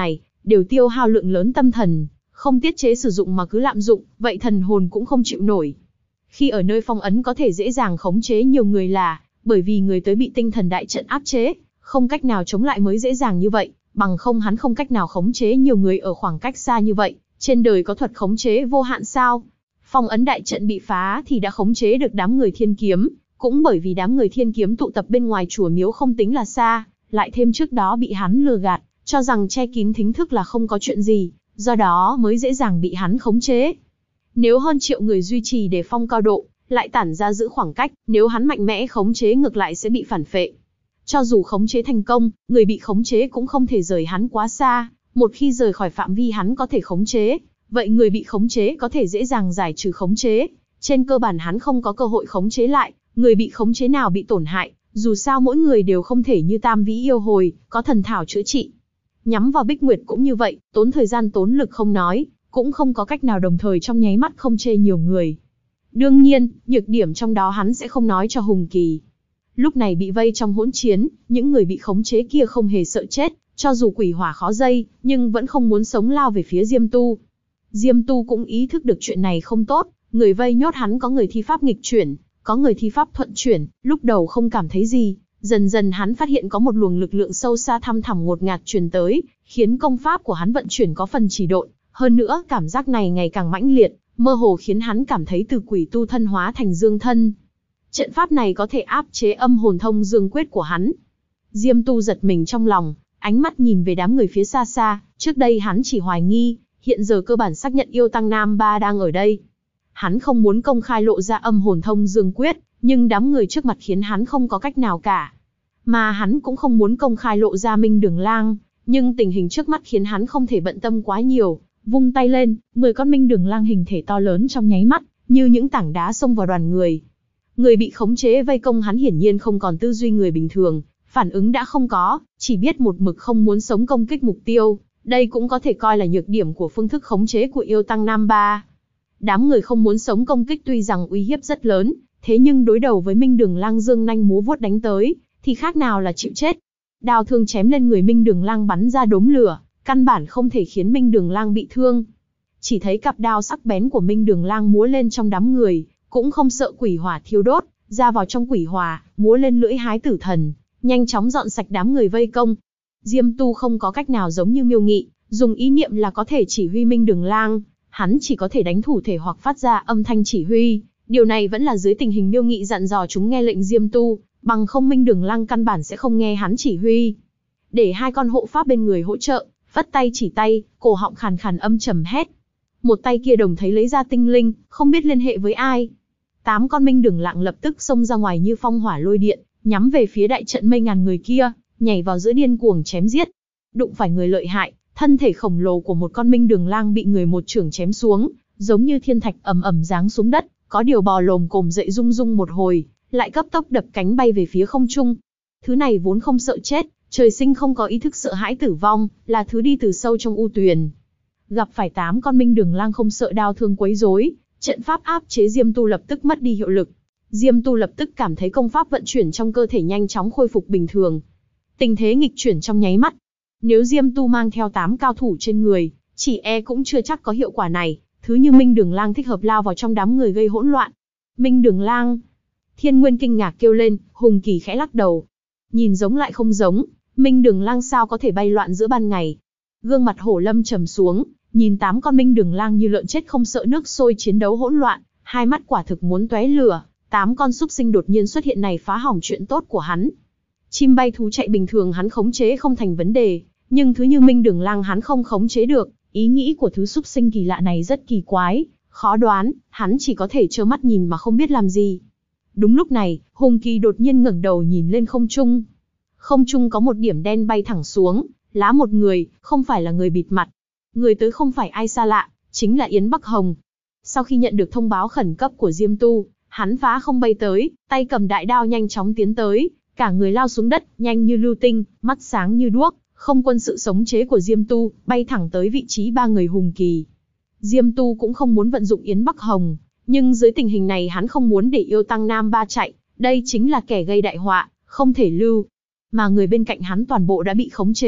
đều tiêu hao lượng lớn tâm thần, không tiết chế sử dụng mà cứ lạm dụng, vậy thần hồn cũng không chịu nổi. Khi ở nơi phong ấn có thể dễ dàng khống chế nhiều người là bởi vì người tới bị tinh thần đại trận áp chế, không cách nào chống lại mới dễ dàng như vậy, bằng không hắn không cách nào khống chế nhiều người ở khoảng cách xa như vậy. Trên đời có thuật khống chế vô hạn sao? Phong ấn đại trận bị phá thì đã khống chế được đám người Thiên Kiếm, cũng bởi vì đám người Thiên Kiếm tụ tập bên ngoài chùa miếu không tính là xa, lại thêm trước đó bị hắn lừa gạt, cho rằng che kín thính thức là không có chuyện gì, do đó mới dễ dàng bị hắn khống chế. Nếu hơn triệu người duy trì để phong cao độ, lại tản ra giữ khoảng cách, nếu hắn mạnh mẽ khống chế ngược lại sẽ bị phản phệ. Cho dù khống chế thành công, người bị khống chế cũng không thể rời hắn quá xa, một khi rời khỏi phạm vi hắn có thể khống chế, vậy người bị khống chế có thể dễ dàng giải trừ khống chế. Trên cơ bản hắn không có cơ hội khống chế lại, người bị khống chế nào bị tổn hại, dù sao mỗi người đều không thể như Tam Vĩ Yêu Hồi, có thần thảo chữa trị. Nhắm vào Bích Nguyệt cũng như vậy, tốn thời gian tốn lực không nói, cũng không có cách nào đồng thời trong nháy mắt không chê nhiều người. Đương nhiên, nhược điểm trong đó hắn sẽ không nói cho Hùng Kỳ. Lúc này bị vây trong hỗn chiến, những người bị khống chế kia không hề sợ chết, cho dù quỷ hỏa khó dây, nhưng vẫn không muốn sống lao về phía Diêm Tu. Diêm Tu cũng ý thức được chuyện này không tốt, người vây nhốt hắn có người thi pháp nghịch chuyển, có người thi pháp thuận chuyển, lúc đầu không cảm thấy gì, dần dần hắn phát hiện có một luồng lực lượng sâu xa thăm thẳm ngột ngạt truyền tới, khiến công pháp của hắn vận chuyển có phần trì độn, hơn nữa cảm giác này ngày càng mãnh liệt, mơ hồ khiến hắn cảm thấy từ quỷ tu thân hóa thành dương thân. Trận pháp này có thể áp chế âm hồn thông dương quyết của hắn. Diêm Tu giật mình trong lòng, ánh mắt nhìn về đám người phía xa xa, trước đây hắn chỉ hoài nghi, hiện giờ cơ bản xác nhận yêu tăng Nam Ba đang ở đây. Hắn không muốn công khai lộ ra âm hồn thông dương quyết, nhưng đám người trước mặt khiến hắn không có cách nào cả. Mà hắn cũng không muốn công khai lộ ra Minh Đường Lang, nhưng tình hình trước mắt khiến hắn không thể bận tâm quá nhiều. Vung tay lên, 10 con Minh Đường Lang hình thể to lớn trong nháy mắt, như những tảng đá xông vào đoàn người. Người bị khống chế vây công hắn hiển nhiên không còn tư duy người bình thường, phản ứng đã không có, chỉ biết một mực không muốn sống công kích mục tiêu. Đây cũng có thể coi là nhược điểm của phương thức khống chế của yêu tăng Nam Ba. Đám người không muốn sống công kích tuy rằng uy hiếp rất lớn, thế nhưng đối đầu với Minh Đường Lang dương nanh múa vuốt đánh tới, thì khác nào là chịu chết. Đao thương chém lên người Minh Đường Lang bắn ra đốm lửa, căn bản không thể khiến Minh Đường Lang bị thương. Chỉ thấy cặp đao sắc bén của Minh Đường Lang múa lên trong đám người, cũng không sợ quỷ hỏa thiêu đốt, ra vào trong quỷ hỏa, múa lên lưỡi hái tử thần, nhanh chóng dọn sạch đám người vây công. Diêm Tu không có cách nào giống như Miêu Nghị, dùng ý niệm là có thể chỉ huy Minh Đường Lang, hắn chỉ có thể đánh thủ thể hoặc phát ra âm thanh chỉ huy. Điều này vẫn là dưới tình hình Miêu Nghị dặn dò chúng nghe lệnh Diêm Tu, bằng không Minh Đường Lang căn bản sẽ không nghe hắn chỉ huy. Để hai con hộ pháp bên người hỗ trợ, vất tay chỉ tay, cổ họng khàn khàn âm trầm hét. Một tay kia đồng thấy lấy ra tinh linh, không biết liên hệ với ai. 8 con Minh Đường Lang lập tức xông ra ngoài như phong hỏa lôi điện, nhắm về phía đại trận mấy ngàn người kia, nhảy vào giữa điên cuồng chém giết. Đụng phải người lợi hại, thân thể khổng lồ của một con Minh Đường Lang bị người một chưởng chém xuống, giống như thiên thạch ầm ầm giáng xuống đất, có điều bò lồm cồm dậy rung rung một hồi, lại cấp tốc đập cánh bay về phía không trung. Thứ này vốn không sợ chết, trời sinh không có ý thức sợ hãi tử vong, là thứ đi từ sâu trong u tuyền. Gặp phải 8 con Minh Đường Lang không sợ đao thương quấy rối, trận pháp áp chế Diêm Tu lập tức mất đi hiệu lực. Diêm Tu lập tức cảm thấy công pháp vận chuyển trong cơ thể nhanh chóng khôi phục bình thường. Tình thế nghịch chuyển trong nháy mắt. Nếu Diêm Tu mang theo 8 cao thủ trên người, chỉ e cũng chưa chắc có hiệu quả này. Thứ như Minh Đường Lang thích hợp lao vào trong đám người gây hỗn loạn. Minh Đường Lang! Thiên Nguyên kinh ngạc kêu lên, Hùng Kỳ khẽ lắc đầu. Nhìn giống lại không giống, Minh Đường Lang sao có thể bay loạn giữa ban ngày. Gương mặt Hổ Lâm trầm xuống, nhìn 8 con Minh Đường Lang như lợn chết không sợ nước sôi chiến đấu hỗn loạn, hai mắt quả thực muốn tóe lửa. 8 con súc sinh đột nhiên xuất hiện này phá hỏng chuyện tốt của hắn. Chim bay thú chạy bình thường hắn khống chế không thành vấn đề, nhưng thứ như Minh Đường Lang hắn không khống chế được. Ý nghĩ của thứ súc sinh kỳ lạ này rất kỳ quái, khó đoán, hắn chỉ có thể trơ mắt nhìn mà không biết làm gì. Đúng lúc này, Hùng Kỳ đột nhiên ngẩng đầu nhìn lên không trung. Không trung có một điểm đen bay thẳng xuống, lá một người, không phải là người bịt mặt. Người tới không phải ai xa lạ, chính là Yến Bắc Hồng. Sau khi nhận được thông báo khẩn cấp của Diêm Tu, hắn phá không bay tới, tay cầm đại đao nhanh chóng tiến tới, cả người lao xuống đất, nhanh như lưu tinh, mắt sáng như đuốc, không quân sự sống chế của Diêm Tu, bay thẳng tới vị trí 3 người Hùng Kỳ. Diêm Tu cũng không muốn vận dụng Yến Bắc Hồng, nhưng dưới tình hình này hắn không muốn để yêu tăng Nam Ba chạy, đây chính là kẻ gây đại họa, không thể lưu. Mà người bên cạnh hắn toàn bộ đã bị khống chế,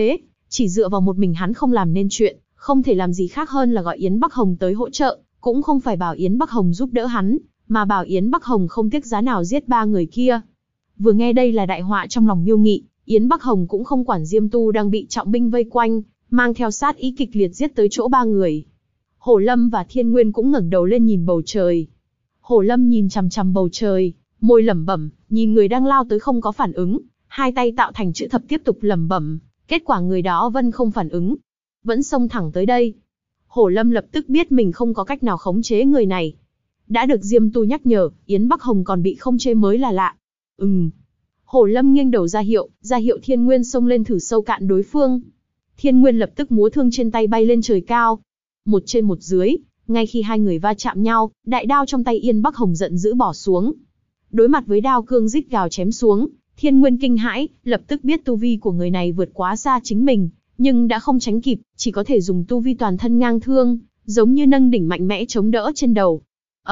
Chỉ dựa vào một mình hắn không làm nên chuyện, không thể làm gì khác hơn là gọi Yến Bắc Hồng tới hỗ trợ, cũng không phải bảo Yến Bắc Hồng giúp đỡ hắn, mà bảo Yến Bắc Hồng không tiếc giá nào giết 3 người kia. Vừa nghe đây là đại họa trong lòng Miêu Nghị, Yến Bắc Hồng cũng không quản Diêm Tu đang bị trọng binh vây quanh, mang theo sát ý kịch liệt giết tới chỗ 3 người. Hổ Lâm và Thiên Nguyên cũng ngẩng đầu lên nhìn bầu trời. Hổ Lâm nhìn chằm chằm bầu trời, môi lẩm bẩm, nhìn người đang lao tới không có phản ứng, hai tay tạo thành chữ thập tiếp tục lẩm bẩm, kết quả người đó vẫn không phản ứng, vẫn xông thẳng tới đây. Hổ Lâm lập tức biết mình không có cách nào khống chế người này. Đã được Diêm Tu nhắc nhở, Yến Bắc Hồng còn bị không chế mới là lạ. Hổ Lâm nghiêng đầu ra hiệu Thiên Nguyên xông lên thử sâu cạn đối phương. Thiên Nguyên lập tức múa thương trên tay bay lên trời cao. Một trên một dưới, ngay khi hai người va chạm nhau, đại đao trong tay Yến Bắc Hồng giận dữ bỏ xuống. Đối mặt với đao cương rít gào chém xuống, Thiên Nguyên kinh hãi, lập tức biết tu vi của người này vượt quá xa chính mình, nhưng đã không tránh kịp, chỉ có thể dùng tu vi toàn thân ngang thương, giống như nâng đỉnh mạnh mẽ chống đỡ trên đầu.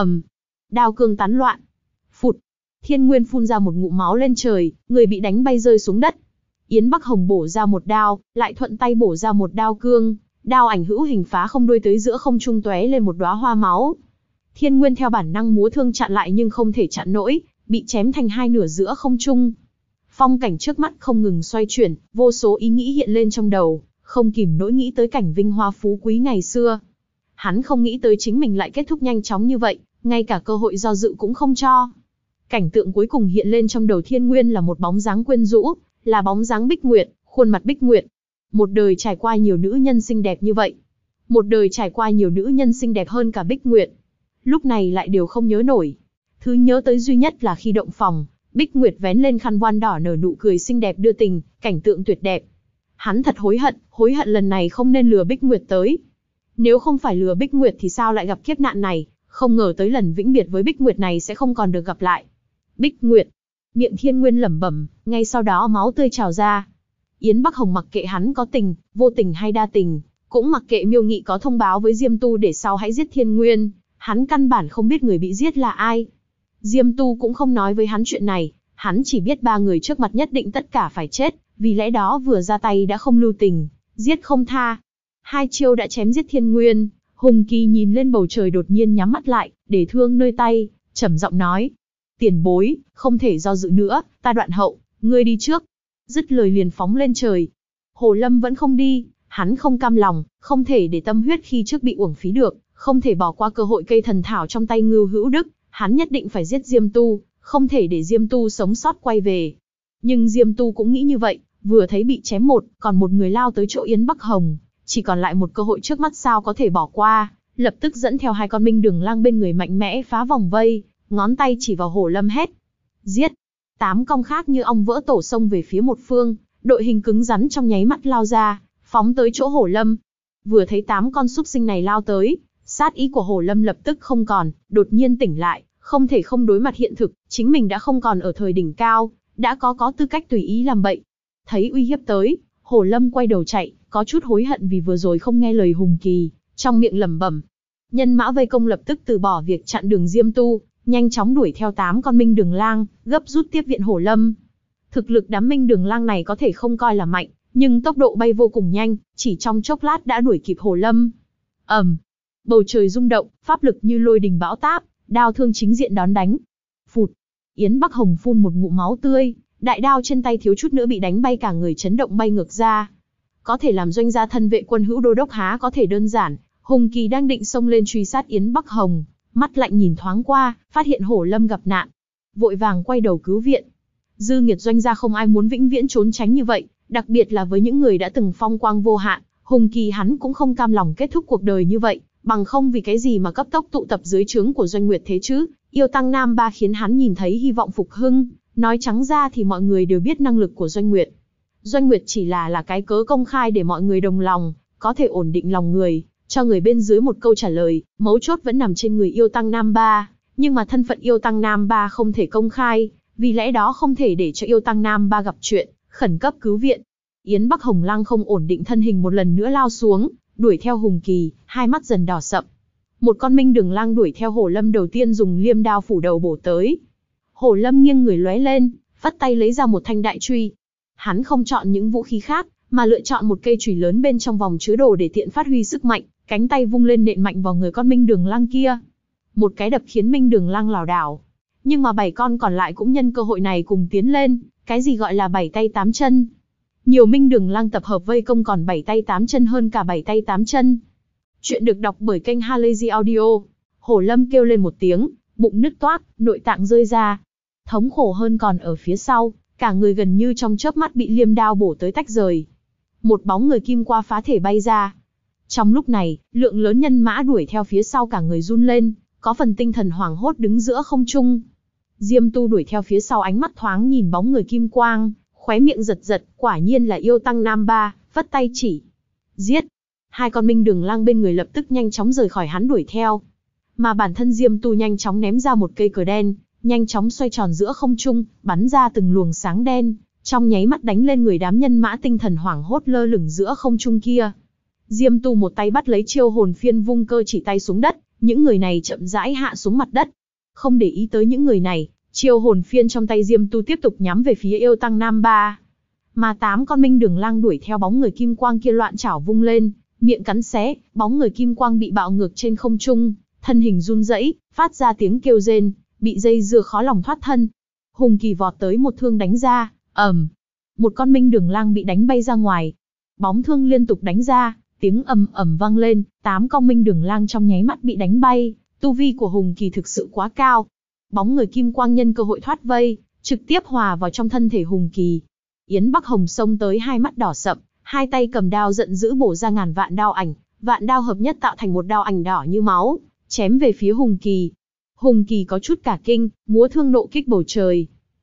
Đao cương tán loạn. Phụt. Thiên Nguyên phun ra một ngụm máu lên trời, người bị đánh bay rơi xuống đất. Yến Bắc Hồng bổ ra một đao, lại thuận tay bổ ra một đao cương, đao ảnh hữu hình phá không đuôi tới giữa không trung tóe lên một đóa hoa máu. Thiên Nguyên theo bản năng múa thương chặn lại nhưng không thể chặn nổi, bị chém thành hai nửa giữa không trung. Phong cảnh trước mắt không ngừng xoay chuyển, vô số ý nghĩ hiện lên trong đầu, không kìm nổi nghĩ tới cảnh vinh hoa phú quý ngày xưa. Hắn không nghĩ tới chính mình lại kết thúc nhanh chóng như vậy, ngay cả cơ hội do dự cũng không cho. Cảnh tượng cuối cùng hiện lên trong đầu Thiên Nguyên là một bóng dáng quyến rũ, là bóng dáng Bích Nguyệt, khuôn mặt Bích Nguyệt. Một đời trải qua nhiều nữ nhân xinh đẹp như vậy. Một đời trải qua nhiều nữ nhân xinh đẹp hơn cả Bích Nguyệt. Lúc này lại đều không nhớ nổi. Thứ nhớ tới duy nhất là khi động phòng, Bích Nguyệt vén lên khăn voan đỏ nở nụ cười xinh đẹp đưa tình, cảnh tượng tuyệt đẹp. Hắn thật hối hận lần này không nên lừa Bích Nguyệt tới. Nếu không phải lừa Bích Nguyệt thì sao lại gặp kiếp nạn này, không ngờ tới lần vĩnh biệt với Bích Nguyệt này sẽ không còn được gặp lại. Bích Nguyệt, miệng Thiên Nguyên lẩm bẩm, ngay sau đó máu tươi trào ra. Yến Bắc Hồng mặc kệ hắn có tình, vô tình hay đa tình, cũng mặc kệ Miêu Nghị có thông báo với Diêm Tu để sau hãy giết Thiên Nguyên, hắn căn bản không biết người bị giết là ai. Diêm Tu cũng không nói với hắn chuyện này, hắn chỉ biết 3 người trước mặt nhất định tất cả phải chết, vì lẽ đó vừa ra tay đã không lưu tình, giết không tha. 2 chiêu đã chém giết Thiên Nguyên, Hùng Kỳ nhìn lên bầu trời đột nhiên nhắm mắt lại, để thương nơi tay, trầm giọng nói: "Tiền bối, không thể do dự nữa, ta đoạn hậu, ngươi đi trước." Dứt lời liền phóng lên trời. Hồ Lâm vẫn không đi, hắn không cam lòng, không thể để tâm huyết khi trước bị uổng phí được, không thể bỏ qua cơ hội cây thần thảo trong tay Ngưu Hữu Đức, hắn nhất định phải giết Diêm Tu, không thể để Diêm Tu sống sót quay về. Nhưng Diêm Tu cũng nghĩ như vậy, vừa thấy bị chém một, còn một người lao tới chỗ Yến Bắc Hồng, chỉ còn lại một cơ hội trước mắt sao có thể bỏ qua, lập tức dẫn theo 2 con Minh Đường Lang bên người mạnh mẽ phá vòng vây, ngón tay chỉ vào Hồ Lâm hét: "Giết!" 8 con khác như ong vỡ tổ xông về phía một phương, đội hình cứng rắn trong nháy mắt lao ra, phóng tới chỗ Hồ Lâm. Vừa thấy 8 con súc sinh này lao tới, sát ý của Hồ Lâm lập tức không còn, đột nhiên tỉnh lại, không thể không đối mặt hiện thực, chính mình đã không còn ở thời đỉnh cao, đã có tư cách tùy ý làm bậy. Thấy uy hiếp tới, Hồ Lâm quay đầu chạy, có chút hối hận vì vừa rồi không nghe lời Hùng Kỳ, trong miệng lẩm bẩm. Nhân mã vây công lập tức từ bỏ việc chặn đường Diêm Tu, nhanh chóng đuổi theo 8 con Minh Đường Lang, gấp rút tiếp viện Hồ Lâm. Thực lực đám Minh Đường Lang này có thể không coi là mạnh, nhưng tốc độ bay vô cùng nhanh, chỉ trong chốc lát đã đuổi kịp Hồ Lâm. Bầu trời rung động, pháp lực như lôi đình bão táp, đao thương chính diện đón đánh. Phụt. Yến Bắc Hồng phun một ngụm máu tươi, đại đao trên tay thiếu chút nữa bị đánh bay cả người chấn động bay ngược ra. Có thể làm doanh gia thân vệ quân hữu đô đốc há có thể đơn giản. Hùng Kỳ đang định xông lên truy sát Yến Bắc Hồng, mắt lạnh nhìn thoáng qua, phát hiện Hổ Lâm gặp nạn, vội vàng quay đầu cứu viện. Dư nghiệt doanh gia không ai muốn vĩnh viễn trốn tránh như vậy, đặc biệt là với những người đã từng phong quang vô hạn. Hùng Kỳ hắn cũng không cam lòng kết thúc cuộc đời như vậy, bằng không vì cái gì mà cấp tốc tụ tập dưới trướng của Doanh Nguyệt thế chứ? Yêu Tăng Nam Ba khiến hắn nhìn thấy hy vọng phục hưng, nói trắng ra thì mọi người đều biết năng lực của Doanh Nguyệt. Doanh Nguyệt chỉ là cái cớ công khai để mọi người đồng lòng, có thể ổn định lòng người, cho người bên dưới một câu trả lời, mấu chốt vẫn nằm trên người Yêu Tăng Nam Ba, nhưng mà thân phận Yêu Tăng Nam Ba không thể công khai, vì lẽ đó không thể để cho Yêu Tăng Nam Ba gặp chuyện, khẩn cấp cứu viện. Yến Bắc Hồng Lăng không ổn định thân hình một lần nữa lao xuống, đuổi theo Hùng Kỳ, hai mắt dần đỏ sậm. Một con Minh Đường Lang đuổi theo Hổ Lâm đầu tiên dùng liêm đao phủ đầu bổ tới. Hổ Lâm nghiêng người lóe lên, vắt tay lấy ra một thanh đại truy. Hắn không chọn những vũ khí khác, mà lựa chọn một cây chùy lớn bên trong vòng chứa đồ để tiện phát huy sức mạnh, cánh tay vung lên nện mạnh vào người con Minh Đường Lang kia. Một cái đập khiến Minh Đường Lang lảo đảo. Nhưng mà 7 con còn lại cũng nhân cơ hội này cùng tiến lên, cái gì gọi là 7 tay 8 chân. Nhiều Minh Đường Lang tập hợp vây công còn 7 tay 8 chân hơn cả 7 tay 8 chân. Chuyện được đọc bởi kênh Halazy Audio. Hổ Lâm kêu lên một tiếng, bụng nứt toác, nội tạng rơi ra. Thống khổ hơn còn ở phía sau, cả người gần như trong chớp mắt bị liêm đao bổ tới tách rời. Một bóng người kim qua phá thể bay ra. Trong lúc này, lượng lớn nhân mã đuổi theo phía sau cả người run lên, có phần tinh thần hoảng hốt đứng giữa không trung. Diêm Tu đuổi theo phía sau, ánh mắt thoáng nhìn bóng người kim quang, khóe miệng giật giật, quả nhiên là yêu tăng Nam Ba, vất tay chỉ. Giết! Hai con Minh Đường Lang bên người lập tức nhanh chóng rời khỏi hắn đuổi theo. Mà bản thân Diêm Tu nhanh chóng ném ra một cây cờ đen, nhanh chóng xoay tròn giữa không trung, bắn ra từng luồng sáng đen, trong nháy mắt đánh lên người đám nhân mã tinh thần hoảng hốt lơ lửng giữa không trung kia. Diêm Tu một tay bắt lấy chiêu hồn phiên, vung cơ chỉ tay xuống đất, những người này chậm rãi hạ xuống mặt đất. Không để ý tới những người này, chiêu hồn phiên trong tay Diêm Tu tiếp tục nhắm về phía yêu tăng Nam Ba. Mà 8 con Minh Đường Lang đuổi theo bóng người kim quang kia loạn chảo vung lên, miệng cắn xé, bóng người kim quang bị bạo ngược trên không trung, thân hình run rẩy, phát ra tiếng kêu rên, bị dây dưa khó lòng thoát thân. Hùng Kỳ vọt tới một thương đánh ra, một con Minh Đường Lang bị đánh bay ra ngoài. Bóng thương liên tục đánh ra, tiếng ầm ầm vang lên, 8 con Minh Đường Lang trong nháy mắt bị đánh bay. Tu vi của Hùng Kỳ thực sự quá cao. Bóng người kim quang nhân cơ hội thoát vây, trực tiếp hòa vào trong thân thể Hùng Kỳ. Yến Bắc Hồng xông tới, hai mắt đỏ sậm, hai tay cầm đao giận dữ bổ ra ngàn vạn đao ảnh, vạn đao hợp nhất tạo thành một đao ảnh đỏ như máu, chém về phía Hùng Kỳ. Hùng Kỳ có chút cả kinh, múa thương nộ kích bầu trời.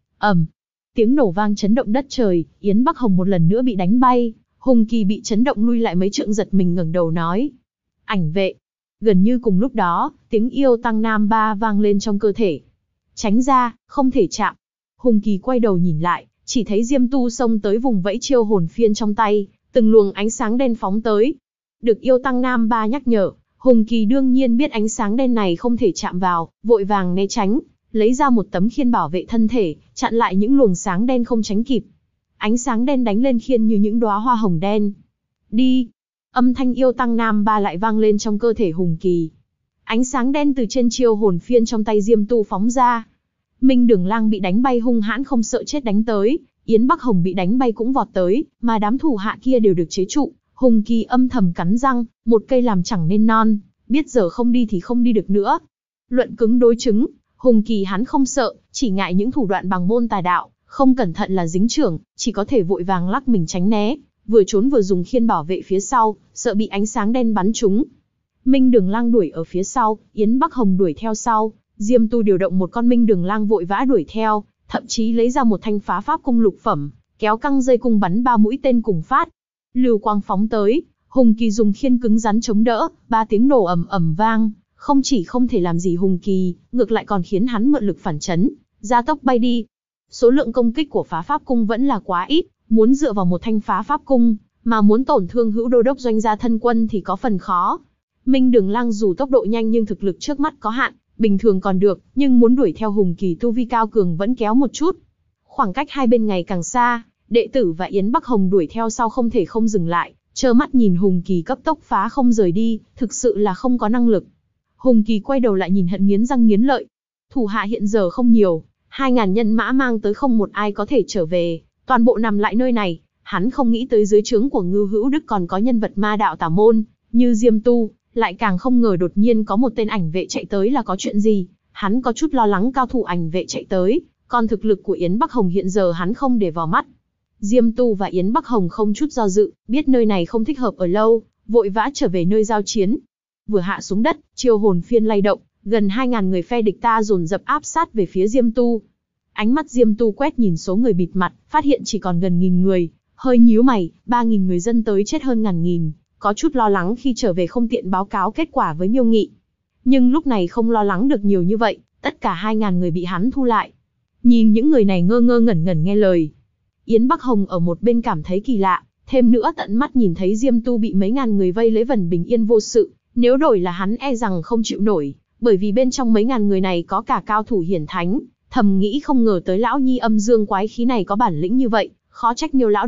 Tiếng nổ vang chấn động đất trời, Yến Bắc Hồng một lần nữa bị đánh bay. Hùng Kỳ bị chấn động lui lại mấy trượng, giật mình ngẩng đầu nói: Ảnh vệ. Gần như cùng lúc đó, tiếng yêu tăng Nam Ba vang lên trong cơ thể. Tránh ra, không thể chạm. Hùng Kỳ quay đầu nhìn lại, chỉ thấy Diêm Tu xông tới vùng vẫy chiêu hồn phiên trong tay, từng luồng ánh sáng đen phóng tới. Được yêu tăng Nam Ba nhắc nhở, Hùng Kỳ đương nhiên biết ánh sáng đen này không thể chạm vào, vội vàng né tránh, lấy ra một tấm khiên bảo vệ thân thể, chặn lại những luồng sáng đen không tránh kịp. Ánh sáng đen đánh lên khiên như những đóa hoa hồng đen. Đi! Âm thanh yêu tăng Nam Ba lại vang lên trong cơ thể Hùng Kỳ. Ánh sáng đen từ trên chiêu hồn phiên trong tay Diêm Tu phóng ra. Minh Đường Lang bị đánh bay hung hãn không sợ chết đánh tới, Yến Bắc Hồng bị đánh bay cũng vọt tới, mà đám thủ hạ kia đều được chế trụ. Hùng Kỳ âm thầm cắn răng, một cây làm chẳng nên non, biết giờ không đi thì không đi được nữa. Luận cứng đối chứng, Hùng Kỳ hắn không sợ, chỉ ngại những thủ đoạn bằng môn tà đạo, không cẩn thận là dính chưởng, chỉ có thể vội vàng lắc mình tránh né, vừa trốn vừa dùng khiên bảo vệ phía sau, sợ bị ánh sáng đen bắn trúng. Minh Đường Lang đuổi ở phía sau, Yến Bắc Hồng đuổi theo sau, Diêm Tu điều động một con Minh Đường Lang vội vã đuổi theo, thậm chí lấy ra một thanh phá pháp cung lục phẩm, kéo căng dây cung bắn 3 mũi tên cùng phát. Lưu quang phóng tới, Hùng Kỳ dùng khiên cứng rắn chống đỡ, 3 tiếng nổ ầm ầm vang, không chỉ không thể làm gì Hùng Kỳ, ngược lại còn khiến hắn mượn lực phản chấn, gia tốc bay đi. Số lượng công kích của phá pháp cung vẫn là quá ít, muốn dựa vào một thanh phá pháp cung, mà muốn tổn thương hữu đô đốc doanh gia thân quân thì có phần khó. Minh Đường Lang dù tốc độ nhanh nhưng thực lực trước mắt có hạn, bình thường còn được, nhưng muốn đuổi theo Hùng Kỳ tu vi cao cường vẫn kéo một chút. Khoảng cách hai bên ngày càng xa, đệ tử và Yến Bắc Hồng đuổi theo sau không thể không dừng lại, trơ mắt nhìn Hùng Kỳ cấp tốc phá không rời đi, thực sự là không có năng lực. Hùng Kỳ quay đầu lại nhìn hận nghiến răng nghiến lợi. Thủ hạ hiện giờ không nhiều, 2.000 nhân mã mang tới không một ai có thể trở về, toàn bộ nằm lại nơi này. Hắn không nghĩ tới dưới trướng của Ngưu Hữu Đức còn có nhân vật ma đạo tà môn như Diêm Tu, lại càng không ngờ đột nhiên có một tên ảnh vệ chạy tới là có chuyện gì. Hắn có chút lo lắng cao thủ ảnh vệ chạy tới, còn thực lực của Yến Bắc Hồng hiện giờ hắn không để vào mắt. Diêm Tu và Yến Bắc Hồng không chút do dự, biết nơi này không thích hợp ở lâu, vội vã trở về nơi giao chiến. Vừa hạ xuống đất, chiêu hồn phiên lay động, gần 2.000 người phe địch ta dồn dập áp sát về phía Diêm Tu. Ánh mắt Diêm Tu quét nhìn số người bịt mặt, phát hiện chỉ còn gần 1.000 người, hơi nhíu mày, 3.000 người dân tới chết hơn ngàn nghìn, có chút lo lắng khi trở về không tiện báo cáo kết quả với Miêu Nghị. Nhưng lúc này không lo lắng được nhiều như vậy, tất cả 2.000 người bị hắn thu lại. Nhìn những người này ngơ ngơ ngẩn ngẩn nghe lời. Yến Bắc Hồng ở một bên cảm thấy kỳ lạ, thêm nữa tận mắt nhìn thấy Diêm Tu bị mấy ngàn người vây lấy vẫn bình yên vô sự, nếu đổi là hắn e rằng không chịu nổi, bởi vì bên trong mấy ngàn người này có cả cao thủ hiển thánh, thầm nghĩ không ngờ tới lão nhi âm dương quái khí này có bản lĩnh như vậy, khó trách Miêu lão đệ,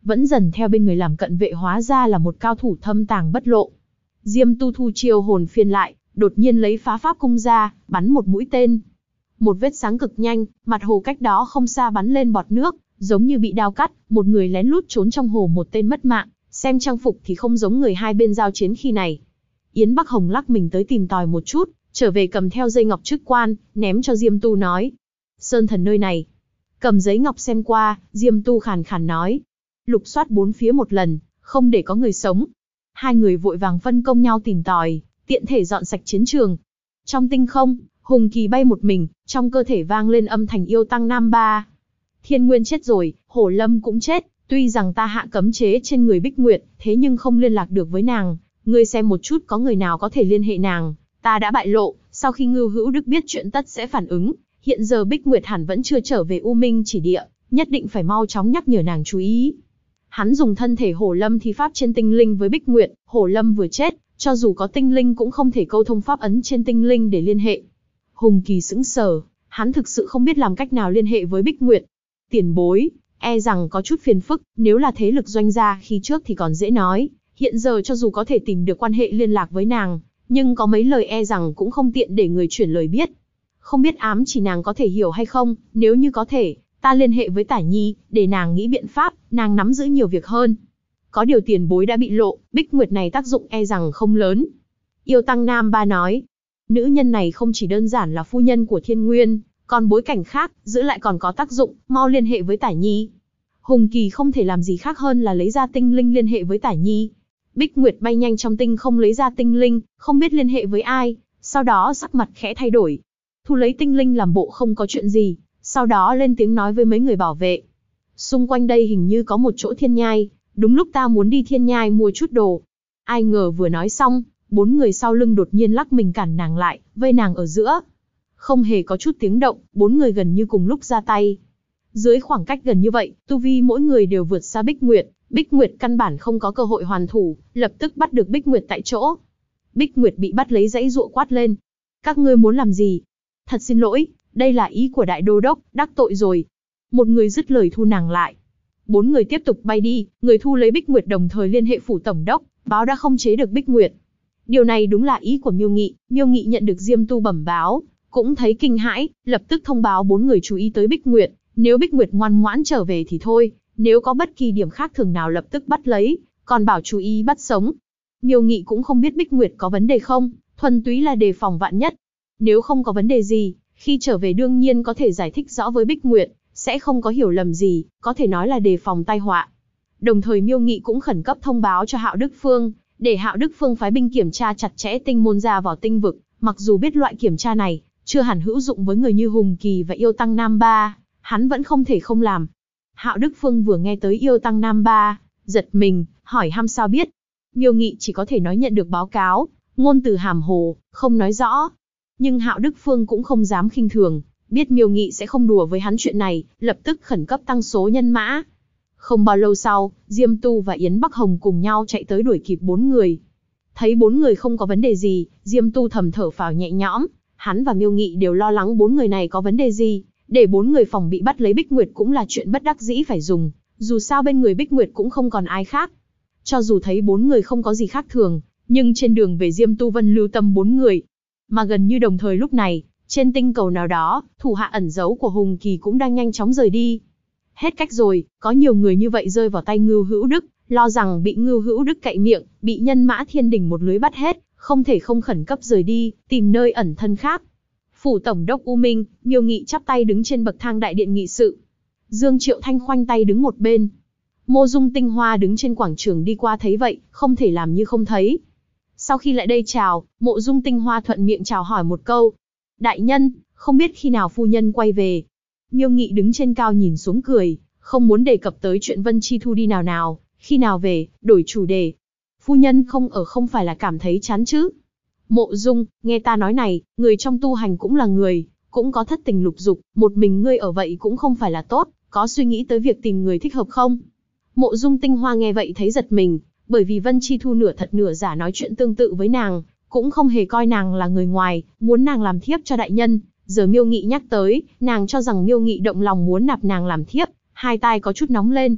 vẫn dần theo bên người làm cận vệ hóa ra là một cao thủ thâm tàng bất lộ. Diêm Tu thu chiêu hồn phiên lại, đột nhiên lấy phá pháp cung ra, bắn một mũi tên. Một vết sáng cực nhanh, mặt hồ cách đó không xa bắn lên bọt nước, giống như bị đao cắt, một người lén lút trốn trong hồ một tên mất mạng, xem trang phục thì không giống người hai bên giao chiến khi này. Yến Bắc Hồng lắc mình tới tìm tòi một chút, trở về cầm theo dây ngọc chức quan, ném cho Diêm Tu nói. Sơn thần nơi này. Cầm giấy ngọc xem qua, Diêm Tu khàn khàn nói. Lục soát bốn phía một lần, không để có người sống. Hai người vội vàng phân công nhau tìm tòi, tiện thể dọn sạch chiến trường. Trong tinh không, Hùng Kỳ bay một mình, trong cơ thể vang lên âm thanh yêu tăng nam ba. Thiên Nguyên chết rồi, Hổ Lâm cũng chết, tuy rằng ta hạ cấm chế trên người Bích Nguyệt, thế nhưng không liên lạc được với nàng. Ngươi xem một chút có người nào có thể liên hệ nàng, ta đã bại lộ, sau khi Ngưu Hữu Đức biết chuyện tất sẽ phản ứng. Hiện giờ Bích Nguyệt hẳn vẫn chưa trở về U Minh chỉ địa, nhất định phải mau chóng nhắc nhở nàng chú ý. Hắn dùng thân thể Hổ Lâm thi pháp trên tinh linh với Bích Nguyệt, Hổ Lâm vừa chết, cho dù có tinh linh cũng không thể câu thông pháp ấn trên tinh linh để liên hệ. Hùng Kỳ sững sờ, hắn thực sự không biết làm cách nào liên hệ với Bích Nguyệt. Tiền bối, e rằng có chút phiền phức, nếu là thế lực doanh gia khi trước thì còn dễ nói, hiện giờ cho dù có thể tìm được quan hệ liên lạc với nàng, nhưng có mấy lời e rằng cũng không tiện để người chuyển lời biết. Không biết ám chỉ nàng có thể hiểu hay không, nếu như có thể, ta liên hệ với Tả Nhi, để nàng nghĩ biện pháp, nàng nắm giữ nhiều việc hơn. Có điều tiền bối đã bị lộ, Bích Nguyệt này tác dụng e rằng không lớn. Yêu Tăng Nam Ba nói, nữ nhân này không chỉ đơn giản là phu nhân của Thiên Nguyên, còn bối cảnh khác, giữ lại còn có tác dụng, mau liên hệ với Tả Nhi. Hùng Kỳ không thể làm gì khác hơn là lấy ra tinh linh liên hệ với Tả Nhi. Bích Nguyệt bay nhanh trong tinh không lấy ra tinh linh, không biết liên hệ với ai, sau đó sắc mặt khẽ thay đổi. Thu lấy tinh linh làm bộ không có chuyện gì, sau đó lên tiếng nói với mấy người bảo vệ. Xung quanh đây hình như có một chỗ thiên nhai, đúng lúc ta muốn đi thiên nhai mua chút đồ. Ai ngờ vừa nói xong, bốn người sau lưng đột nhiên lắc mình cản nàng lại, vây nàng ở giữa. Không hề có chút tiếng động, bốn người gần như cùng lúc ra tay. Dưới khoảng cách gần như vậy, tu vi mỗi người đều vượt xa Bích Nguyệt. Bích Nguyệt căn bản không có cơ hội hoàn thủ, lập tức bắt được Bích Nguyệt tại chỗ. Bích Nguyệt bị bắt lấy giãy giụa quát lên. Các ngươi muốn làm gì? Thật xin lỗi, đây là ý của đại đô đốc, đắc tội rồi. Một người dứt lời thu nàng lại. Bốn người tiếp tục bay đi, người thu lấy Bích Nguyệt đồng thời liên hệ phủ tổng đốc, báo đã không chế được Bích Nguyệt. Điều này đúng là ý của Miêu Nghị, Miêu Nghị nhận được Diêm Tu bẩm báo, cũng thấy kinh hãi, lập tức thông báo bốn người chú ý tới Bích Nguyệt, nếu Bích Nguyệt ngoan ngoãn trở về thì thôi, nếu có bất kỳ điểm khác thường nào lập tức bắt lấy, còn bảo chú ý bắt sống. Miêu Nghị cũng không biết Bích Nguyệt có vấn đề không, thuần túy là đề phòng vạn nhất. Nếu không có vấn đề gì, khi trở về đương nhiên có thể giải thích rõ với Bích Nguyệt, sẽ không có hiểu lầm gì, có thể nói là đề phòng tai họa. Đồng thời Miêu Nghị cũng khẩn cấp thông báo cho Hạo Đức Phương, để Hạo Đức Phương phái binh kiểm tra chặt chẽ tinh môn ra vào tinh vực, mặc dù biết loại kiểm tra này chưa hẳn hữu dụng với người như Hùng Kỳ và Yêu Tăng Nam Ba, hắn vẫn không thể không làm. Hạo Đức Phương vừa nghe tới Yêu Tăng Nam Ba, giật mình, hỏi ham sao biết. Miêu Nghị chỉ có thể nói nhận được báo cáo, ngôn từ hàm hồ, không nói rõ. Nhưng Hạo Đức Phương cũng không dám khinh thường, biết Miêu Nghị sẽ không đùa với hắn chuyện này, lập tức khẩn cấp tăng số nhân mã. Không bao lâu sau, Diêm Tu và Yến Bắc Hồng cùng nhau chạy tới đuổi kịp bốn người. Thấy bốn người không có vấn đề gì, Diêm Tu thầm thở phào nhẹ nhõm, hắn và Miêu Nghị đều lo lắng bốn người này có vấn đề gì, để bốn người phòng bị bắt lấy Bích Nguyệt cũng là chuyện bất đắc dĩ phải dùng, dù sao bên người Bích Nguyệt cũng không còn ai khác. Cho dù thấy bốn người không có gì khác thường, nhưng trên đường về Diêm Tu Vân lưu tâm bốn người. Mà gần như đồng thời lúc này, trên tinh cầu nào đó, thủ hạ ẩn giấu của Hùng Kỳ cũng đang nhanh chóng rời đi. Hết cách rồi, có nhiều người như vậy rơi vào tay Ngưu Hữu Đức, lo rằng bị Ngưu Hữu Đức cậy miệng, bị nhân mã thiên đình một lưới bắt hết, không thể không khẩn cấp rời đi, tìm nơi ẩn thân khác. Phủ tổng đốc U Minh, Miêu Nghị chắp tay đứng trên bậc thang đại điện nghị sự. Dương Triệu Thanh khoanh tay đứng một bên. Mộ Dung Tinh Hoa đứng trên quảng trường đi qua thấy vậy, không thể làm như không thấy. Sau khi lại đây chào, Mộ Dung Tinh Hoa thuận miệng chào hỏi một câu. Đại nhân, không biết khi nào phu nhân quay về. Miêu Nghị đứng trên cao nhìn xuống cười, không muốn đề cập tới chuyện Vân Chi Thu đi nào, khi nào về, đổi chủ đề. Phu nhân không ở không phải là cảm thấy chán chứ. Mộ Dung, nghe ta nói này, người trong tu hành cũng là người, cũng có thất tình lục dục, một mình ngươi ở vậy cũng không phải là tốt, có suy nghĩ tới việc tìm người thích hợp không? Mộ Dung Tinh Hoa nghe vậy thấy giật mình, bởi vì Vân Chi Thu nửa thật nửa giả nói chuyện tương tự với nàng, cũng không hề coi nàng là người ngoài, muốn nàng làm thiếp cho đại nhân. Giờ Miêu Nghị nhắc tới, nàng cho rằng Miêu Nghị động lòng muốn nạp nàng làm thiếp, hai tai có chút nóng lên.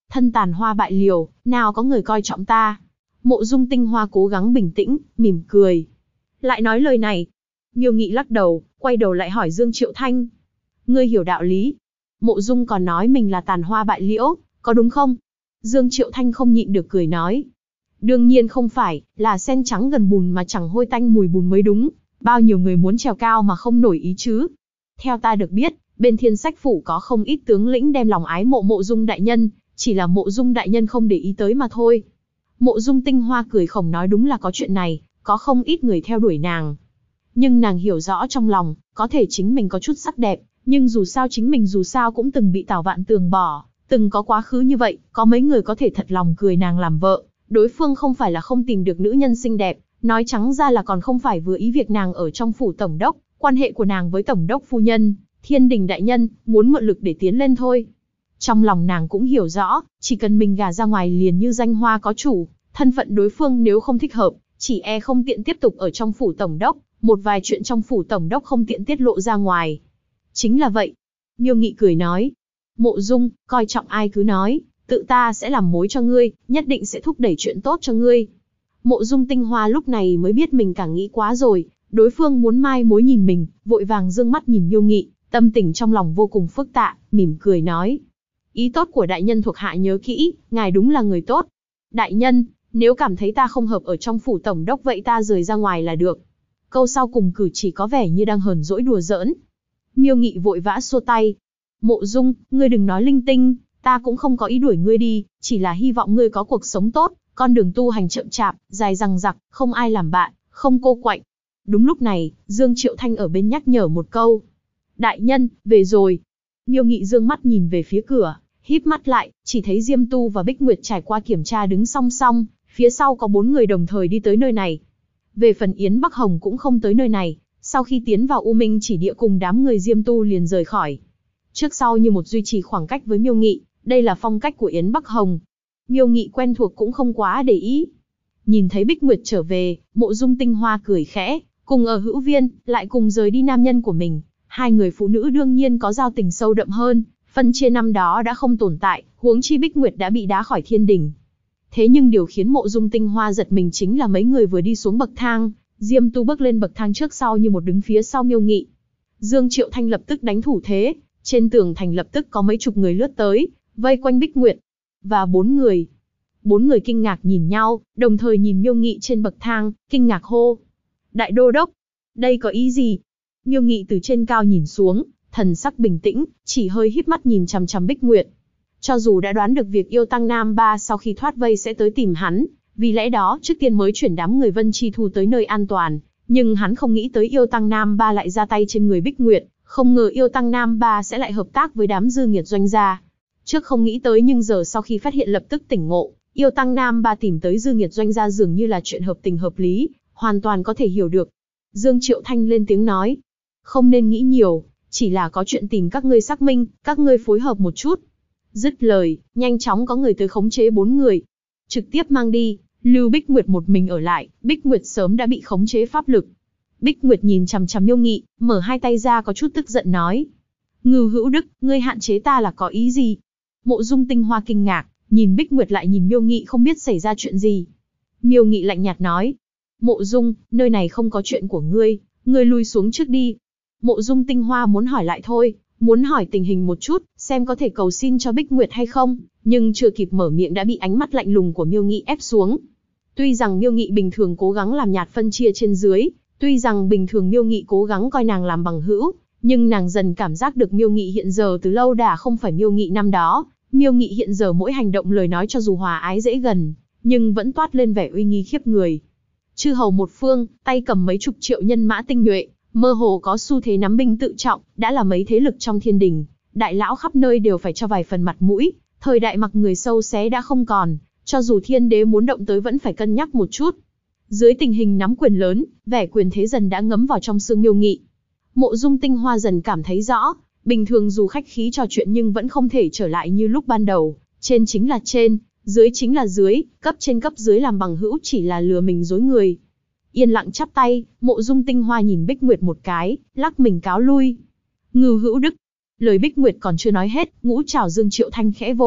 thân tàn hoa bại liều, nào có người coi trọng ta. Mộ Dung Tinh Hoa cố gắng bình tĩnh, mỉm cười. Lại nói lời này. Miêu Nghị lắc đầu, quay đầu lại hỏi Dương Triệu Thanh. Ngươi hiểu đạo lý. Mộ Dung còn nói mình là tàn hoa bại liễu, có đúng không? Dương Triệu Thanh không nhịn được cười nói. Đương nhiên không phải, là sen trắng gần bùn mà chẳng hôi tanh mùi bùn mới đúng. Bao nhiêu người muốn trèo cao mà không nổi ý chứ. Theo ta được biết, bên Thiên Sách Phủ có không ít tướng lĩnh đem lòng ái mộ Mộ Dung đại nhân, chỉ là Mộ Dung đại nhân không để ý tới mà thôi. Mộ Dung Tinh Hoa cười khổng nói đúng là có chuyện này, có không ít người theo đuổi nàng. Nhưng nàng hiểu rõ trong lòng, có thể chính mình có chút sắc đẹp, nhưng dù sao chính mình dù sao cũng từng bị Tào Vạn Tường bỏ, từng có quá khứ như vậy, có mấy người có thể thật lòng cười nàng làm vợ. Đối phương không phải là không tìm được nữ nhân xinh đẹp, nói trắng ra là còn không phải vừa ý việc nàng ở trong phủ tổng đốc, quan hệ của nàng với tổng đốc phu nhân, Thiên Đình đại nhân, muốn mượn lực để tiến lên thôi. Trong lòng nàng cũng hiểu rõ, chỉ cần mình gả ra ngoài liền như danh hoa có chủ, thân phận đối phương nếu không thích hợp, chỉ e không tiện tiếp tục ở trong phủ tổng đốc, một vài chuyện trong phủ tổng đốc không tiện tiết lộ ra ngoài. Chính là vậy. Miêu Nghị cười nói. Mộ Dung, coi trọng ai cứ nói, tự ta sẽ làm mối cho ngươi, nhất định sẽ thúc đẩy chuyện tốt cho ngươi. Mộ Dung Tinh Hoa lúc này mới biết mình càng nghĩ quá rồi, đối phương muốn mai mối nhìn mình, vội vàng dương mắt nhìn Miêu Nghị, tâm tình trong lòng vô cùng phức tạp, mỉm cười nói. Ý tốt của đại nhân thuộc hạ nhớ kỹ, ngài đúng là người tốt. Đại nhân, nếu cảm thấy ta không hợp ở trong phủ tổng đốc vậy ta rời ra ngoài là được. Câu sau cùng cử chỉ có vẻ như đang hờn dỗi đùa giỡn. Miêu Nghị vội vã xua tay. Mộ Dung, ngươi đừng nói linh tinh, ta cũng không có ý đuổi ngươi đi, chỉ là hy vọng ngươi có cuộc sống tốt, con đường tu hành chậm chạp, dài dằng dặc, không ai làm bạn, không cô quạnh. Đúng lúc này, Dương Triệu Thanh ở bên nhắc nhở một câu. Đại nhân, về rồi. Miêu Nghị dương mắt nhìn về phía cửa, híp mắt lại, chỉ thấy Diêm Tu và Bích Nguyệt trải qua kiểm tra đứng song song, phía sau có 4 người đồng thời đi tới nơi này. Về phần Yến Bắc Hồng cũng không tới nơi này, sau khi tiến vào U Minh chỉ địa cùng đám người Diêm Tu liền rời khỏi. Trước sau như một duy trì khoảng cách với Miêu Nghị, đây là phong cách của Yến Bắc Hồng. Miêu Nghị quen thuộc cũng không quá để ý. Nhìn thấy Bích Nguyệt trở về, Mộ Dung Tinh Hoa cười khẽ, cùng ở hữu viên, lại cùng rời đi nam nhân của mình. Hai người phụ nữ đương nhiên có giao tình sâu đậm hơn, phân chia năm đó đã không tồn tại, huống chi Bích Nguyệt đã bị đá khỏi thiên đình. Thế nhưng điều khiến Mộ Dung Tinh Hoa giật mình chính là mấy người vừa đi xuống bậc thang, Diêm Tu bước lên bậc thang trước sau như một đứng phía sau Miêu Nghị. Dương Triệu Thanh lập tức đánh thủ thế, trên tường thành lập tức có mấy chục người lướt tới, vây quanh Bích Nguyệt. Và 4 người. 4 người kinh ngạc nhìn nhau, đồng thời nhìn Miêu Nghị trên bậc thang, kinh ngạc hô. Đại đô đốc, đây có ý gì? Miêu Nghị từ trên cao nhìn xuống, thần sắc bình tĩnh, chỉ hơi híp mắt nhìn chằm chằm Bích Nguyệt. Cho dù đã đoán được việc Yêu Tăng Nam Ba sau khi thoát vây sẽ tới tìm hắn, vì lẽ đó trước tiên mới chuyển đám người Vân Chi Thu tới nơi an toàn, nhưng hắn không nghĩ tới Yêu Tăng Nam Ba lại ra tay trên người Bích Nguyệt, không ngờ Yêu Tăng Nam Ba sẽ lại hợp tác với đám dư nghiệt doanh gia. Trước không nghĩ tới nhưng giờ sau khi phát hiện lập tức tỉnh ngộ, Yêu Tăng Nam Ba tìm tới dư nghiệt doanh gia dường như là chuyện hợp tình hợp lý, hoàn toàn có thể hiểu được. Dương Triệu Thanh lên tiếng nói, không nên nghĩ nhiều, chỉ là có chuyện tìm các ngươi xác minh, các ngươi phối hợp một chút. Dứt lời, nhanh chóng có người tới khống chế 4 người, trực tiếp mang đi, lưu Bích Nguyệt một mình ở lại. Bích Nguyệt sớm đã bị khống chế pháp lực. Bích Nguyệt nhìn chằm chằm Miêu Nghị, mở hai tay ra có chút tức giận nói: Ngưu Hữu Đức, ngươi hạn chế ta là có ý gì? Mộ Dung Tinh Hoa kinh ngạc, nhìn Bích Nguyệt lại nhìn Miêu Nghị không biết xảy ra chuyện gì. Miêu Nghị lạnh nhạt nói: Mộ Dung, nơi này không có chuyện của ngươi, ngươi lui xuống trước đi. Mộ Dung Tinh Hoa muốn hỏi lại thôi, muốn hỏi tình hình một chút, xem có thể cầu xin cho Bích Nguyệt hay không, nhưng chưa kịp mở miệng đã bị ánh mắt lạnh lùng của Miêu Nghị ép xuống. Tuy rằng Miêu Nghị bình thường cố gắng làm nhạt phân chia trên dưới, tuy rằng bình thường Miêu Nghị cố gắng coi nàng làm bằng hữu, nhưng nàng dần cảm giác được Miêu Nghị hiện giờ từ lâu đã không phải Miêu Nghị năm đó. Miêu Nghị hiện giờ mỗi hành động lời nói cho dù hòa ái dễ gần, nhưng vẫn toát lên vẻ uy nghi khiếp người. Chư hầu một phương, tay cầm mấy chục triệu nhân mã tinh nhuệ, mơ hồ có xu thế nắm binh tự trọng, đã là mấy thế lực trong thiên đình, đại lão khắp nơi đều phải cho vài phần mặt mũi. Thời đại mặc người sâu xé đã không còn, cho dù thiên đế muốn động tới vẫn phải cân nhắc một chút. Dưới tình hình nắm quyền lớn, vẻ quyền thế dần đã ngấm vào trong xương Miêu Nghị. Mộ Dung Tinh Hoa dần cảm thấy rõ, bình thường dù khách khí trò chuyện nhưng vẫn không thể trở lại như lúc ban đầu. Trên chính là trên, dưới chính là dưới, cấp trên cấp dưới làm bằng hữu chỉ là lừa mình dối người. Yên lặng chắp tay, Mộ Dung Tinh Hoa nhìn Bích Nguyệt một cái, lắc mình cáo lui. Ngưu Hữu Đức. Lời Bích Nguyệt còn chưa nói hết, ngũ trảo Dương Triệu Thanh khẽ vô,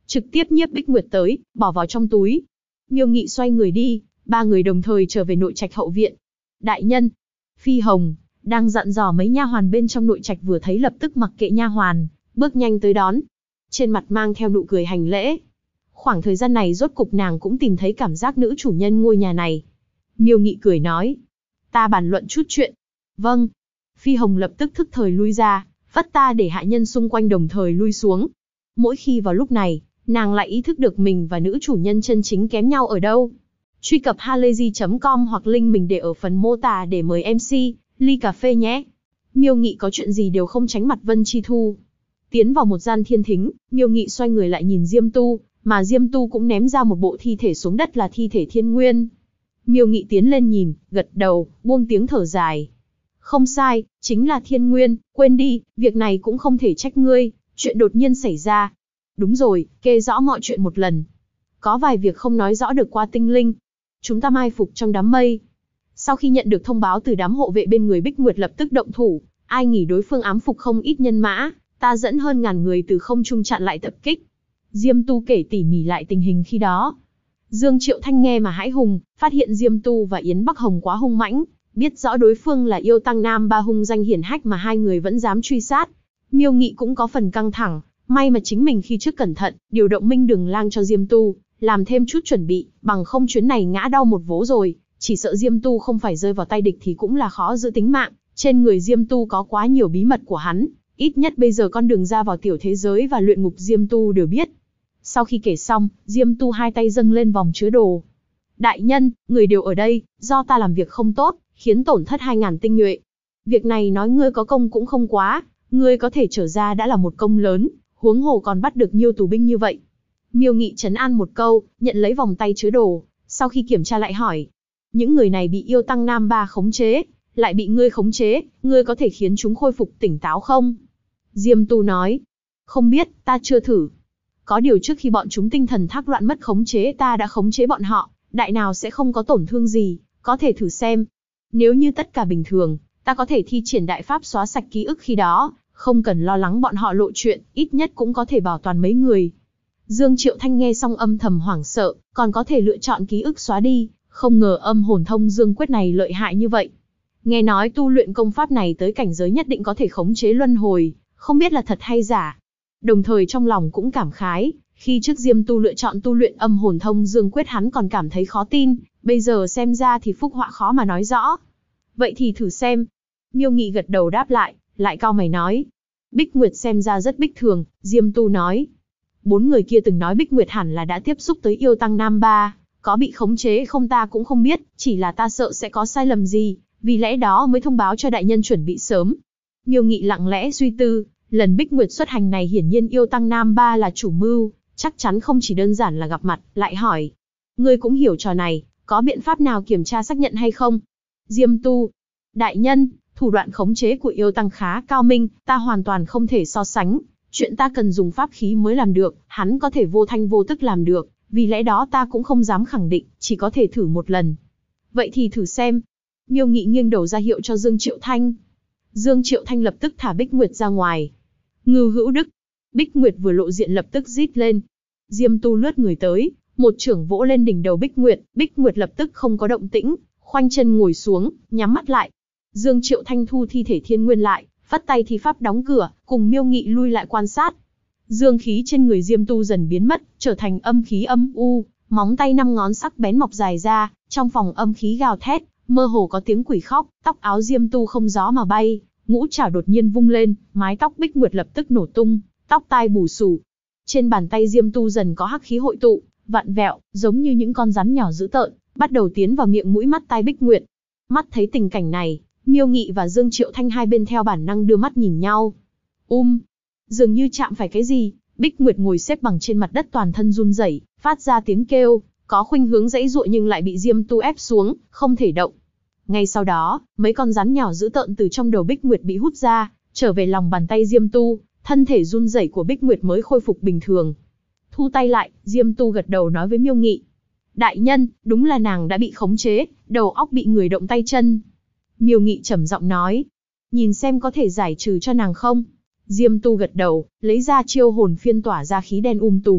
trực tiếp nhiếp Bích Nguyệt tới, bỏ vào trong túi. Miêu Nghị xoay người đi, ba người đồng thời trở về nội trạch hậu viện. Đại nhân, Phi Hồng đang dặn dò mấy nha hoàn bên trong nội trạch vừa thấy lập tức mặc kệ nha hoàn, bước nhanh tới đón. Trên mặt mang theo nụ cười hành lễ. Khoảng thời gian này rốt cục nàng cũng tìm thấy cảm giác nữ chủ nhân ngôi nhà này. Miêu Nghị cười nói, ta bàn luận chút chuyện. Vâng. Phi Hồng lập tức thức thời lui ra, phất ta để hạ nhân xung quanh đồng thời lui xuống. Mỗi khi vào lúc này, nàng lại ý thức được mình và nữ chủ nhân chân chính kém nhau ở đâu. Truy cập halayzi.com hoặc link mình để ở phần mô tả để mời MC, ly cà phê nhé. Miêu Nghị có chuyện gì đều không tránh mặt Vân Chi Thu. Tiến vào một gian thiên thính, Miêu Nghị xoay người lại nhìn Diêm Tu, mà Diêm Tu cũng ném ra một bộ thi thể xuống đất là thi thể Thiên Nguyên. Miêu Nghị tiến lên nhìn, gật đầu, buông tiếng thở dài. Không sai, chính là Thiên Nguyên, quên đi, việc này cũng không thể trách ngươi, chuyện đột nhiên xảy ra. Đúng rồi, kê rõ mọi chuyện một lần. Có vài việc không nói rõ được qua tinh linh. Chúng ta mai phục trong đám mây. Sau khi nhận được thông báo từ đám hộ vệ bên người Bích Nguyệt lập tức động thủ, ai nghỉ đối phương ám phục không ít nhân mã, ta dẫn hơn ngàn người từ không trung chặn lại tập kích. Diêm Tu kể tỉ mỉ lại tình hình khi đó. Dương Triệu Thanh nghe mà hãi hùng, phát hiện Diêm Tu và Yến Bắc Hồng quá hung mãnh, biết rõ đối phương là yêu tăng nam ba hung danh hiển hách mà hai người vẫn dám truy sát. Miêu Nghị cũng có phần căng thẳng, may mà chính mình khi trước cẩn thận, điều động Minh Đường Lang cho Diêm Tu, làm thêm chút chuẩn bị, bằng không chuyến này ngã đau một vố rồi, chỉ sợ Diêm Tu không phải rơi vào tay địch thì cũng là khó giữ tính mạng, trên người Diêm Tu có quá nhiều bí mật của hắn, ít nhất bây giờ con đường ra vào tiểu thế giới và luyện ngục Diêm Tu đều biết. Sau khi kể xong, Diêm Tu hai tay dâng lên vòng chứa đồ. Đại nhân, người đều ở đây, do ta làm việc không tốt, khiến tổn thất 2000 tinh nhuệ. Việc này nói ngươi có công cũng không quá, ngươi có thể trở ra đã là một công lớn, huống hồ còn bắt được nhiều tù binh như vậy. Miêu Nghị trấn an một câu, nhận lấy vòng tay chứa đồ, sau khi kiểm tra lại hỏi. Những người này bị yêu tăng nam ba khống chế, lại bị ngươi khống chế, ngươi có thể khiến chúng khôi phục tỉnh táo không? Diêm Tu nói, không biết, ta chưa thử. Có điều trước khi bọn chúng tinh thần thác loạn mất khống chế ta đã khống chế bọn họ, đại nào sẽ không có tổn thương gì, có thể thử xem. Nếu như tất cả bình thường, ta có thể thi triển đại pháp xóa sạch ký ức khi đó, không cần lo lắng bọn họ lộ chuyện, ít nhất cũng có thể bảo toàn mấy người. Dương Triệu Thanh nghe xong âm thầm hoảng sợ, còn có thể lựa chọn ký ức xóa đi, không ngờ âm hồn thông dương quyết này lợi hại như vậy. Nghe nói tu luyện công pháp này tới cảnh giới nhất định có thể khống chế luân hồi, không biết là thật hay giả. Đồng thời trong lòng cũng cảm khái, khi trước Diêm Tu lựa chọn tu luyện âm hồn thông dương quyết hắn còn cảm thấy khó tin, bây giờ xem ra thì phúc họa khó mà nói rõ. Vậy thì thử xem. Miêu Nghị gật đầu đáp lại cau mày nói. Bích Nguyệt xem ra rất bích thường, Diêm Tu nói. 4 người kia từng nói Bích Nguyệt hẳn là đã tiếp xúc tới yêu tăng nam ba, có bị khống chế không ta cũng không biết, chỉ là ta sợ sẽ có sai lầm gì, vì lẽ đó mới thông báo cho đại nhân chuẩn bị sớm. Miêu Nghị lặng lẽ suy tư, lần Bích Nguyệt xuất hành này hiển nhiên yêu tăng nam ba là chủ mưu, chắc chắn không chỉ đơn giản là gặp mặt, lại hỏi. Ngươi cũng hiểu trò này, có biện pháp nào kiểm tra xác nhận hay không? Diêm Tu, đại nhân, thủ đoạn khống chế của yêu tăng khá cao minh, ta hoàn toàn không thể so sánh. Chuyện ta cần dùng pháp khí mới làm được, hắn có thể vô thanh vô tức làm được, vì lẽ đó ta cũng không dám khẳng định, chỉ có thể thử một lần. Vậy thì thử xem. Miêu Nghị nghiêng đầu ra hiệu cho Dương Triệu Thanh. Dương Triệu Thanh lập tức thả Bích Nguyệt ra ngoài. Ngưu Hữu Đức. Bích Nguyệt vừa lộ diện lập tức rít lên. Diêm Tu lướt người tới, một chưởng vỗ lên đỉnh đầu Bích Nguyệt lập tức không có động tĩnh, khoanh chân ngồi xuống, nhắm mắt lại. Dương Triệu Thanh thu thi thể Thiên Nguyên lại, phất tay thi pháp đóng cửa, cùng Miêu Nghị lui lại quan sát. Dương khí trên người Diêm Tu dần biến mất, trở thành âm khí âm u, móng tay 5 ngón sắc bén mọc dài ra, trong phòng âm khí gào thét, mơ hồ có tiếng quỷ khóc, tóc áo Diêm Tu không gió mà bay, ngũ trảo đột nhiên vung lên, mái tóc Bích Nguyệt lập tức nổ tung, tóc tai bù xù. Trên bàn tay Diêm Tu dần có hắc khí hội tụ, vặn vẹo, giống như những con rắn nhỏ dữ tợn, bắt đầu tiến vào miệng mũi mắt tai Bích Nguyệt. Mắt thấy tình cảnh này, Miêu Nghị và Dương Triệu Thanh hai bên theo bản năng đưa mắt nhìn nhau. Dường như chạm phải cái gì, Bích Nguyệt ngồi xếp bằng trên mặt đất toàn thân run rẩy, phát ra tiếng kêu, có khuynh hướng giãy giụa nhưng lại bị Diêm Tu ép xuống, không thể động. Ngay sau đó, mấy con rắn nhỏ dữ tợn từ trong đầu Bích Nguyệt bị hút ra, trở về lòng bàn tay Diêm Tu, thân thể run rẩy của Bích Nguyệt mới khôi phục bình thường. Thu tay lại, Diêm Tu gật đầu nói với Miêu Nghị. Đại nhân, đúng là nàng đã bị khống chế, đầu óc bị người động tay chân. Miêu Nghị trầm giọng nói. Nhìn xem có thể giải trừ cho nàng không? Diêm Tu gật đầu, lấy ra chiêu hồn phiên tỏa ra khí đen tùm,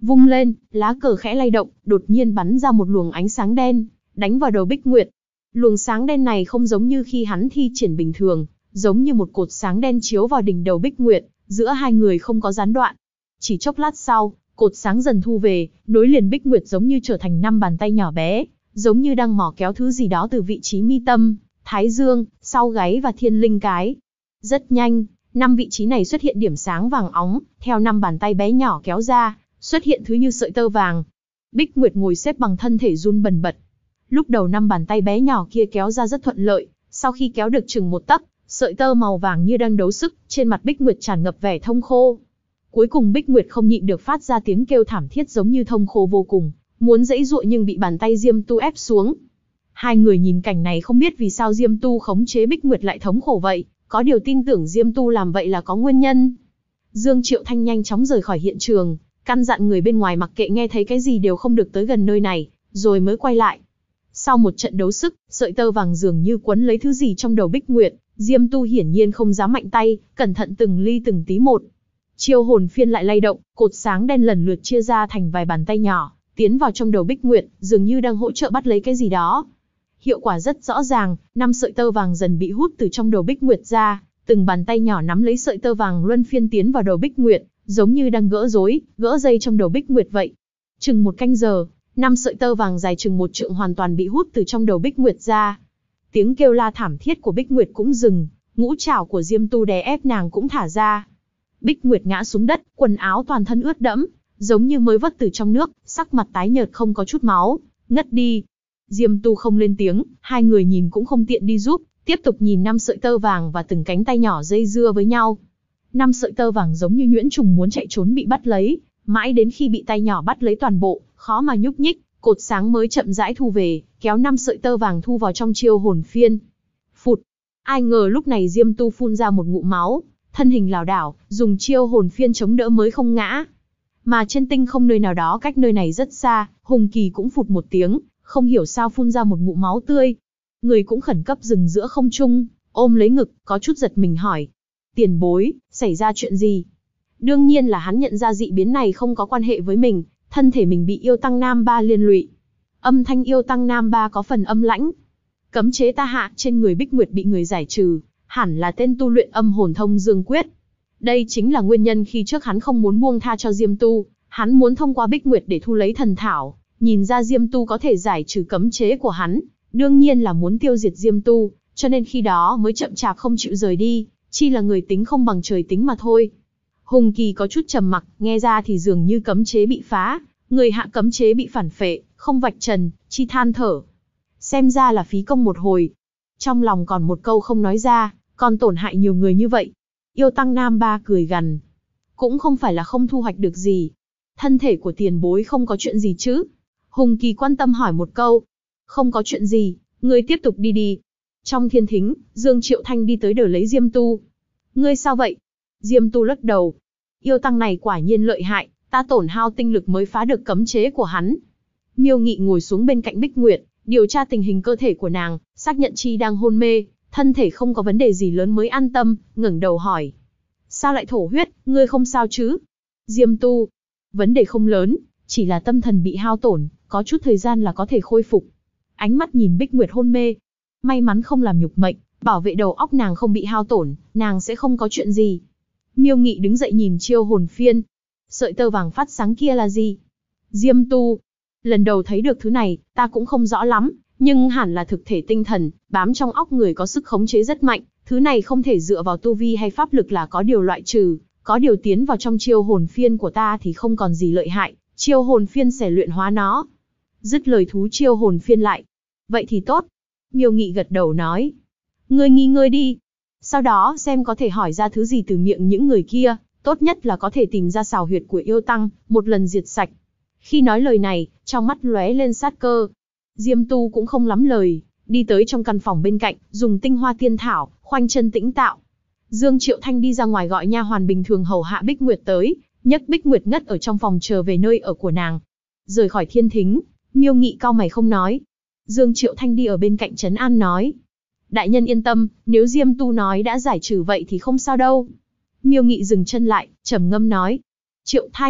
Vung lên, lá cờ khẽ lay động, đột nhiên bắn ra một luồng ánh sáng đen, đánh vào đầu Bích Nguyệt. Luồng sáng đen này không giống như khi hắn thi triển bình thường, giống như một cột sáng đen chiếu vào đỉnh đầu Bích Nguyệt, giữa hai người không có gián đoạn. Chỉ chốc lát sau, cột sáng dần thu về, nối liền Bích Nguyệt giống như trở thành 5 bàn tay nhỏ bé, giống như đang mò kéo thứ gì đó từ vị trí mi tâm, thái dương, sau gáy và thiên linh cái. Rất nhanh, 5 vị trí này xuất hiện điểm sáng vàng óng, theo 5 bàn tay bé nhỏ kéo ra, xuất hiện thứ như sợi tơ vàng. Bích Nguyệt ngồi xếp bằng, thân thể run bần bật. Lúc đầu 5 bàn tay bé nhỏ kia kéo ra rất thuận lợi, sau khi kéo được chừng 1 tấc, sợi tơ màu vàng như đang đấu sức, trên mặt Bích Nguyệt tràn ngập vẻ thông khô. Cuối cùng Bích Nguyệt không nhịn được phát ra tiếng kêu thảm thiết giống như thông khô vô cùng, muốn giãy giụa nhưng bị bàn tay Diêm Tu ép xuống. Hai người nhìn cảnh này không biết vì sao Diêm Tu khống chế Bích Nguyệt lại thống khổ vậy, có điều tin tưởng Diêm Tu làm vậy là có nguyên nhân. Dương Triệu Thanh nhanh chóng rời khỏi hiện trường, căn dặn người bên ngoài mặc kệ nghe thấy cái gì đều không được tới gần nơi này, rồi mới quay lại. Sau một trận đấu sức, sợi tơ vàng dường như quấn lấy thứ gì trong đầu Bích Nguyệt, Diêm Tu hiển nhiên không dám mạnh tay, cẩn thận từng ly từng tí một. Chiêu hồn phiên lại lay động, cột sáng đen lần lượt chia ra thành vài bàn tay nhỏ, tiến vào trong đầu Bích Nguyệt, dường như đang hỗ trợ bắt lấy cái gì đó. Hiệu quả rất rõ ràng, 5 sợi tơ vàng dần bị hút từ trong đầu Bích Nguyệt ra, từng bàn tay nhỏ nắm lấy sợi tơ vàng luân phiên tiến vào đầu Bích Nguyệt, giống như đang gỡ rối, gỡ dây trong đầu Bích Nguyệt vậy. Chừng 1 canh giờ, 5 sợi tơ vàng dài chừng 1 trượng hoàn toàn bị hút từ trong đầu Bích Nguyệt ra. Tiếng kêu la thảm thiết của Bích Nguyệt cũng dừng, ngũ trảo của Diêm Tu đè ép nàng cũng thả ra. Bích Nguyệt ngã xuống đất, quần áo toàn thân ướt đẫm, giống như mới vớt từ trong nước, sắc mặt tái nhợt không có chút máu, ngất đi. Diêm Tu không lên tiếng, hai người nhìn cũng không tiện đi giúp, tiếp tục nhìn 5 sợi tơ vàng và từng cánh tay nhỏ dây dưa với nhau. 5 sợi tơ vàng giống như nhuyễn trùng muốn chạy trốn bị bắt lấy, mãi đến khi bị tay nhỏ bắt lấy toàn bộ, khó mà nhúc nhích, cột sáng mới chậm rãi thu về, kéo 5 sợi tơ vàng thu vào trong chiêu hồn phiên. Phụt! Ai ngờ lúc này Diêm Tu phun ra một ngụm máu, thân hình lảo đảo, dùng chiêu hồn phiên chống đỡ mới không ngã. Mà trên tinh không nơi nào đó cách nơi này rất xa, Hùng Kỳ cũng phụt một tiếng, không hiểu sao phun ra một ngụm máu tươi. Người cũng khẩn cấp dừng giữa không trung, ôm lấy ngực, có chút giật mình hỏi. Tiền bối, xảy ra chuyện gì? Đương nhiên là hắn nhận ra dị biến này không có quan hệ với mình, thân thể mình bị yêu tăng Nam Ba liên lụy. Âm thanh yêu tăng Nam Ba có phần âm lãnh. Cấm chế ta hạ trên người Bích Nguyệt bị người giải trừ, hẳn là tên tu luyện âm hồn thông dương quyết. Đây chính là nguyên nhân khi trước hắn không muốn buông tha cho Diêm Tu, hắn muốn thông qua Bích Nguyệt để thu lấy thần thảo, nhìn ra Diêm Tu có thể giải trừ cấm chế của hắn, đương nhiên là muốn tiêu diệt Diêm Tu, cho nên khi đó mới chậm chạp không chịu rời đi, chi là người tính không bằng trời tính mà thôi. Hùng Kỳ có chút trầm mặc, nghe ra thì dường như cấm chế bị phá, người hạ cấm chế bị phản phệ, không vạch trần, chi than thở. Xem ra là phí công một hồi. Trong lòng còn một câu không nói ra, còn tổn hại nhiều người như vậy. Yêu tăng Nam Ba cười gằn. Cũng không phải là không thu hoạch được gì. Thân thể của tiền bối không có chuyện gì chứ? Hùng Kỳ quan tâm hỏi một câu. Không có chuyện gì, ngươi tiếp tục đi đi. Trong thiên thính, Dương Triệu Thanh đi tới đỡ lấy Diêm Tu. Ngươi sao vậy? Diêm Tu lắc đầu. Yêu tăng này quả nhiên lợi hại, ta tổn hao tinh lực mới phá được cấm chế của hắn. Miêu Nghị ngồi xuống bên cạnh Bích Nguyệt, điều tra tình hình cơ thể của nàng, xác nhận chi đang hôn mê, thân thể không có vấn đề gì lớn mới an tâm, ngẩng đầu hỏi. Sao lại thổ huyết, ngươi không sao chứ? Diêm Tu. Vấn đề không lớn, chỉ là tâm thần bị hao tổn, có chút thời gian là có thể khôi phục. Ánh mắt nhìn Bích Nguyệt hôn mê. May mắn không làm nhục mệnh, bảo vệ đầu óc nàng không bị hao tổn, nàng sẽ không có chuyện gì. Miêu Nghị đứng dậy nhìn chiêu hồn phiên. Sợi tơ vàng phát sáng kia là gì? Diêm Tu. Lần đầu thấy được thứ này, ta cũng không rõ lắm, nhưng hẳn là thực thể tinh thần, bám trong óc người có sức khống chế rất mạnh. Thứ này không thể dựa vào tu vi hay pháp lực là có điều loại trừ, có điều tiến vào trong chiêu hồn phiên của ta thì không còn gì lợi hại, chiêu hồn phiên sẽ luyện hóa nó. Dứt lời thú chiêu hồn phiên lại. Vậy thì tốt. Miêu Nghị gật đầu nói. Ngươi nghỉ ngơi đi. Sau đó xem có thể hỏi ra thứ gì từ miệng những người kia, tốt nhất là có thể tìm ra xào huyệt của yêu tăng, một lần diệt sạch. Khi nói lời này, trong mắt lóe lên sát cơ. Diêm Tu cũng không lắm lời, đi tới trong căn phòng bên cạnh, dùng tinh hoa tiên thảo, khoanh chân tĩnh tạo. Dương Triệu Thanh đi ra ngoài gọi nha hoàn bình thường hầu hạ Bích Nguyệt tới, nhấc Bích Nguyệt ngất ở trong phòng chờ về nơi ở của nàng. Rời khỏi thiên thính, Miêu Nghị cau mày không nói. Dương Triệu Thanh đi ở bên cạnh trấn an nói. Đại nhân yên tâm, nếu Diêm Tu nói đã giải trừ vậy thì không sao đâu. Miêu Nghị dừng chân lại, trầm ngâm nói. Triệu Thanh,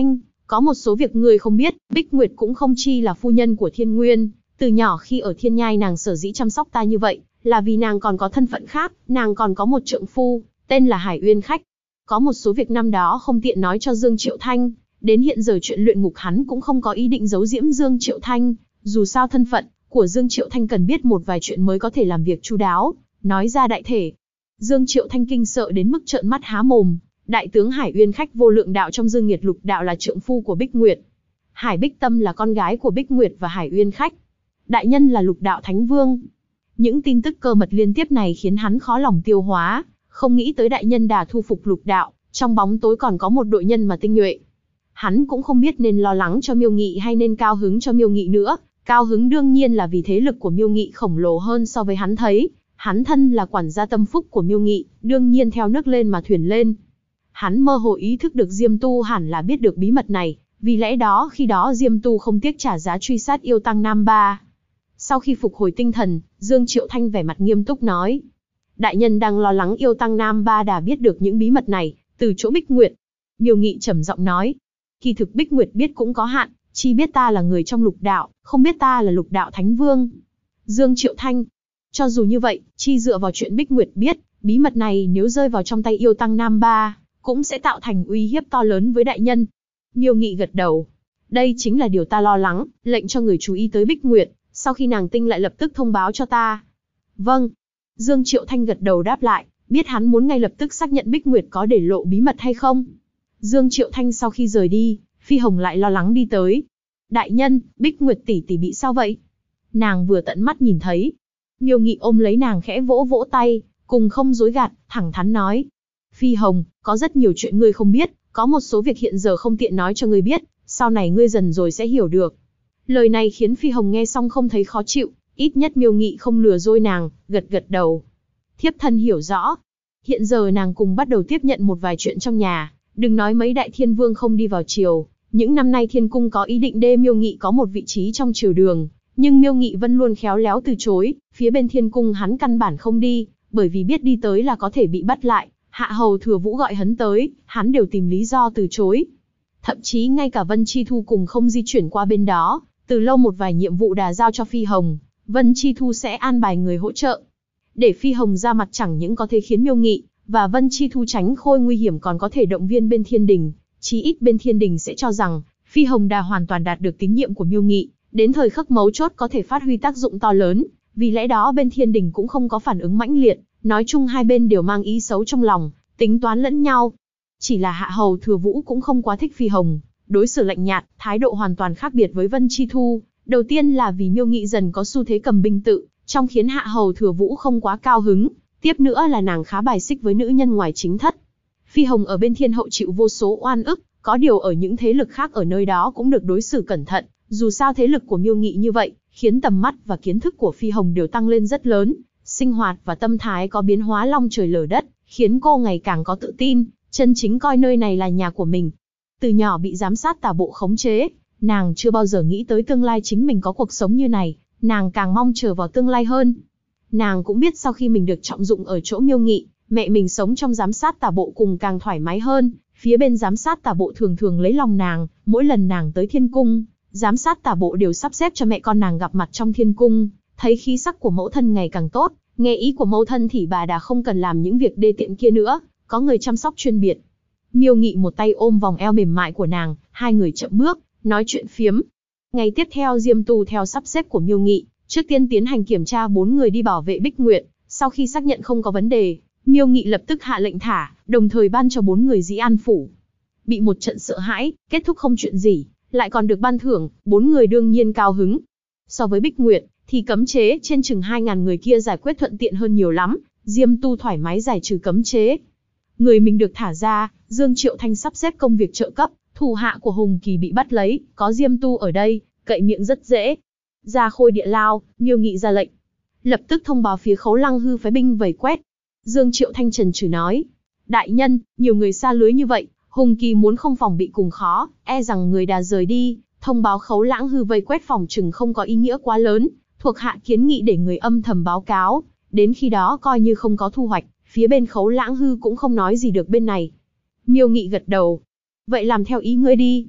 Có một số việc ngươi không biết, Bích Nguyệt cũng không chi là phu nhân của Thiên Nguyên. Từ nhỏ khi ở Thiên Nhai nàng sở dĩ chăm sóc ta như vậy, là vì nàng còn có thân phận khác, nàng còn có một trượng phu, tên là Hải Uyên Khách. Có một số việc năm đó không tiện nói cho Dương Triệu Thanh, đến hiện giờ chuyện luyện ngục hắn cũng không có ý định giấu giếm Dương Triệu Thanh, dù sao thân phận của Dương Triệu Thanh cần biết một vài chuyện mới có thể làm việc chu đáo, nói ra đại thể. Dương Triệu Thanh kinh sợ đến mức trợn mắt há mồm, đại tướng Hải Uyên Khách vô lượng đạo trong Dương Nghiệt Lục đạo là trượng phu của Bích Nguyệt. Hải Bích Tâm là con gái của Bích Nguyệt và Hải Uyên Khách. Đại nhân là Lục đạo Thánh Vương. Những tin tức cơ mật liên tiếp này khiến hắn khó lòng tiêu hóa, không nghĩ tới đại nhân đã thu phục Lục đạo, trong bóng tối còn có một đội nhân mà tinh nhuệ. Hắn cũng không biết nên lo lắng cho Miêu Nghị hay nên cao hứng cho Miêu Nghị nữa. Cao hứng đương nhiên là vì thế lực của Miêu Nghị khổng lồ hơn so với hắn thấy. Hắn thân là quản gia tâm phúc của Miêu Nghị, đương nhiên theo nước lên mà thuyền lên. Hắn mơ hồ ý thức được Diêm Tu hẳn là biết được bí mật này, vì lẽ đó khi đó Diêm Tu không tiếc trả giá truy sát yêu tăng Nam Ba. Sau khi phục hồi tinh thần, Dương Triệu Thanh vẻ mặt nghiêm túc nói. Đại nhân đang lo lắng yêu tăng Nam Ba đã biết được những bí mật này, từ chỗ Bích Nguyệt. Miêu Nghị trầm giọng nói. Kỳ thực Bích Nguyệt biết cũng có hạn, chỉ biết ta là người trong Lục đạo, không biết ta là Lục đạo Thánh Vương. Dương Triệu Thanh. Cho dù như vậy, chi dựa vào chuyện Bích Nguyệt biết, bí mật này nếu rơi vào trong tay yêu tăng Nam Ba, cũng sẽ tạo thành uy hiếp to lớn với đại nhân. Miêu Nghị gật đầu. Đây chính là điều ta lo lắng, lệnh cho người chú ý tới Bích Nguyệt, sau khi nàng tinh lại lập tức thông báo cho ta. Vâng. Dương Triệu Thanh gật đầu đáp lại, biết hắn muốn ngay lập tức xác nhận Bích Nguyệt có để lộ bí mật hay không. Dương Triệu Thanh sau khi rời đi, Phi Hồng lại lo lắng đi tới. Đại nhân, Bích Nguyệt tỷ tỷ bị sao vậy? Nàng vừa tận mắt nhìn thấy. Miêu Nghị ôm lấy nàng khẽ vỗ vỗ tay, cùng không dối gạt, thẳng thắn nói. Phi Hồng, có rất nhiều chuyện ngươi không biết, có một số việc hiện giờ không tiện nói cho ngươi biết, sau này ngươi dần rồi sẽ hiểu được. Lời này khiến Phi Hồng nghe xong không thấy khó chịu, ít nhất Miêu Nghị không lừa dối nàng, gật gật đầu. Thiếp thân hiểu rõ. Hiện giờ nàng cùng bắt đầu tiếp nhận một vài chuyện trong nhà, đừng nói mấy đại thiên vương không đi vào triều, những năm nay thiên cung có ý định đê Miêu Nghị có một vị trí trong triều đường, nhưng Miêu Nghị vẫn luôn khéo léo từ chối, phía bên thiên cung hắn căn bản không đi, bởi vì biết đi tới là có thể bị bắt lại. Hạ hầu Thừa Vũ gọi hắn tới, hắn đều tìm lý do từ chối. Thậm chí ngay cả Vân Chi Thu cùng không di chuyển qua bên đó, từ lâu một vài nhiệm vụ đã giao cho Phi Hồng, Vân Chi Thu sẽ an bài người hỗ trợ. Để Phi Hồng ra mặt chẳng những có thể khiến Miêu Nghị và Vân Chi Thu tránh khôi nguy hiểm, còn có thể động viên bên Thiên Đình, chí ít bên Thiên Đình sẽ cho rằng Phi Hồng đã hoàn toàn đạt được tín nhiệm của Miêu Nghị, đến thời khắc mấu chốt có thể phát huy tác dụng to lớn, vì lẽ đó bên Thiên Đình cũng không có phản ứng mãnh liệt. Nói chung hai bên đều mang ý xấu trong lòng, tính toán lẫn nhau. Chỉ là Hạ hầu Thừa Vũ cũng không quá thích Phi Hồng, đối xử lạnh nhạt, thái độ hoàn toàn khác biệt với Vân Chi Thu. Đầu tiên là vì Miêu Nghị dần có xu thế cầm binh tự, trong khiến Hạ hầu Thừa Vũ không quá cao hứng. Tiếp nữa là nàng khá bài xích với nữ nhân ngoài chính thất. Phi Hồng ở bên Thiên Hậu chịu vô số oan ức, có điều ở những thế lực khác ở nơi đó cũng được đối xử cẩn thận. Dù sao thế lực của Miêu Nghị như vậy, khiến tầm mắt và kiến thức của Phi Hồng đều tăng lên rất lớn. Sinh hoạt và tâm thái có biến hóa long trời lở đất, khiến cô ngày càng có tự tin, chân chính coi nơi này là nhà của mình. Từ nhỏ bị giám sát tà bộ khống chế, nàng chưa bao giờ nghĩ tới tương lai chính mình có cuộc sống như này, nàng càng mong chờ vào tương lai hơn. Nàng cũng biết sau khi mình được trọng dụng ở chỗ Miêu Nghị, mẹ mình sống trong giám sát tà bộ cùng càng thoải mái hơn, phía bên giám sát tà bộ thường thường lấy lòng nàng, mỗi lần nàng tới thiên cung, giám sát tà bộ đều sắp xếp cho mẹ con nàng gặp mặt trong thiên cung. Thấy khí sắc của mẫu thân ngày càng tốt, nghe ý của mẫu thân thì bà đã không cần làm những việc đê tiện kia nữa, có người chăm sóc chuyên biệt. Miêu Nghị một tay ôm vòng eo mềm mại của nàng, hai người chậm bước, nói chuyện phiếm. Ngày tiếp theo Diêm Tu theo sắp xếp của Miêu Nghị, trước tiên tiến hành kiểm tra 4 người đi bảo vệ Bích Nguyệt, sau khi xác nhận không có vấn đề, Miêu Nghị lập tức hạ lệnh thả, đồng thời ban cho 4 người Dĩ An Phủ. Bị một trận sợ hãi, kết thúc không chuyện gì, lại còn được ban thưởng, 4 người đương nhiên cao hứng. So với Bích Nguyệt, thì cấm chế trên chừng 2.000 người kia giải quyết thuận tiện hơn nhiều lắm, Diêm Tu thoải mái giải trừ cấm chế. Người mình được thả ra, Dương Triệu Thanh sắp xếp công việc trợ cấp, thủ hạ của Hùng Kỳ bị bắt lấy, có Diêm Tu ở đây, cậy miệng rất dễ. Ra Khôi Địa Lao, Miêu Nghị ra lệnh. Lập tức thông báo phía Khấu Lăng Hư phái binh vây quét. Dương Triệu Thanh trần trừ nói. Đại nhân, nhiều người xa lưới như vậy, Hùng Kỳ muốn không phòng bị cùng khó, e rằng người đã rời đi, thông báo Khấu Lãng Hư vây quét phòng chừng không có ý nghĩa quá lớn. Thuộc hạ kiến nghị để người âm thầm báo cáo, đến khi đó coi như không có thu hoạch, phía bên Khấu Lãng Hư cũng không nói gì được bên này. Miêu Nghị gật đầu. Vậy làm theo ý ngươi đi.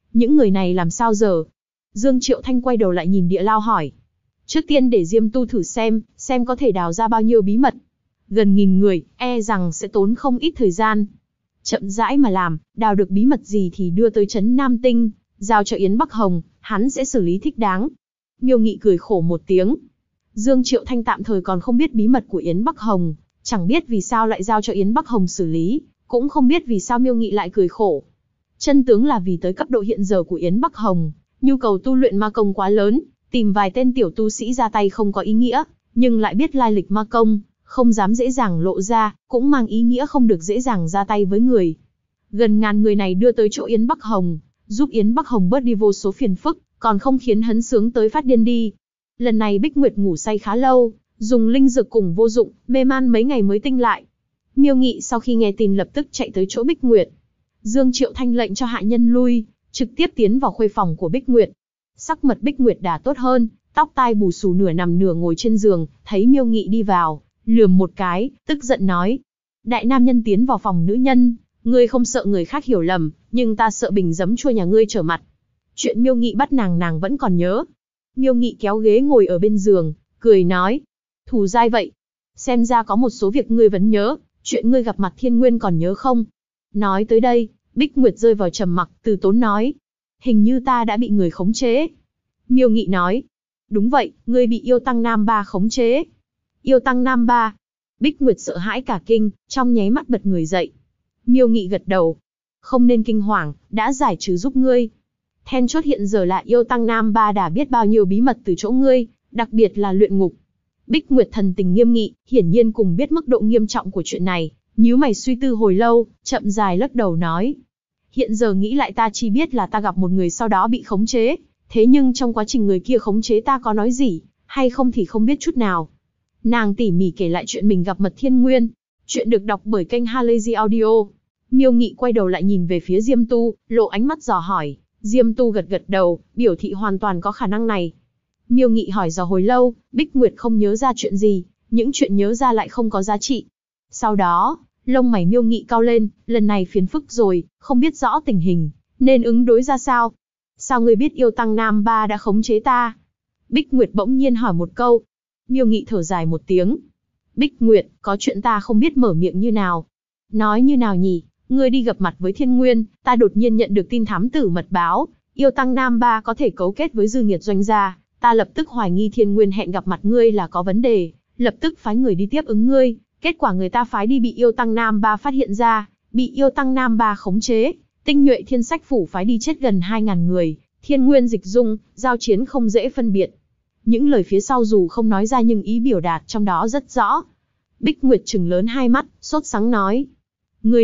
Những người này làm sao giờ? Dương Triệu Thanh quay đầu lại nhìn Địa Lao hỏi. Trước tiên để Diêm Tu thử xem có thể đào ra bao nhiêu bí mật. Gần 1000 người, e rằng sẽ tốn không ít thời gian. Chậm rãi mà làm, đào được bí mật gì thì đưa tới trấn Nam Tinh, giao cho Yến Bắc Hồng, hắn sẽ xử lý thích đáng. Miêu Nghị cười khổ một tiếng. Dương Triệu Thanh tạm thời còn không biết bí mật của Yến Bắc Hồng, chẳng biết vì sao lại giao cho Yến Bắc Hồng xử lý, cũng không biết vì sao Miêu Nghị lại cười khổ. Chân tướng là vì tới cấp độ hiện giờ của Yến Bắc Hồng, nhu cầu tu luyện ma công quá lớn, tìm vài tên tiểu tu sĩ ra tay không có ý nghĩa, nhưng lại biết lai lịch ma công, không dám dễ dàng lộ ra, cũng mang ý nghĩa không được dễ dàng ra tay với người. Gần 1000 người này đưa tới chỗ Yến Bắc Hồng, giúp Yến Bắc Hồng bớt đi vô số phiền phức, còn không khiến hắn sướng tới phát điên đi. Lần này Bích Nguyệt ngủ say khá lâu, dùng linh dược cùng vô dụng, mê man mấy ngày mới tinh lại. Miêu Nghị sau khi nghe tin lập tức chạy tới chỗ Bích Nguyệt. Dương Triệu Thanh lệnh cho hạ nhân lui, trực tiếp tiến vào khuê phòng của Bích Nguyệt. Sắc mặt Bích Nguyệt đã tốt hơn, tóc tai bù xù nửa nằm nửa ngồi trên giường, thấy Miêu Nghị đi vào, lườm một cái, tức giận nói. Đại nam nhân tiến vào phòng nữ nhân, ngươi không sợ người khác hiểu lầm, nhưng ta sợ bình giấm chua nhà ngươi trở mặt. Chuyện Miêu Nghị bắt nàng vẫn còn nhớ. Miêu Nghị kéo ghế ngồi ở bên giường, cười nói. Thù dai vậy. Xem ra có một số việc ngươi vẫn nhớ, chuyện ngươi gặp mặt Thiên Nguyên còn nhớ không? Nói tới đây, Bích Nguyệt rơi vào trầm mặc, từ tốn nói. Hình như ta đã bị người khống chế. Miêu Nghị nói. Đúng vậy, ngươi bị yêu tăng Nam Ba khống chế. Yêu tăng Nam Ba. Bích Nguyệt sợ hãi cả kinh, trong nháy mắt bật người dậy. Miêu Nghị gật đầu. Không nên kinh hoàng, đã giải trừ giúp ngươi. Then chốt hiện giờ là yêu tăng Nam Ba đã biết bao nhiêu bí mật từ chỗ ngươi, đặc biệt là luyện ngục. Bích Nguyệt thần tình nghiêm nghị, hiển nhiên cùng biết mức độ nghiêm trọng của chuyện này, nhíu mày suy tư hồi lâu, chậm dài lắc đầu nói. Hiện giờ nghĩ lại ta chỉ biết là ta gặp một người sau đó bị khống chế, thế nhưng trong quá trình người kia khống chế ta có nói gì, hay không thì không biết chút nào. Nàng tỉ mỉ kể lại chuyện mình gặp Mật Thiên Nguyên. Chuyện được đọc bởi kênh Halazy Audio. Miêu Nghị quay đầu lại nhìn về phía Diêm Tu, lộ ánh mắt dò hỏi. Diêm Tu gật gật đầu, biểu thị hoàn toàn có khả năng này. Miêu Nghị hỏi dò hồi lâu, Bích Nguyệt không nhớ ra chuyện gì, những chuyện nhớ ra lại không có giá trị. Sau đó, lông mày Miêu Nghị cau lên, lần này phiền phức rồi, không biết rõ tình hình, nên ứng đối ra sao. Sao ngươi biết yêu tăng Nam Ba đã khống chế ta? Bích Nguyệt bỗng nhiên hỏi một câu. Miêu Nghị thở dài một tiếng. Bích Nguyệt, có chuyện ta không biết mở miệng như nào. Nói như nào nhỉ? Ngươi đi gặp mặt với Thiên Nguyên, ta đột nhiên nhận được tin thám tử mật báo, yêu tăng Nam Ba có thể cấu kết với Dư Nghiệt doanh gia, ta lập tức hoài nghi Thiên Nguyên hẹn gặp mặt ngươi là có vấn đề, lập tức phái người đi tiếp ứng ngươi, kết quả người ta phái đi bị yêu tăng Nam Ba phát hiện ra, bị yêu tăng Nam Ba khống chế, tinh nhuệ Thiên Sách phủ phái đi chết gần 2000 người, Thiên Nguyên dịch dung, giao chiến không dễ phân biệt. Những lời phía sau dù không nói ra nhưng ý biểu đạt trong đó rất rõ. Bích Nguyệt trừng lớn hai mắt, sốt sắng nói. Ngươi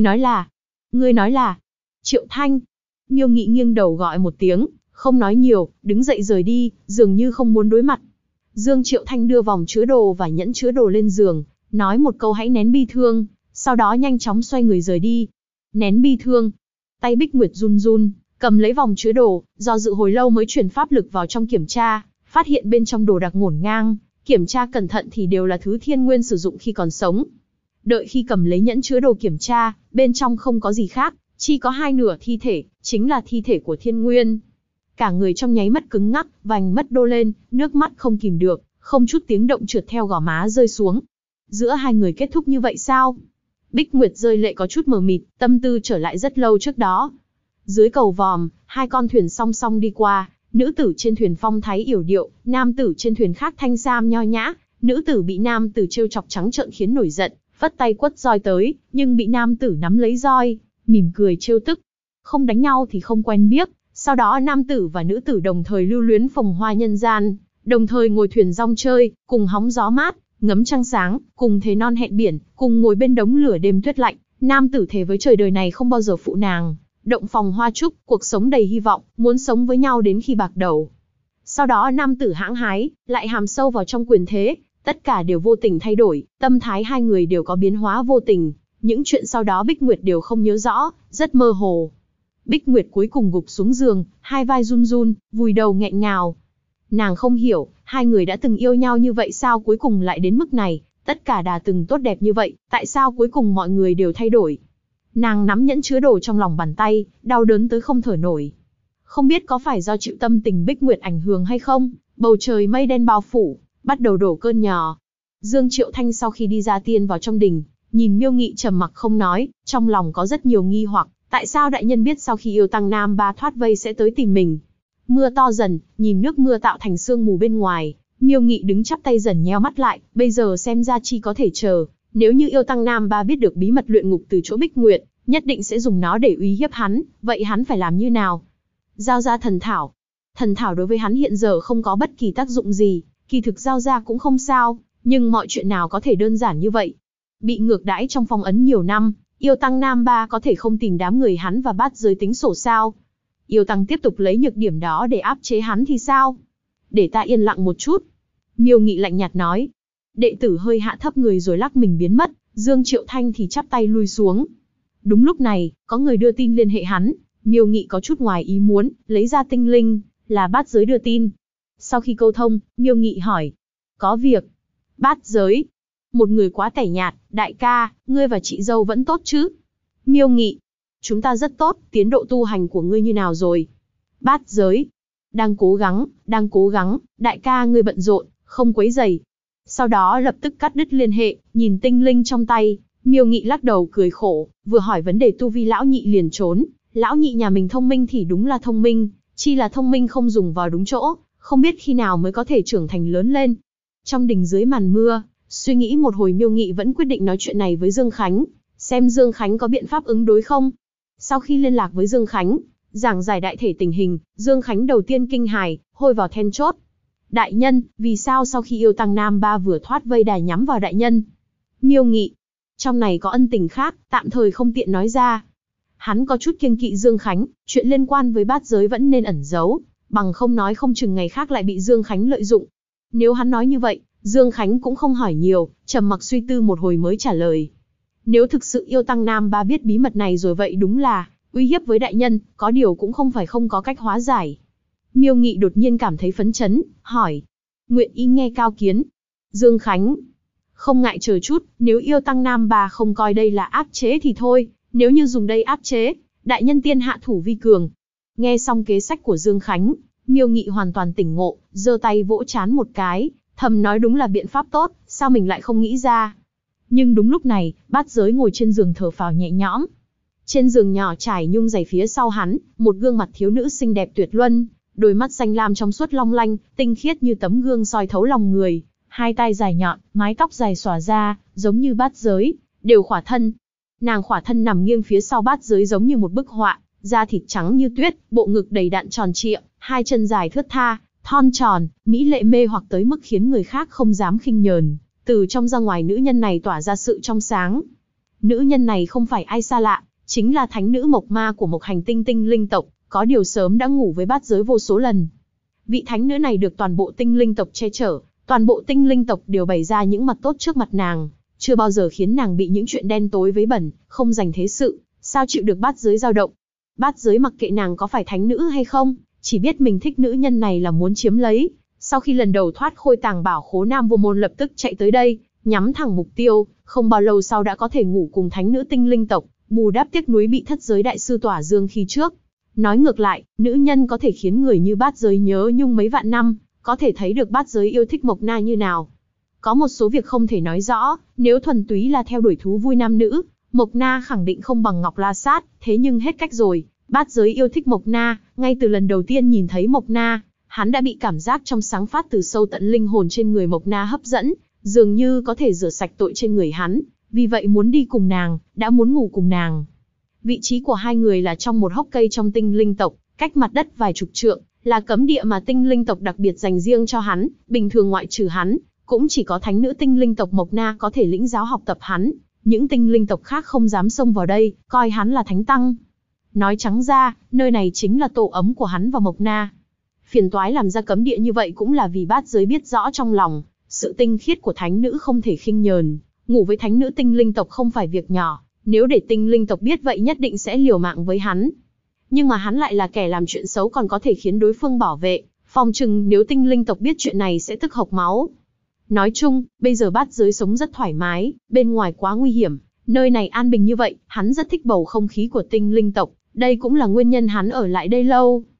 nói là, Triệu Thanh. Miêu Nghị nghiêng đầu gọi một tiếng, không nói nhiều, đứng dậy rời đi, dường như không muốn đối mặt. Dương Triệu Thanh đưa vòng chứa đồ và nhẫn chứa đồ lên giường, nói một câu hãy nén bi thương, sau đó nhanh chóng xoay người rời đi. Nén bi thương. Tay Bích Nguyệt run run, cầm lấy vòng chứa đồ, do dự hồi lâu mới truyền pháp lực vào trong kiểm tra, phát hiện bên trong đồ đạc ngổn ngang, kiểm tra cẩn thận thì đều là thứ Thiên Nguyên sử dụng khi còn sống. Đợi khi cầm lấy nhẫn chứa đồ kiểm tra, bên trong không có gì khác, chỉ có hai nửa thi thể, chính là thi thể của Thiên Nguyên. Cả người trong nháy mắt cứng ngắc, vành mắt đô lên, nước mắt không kìm được, không chút tiếng động trượt theo gò má rơi xuống. Giữa hai người kết thúc như vậy sao? Bích Nguyệt rơi lệ có chút mờ mịt, tâm tư trở lại rất lâu trước đó. Dưới cầu vòm, hai con thuyền song song đi qua, nữ tử trên thuyền phong thái yểu điệu, nam tử trên thuyền khác thanh sam nho nhã, nữ tử bị nam tử trêu chọc trắng trợn khiến nổi giận, phất tay quất roi tới, nhưng bị nam tử nắm lấy roi, mỉm cười trêu tức. Không đánh nhau thì không quen biết, sau đó nam tử và nữ tử đồng thời lưu luyến phồng hoa nhân gian, đồng thời ngồi thuyền rong chơi, cùng hóng gió mát, ngắm trăng sáng, cùng thế non hẹn biển, cùng ngồi bên đống lửa đêm tuyết lạnh, nam tử thề với trời đời này không bao giờ phụ nàng, động phòng hoa trúc, cuộc sống đầy hy vọng, muốn sống với nhau đến khi bạc đầu. Sau đó nam tử hãng hái, lại hàm sâu vào trong quyền thế, tất cả đều vô tình thay đổi, tâm thái hai người đều có biến hóa vô tình, những chuyện sau đó Bích Nguyệt đều không nhớ rõ, rất mơ hồ. Bích Nguyệt cuối cùng gục xuống giường, hai vai run run, vùi đầu nghẹn ngào. Nàng không hiểu, hai người đã từng yêu nhau như vậy sao cuối cùng lại đến mức này, tất cả đã từng tốt đẹp như vậy, tại sao cuối cùng mọi người đều thay đổi. Nàng nắm nhẫn chứa đồ trong lòng bàn tay, đau đớn tới không thở nổi. Không biết có phải do chịu tâm tình Bích Nguyệt ảnh hưởng hay không, bầu trời mây đen bao phủ, bắt đầu đổ cơn nhò. Dương Triệu Thanh sau khi đi ra tiên vào trong đình, nhìn Miêu Nghị trầm mặc không nói, trong lòng có rất nhiều nghi hoặc, tại sao đại nhân biết sau khi yêu tăng Nam Ba thoát vây sẽ tới tìm mình. Mưa to dần, nhìn nước mưa tạo thành sương mù bên ngoài, Miêu Nghị đứng chắp tay dần nheo mắt lại, bây giờ xem ra chỉ có thể chờ, nếu như yêu tăng Nam Ba biết được bí mật luyện ngục từ chỗ Bích Nguyệt, nhất định sẽ dùng nó để uy hiếp hắn, vậy hắn phải làm như nào? Giao ra thần thảo. Thần thảo đối với hắn hiện giờ không có bất kỳ tác dụng gì, kỳ thực giao ra cũng không sao, nhưng mọi chuyện nào có thể đơn giản như vậy? Bị ngược đãi trong phong ấn nhiều năm, yêu tăng Nam Ba có thể không tìm đám người hắn và bát giới tính sổ sao? Yêu tăng tiếp tục lấy nhược điểm đó để áp chế hắn thì sao? Để ta yên lặng một chút. Miêu Nghị lạnh nhạt nói. Đệ tử hơi hạ thấp người rồi lắc mình biến mất, Dương Triệu Thanh thì chắp tay lui xuống. Đúng lúc này, có người đưa tin liên hệ hắn, Miêu Nghị có chút ngoài ý muốn, lấy ra tinh linh, là bát giới đưa tin. Sau khi câu thông, Miêu Nghị hỏi. Có việc. Bát giới. Một người quá tẻ nhạt, đại ca, ngươi và chị dâu vẫn tốt chứ? Miêu Nghị. Chúng ta rất tốt, tiến độ tu hành của ngươi như nào rồi? Bát giới. Đang cố gắng, đại ca ngươi bận rộn, không quấy rầy. Sau đó lập tức cắt đứt liên hệ, nhìn tinh linh trong tay, Miêu Nghị lắc đầu cười khổ, vừa hỏi vấn đề tu vi lão nhị liền trốn. Lão nhị nhà mình thông minh thì đúng là thông minh, chi là thông minh không dùng vào đúng chỗ, không biết khi nào mới có thể trưởng thành lớn lên. Trong đình dưới màn mưa, suy nghĩ một hồi Miêu Nghị vẫn quyết định nói chuyện này với Dương Khánh, xem Dương Khánh có biện pháp ứng đối không. Sau khi liên lạc với Dương Khánh, giảng giải đại thể tình hình, Dương Khánh đầu tiên kinh hài, hôi vào then chốt. Đại nhân, vì sao sau khi yêu tăng Nam Ba vừa thoát vây đài nhắm vào đại nhân? Miêu Nghị. Trong này có ân tình khác, tạm thời không tiện nói ra. Hắn có chút kiêng kỵ Dương Khánh, chuyện liên quan với bát giới vẫn nên ẩn giấu, bằng không nói không chừng ngày khác lại bị Dương Khánh lợi dụng. Nếu hắn nói như vậy, Dương Khánh cũng không hỏi nhiều, trầm mặc suy tư một hồi mới trả lời. Nếu thực sự yêu tăng Nam Ba biết bí mật này rồi vậy đúng là uy hiếp với đại nhân, có điều cũng không phải không có cách hóa giải. Miêu Nghị đột nhiên cảm thấy phấn chấn, hỏi. Nguyện ý nghe cao kiến. Dương Khánh. Không ngại chờ chút, nếu yêu tăng Nam Ba không coi đây là áp chế thì thôi, nếu như dùng đây áp chế, đại nhân tiên hạ thủ vi cường. Nghe xong kế sách của Dương Khánh, Miêu Nghị hoàn toàn tỉnh ngộ, giơ tay vỗ trán một cái, thầm nói đúng là biện pháp tốt, sao mình lại không nghĩ ra. Nhưng đúng lúc này, bát giới ngồi trên giường thở phào nhẹ nhõm. Trên giường nhỏ trải nhung dày phía sau hắn, một gương mặt thiếu nữ xinh đẹp tuyệt luân, đôi mắt xanh lam trong suốt long lanh, tinh khiết như tấm gương soi thấu lòng người, hai tay dài nhọn, mái tóc dài xõa ra, giống như bát giới, đều khỏa thân. Nàng khỏa thân nằm nghiêng phía sau bát giới giống như một bức họa, da thịt trắng như tuyết, bộ ngực đầy đặn tròn trịa, hai chân dài thướt tha, thon tròn, mỹ lệ mê hoặc tới mức khiến người khác không dám khinh nhờn. Từ trong ra ngoài nữ nhân này tỏa ra sự trong sáng. Nữ nhân này không phải ai xa lạ, chính là thánh nữ Mộc Ma của một hành tinh tinh linh tộc, có điều sớm đã ngủ với bát giới vô số lần. Vị thánh nữ này được toàn bộ tinh linh tộc che chở, toàn bộ tinh linh tộc đều bày ra những mặt tốt trước mặt nàng, chưa bao giờ khiến nàng bị những chuyện đen tối với bẩn, không dành thế sự, sao chịu được bát giới dao động. Bát giới mặc kệ nàng có phải thánh nữ hay không, chỉ biết mình thích nữ nhân này là muốn chiếm lấy. Sau khi lần đầu thoát khôi tàng bảo khố Nam Vô Môn lập tức chạy tới đây, nhắm thẳng mục tiêu, không bao lâu sau đã có thể ngủ cùng thánh nữ tinh linh tộc, bù đắp tiếc nuối bị thất giới đại sư tỏa dương khi trước. Nói ngược lại, nữ nhân có thể khiến người như bát giới nhớ nhung mấy vạn năm, có thể thấy được bát giới yêu thích Mộc Na như nào. Có một số việc không thể nói rõ, nếu thuần túy là theo đuổi thú vui nam nữ, Mộc Na khẳng định không bằng Ngọc La Sát, thế nhưng hết cách rồi, bát giới yêu thích Mộc Na, ngay từ lần đầu tiên nhìn thấy Mộc Na, hắn đã bị cảm giác trong sáng phát từ sâu tận linh hồn trên người Mộc Na hấp dẫn, dường như có thể rửa sạch tội trên người hắn, vì vậy muốn đi cùng nàng, đã muốn ngủ cùng nàng. Vị trí của hai người là trong một hốc cây trong tinh linh tộc, cách mặt đất vài chục trượng, là cấm địa mà tinh linh tộc đặc biệt dành riêng cho hắn, bình thường ngoại trừ hắn, cũng chỉ có thánh nữ tinh linh tộc Mộc Na có thể lĩnh giáo học tập hắn, những tinh linh tộc khác không dám xông vào đây, coi hắn là thánh tăng. Nói trắng ra, nơi này chính là tổ ấm của hắn và Mộc Na. Phiền toái làm ra cấm địa như vậy cũng là vì bát giới biết rõ trong lòng, sự tinh khiết của thánh nữ không thể khinh nhờn, ngủ với thánh nữ tinh linh tộc không phải việc nhỏ, nếu để tinh linh tộc biết vậy nhất định sẽ liều mạng với hắn. Nhưng mà hắn lại là kẻ làm chuyện xấu còn có thể khiến đối phương bảo vệ, phòng chừng nếu tinh linh tộc biết chuyện này sẽ tức hộc máu. Nói chung, bây giờ bát giới sống rất thoải mái, bên ngoài quá nguy hiểm, nơi này an bình như vậy, hắn rất thích bầu không khí của tinh linh tộc, đây cũng là nguyên nhân hắn ở lại đây lâu.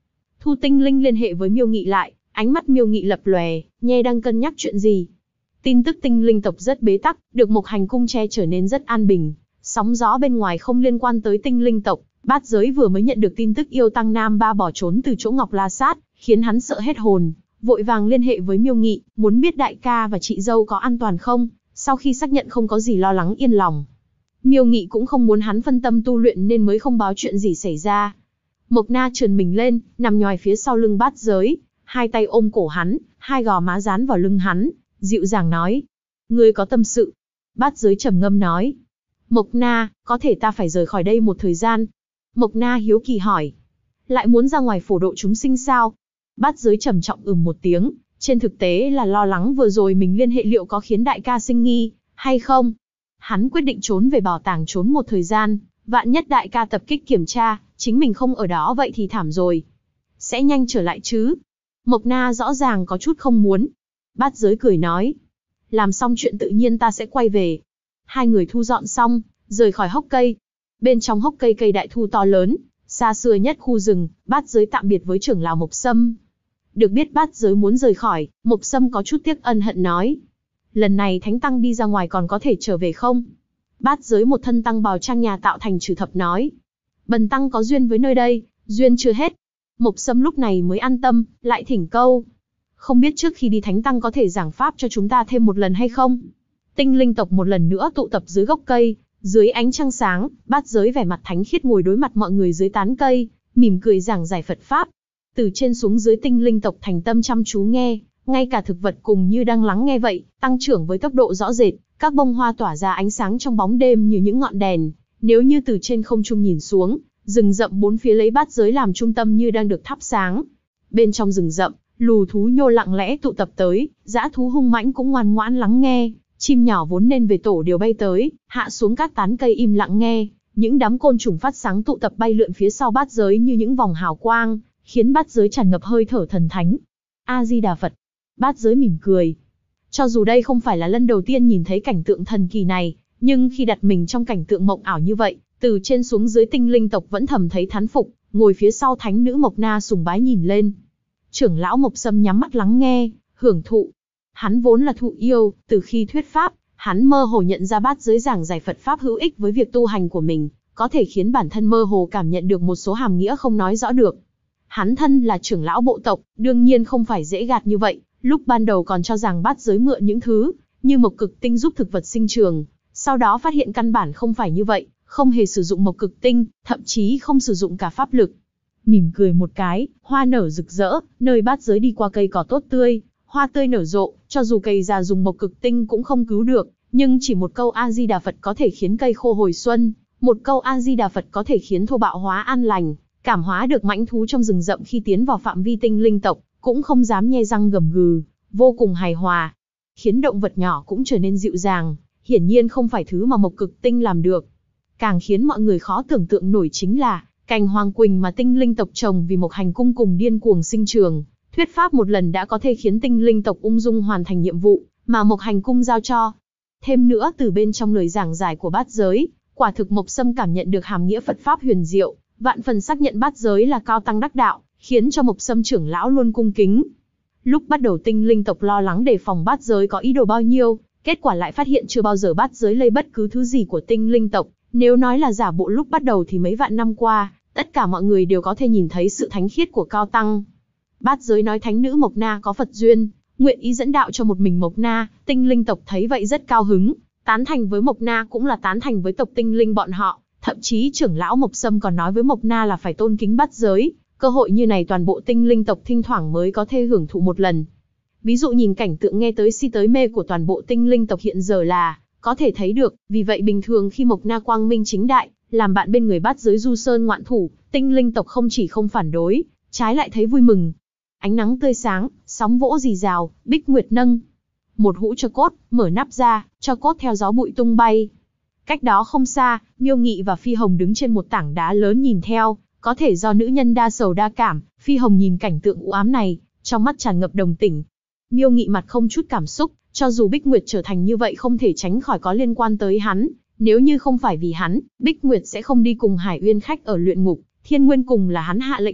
Thu Tinh Linh liên hệ với Miêu Nghị lại, ánh mắt Miêu Nghị lập lòe, nghe đang cân nhắc chuyện gì. Tin tức tinh linh tộc rất bế tắc, được Mộc Hành cung che trở nên rất an bình. Sóng gió bên ngoài không liên quan tới tinh linh tộc. Bát Giới vừa mới nhận được tin tức yêu tăng Nam Ba bỏ trốn từ chỗ Ngọc La Sát, khiến hắn sợ hết hồn, vội vàng liên hệ với Miêu Nghị, muốn biết đại ca và chị dâu có an toàn không. Sau khi xác nhận không có gì lo lắng yên lòng. Miêu Nghị cũng không muốn hắn phân tâm tu luyện nên mới không báo chuyện gì xảy ra. Mộc Na trườn mình lên, nằm nhòi phía sau lưng Bát Giới, hai tay ôm cổ hắn, hai gò má dán vào lưng hắn, dịu dàng nói: "Ngươi có tâm sự?" Bát Giới trầm ngâm nói: "Mộc Na, có thể ta phải rời khỏi đây một thời gian." Mộc Na hiếu kỳ hỏi: "Lại muốn ra ngoài phổ độ chúng sinh sao?" Bát Giới trầm trọng một tiếng, trên thực tế là lo lắng vừa rồi mình liên hệ liệu có khiến đại ca sinh nghi, hay không. Hắn quyết định trốn về bảo tàng trốn một thời gian, vạn nhất đại ca tập kích kiểm tra, chính mình không ở đó vậy thì thảm rồi. Sẽ nhanh trở lại chứ? Mộc Na rõ ràng có chút không muốn. Bát Giới cười nói: "Làm xong chuyện tự nhiên ta sẽ quay về." Hai người thu dọn xong, rời khỏi hốc cây. Bên trong hốc cây cây đại thụ to lớn, xa xưa nhất khu rừng, Bát Giới tạm biệt với trưởng lão Mộc Sâm. Được biết Bát Giới muốn rời khỏi, Mộc Sâm có chút tiếc ân hận nói: "Lần này Thánh Tăng đi ra ngoài còn có thể trở về không?" Bát Giới một thân tăng bào trang nhà tạo thành trừ thập nói: "Bần tăng có duyên với nơi đây, duyên chưa hết." Mộc Sâm lúc này mới an tâm, lại thỉnh câu: "Không biết trước khi đi Thánh Tăng có thể giảng pháp cho chúng ta thêm một lần hay không?" Tinh linh tộc một lần nữa tụ tập dưới gốc cây, dưới ánh trăng sáng, Bát Giới vẻ mặt thánh khiết ngồi đối mặt mọi người dưới tán cây, mỉm cười giảng giải Phật pháp. Từ trên xuống dưới tinh linh tộc thành tâm chăm chú nghe, ngay cả thực vật cùng như đang lắng nghe vậy, tăng trưởng với tốc độ rõ rệt, các bông hoa tỏa ra ánh sáng trong bóng đêm như những ngọn đèn. Nếu như từ trên không trung nhìn xuống, rừng rậm bốn phía lấy Bát Giới làm trung tâm như đang được thắp sáng. Bên trong rừng rậm, lù thú nhô lặng lẽ tụ tập tới, dã thú hung mãnh cũng ngoan ngoãn lắng nghe, chim nhỏ vốn nên về tổ đều bay tới, hạ xuống các tán cây im lặng nghe. Những đám côn trùng phát sáng tụ tập bay lượn phía sau Bát Giới như những vòng hào quang, khiến Bát Giới tràn ngập hơi thở thần thánh. A Di Đà Phật. Bát Giới mỉm cười. Cho dù đây không phải là lần đầu tiên nhìn thấy cảnh tượng thần kỳ này, nhưng khi đặt mình trong cảnh tượng mộng ảo như vậy, từ trên xuống dưới tinh linh tộc vẫn thầm thấy thán phục, ngồi phía sau thánh nữ Mộc Na sùng bái nhìn lên. Trưởng lão Mộc Sâm nhắm mắt lắng nghe, hưởng thụ. Hắn vốn là thụ yêu, từ khi thuyết pháp, hắn mơ hồ nhận ra Bát Giới giảng giải Phật pháp hữu ích với việc tu hành của mình, có thể khiến bản thân mơ hồ cảm nhận được một số hàm nghĩa không nói rõ được. Hắn thân là trưởng lão bộ tộc, đương nhiên không phải dễ gạt như vậy, lúc ban đầu còn cho rằng Bát Giới mượn những thứ như mộc cực tinh giúp thực vật sinh trường, sau đó phát hiện căn bản không phải như vậy, không hề sử dụng mộc cực tinh, thậm chí không sử dụng cả pháp lực. Mỉm cười một cái, hoa nở rực rỡ, nơi Bát Giới đi qua cây cỏ tốt tươi, hoa tươi nở rộ, cho dù cây già dùng mộc cực tinh cũng không cứu được, nhưng chỉ một câu A Di Đà Phật có thể khiến cây khô hồi xuân, một câu A Di Đà Phật có thể khiến thô bạo hóa an lành, cảm hóa được mãnh thú trong rừng rậm khi tiến vào phạm vi tinh linh tộc, cũng không dám nhe răng gầm gừ, vô cùng hài hòa, khiến động vật nhỏ cũng trở nên dịu dàng, hiển nhiên không phải thứ mà mộc cực tinh làm được. Càng khiến mọi người khó tưởng tượng nổi chính là, cành hoàng quỳnh mà tinh linh tộc trồng vì Mộc Hành cung cùng điên cuồng sinh trường, thuyết pháp một lần đã có thể khiến tinh linh tộc ung dung hoàn thành nhiệm vụ mà Mộc Hành cung giao cho. Thêm nữa từ bên trong lời giảng giải của Bát Giới, quả thực Mộc Sâm cảm nhận được hàm nghĩa Phật pháp huyền diệu, vạn phần xác nhận Bát Giới là cao tăng đắc đạo, khiến cho Mộc Sâm trưởng lão luôn cung kính. Lúc bắt đầu tinh linh tộc lo lắng đề phòng Bát Giới có ý đồ bao nhiêu, kết quả lại phát hiện chưa bao giờ Bát Giới lấy bất cứ thứ gì của tinh linh tộc. Nếu nói là giả bộ lúc bắt đầu thì mấy vạn năm qua, tất cả mọi người đều có thể nhìn thấy sự thánh khiết của cao tăng. Bát Giới nói thánh nữ Mộc Na có Phật duyên, nguyện ý dẫn đạo cho một mình Mộc Na, tinh linh tộc thấy vậy rất cao hứng, tán thành với Mộc Na cũng là tán thành với tộc tinh linh bọn họ, thậm chí trưởng lão Mộc Sâm còn nói với Mộc Na là phải tôn kính Bát Giới, cơ hội như này toàn bộ tinh linh tộc thỉnh thoảng mới có thể hưởng thụ một lần. Ví dụ nhìn cảnh tượng nghe tới si tới mê của toàn bộ tinh linh tộc hiện giờ là có thể thấy được, vì vậy bình thường khi Mộc Na quang minh chính đại, làm bạn bên người Bát Giới du sơn ngoạn thủ, tinh linh tộc không chỉ không phản đối, trái lại thấy vui mừng. Ánh nắng tươi sáng, sóng vỗ rì rào, bích nguyệt nâng một hũ tro cốt, mở nắp ra, tro cốt theo gió bụi tung bay. Cách đó không xa, Miêu Nghị và Phi Hồng đứng trên một tảng đá lớn nhìn theo, có thể do nữ nhân đa sầu đa cảm, Phi Hồng nhìn cảnh tượng u ám này, trong mắt tràn ngập đồng tình. Miêu Nghị mặt không chút cảm xúc, cho dù Bích Nguyệt trở thành như vậy không thể tránh khỏi có liên quan tới hắn, nếu như không phải vì hắn, Bích Nguyệt sẽ không đi cùng Hải Uyên khách ở luyện ngục, Thiên Nguyên cùng là hắn hạ lệnh giết,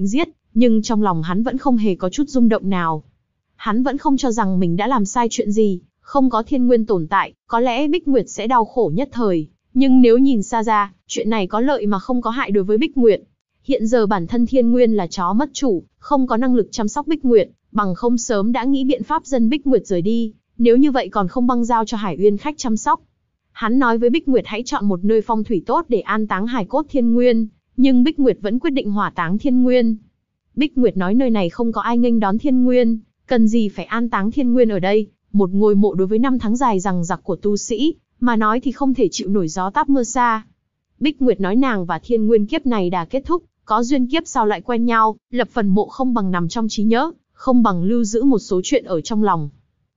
nhưng trong lòng hắn vẫn không hề có chút rung động nào. Hắn vẫn không cho rằng mình đã làm sai chuyện gì, không có thiên nguyên tồn tại, có lẽ Bích Nguyệt sẽ đau khổ nhất thời. Nhưng nếu nhìn xa ra, chuyện này có lợi mà không có hại đối với Bích Nguyệt. Hiện giờ bản thân thiên nguyên là chó mất chủ, không có năng lực chăm sóc Bích Nguyệt, bằng không sớm đã nghĩ biện pháp dân Bích Nguyệt rời đi, nếu như vậy còn không băng giao cho Hải Uyên khách chăm sóc. Hắn nói với Bích Nguyệt hãy chọn một nơi phong thủy tốt để an táng hài cốt thiên nguyên, nhưng Bích Nguyệt vẫn quyết định hỏa táng thiên nguyên. Bích Nguyệt nói nơi này không có ai nghênh đón thiên nguyên, cần gì phải an táng thiên nguyên ở đây, một ngôi mộ đối với năm tháng dài rằng giặc của tu sĩ, mà nói thì không thể chịu nổi gió táp mưa xa. Bích Nguyệt nói nàng và thiên nguyên kiếp này đã kết thúc, có duyên kiếp sau lại quen nhau, lập phần mộ không bằng nằm trong trí nhớ, không bằng lưu giữ một số chuyện ở trong lòng.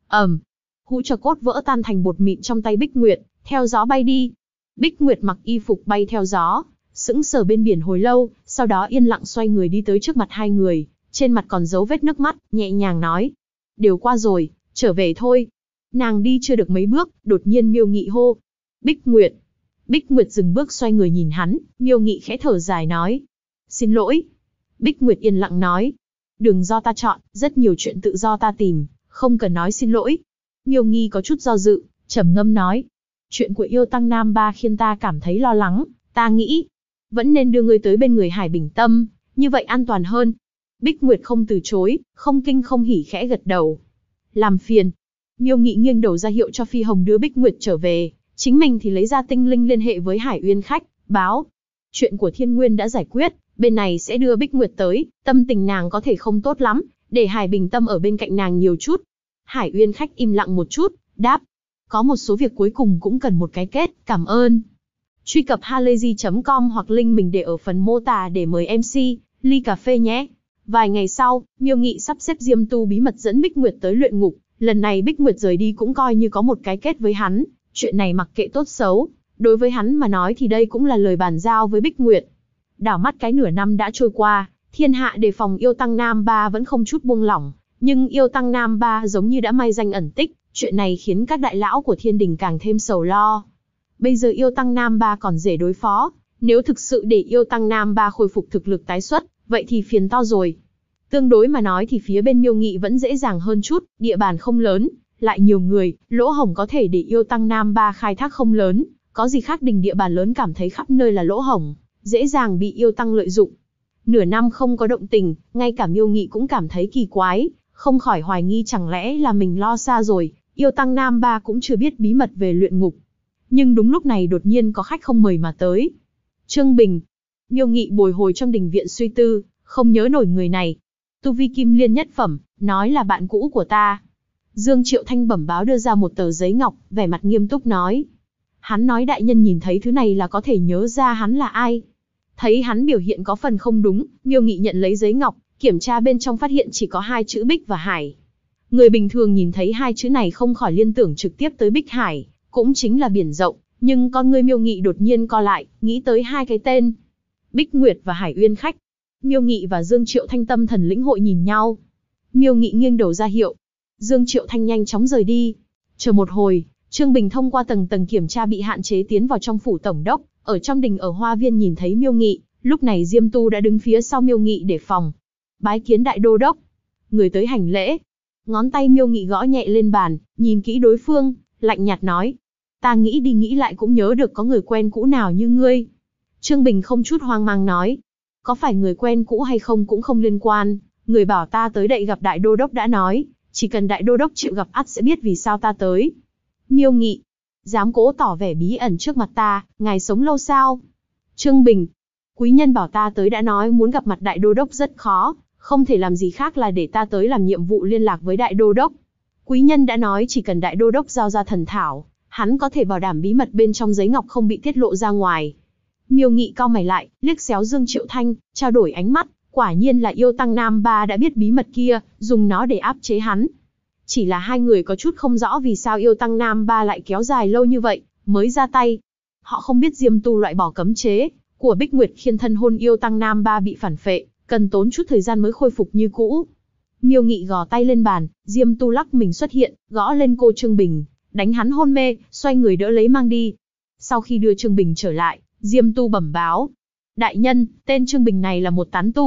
Hũ tro cốt vỡ tan thành bột mịn trong tay Bích Nguyệt, theo gió bay đi. Bích Nguyệt mặc y phục bay theo gió, sững sờ bên biển hồi lâu, sau đó yên lặng xoay người đi tới trước mặt hai người, trên mặt còn dấu vết nước mắt, nhẹ nhàng nói: đều qua rồi, trở về thôi. Nàng đi chưa được mấy bước, đột nhiên Miêu Nghị hô: Bích Nguyệt. Bích Nguyệt dừng bước xoay người nhìn hắn, Miêu Nghị khẽ thở dài nói: xin lỗi. Bích Nguyệt yên lặng nói: đường do ta chọn, rất nhiều chuyện tự do ta tìm, không cần nói xin lỗi. Miêu Nghị có chút do dự, trầm ngâm nói: chuyện của yêu tăng Nam Ba khiến ta cảm thấy lo lắng, ta nghĩ vẫn nên đưa ngươi tới bên người Hải Bình Tâm, như vậy an toàn hơn. Bích Nguyệt không từ chối, không kinh không hỉ khẽ gật đầu. Làm phiền. Miêu Nghị nghiêng đầu ra hiệu cho Phi Hồng đưa Bích Nguyệt trở về, chính mình thì lấy ra tinh linh liên hệ với Hải Uyên khách, báo chuyện của Thiên Nguyên đã giải quyết, bên này sẽ đưa Bích Nguyệt tới, tâm tình nàng có thể không tốt lắm, để Hải Bình Tâm ở bên cạnh nàng nhiều chút. Hải Uyên khách im lặng một chút, đáp: có một số việc cuối cùng cũng cần một cái kết, cảm ơn. Truy cập halayzi.com hoặc link mình để ở phần mô tả để mời MC ly cà phê nhé. Vài ngày sau, Miêu Nghị sắp xếp Diêm Tu bí mật dẫn Bích Nguyệt tới luyện ngục, lần này Bích Nguyệt rời đi cũng coi như có một cái kết với hắn, chuyện này mặc kệ tốt xấu, đối với hắn mà nói thì đây cũng là lời bàn giao với Bích Nguyệt. Đảo mắt cái nửa năm đã trôi qua, thiên hạ đề phòng yêu tăng Nam Ba vẫn không chút buông lỏng, nhưng yêu tăng Nam Ba giống như đã mai danh ẩn tích, chuyện này khiến các đại lão của thiên đình càng thêm sầu lo. Bây giờ yêu tăng Nam Ba còn dễ đối phó, nếu thực sự để yêu tăng Nam Ba khôi phục thực lực tái xuất, vậy thì phiền to rồi. Tương đối mà nói thì phía bên Miêu Nghị vẫn dễ dàng hơn chút, địa bàn không lớn, lại nhiều người, lỗ hổng có thể để yêu tăng Nam Ba khai thác không lớn, có gì khác đình địa bàn lớn cảm thấy khắp nơi là lỗ hổng, dễ dàng bị yêu tăng lợi dụng. Nửa năm không có động tình, ngay cả Miêu Nghị cũng cảm thấy kỳ quái, không khỏi hoài nghi chẳng lẽ là mình lo xa rồi, yêu tăng Nam Ba cũng chưa biết bí mật về luyện ngục. Nhưng đúng lúc này đột nhiên có khách không mời mà tới. Trương Bình. Miêu Nghị bồi hồi trong đình viện suy tư, không nhớ nổi người này. Tu vi kim liên nhất phẩm, nói là bạn cũ của ta. Dương Triệu Thanh bẩm báo đưa ra một tờ giấy ngọc, vẻ mặt nghiêm túc nói. Hắn nói đại nhân nhìn thấy thứ này là có thể nhớ ra hắn là ai. Thấy hắn biểu hiện có phần không đúng, Miêu Nghị nhận lấy giấy ngọc, kiểm tra bên trong phát hiện chỉ có hai chữ Bích và Hải. Người bình thường nhìn thấy hai chữ này không khỏi liên tưởng trực tiếp tới Bích Hải, cũng chính là biển rộng, nhưng con người Miêu Nghị đột nhiên co lại, nghĩ tới hai cái tên. Bích Nguyệt và Hải Uyên khách. Miêu Nghị và Dương Triệu Thanh tâm thần lĩnh hội nhìn nhau. Miêu Nghị nghiêng đầu ra hiệu. Dương Triệu Thanh nhanh chóng rời đi. Chờ một hồi, Trương Bình thông qua tầng tầng kiểm tra bị hạn chế tiến vào trong phủ tổng đốc, ở trong đình ở Hoa Viên nhìn thấy Miêu Nghị, lúc này Diêm Tu đã đứng phía sau Miêu Nghị để phòng. Bái kiến đại đô đốc. Người tới hành lễ. Ngón tay Miêu Nghị gõ nhẹ lên bàn, nhìn kỹ đối phương, lạnh nhạt nói. Ta nghĩ đi nghĩ lại cũng nhớ được có người quen cũ nào như ngươi. Trương Bình không chút hoang mang nói. Có phải người quen cũ hay không cũng không liên quan, người bảo ta tới đây gặp đại đô đốc đã nói, chỉ cần đại đô đốc chịu gặp ắt sẽ biết vì sao ta tới. Miêu Nghị. Dám cố tỏ vẻ bí ẩn trước mặt ta, ngài sống lâu sao? Trương Bình. Quý nhân bảo ta tới đã nói muốn gặp mặt đại đô đốc rất khó, không thể làm gì khác là để ta tới làm nhiệm vụ liên lạc với đại đô đốc. Quý nhân đã nói chỉ cần đại đô đốc giao ra thần thảo, hắn có thể bảo đảm bí mật bên trong giấy ngọc không bị tiết lộ ra ngoài. Miêu Nghị cau mày lại, liếc xéo Dương Triệu Thanh, trao đổi ánh mắt, quả nhiên là yêu tăng Nam Ba đã biết bí mật kia, dùng nó để áp chế hắn. Chỉ là hai người có chút không rõ vì sao yêu tăng Nam Ba lại kéo dài lâu như vậy, mới ra tay. Họ không biết Diêm Tu loại bỏ cấm chế của Bích Nguyệt khiến thân hôn yêu tăng Nam Ba bị phản phệ, cần tốn chút thời gian mới khôi phục như cũ. Miêu Nghị gò tay lên bàn, Diêm Tu lắc mình xuất hiện, gõ lên cô Trương Bình, đánh hắn hôn mê, xoay người đỡ lấy mang đi. Sau khi đưa Trương Bình trở lại, Diêm Tu bẩm báo. Đại nhân, tên Trương Bình này là một tán tu,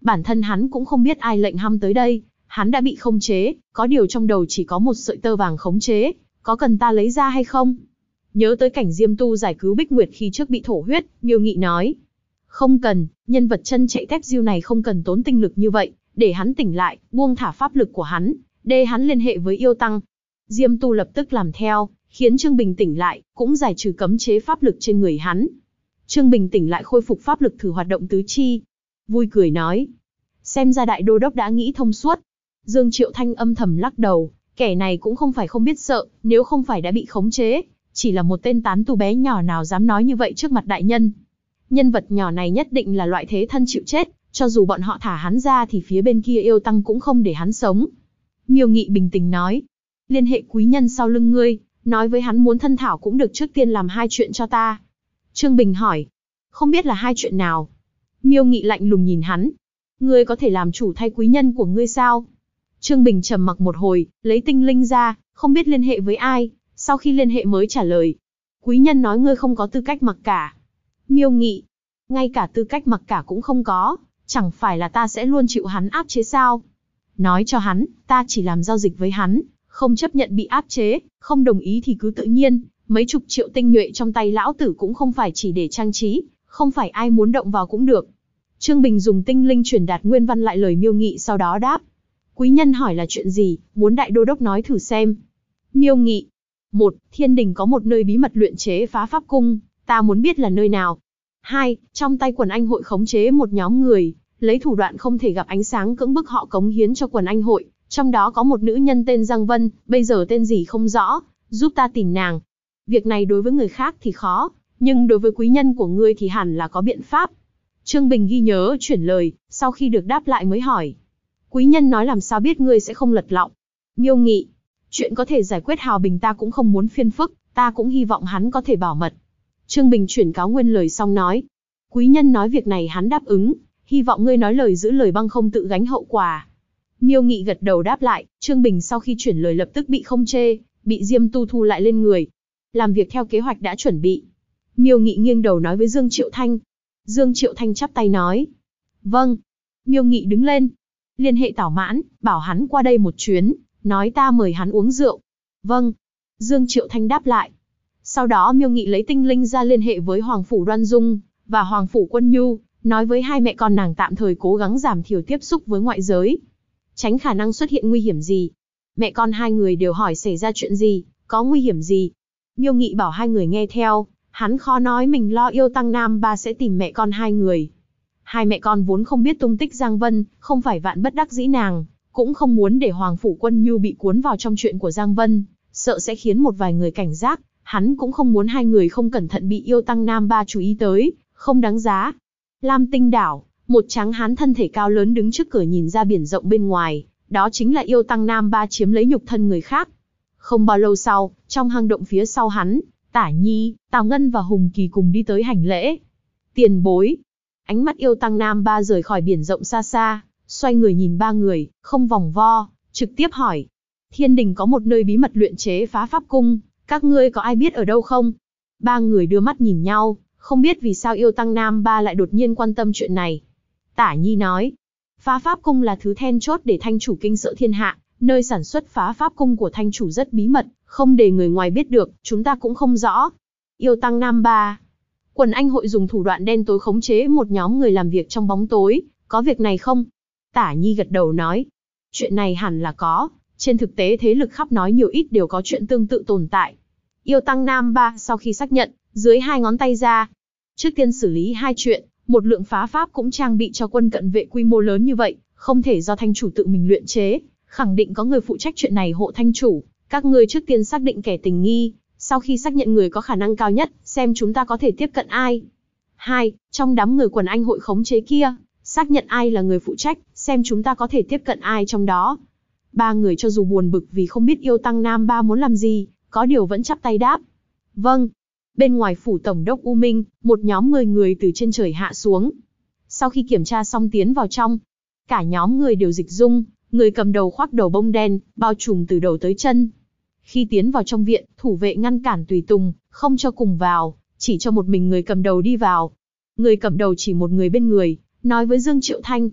Bản thân hắn cũng không biết ai lệnh hăm tới đây, hắn đã bị khống chế, có điều trong đầu chỉ có một sợi tơ vàng khống chế, có cần ta lấy ra hay không? Nhớ tới cảnh Diêm Tu giải cứu Bích Nguyệt khi trước bị thổ huyết, Miêu Nghị nói. Không cần, nhân vật chân chạy tép diêu này không cần tốn tinh lực như vậy, để hắn tỉnh lại, buông thả pháp lực của hắn, để hắn liên hệ với yêu tăng. Diêm Tu lập tức làm theo, khiến Trương Bình tỉnh lại, cũng giải trừ cấm chế pháp lực trên người hắn. Trương Bình tỉnh lại khôi phục pháp lực thử hoạt động tứ chi. Vui cười nói. Xem ra đại đô đốc đã nghĩ thông suốt. Dương Triệu Thanh âm thầm lắc đầu, kẻ này cũng không phải không biết sợ, nếu không phải đã bị khống chế, chỉ là một tên tán tu bé nhỏ nào dám nói như vậy trước mặt đại nhân. Nhân vật nhỏ này nhất định là loại thế thân chịu chết, cho dù bọn họ thả hắn ra thì phía bên kia yêu tăng cũng không để hắn sống. Miêu Nghị bình tĩnh nói, liên hệ quý nhân sau lưng ngươi, nói với hắn muốn thân thảo cũng được, trước tiên làm 2 chuyện cho ta. Trương Bình hỏi, không biết là 2 chuyện nào? Miêu Nghị lạnh lùng nhìn hắn, ngươi có thể làm chủ thay quý nhân của ngươi sao? Trương Bình trầm mặc một hồi, lấy tinh linh ra, không biết liên hệ với ai, sau khi liên hệ mới trả lời. Quý nhân nói ngươi không có tư cách mặc cả. Miêu Nghị, ngay cả tư cách mặc cả cũng không có, chẳng phải là ta sẽ luôn chịu hắn áp chế sao? Nói cho hắn, ta chỉ làm giao dịch với hắn, không chấp nhận bị áp chế, không đồng ý thì cứ tự nhiên, mấy chục triệu tinh nhuệ trong tay lão tử cũng không phải chỉ để trang trí, không phải ai muốn động vào cũng được. Trương Bình dùng tinh linh truyền đạt nguyên văn lại lời Miêu Nghị, sau đó đáp. Quý nhân hỏi là chuyện gì, muốn đại đô đốc nói thử xem. Miêu Nghị, 1. Thiên đình có một nơi bí mật luyện chế phá pháp cung, ta muốn biết là nơi nào. 2. Trong tay quần anh hội khống chế một nhóm người, lấy thủ đoạn không thể gặp ánh sáng cưỡng bức họ cống hiến cho quần anh hội, trong đó có một nữ nhân tên Giang Vân, bây giờ tên gì không rõ, giúp ta tìm nàng. Việc này đối với người khác thì khó, nhưng đối với quý nhân của ngươi thì hẳn là có biện pháp. Trương Bình ghi nhớ chuyển lời, sau khi được đáp lại mới hỏi. Quý nhân nói làm sao biết ngươi sẽ không lật lọng? Miêu Nghị, chuyện có thể giải quyết hòa bình ta cũng không muốn phiền phức, ta cũng hy vọng hắn có thể bảo mật. Trương Bình chuyển cáo nguyên lời xong nói. Quý nhân nói việc này hắn đáp ứng, hy vọng ngươi nói lời giữ lời băng không tự gánh hậu quả. Miêu Nghị gật đầu đáp lại, Trương Bình sau khi chuyển lời lập tức bị không chê, bị Diêm Tu thu lại lên người. Làm việc theo kế hoạch đã chuẩn bị. Miêu Nghị nghiêng đầu nói với Dương Triệu Thanh. Dương Triệu Thanh chắp tay nói. Vâng. Miêu Nghị đứng lên. Liên hệ Tảo Mãn, bảo hắn qua đây một chuyến, nói ta mời hắn uống rượu. Vâng. Dương Triệu Thanh đáp lại. Sau đó Miêu Nghị lấy tinh linh ra liên hệ với Hoàng Phủ Đoan Dung, và Hoàng Phủ Quân Nhu, nói với hai mẹ con nàng tạm thời cố gắng giảm thiểu tiếp xúc với ngoại giới. Tránh khả năng xuất hiện nguy hiểm gì. Mẹ con hai người đều hỏi xảy ra chuyện gì, có nguy hiểm gì. Miêu Nghị bảo hai người nghe theo, hắn khó nói mình lo yêu tăng Nam Ba sẽ tìm mẹ con hai người. Hai mẹ con vốn không biết tung tích Giang Vân, không phải vạn bất đắc dĩ nàng, cũng không muốn để Hoàng Phủ Quân Nhu bị cuốn vào trong chuyện của Giang Vân, sợ sẽ khiến một vài người cảnh giác, hắn cũng không muốn hai người không cẩn thận bị yêu tăng Nam Ba chú ý tới, không đáng giá. Lam Tinh đảo, một tráng hán thân thể cao lớn đứng trước cửa nhìn ra biển rộng bên ngoài, đó chính là yêu tăng Nam Ba chiếm lấy nhục thân người khác. Không bao lâu sau, trong hang động phía sau hắn, Tả Nhi, Tào Ngân và Hùng Kỳ cùng đi tới hành lễ. Tiền bối. Ánh mắt yêu tăng Nam Ba rời khỏi biển rộng xa xa, xoay người nhìn ba người, không vòng vo, trực tiếp hỏi. Thiên đình có một nơi bí mật luyện chế phá pháp cung, các ngươi có ai biết ở đâu không? Ba người đưa mắt nhìn nhau, không biết vì sao yêu tăng Nam Ba lại đột nhiên quan tâm chuyện này. Tả Nhi nói, phá pháp cung là thứ then chốt để thanh chủ kinh sợ thiên hạ, nơi sản xuất phá pháp cung của thanh chủ rất bí mật, không để người ngoài biết được, chúng ta cũng không rõ. Yêu tăng Nam Ba, quần anh hội dùng thủ đoạn đen tối khống chế một nhóm người làm việc trong bóng tối, có việc này không? Tả Nhi gật đầu nói, chuyện này hẳn là có, trên thực tế thế lực khắp nói nhiều ít đều có chuyện tương tự tồn tại. Yêu tăng Nam Ba sau khi xác nhận, dưới hai ngón tay ra. Trước tiên xử lý hai chuyện, một lượng phá pháp cũng trang bị cho quân cận vệ quy mô lớn như vậy, không thể do thanh chủ tự mình luyện chế, khẳng định có người phụ trách chuyện này hộ thanh chủ, các ngươi trước tiên xác định kẻ tình nghi, sau khi xác nhận người có khả năng cao nhất, xem chúng ta có thể tiếp cận ai. 2. Trong đám người quần anh hội khống chế kia, xác nhận ai là người phụ trách, xem chúng ta có thể tiếp cận ai trong đó. Ba người cho dù buồn bực vì không biết yêu tăng Nam Ba muốn làm gì, có điều vẫn chắp tay đáp. Vâng. Bên ngoài phủ tổng đốc U Minh, một nhóm 10 người từ trên trời hạ xuống. Sau khi kiểm tra xong tiến vào trong, cả nhóm người đều dịch dung, người cầm đầu khoác đầu bông đen, bao trùm từ đầu tới chân. Khi tiến vào trong viện, thủ vệ ngăn cản tùy tùng, không cho cùng vào, chỉ cho một mình người cầm đầu đi vào. Người cầm đầu chỉ một người bên người, nói với Dương Triệu Thanh.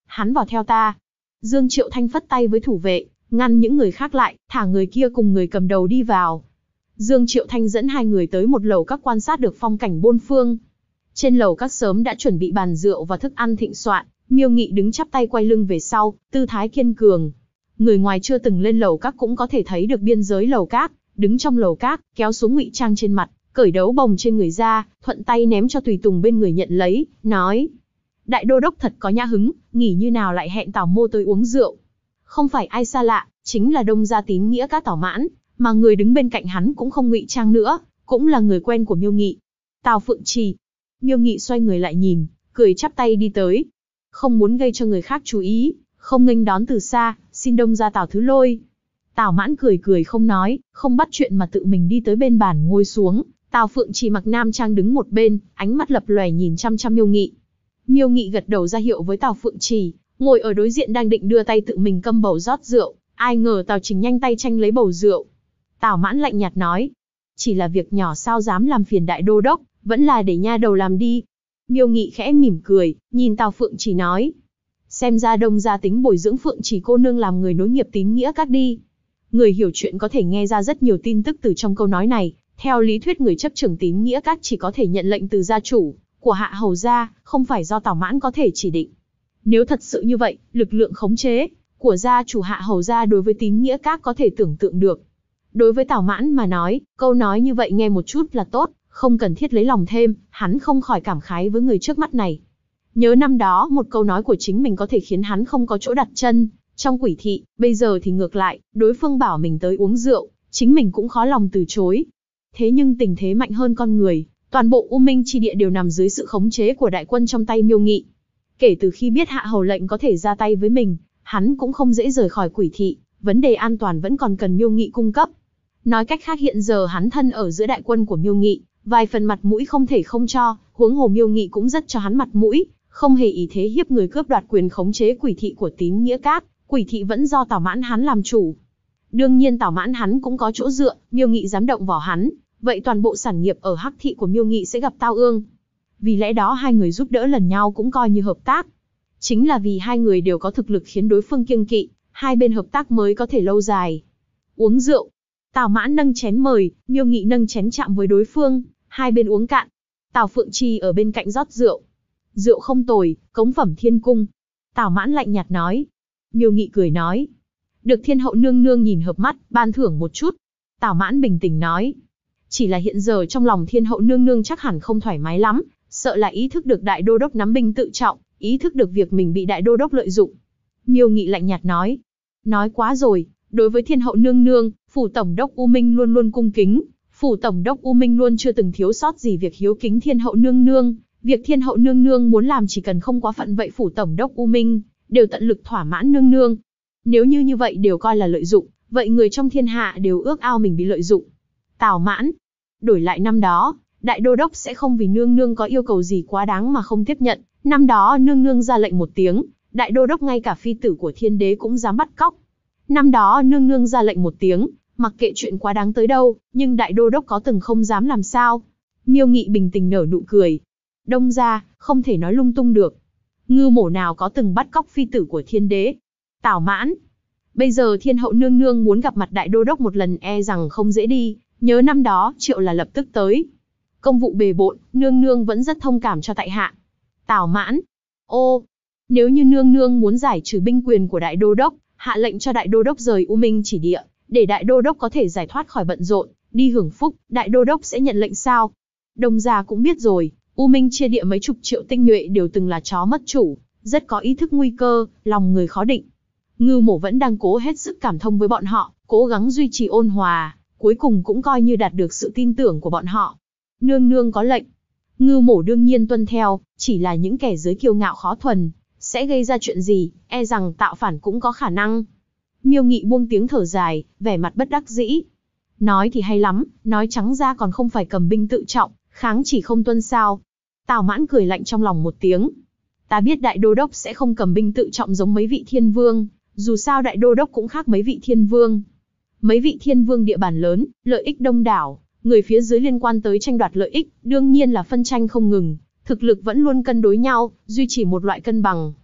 hắn vào theo ta. Dương Triệu Thanh phất tay với thủ vệ, ngăn những người khác lại, thả người kia cùng người cầm đầu đi vào. Dương Triệu Thanh dẫn hai người tới một lầu các quan sát được phong cảnh bốn phương. Trên lầu các sớm đã chuẩn bị bàn rượu và thức ăn thịnh soạn, Miêu Nghị đứng chắp tay quay lưng về sau, tư thái kiên cường. Người ngoài chưa từng lên lầu các cũng có thể thấy được biên giới lầu các, đứng trong lầu các, kéo xuống ngụy trang trên mặt, cởi đấu bồng trên người ra, thuận tay ném cho tùy tùng bên người nhận lấy, nói: Đại đô đốc thật có nhã hứng, nghỉ như nào lại hẹn Tào Mô tới uống rượu. Không phải ai xa lạ, chính là Đông Gia Tín Nghĩa Các Tào Mãn, mà người đứng bên cạnh hắn cũng không ngụy trang nữa, cũng là người quen của Miêu Nghị. Tào Phượng Trì. Miêu Nghị xoay người lại nhìn, cười chắp tay đi tới. Không muốn gây cho người khác chú ý, không nghênh đón từ xa, xin Đông Gia Tào thứ lôi. Tào Mãn cười cười không nói, không bắt chuyện mà tự mình đi tới bên bàn ngồi xuống. Tào Phượng Trì mặc nam trang đứng một bên, ánh mắt lập lòe nhìn chăm chăm Miêu Nghị. Miêu Nghị gật đầu ra hiệu với Tào Phượng Trì, ngồi ở đối diện đang định đưa tay tự mình câm bầu rót rượu, ai ngờ Tào Trình nhanh tay tranh lấy bầu rượu. Tào Mãn lạnh nhạt nói: Chỉ là việc nhỏ sao dám làm phiền đại đô đốc, vẫn là để nha đầu làm đi. Miêu Nghị khẽ mỉm cười, nhìn Tào Phượng Trì nói: Xem ra Đông gia tính bồi dưỡng Phượng Trì cô nương làm người nối nghiệp Tín Nghĩa Các đi. Người hiểu chuyện có thể nghe ra rất nhiều tin tức từ trong câu nói này. Theo lý thuyết người chấp trưởng Tín Nghĩa Các chỉ có thể nhận lệnh từ gia chủ của Hạ Hầu gia, không phải do Tào Mãn có thể chỉ định. Nếu thật sự như vậy, lực lượng khống chế của gia chủ Hạ Hầu gia đối với Tín Nghĩa Các có thể tưởng tượng được. Đối với Tào Mãn mà nói, câu nói như vậy nghe một chút là tốt, không cần thiết lấy lòng thêm, hắn không khỏi cảm khái với người trước mắt này. Nhớ năm đó một câu nói của chính mình có thể khiến hắn không có chỗ đặt chân trong Quỷ thị, bây giờ thì ngược lại, đối phương bảo mình tới uống rượu, chính mình cũng khó lòng từ chối. Thế nhưng tình thế mạnh hơn con người, toàn bộ U Minh chi địa đều nằm dưới sự khống chế của đại quân trong tay Miêu Nghị. Kể từ khi biết Hạ Hầu lệnh có thể ra tay với mình, hắn cũng không dễ rời khỏi Quỷ thị, vấn đề an toàn vẫn còn cần Miêu Nghị cung cấp. Nói cách khác hiện giờ hắn thân ở giữa đại quân của Miêu Nghị, vài phần mặt mũi không thể không cho, huống hồ Miêu Nghị cũng rất cho hắn mặt mũi, không hề ý thế hiếp người cướp đoạt quyền khống chế Quỷ thị của Tín Nghĩa Các, Quỷ thị vẫn do Tào Mãn hắn làm chủ. Đương nhiên Tào Mãn hắn cũng có chỗ dựa, Miêu Nghị dám động vào hắn, vậy toàn bộ sản nghiệp ở Hắc thị của Miêu Nghị sẽ gặp tao ương. Vì lẽ đó hai người giúp đỡ lần nhau cũng coi như hợp tác. Chính là vì hai người đều có thực lực khiến đối phương kiêng kỵ, hai bên hợp tác mới có thể lâu dài. Uống rượu. Tào Mãn nâng chén mời, Miêu Nghị nâng chén chạm với đối phương, hai bên uống cạn. Tào Phượng Trì ở bên cạnh rót rượu. Rượu không tồi, cống phẩm thiên cung. Tào Mãn lạnh nhạt nói. Miêu Nghị cười nói: Được thiên hậu nương nương nhìn hợp mắt, ban thưởng một chút. Tào Mãn bình tĩnh nói: Chỉ là hiện giờ trong lòng thiên hậu nương nương chắc hẳn không thoải mái lắm, sợ là ý thức được đại đô đốc nắm binh tự trọng, ý thức được việc mình bị đại đô đốc lợi dụng. Miêu Nghị lạnh nhạt nói: Nói quá rồi, đối với thiên hậu nương nương, phủ tổng đốc U Minh luôn luôn cung kính, phủ tổng đốc U Minh luôn chưa từng thiếu sót gì việc hiếu kính thiên hậu nương nương, việc thiên hậu nương nương muốn làm chỉ cần không quá phận vậy phủ tổng đốc U Minh đều tận lực thỏa mãn nương nương. Nếu như vậy đều coi là lợi dụng, vậy người trong thiên hạ đều ước ao mình bị lợi dụng. Tào Mãn, đổi lại năm đó, đại đô đốc sẽ không vì nương nương có yêu cầu gì quá đáng mà không tiếp nhận. Năm đó nương nương ra lệnh một tiếng, đại đô đốc ngay cả phi tử của thiên đế cũng dám bắt cóc. Năm đó nương nương ra lệnh một tiếng, mặc kệ chuyện quá đáng tới đâu, nhưng đại đô đốc có từng không dám làm sao? Miêu Nghị bình tĩnh nở nụ cười. Đông gia, không thể nói lung tung được. Ngư mổ nào có từng bắt cóc phi tử của thiên đế? Tào Mãn, bây giờ thiên hậu nương nương muốn gặp mặt đại đô đốc một lần e rằng không dễ đi, nhớ năm đó Triệu là lập tức tới. Công vụ bề bộn, nương nương vẫn rất thông cảm cho tại hạ. Tào Mãn, ô, nếu như nương nương muốn giải trừ binh quyền của đại đô đốc, hạ lệnh cho đại đô đốc rời U Minh chỉ địa, để đại đô đốc có thể giải thoát khỏi bận rộn, đi hưởng phúc, đại đô đốc sẽ nhận lệnh sao? Đông gia cũng biết rồi, U Minh chia địa mấy chục triệu tinh nhuệ đều từng là chó mất chủ, rất có ý thức nguy cơ, lòng người khó định. Ngưu Mổ vẫn đang cố hết sức cảm thông với bọn họ, cố gắng duy trì ôn hòa, cuối cùng cũng coi như đạt được sự tin tưởng của bọn họ. Nương nương có lệnh, Ngưu Mổ đương nhiên tuân theo, chỉ là những kẻ dưới kiêu ngạo khó thuần, sẽ gây ra chuyện gì, e rằng tạo phản cũng có khả năng. Miêu Nghị buông tiếng thở dài, vẻ mặt bất đắc dĩ. Nói thì hay lắm, nói trắng ra còn không phải cầm binh tự trọng, kháng chỉ không tuân sao. Tào Mãn cười lạnh trong lòng một tiếng. Ta biết đại đô đốc sẽ không cầm binh tự trọng giống mấy vị thiên vương, dù sao đại đô đốc cũng khác mấy vị thiên vương. Mấy vị thiên vương địa bàn lớn, lợi ích đông đảo, người phía dưới liên quan tới tranh đoạt lợi ích, đương nhiên là phân tranh không ngừng, thực lực vẫn luôn cân đối nhau, duy trì một loại cân bằng.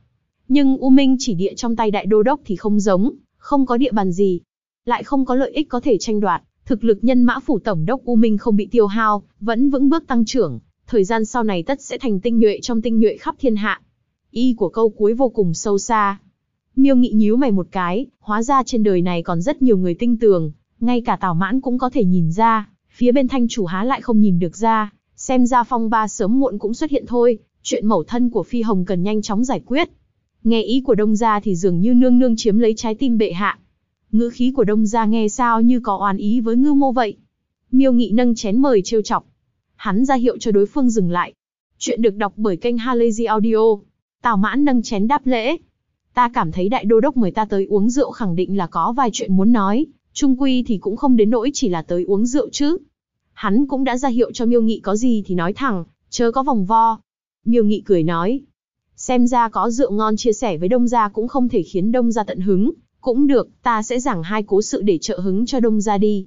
Nhưng U Minh chỉ địa trong tay đại đô đốc thì không giống, không có địa bàn gì, lại không có lợi ích có thể tranh đoạt. Thực lực nhân mã phủ tổng đốc U Minh không bị tiêu hao, vẫn vững bước tăng trưởng, thời gian sau này tất sẽ thành tinh nhuệ trong tinh nhuệ khắp thiên hạ. Ý của câu cuối vô cùng sâu xa. Miêu Nghị nhíu mày một cái, hóa ra trên đời này còn rất nhiều người tinh tường, ngay cả Tào Mãn cũng có thể nhìn ra, phía bên Thanh chủ há lại không nhìn được ra, xem ra phong ba sớm muộn cũng xuất hiện thôi, chuyện mẫu thân của Phi Hồng cần nhanh chóng giải quyết. Nghe ý của Đông gia thì dường như nương nương chiếm lấy trái tim bệ hạ. Ngữ khí của Đông gia nghe sao như có oán ý với Ngưu Mô vậy. Miêu Nghị nâng chén mời trêu chọc. Hắn ra hiệu cho đối phương dừng lại. Chuyện được đọc bởi kênh Halazy Audio. Tào Mãn nâng chén đáp lễ. Ta cảm thấy đại đô đốc mời ta tới uống rượu khẳng định là có vài chuyện muốn nói, chung quy thì cũng không đến nỗi chỉ là tới uống rượu chứ. Hắn cũng đã ra hiệu cho Miêu Nghị có gì thì nói thẳng, chớ có vòng vo. Miêu Nghị cười nói. Xem ra có rượu ngon chia sẻ với Đông gia cũng không thể khiến Đông gia tận hứng. Cũng được, ta sẽ giảng hai cố sự để trợ hứng cho Đông gia đi.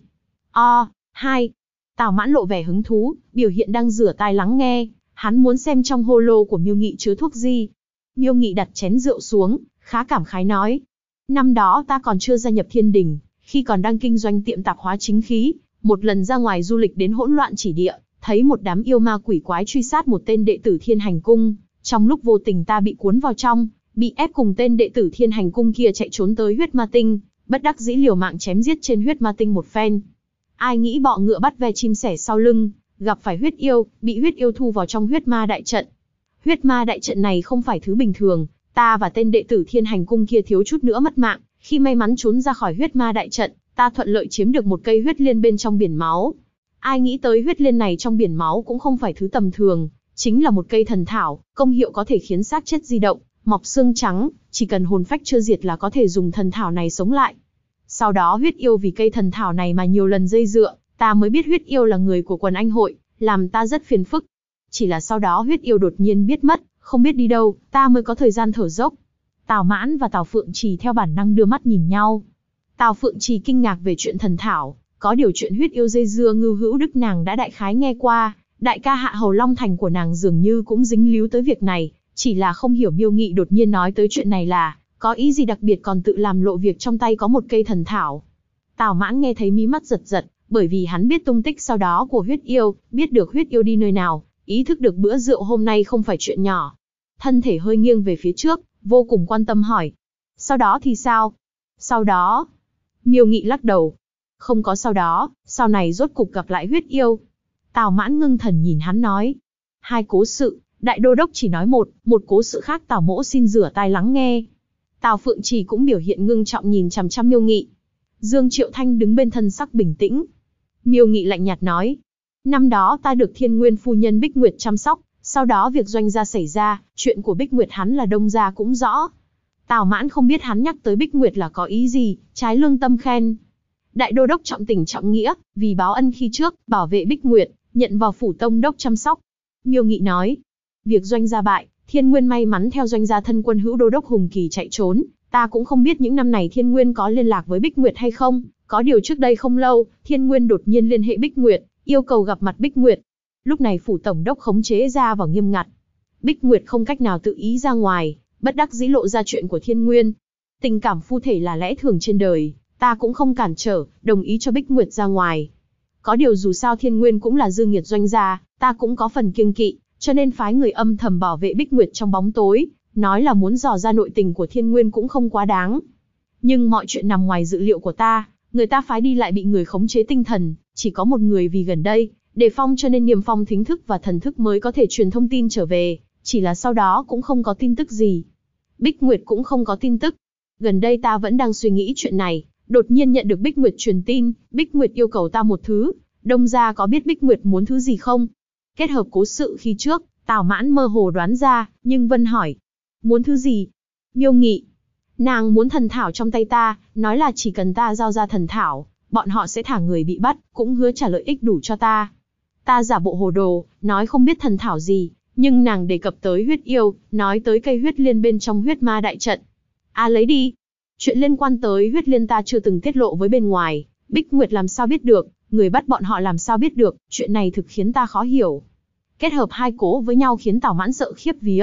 Hai. Tào Mãn lộ vẻ hứng thú, biểu hiện đang rửa tai lắng nghe. Hắn muốn xem trong hô lô của Miêu Nghị chứa thuốc gì. Miêu Nghị đặt chén rượu xuống, khá cảm khái nói. Năm đó ta còn chưa gia nhập Thiên Đình, khi còn đang kinh doanh tiệm tạp hóa chính khí, một lần ra ngoài du lịch đến hỗn loạn chỉ địa, thấy một đám yêu ma quỷ quái truy sát một tên đệ tử Thiên Hành Cung. Trong lúc vô tình ta bị cuốn vào trong, bị ép cùng tên đệ tử Thiên Hành Cung kia chạy trốn tới Huyết Ma Tinh, bất đắc dĩ liều mạng chém giết trên Huyết Ma Tinh một phen. Ai nghĩ bọ ngựa bắt ve chim sẻ sau lưng, gặp phải huyết yêu, bị huyết yêu thu vào trong huyết ma đại trận. Huyết ma đại trận này không phải thứ bình thường, ta và tên đệ tử Thiên Hành Cung kia thiếu chút nữa mất mạng, khi may mắn trốn ra khỏi huyết ma đại trận, ta thuận lợi chiếm được một cây huyết liên bên trong biển máu. Ai nghĩ tới huyết liên này trong biển máu cũng không phải thứ tầm thường, chính là một cây thần thảo, công hiệu có thể khiến xác chết di động, mọc xương trắng, chỉ cần hồn phách chưa diệt là có thể dùng thần thảo này sống lại. Sau đó huyết yêu vì cây thần thảo này mà nhiều lần dây dựa, ta mới biết huyết yêu là người của quần anh hội, làm ta rất phiền phức. Chỉ là sau đó huyết yêu đột nhiên biết mất, không biết đi đâu, ta mới có thời gian thở dốc. Tào Mãn và Tào Phượng Trì theo bản năng đưa mắt nhìn nhau. Tào Phượng Trì kinh ngạc về chuyện thần thảo, có điều chuyện huyết yêu dây dưa Ngưu Hữu Đức nàng đã đại khái nghe qua, đại ca Hạ Hầu Long Thành của nàng dường như cũng dính líu tới việc này, chỉ là không hiểu Miêu Nghị đột nhiên nói tới chuyện này là có ý gì đặc biệt còn tự làm lộ việc trong tay có một cây thần thảo. Tào Mãn nghe thấy mí mắt giật giật, bởi vì hắn biết tung tích sau đó của huyết yêu, biết được huyết yêu đi nơi nào, ý thức được bữa rượu hôm nay không phải chuyện nhỏ. Thân thể hơi nghiêng về phía trước, vô cùng quan tâm hỏi. Sau đó thì sao? Sau đó? Miêu Nghị lắc đầu. Không có sau đó, sau này rốt cục gặp lại huyết yêu. Tào Mãn ngưng thần nhìn hắn nói. Hai cố sự, đại đô đốc chỉ nói một cố sự khác Tào mỗ xin rửa tai lắng nghe. Tào Phượng Trì cũng biểu hiện ngưng trọng nhìn chằm chằm Miêu Nghị. Dương Triệu Thanh đứng bên thân sắc bình tĩnh. Miêu Nghị lạnh nhạt nói. Năm đó ta được Thiên Nguyên phu nhân Bích Nguyệt chăm sóc, sau đó việc doanh gia xảy ra, chuyện của Bích Nguyệt hắn là Đông gia cũng rõ. Tào Mãn không biết hắn nhắc tới Bích Nguyệt là có ý gì, trái lương tâm khen. Đại đô đốc trọng tình trọng nghĩa, vì báo ân khi trước, bảo vệ Bích Nguyệt, nhận vào phủ tông đốc chăm sóc. Miêu Nghị nói, việc doanh gia bại, Thiên Nguyên may mắn theo doanh gia thân quân hữu đô đốc Hùng Kỳ chạy trốn, ta cũng không biết những năm này Thiên Nguyên có liên lạc với Bích Nguyệt hay không, có điều trước đây không lâu, Thiên Nguyên đột nhiên liên hệ Bích Nguyệt, yêu cầu gặp mặt Bích Nguyệt. Lúc này phủ tổng đốc khống chế ra vào nghiêm ngặt. Bích Nguyệt không cách nào tự ý ra ngoài, bất đắc dĩ lộ ra chuyện của Thiên Nguyên. Tình cảm phu thể là lẽ thường trên đời, ta cũng không cản trở, đồng ý cho Bích Nguyệt ra ngoài. Có điều dù sao Thiên Nguyên cũng là dư nghiệt doanh gia, ta cũng có phần kiêng kỵ, cho nên phái người âm thầm bảo vệ Bích Nguyệt trong bóng tối, nói là muốn dò ra nội tình của Thiên Nguyên cũng không quá đáng. Nhưng mọi chuyện nằm ngoài dự liệu của ta, người ta phái đi lại bị người khống chế tinh thần, chỉ có một người vì gần đây, đề phong cho nên Niêm Phong thính thức và thần thức mới có thể truyền thông tin trở về, chỉ là sau đó cũng không có tin tức gì. Bích Nguyệt cũng không có tin tức. Gần đây ta vẫn đang suy nghĩ chuyện này, đột nhiên nhận được Bích Nguyệt truyền tin, Bích Nguyệt yêu cầu ta một thứ, Đông gia có biết Bích Nguyệt muốn thứ gì không? Kết hợp cố sự khi trước, Tào Mãn mơ hồ đoán ra, nhưng Vân hỏi, muốn thứ gì? Miêu Nghị, nàng muốn thần thảo trong tay ta, nói là chỉ cần ta giao ra thần thảo, bọn họ sẽ thả người bị bắt, cũng hứa trả lợi ích đủ cho ta. Ta giả bộ hồ đồ, nói không biết thần thảo gì, nhưng nàng đề cập tới huyết yêu, nói tới cây huyết liên bên trong huyết ma đại trận. Lấy đi. Chuyện liên quan tới huyết liên ta chưa từng tiết lộ với bên ngoài, Bích Nguyệt làm sao biết được, người bắt bọn họ làm sao biết được, chuyện này thực khiến ta khó hiểu. Kết hợp hai cố với nhau khiến Tào Mãn sợ khiếp vía,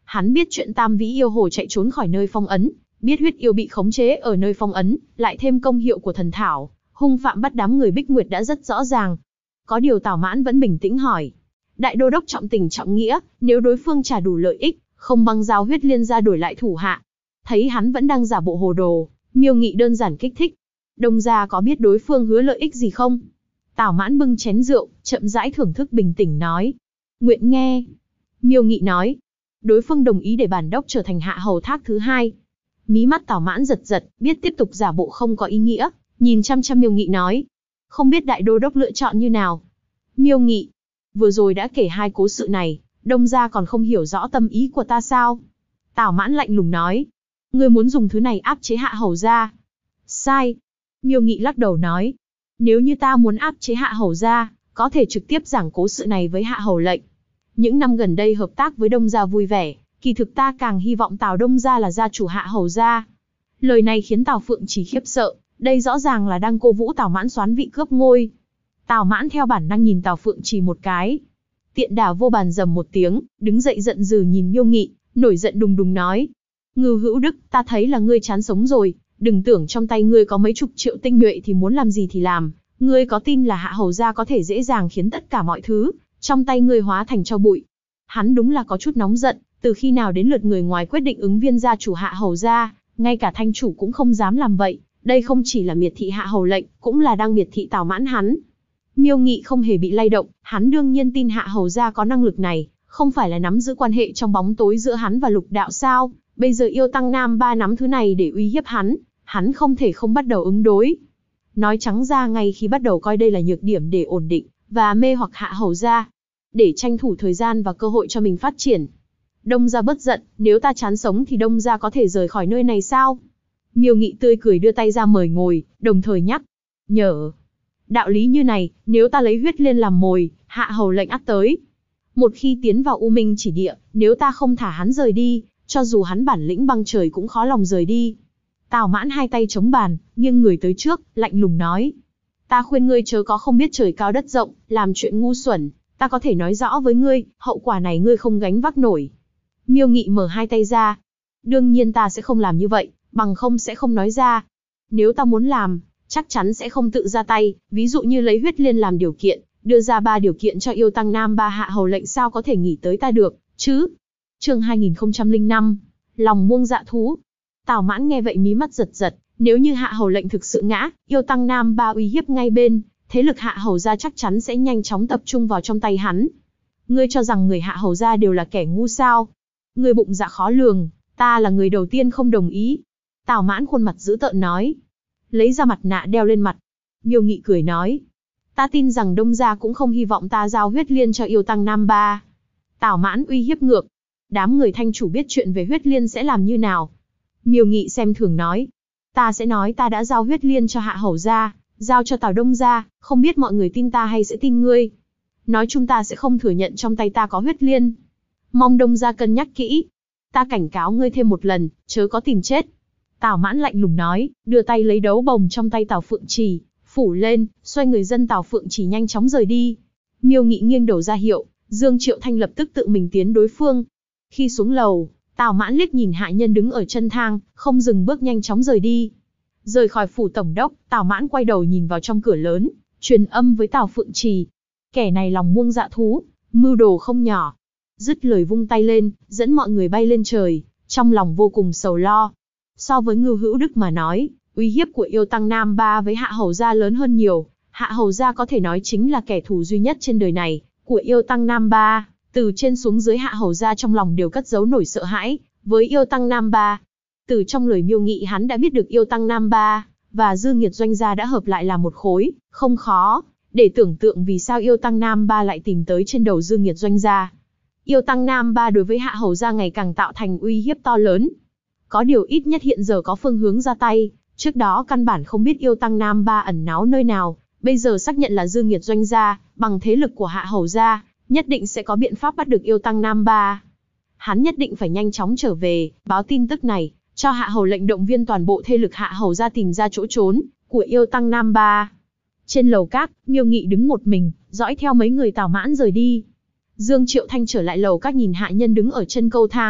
Hắn biết chuyện Tam Vĩ yêu hồ chạy trốn khỏi nơi phong ấn, biết huyết yêu bị khống chế ở nơi phong ấn, lại thêm công hiệu của thần thảo, hung phạm bắt đám người Bích Nguyệt đã rất rõ ràng. Có điều Tào Mãn vẫn bình tĩnh hỏi. Đại đô đốc trọng tình trọng nghĩa, nếu đối phương trả đủ lợi ích, không băng giao huyết liên ra đổi lại thủ hạ. Thấy hắn vẫn đang giả bộ hồ đồ, Miêu Nghị đơn giản kích thích. Đông gia có biết đối phương hứa lợi ích gì không? Tào Mãn bưng chén rượu, chậm rãi thưởng thức bình tĩnh nói. Nguyện nghe. Miêu Nghị nói. Đối phương đồng ý để bản đốc trở thành hạ hầu thác thứ hai. Mí mắt Tào Mãn giật giật, biết tiếp tục giả bộ không có ý nghĩa, nhìn chăm chăm Miêu Nghị nói. Không biết đại đô đốc lựa chọn như nào? Miêu Nghị. Vừa rồi đã kể hai cố sự này, Đông gia còn không hiểu rõ tâm ý của ta sao? Tào Mãn lạnh lùng nói. Ngươi muốn dùng thứ này áp chế hạ hầu gia. Sai. Miêu Nghị lắc đầu nói. Nếu như ta muốn áp chế hạ hầu gia, có thể trực tiếp giảng cố sự này với hạ hầu lệnh. Những năm gần đây hợp tác với Đông gia vui vẻ, kỳ thực ta càng hy vọng Tào Đông gia là gia chủ hạ hầu gia. Lời này khiến Tào Phượng Trì khiếp sợ, đây rõ ràng là đang cố vũ Tào Mãn soán vị cướp ngôi. Tào Mãn theo bản năng nhìn Tào Phượng Trì một cái. Tiện đà vô bàn rầm một tiếng, đứng dậy giận dữ nhìn Miêu Nghị, nổi giận đùng đùng nói. Ngưu Hữu Đức, ta thấy là ngươi chán sống rồi, đừng tưởng trong tay ngươi có mấy chục triệu tinh nhuệ thì muốn làm gì thì làm, ngươi có tin là hạ hầu gia có thể dễ dàng khiến tất cả mọi thứ trong tay ngươi hóa thành tro bụi? Hắn đúng là có chút nóng giận, từ khi nào đến lượt người ngoài quyết định ứng viên gia chủ hạ hầu gia, ngay cả thanh chủ cũng không dám làm vậy, đây không chỉ là miệt thị hạ hầu lệnh, cũng là đang miệt thị Tào Mãn hắn. Miêu Nghị không hề bị lay động, hắn đương nhiên tin hạ hầu gia có năng lực này, không phải là nắm giữ quan hệ trong bóng tối giữa hắn và Lục Đạo sao? Bây giờ yêu tăng Nam Ba nắm thứ này để uy hiếp hắn không thể không bắt đầu ứng đối. Nói trắng ra ngay khi bắt đầu coi đây là nhược điểm để ổn định và mê hoặc hạ hầu gia, để tranh thủ thời gian và cơ hội cho mình phát triển. Đông gia bất giận, nếu ta chán sống thì Đông gia có thể rời khỏi nơi này sao? Miêu Nghị tươi cười đưa tay ra mời ngồi, đồng thời nhắc nhở. Đạo lý như này, nếu ta lấy huyết liên làm mồi, hạ hầu lệnh ắt tới. Một khi tiến vào U Minh chỉ địa, nếu ta không thả hắn rời đi, cho dù hắn bản lĩnh băng trời cũng khó lòng rời đi. Tào Mãn hai tay chống bàn, nghiêng người tới trước, lạnh lùng nói. Ta khuyên ngươi chớ có không biết trời cao đất rộng, làm chuyện ngu xuẩn, ta có thể nói rõ với ngươi, hậu quả này ngươi không gánh vác nổi. Miêu Nghị mở hai tay ra. Đương nhiên ta sẽ không làm như vậy, bằng không sẽ không nói ra. Nếu ta muốn làm, chắc chắn sẽ không tự ra tay, ví dụ như lấy huyết liên làm điều kiện, đưa ra 3 điều kiện cho yêu tăng Nam Ba hạ hầu lệnh sao có thể nghĩ tới ta được, chứ? Chương 2005, lòng muông dạ thú. Tào Mãn nghe vậy mí mắt giật giật, nếu như hạ hầu lệnh thực sự ngã, yêu tăng Nam Ba uy hiếp ngay bên, thế lực hạ hầu gia chắc chắn sẽ nhanh chóng tập trung vào trong tay hắn. Ngươi cho rằng người hạ hầu gia đều là kẻ ngu sao? Ngươi bụng dạ khó lường, ta là người đầu tiên không đồng ý. Tào Mãn khuôn mặt dữ tợn nói. Lấy ra mặt nạ đeo lên mặt. Miêu Nghị cười nói. Ta tin rằng Đông gia cũng không hy vọng ta giao huyết liên cho yêu tăng Nam Ba. Tào Mãn uy hiếp ngược. Đám người thanh chủ biết chuyện về huyết liên sẽ làm như nào? Miêu Nghị xem thường nói. Ta sẽ nói ta đã giao huyết liên cho hạ hầu gia, giao cho Tào Đông gia, không biết mọi người tin ta hay sẽ tin ngươi. Nói chung ta sẽ không thừa nhận trong tay ta có huyết liên. Mong Đông gia cân nhắc kỹ. Ta cảnh cáo ngươi thêm một lần, chớ có tìm chết. Tào Mãn lạnh lùng nói, đưa tay lấy đấu bồng trong tay Tào Phượng Trì, phủ lên, xoay người dân Tào Phượng Trì nhanh chóng rời đi. Miêu Nghị nghiêng đầu ra hiệu, Dương Triệu Thanh lập tức tự mình tiến đối phương. Khi xuống lầu, Tào Mãn liếc nhìn hạ nhân đứng ở chân thang, không dừng bước nhanh chóng rời đi. Rời khỏi phủ tổng đốc, Tào Mãn quay đầu nhìn vào trong cửa lớn, truyền âm với Tào Phượng Trì. Kẻ này lòng muông dạ thú, mưu đồ không nhỏ. Dứt lời vung tay lên, dẫn mọi người bay lên trời, trong lòng vô cùng sầu lo. So với Ngưu Hữu Đức mà nói, uy hiếp của yêu tăng Nam Ba với hạ hầu gia lớn hơn nhiều. Hạ hầu gia có thể nói chính là kẻ thù duy nhất trên đời này của yêu tăng Nam Ba. Từ trên xuống dưới hạ hầu gia trong lòng đều cất giấu nổi sợ hãi với yêu tăng Nam Ba. Từ trong lời Miêu Nghị hắn đã biết được yêu tăng Nam Ba và Dư Nghiệt Doanh gia đã hợp lại là một khối, không khó để tưởng tượng vì sao yêu tăng Nam Ba lại tìm tới trên đầu Dư Nghiệt Doanh gia. Yêu tăng Nam Ba đối với hạ hầu gia ngày càng tạo thành uy hiếp to lớn. Có điều ít nhất hiện giờ có phương hướng ra tay, trước đó căn bản không biết yêu tăng Nam Ba ẩn náu nơi nào, bây giờ xác nhận là Dư Nghiệt Doanh gia, bằng thế lực của hạ hầu gia, nhất định sẽ có biện pháp bắt được yêu tăng Nam Ba. Hắn nhất định phải nhanh chóng trở về, báo tin tức này, cho hạ hầu lệnh động viên toàn bộ thế lực hạ hầu gia tìm ra chỗ trốn của yêu tăng Nam Ba. Trên lầu các, Miêu Nghị đứng một mình, dõi theo mấy người Tào Mãn rời đi. Dương Triệu Thanh trở lại lầu các nhìn hạ nhân đứng ở chân cầu thang,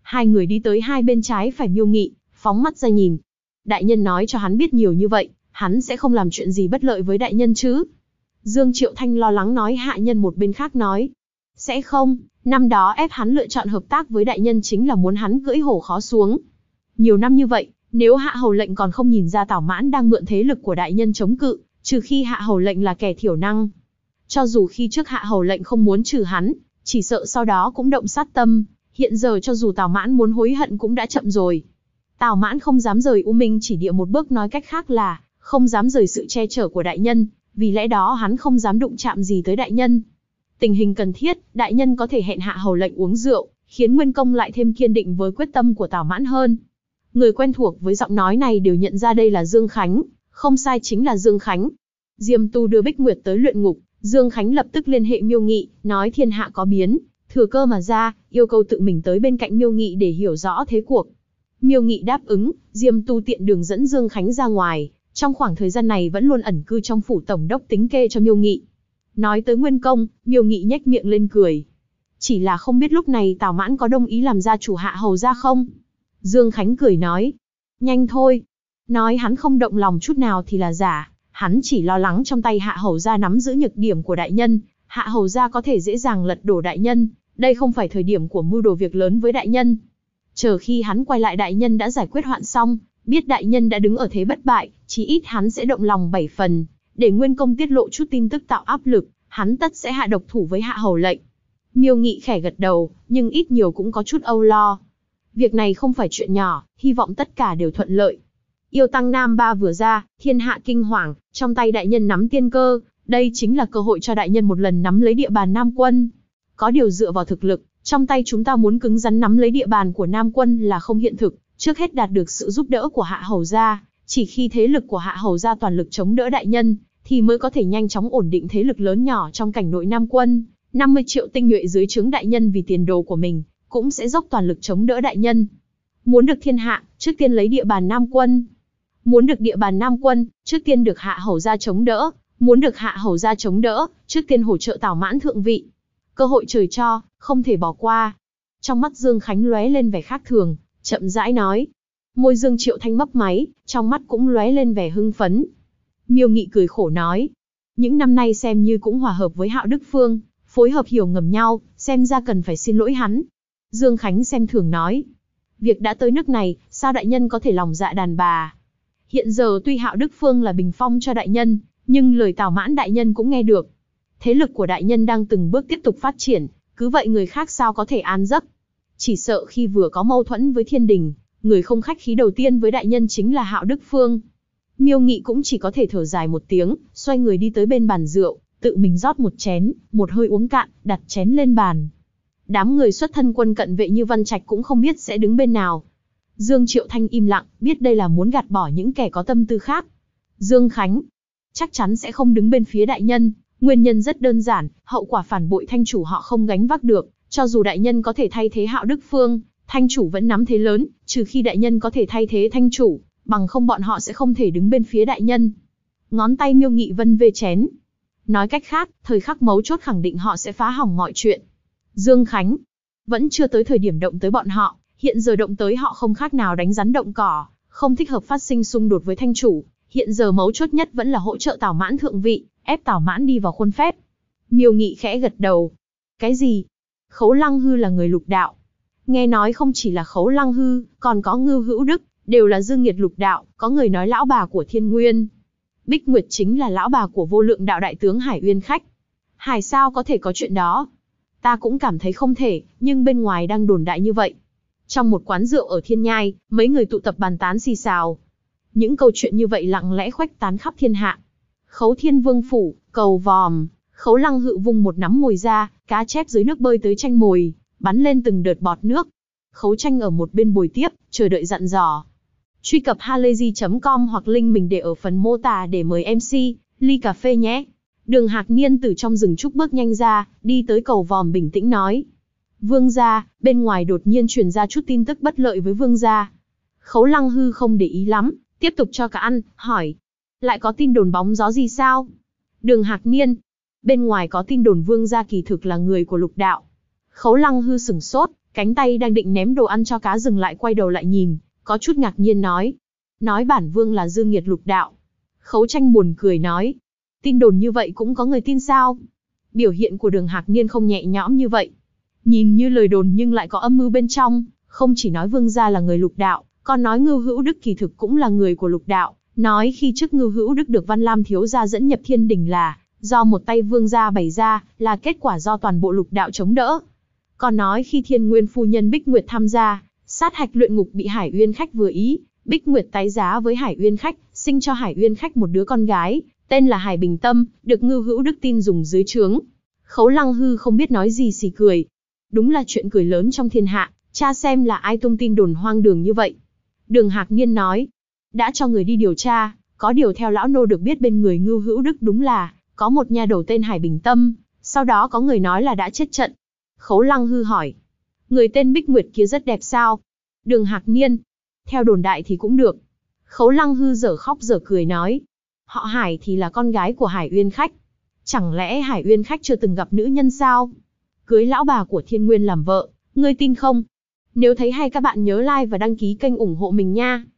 Hai người đi tới hai bên trái phải Miêu Nghị, phóng mắt ra nhìn. Đại nhân nói cho hắn biết nhiều như vậy, hắn sẽ không làm chuyện gì bất lợi với đại nhân chứ? Dương Triệu Thanh lo lắng nói. Hạ nhân một bên khác nói. Sẽ không, năm đó ép hắn lựa chọn hợp tác với đại nhân chính là muốn hắn cưỡi hổ khó xuống. Nhiều năm như vậy, nếu Hạ Hầu lệnh còn không nhìn ra Tào Mãn đang mượn thế lực của đại nhân chống cự, trừ khi Hạ Hầu lệnh là kẻ thiểu năng. Cho dù khi trước Hạ Hầu lệnh không muốn trừ hắn, chỉ sợ sau đó cũng động sát tâm, hiện giờ cho dù Tào Mãn muốn hối hận cũng đã chậm rồi. Tào Mãn không dám rời U Minh Chỉ Địa một bước, nói cách khác là không dám rời sự che chở của đại nhân, vì lẽ đó hắn không dám đụng chạm gì tới đại nhân. Tình hình cần thiết, đại nhân có thể hẹn Hạ Hầu lệnh uống rượu, khiến Nguyên Công lại thêm kiên định với quyết tâm của Tào Mãn hơn. Người quen thuộc với giọng nói này đều nhận ra đây là Dương Khánh, không sai, chính là Dương Khánh. Diêm Tu đưa Bích Nguyệt tới luyện ngục, Dương Khánh lập tức liên hệ Miêu Nghị, nói thiên hạ có biến, thừa cơ mà ra, yêu cầu tự mình tới bên cạnh Miêu Nghị để hiểu rõ thế cuộc. Miêu Nghị đáp ứng, Diêm Tu tiện đường dẫn Dương Khánh ra ngoài, trong khoảng thời gian này vẫn luôn ẩn cư trong phủ tổng đốc tính kê cho Miêu Nghị. Nói tới Nguyên Công, Miêu Nghị nhếch miệng lên cười. Chỉ là không biết lúc này Tào Mãn có đồng ý làm gia chủ Hạ Hầu gia không? Dương Khánh cười nói. Nhanh thôi. Nói hắn không động lòng chút nào thì là giả, hắn chỉ lo lắng trong tay Hạ Hầu gia nắm giữ nhược điểm của đại nhân, Hạ Hầu gia có thể dễ dàng lật đổ đại nhân, đây không phải thời điểm của mưu đồ việc lớn với đại nhân. Chờ khi hắn quay lại đại nhân đã giải quyết hoạn xong, biết đại nhân đã đứng ở thế bất bại, chí ít hắn sẽ động lòng 7 phần, để Nguyên Công tiết lộ chút tin tức tạo áp lực, hắn tất sẽ hạ độc thủ với Hạ Hầu lệnh. Miêu Nghị khẽ gật đầu, nhưng ít nhiều cũng có chút âu lo. Việc này không phải chuyện nhỏ, hy vọng tất cả đều thuận lợi. Yêu Tăng Nam Ba vừa ra, thiên hạ kinh hoàng, trong tay đại nhân nắm tiên cơ, đây chính là cơ hội cho đại nhân một lần nắm lấy địa bàn Nam Quân. Có điều dựa vào thực lực, trong tay chúng ta muốn cứng rắn nắm lấy địa bàn của Nam Quân là không hiện thực, trước hết đạt được sự giúp đỡ của Hạ Hầu gia, chỉ khi thế lực của Hạ Hầu gia toàn lực chống đỡ đại nhân, thì mới có thể nhanh chóng ổn định thế lực lớn nhỏ trong cảnh nội Nam Quân. 50 triệu tinh nhuệ dưới trướng đại nhân vì tiền đồ của mình, cũng sẽ dốc toàn lực chống đỡ đại nhân. Muốn được thiên hạ, trước tiên lấy địa bàn Nam Quân. Muốn được địa bàn Nam Quân, trước tiên được Hạ Hầu gia chống đỡ. Muốn được Hạ Hầu gia chống đỡ, trước tiên hỗ trợ Tào Mãn thượng vị. Cơ hội trời cho, không thể bỏ qua. Trong mắt Dương Khánh lóe lên vẻ khác thường, chậm rãi nói. Môi Dương Triệu Thanh mấp máy, trong mắt cũng lóe lên vẻ hưng phấn. Miêu Nghị cười khổ nói. Những năm nay xem như cũng hòa hợp với Hạo Đức Phương, phối hợp hiểu ngầm nhau, xem ra cần phải xin lỗi hắn. Dương Khánh xem thường nói. Việc đã tới nước này, sao đại nhân có thể lòng dạ đàn bà? Hiện giờ tuy Hạo Đức Phương là bình phong cho đại nhân, nhưng lời Tào Mãn đại nhân cũng nghe được. Thế lực của đại nhân đang từng bước tiếp tục phát triển, cứ vậy người khác sao có thể an giấc? Chỉ sợ khi vừa có mâu thuẫn với thiên đình, người không khách khí đầu tiên với đại nhân chính là Hạo Đức Phương. Miêu Nghị cũng chỉ có thể thở dài một tiếng, xoay người đi tới bên bàn rượu, tự mình rót một chén, một hơi uống cạn, đặt chén lên bàn. Đám người xuất thân quân cận vệ như Văn Trạch cũng không biết sẽ đứng bên nào. Dương Triệu Thanh im lặng, biết đây là muốn gạt bỏ những kẻ có tâm tư khác. Dương Khánh chắc chắn sẽ không đứng bên phía đại nhân, nguyên nhân rất đơn giản, hậu quả phản bội Thanh chủ họ không gánh vác được, cho dù đại nhân có thể thay thế Hạo Đức Phương, Thanh chủ vẫn nắm thế lớn, trừ khi đại nhân có thể thay thế Thanh chủ, bằng không bọn họ sẽ không thể đứng bên phía đại nhân. Ngón tay Miêu Nghị vân về chén. Nói cách khác, thời khắc mấu chốt khẳng định họ sẽ phá hỏng mọi chuyện. Dương Khánh vẫn chưa tới thời điểm động tới bọn họ, hiện giờ động tới họ không khác nào đánh rắn động cỏ, không thích hợp phát sinh xung đột với Thanh chủ. Hiện giờ mấu chốt nhất vẫn là hỗ trợ Tào Mãn thượng vị, ép Tào Mãn đi vào khuôn phép. Miêu Nghị khẽ gật đầu. Cái gì? Khấu Lăng Hư là người lục đạo. Nghe nói không chỉ là Khấu Lăng Hư, còn có Ngưu Hữu Đức, đều là dương nghiệt lục đạo, có người nói lão bà của Thiên Nguyên. Bích Nguyệt chính là lão bà của Vô Lượng Đạo đại tướng Hải Uyên Khách. Hải sao có thể có chuyện đó? Ta cũng cảm thấy không thể, nhưng bên ngoài đang đồn đại như vậy. Trong một quán rượu ở Thiên Nhai, mấy người tụ tập bàn tán xì xào. Những câu chuyện như vậy lặng lẽ khuếch tán khắp thiên hạ. Khấu Thiên Vương phủ, cầu vòm, Khấu Lăng Hự vung một nắm mồi ra, cá chép dưới nước bơi tới tranh mồi, bắn lên từng đợt bọt nước. Khấu Tranh ở một bên bồi tiếp, chờ đợi dặn dò. Truy cập halayzi.com hoặc link mình để ở phần mô tả để mời MC, ly cà phê nhé. Đường Hạc Niên từ trong rừng trúc bước nhanh ra, đi tới cầu vòm bình tĩnh nói. Vương gia, bên ngoài đột nhiên truyền ra chút tin tức bất lợi với vương gia. Khấu Lăng Hư không để ý lắm, tiếp tục cho cả ăn, hỏi. Lại có tin đồn bóng gió gì sao? Đường Hạc Niên. Bên ngoài có tin đồn vương gia kỳ thực là người của lục đạo. Khấu Lăng Hư sửng sốt, Cánh tay đang định ném đồ ăn cho cá dừng lại, quay đầu lại nhìn, có chút ngạc nhiên nói. Nói bản vương là dương nghiệt lục đạo. Khấu Tranh buồn cười nói. Tin đồn như vậy cũng có người tin sao? Biểu hiện của Đường Hạc Niên không nhẹ nhõm như vậy. Nhìn như lời đồn nhưng lại có âm mưu bên trong, không chỉ nói vương gia là người lục đạo, còn nói Ngưu Hữu Đức kỳ thực cũng là người của lục đạo, nói khi trước Ngưu Hữu Đức được Văn Lam thiếu gia dẫn nhập thiên đình là do một tay vương gia bày ra, là kết quả do toàn bộ lục đạo chống đỡ. Còn nói khi Thiên Nguyên phu nhân Bích Nguyệt tham gia sát hạch luyện ngục bị Hải Uyên Khách vừa ý, Bích Nguyệt tái giá với Hải Uyên Khách, sinh cho Hải Uyên Khách một đứa con gái, tên là Hải Bình Tâm, được Ngưu Hữu Đức tin dùng dưới trướng. Khấu Lăng Hư không biết nói gì, xì cười. Đúng là chuyện cười lớn trong thiên hạ, cha xem là ai tung tin đồn hoang đường như vậy. Đường Hạc Niên nói, đã cho người đi điều tra, có điều theo lão nô được biết bên người Ngưu Hữu Đức đúng là có một nha đầu tên Hải Bình Tâm, sau đó có người nói là đã chết trận. Khấu Lăng Hư hỏi, người tên Bích Nguyệt kia rất đẹp sao? Đường Hạc Niên, theo đồn đại thì cũng được. Khấu Lăng Hư dở khóc dở cười nói, họ Hải thì là con gái của Hải Uyên Khách. Chẳng lẽ Hải Uyên Khách chưa từng gặp nữ nhân sao? Cưới lão bà của Thiên Nguyên làm vợ, ngươi tin không? Nếu thấy hay các bạn nhớ like và đăng ký kênh ủng hộ mình nha.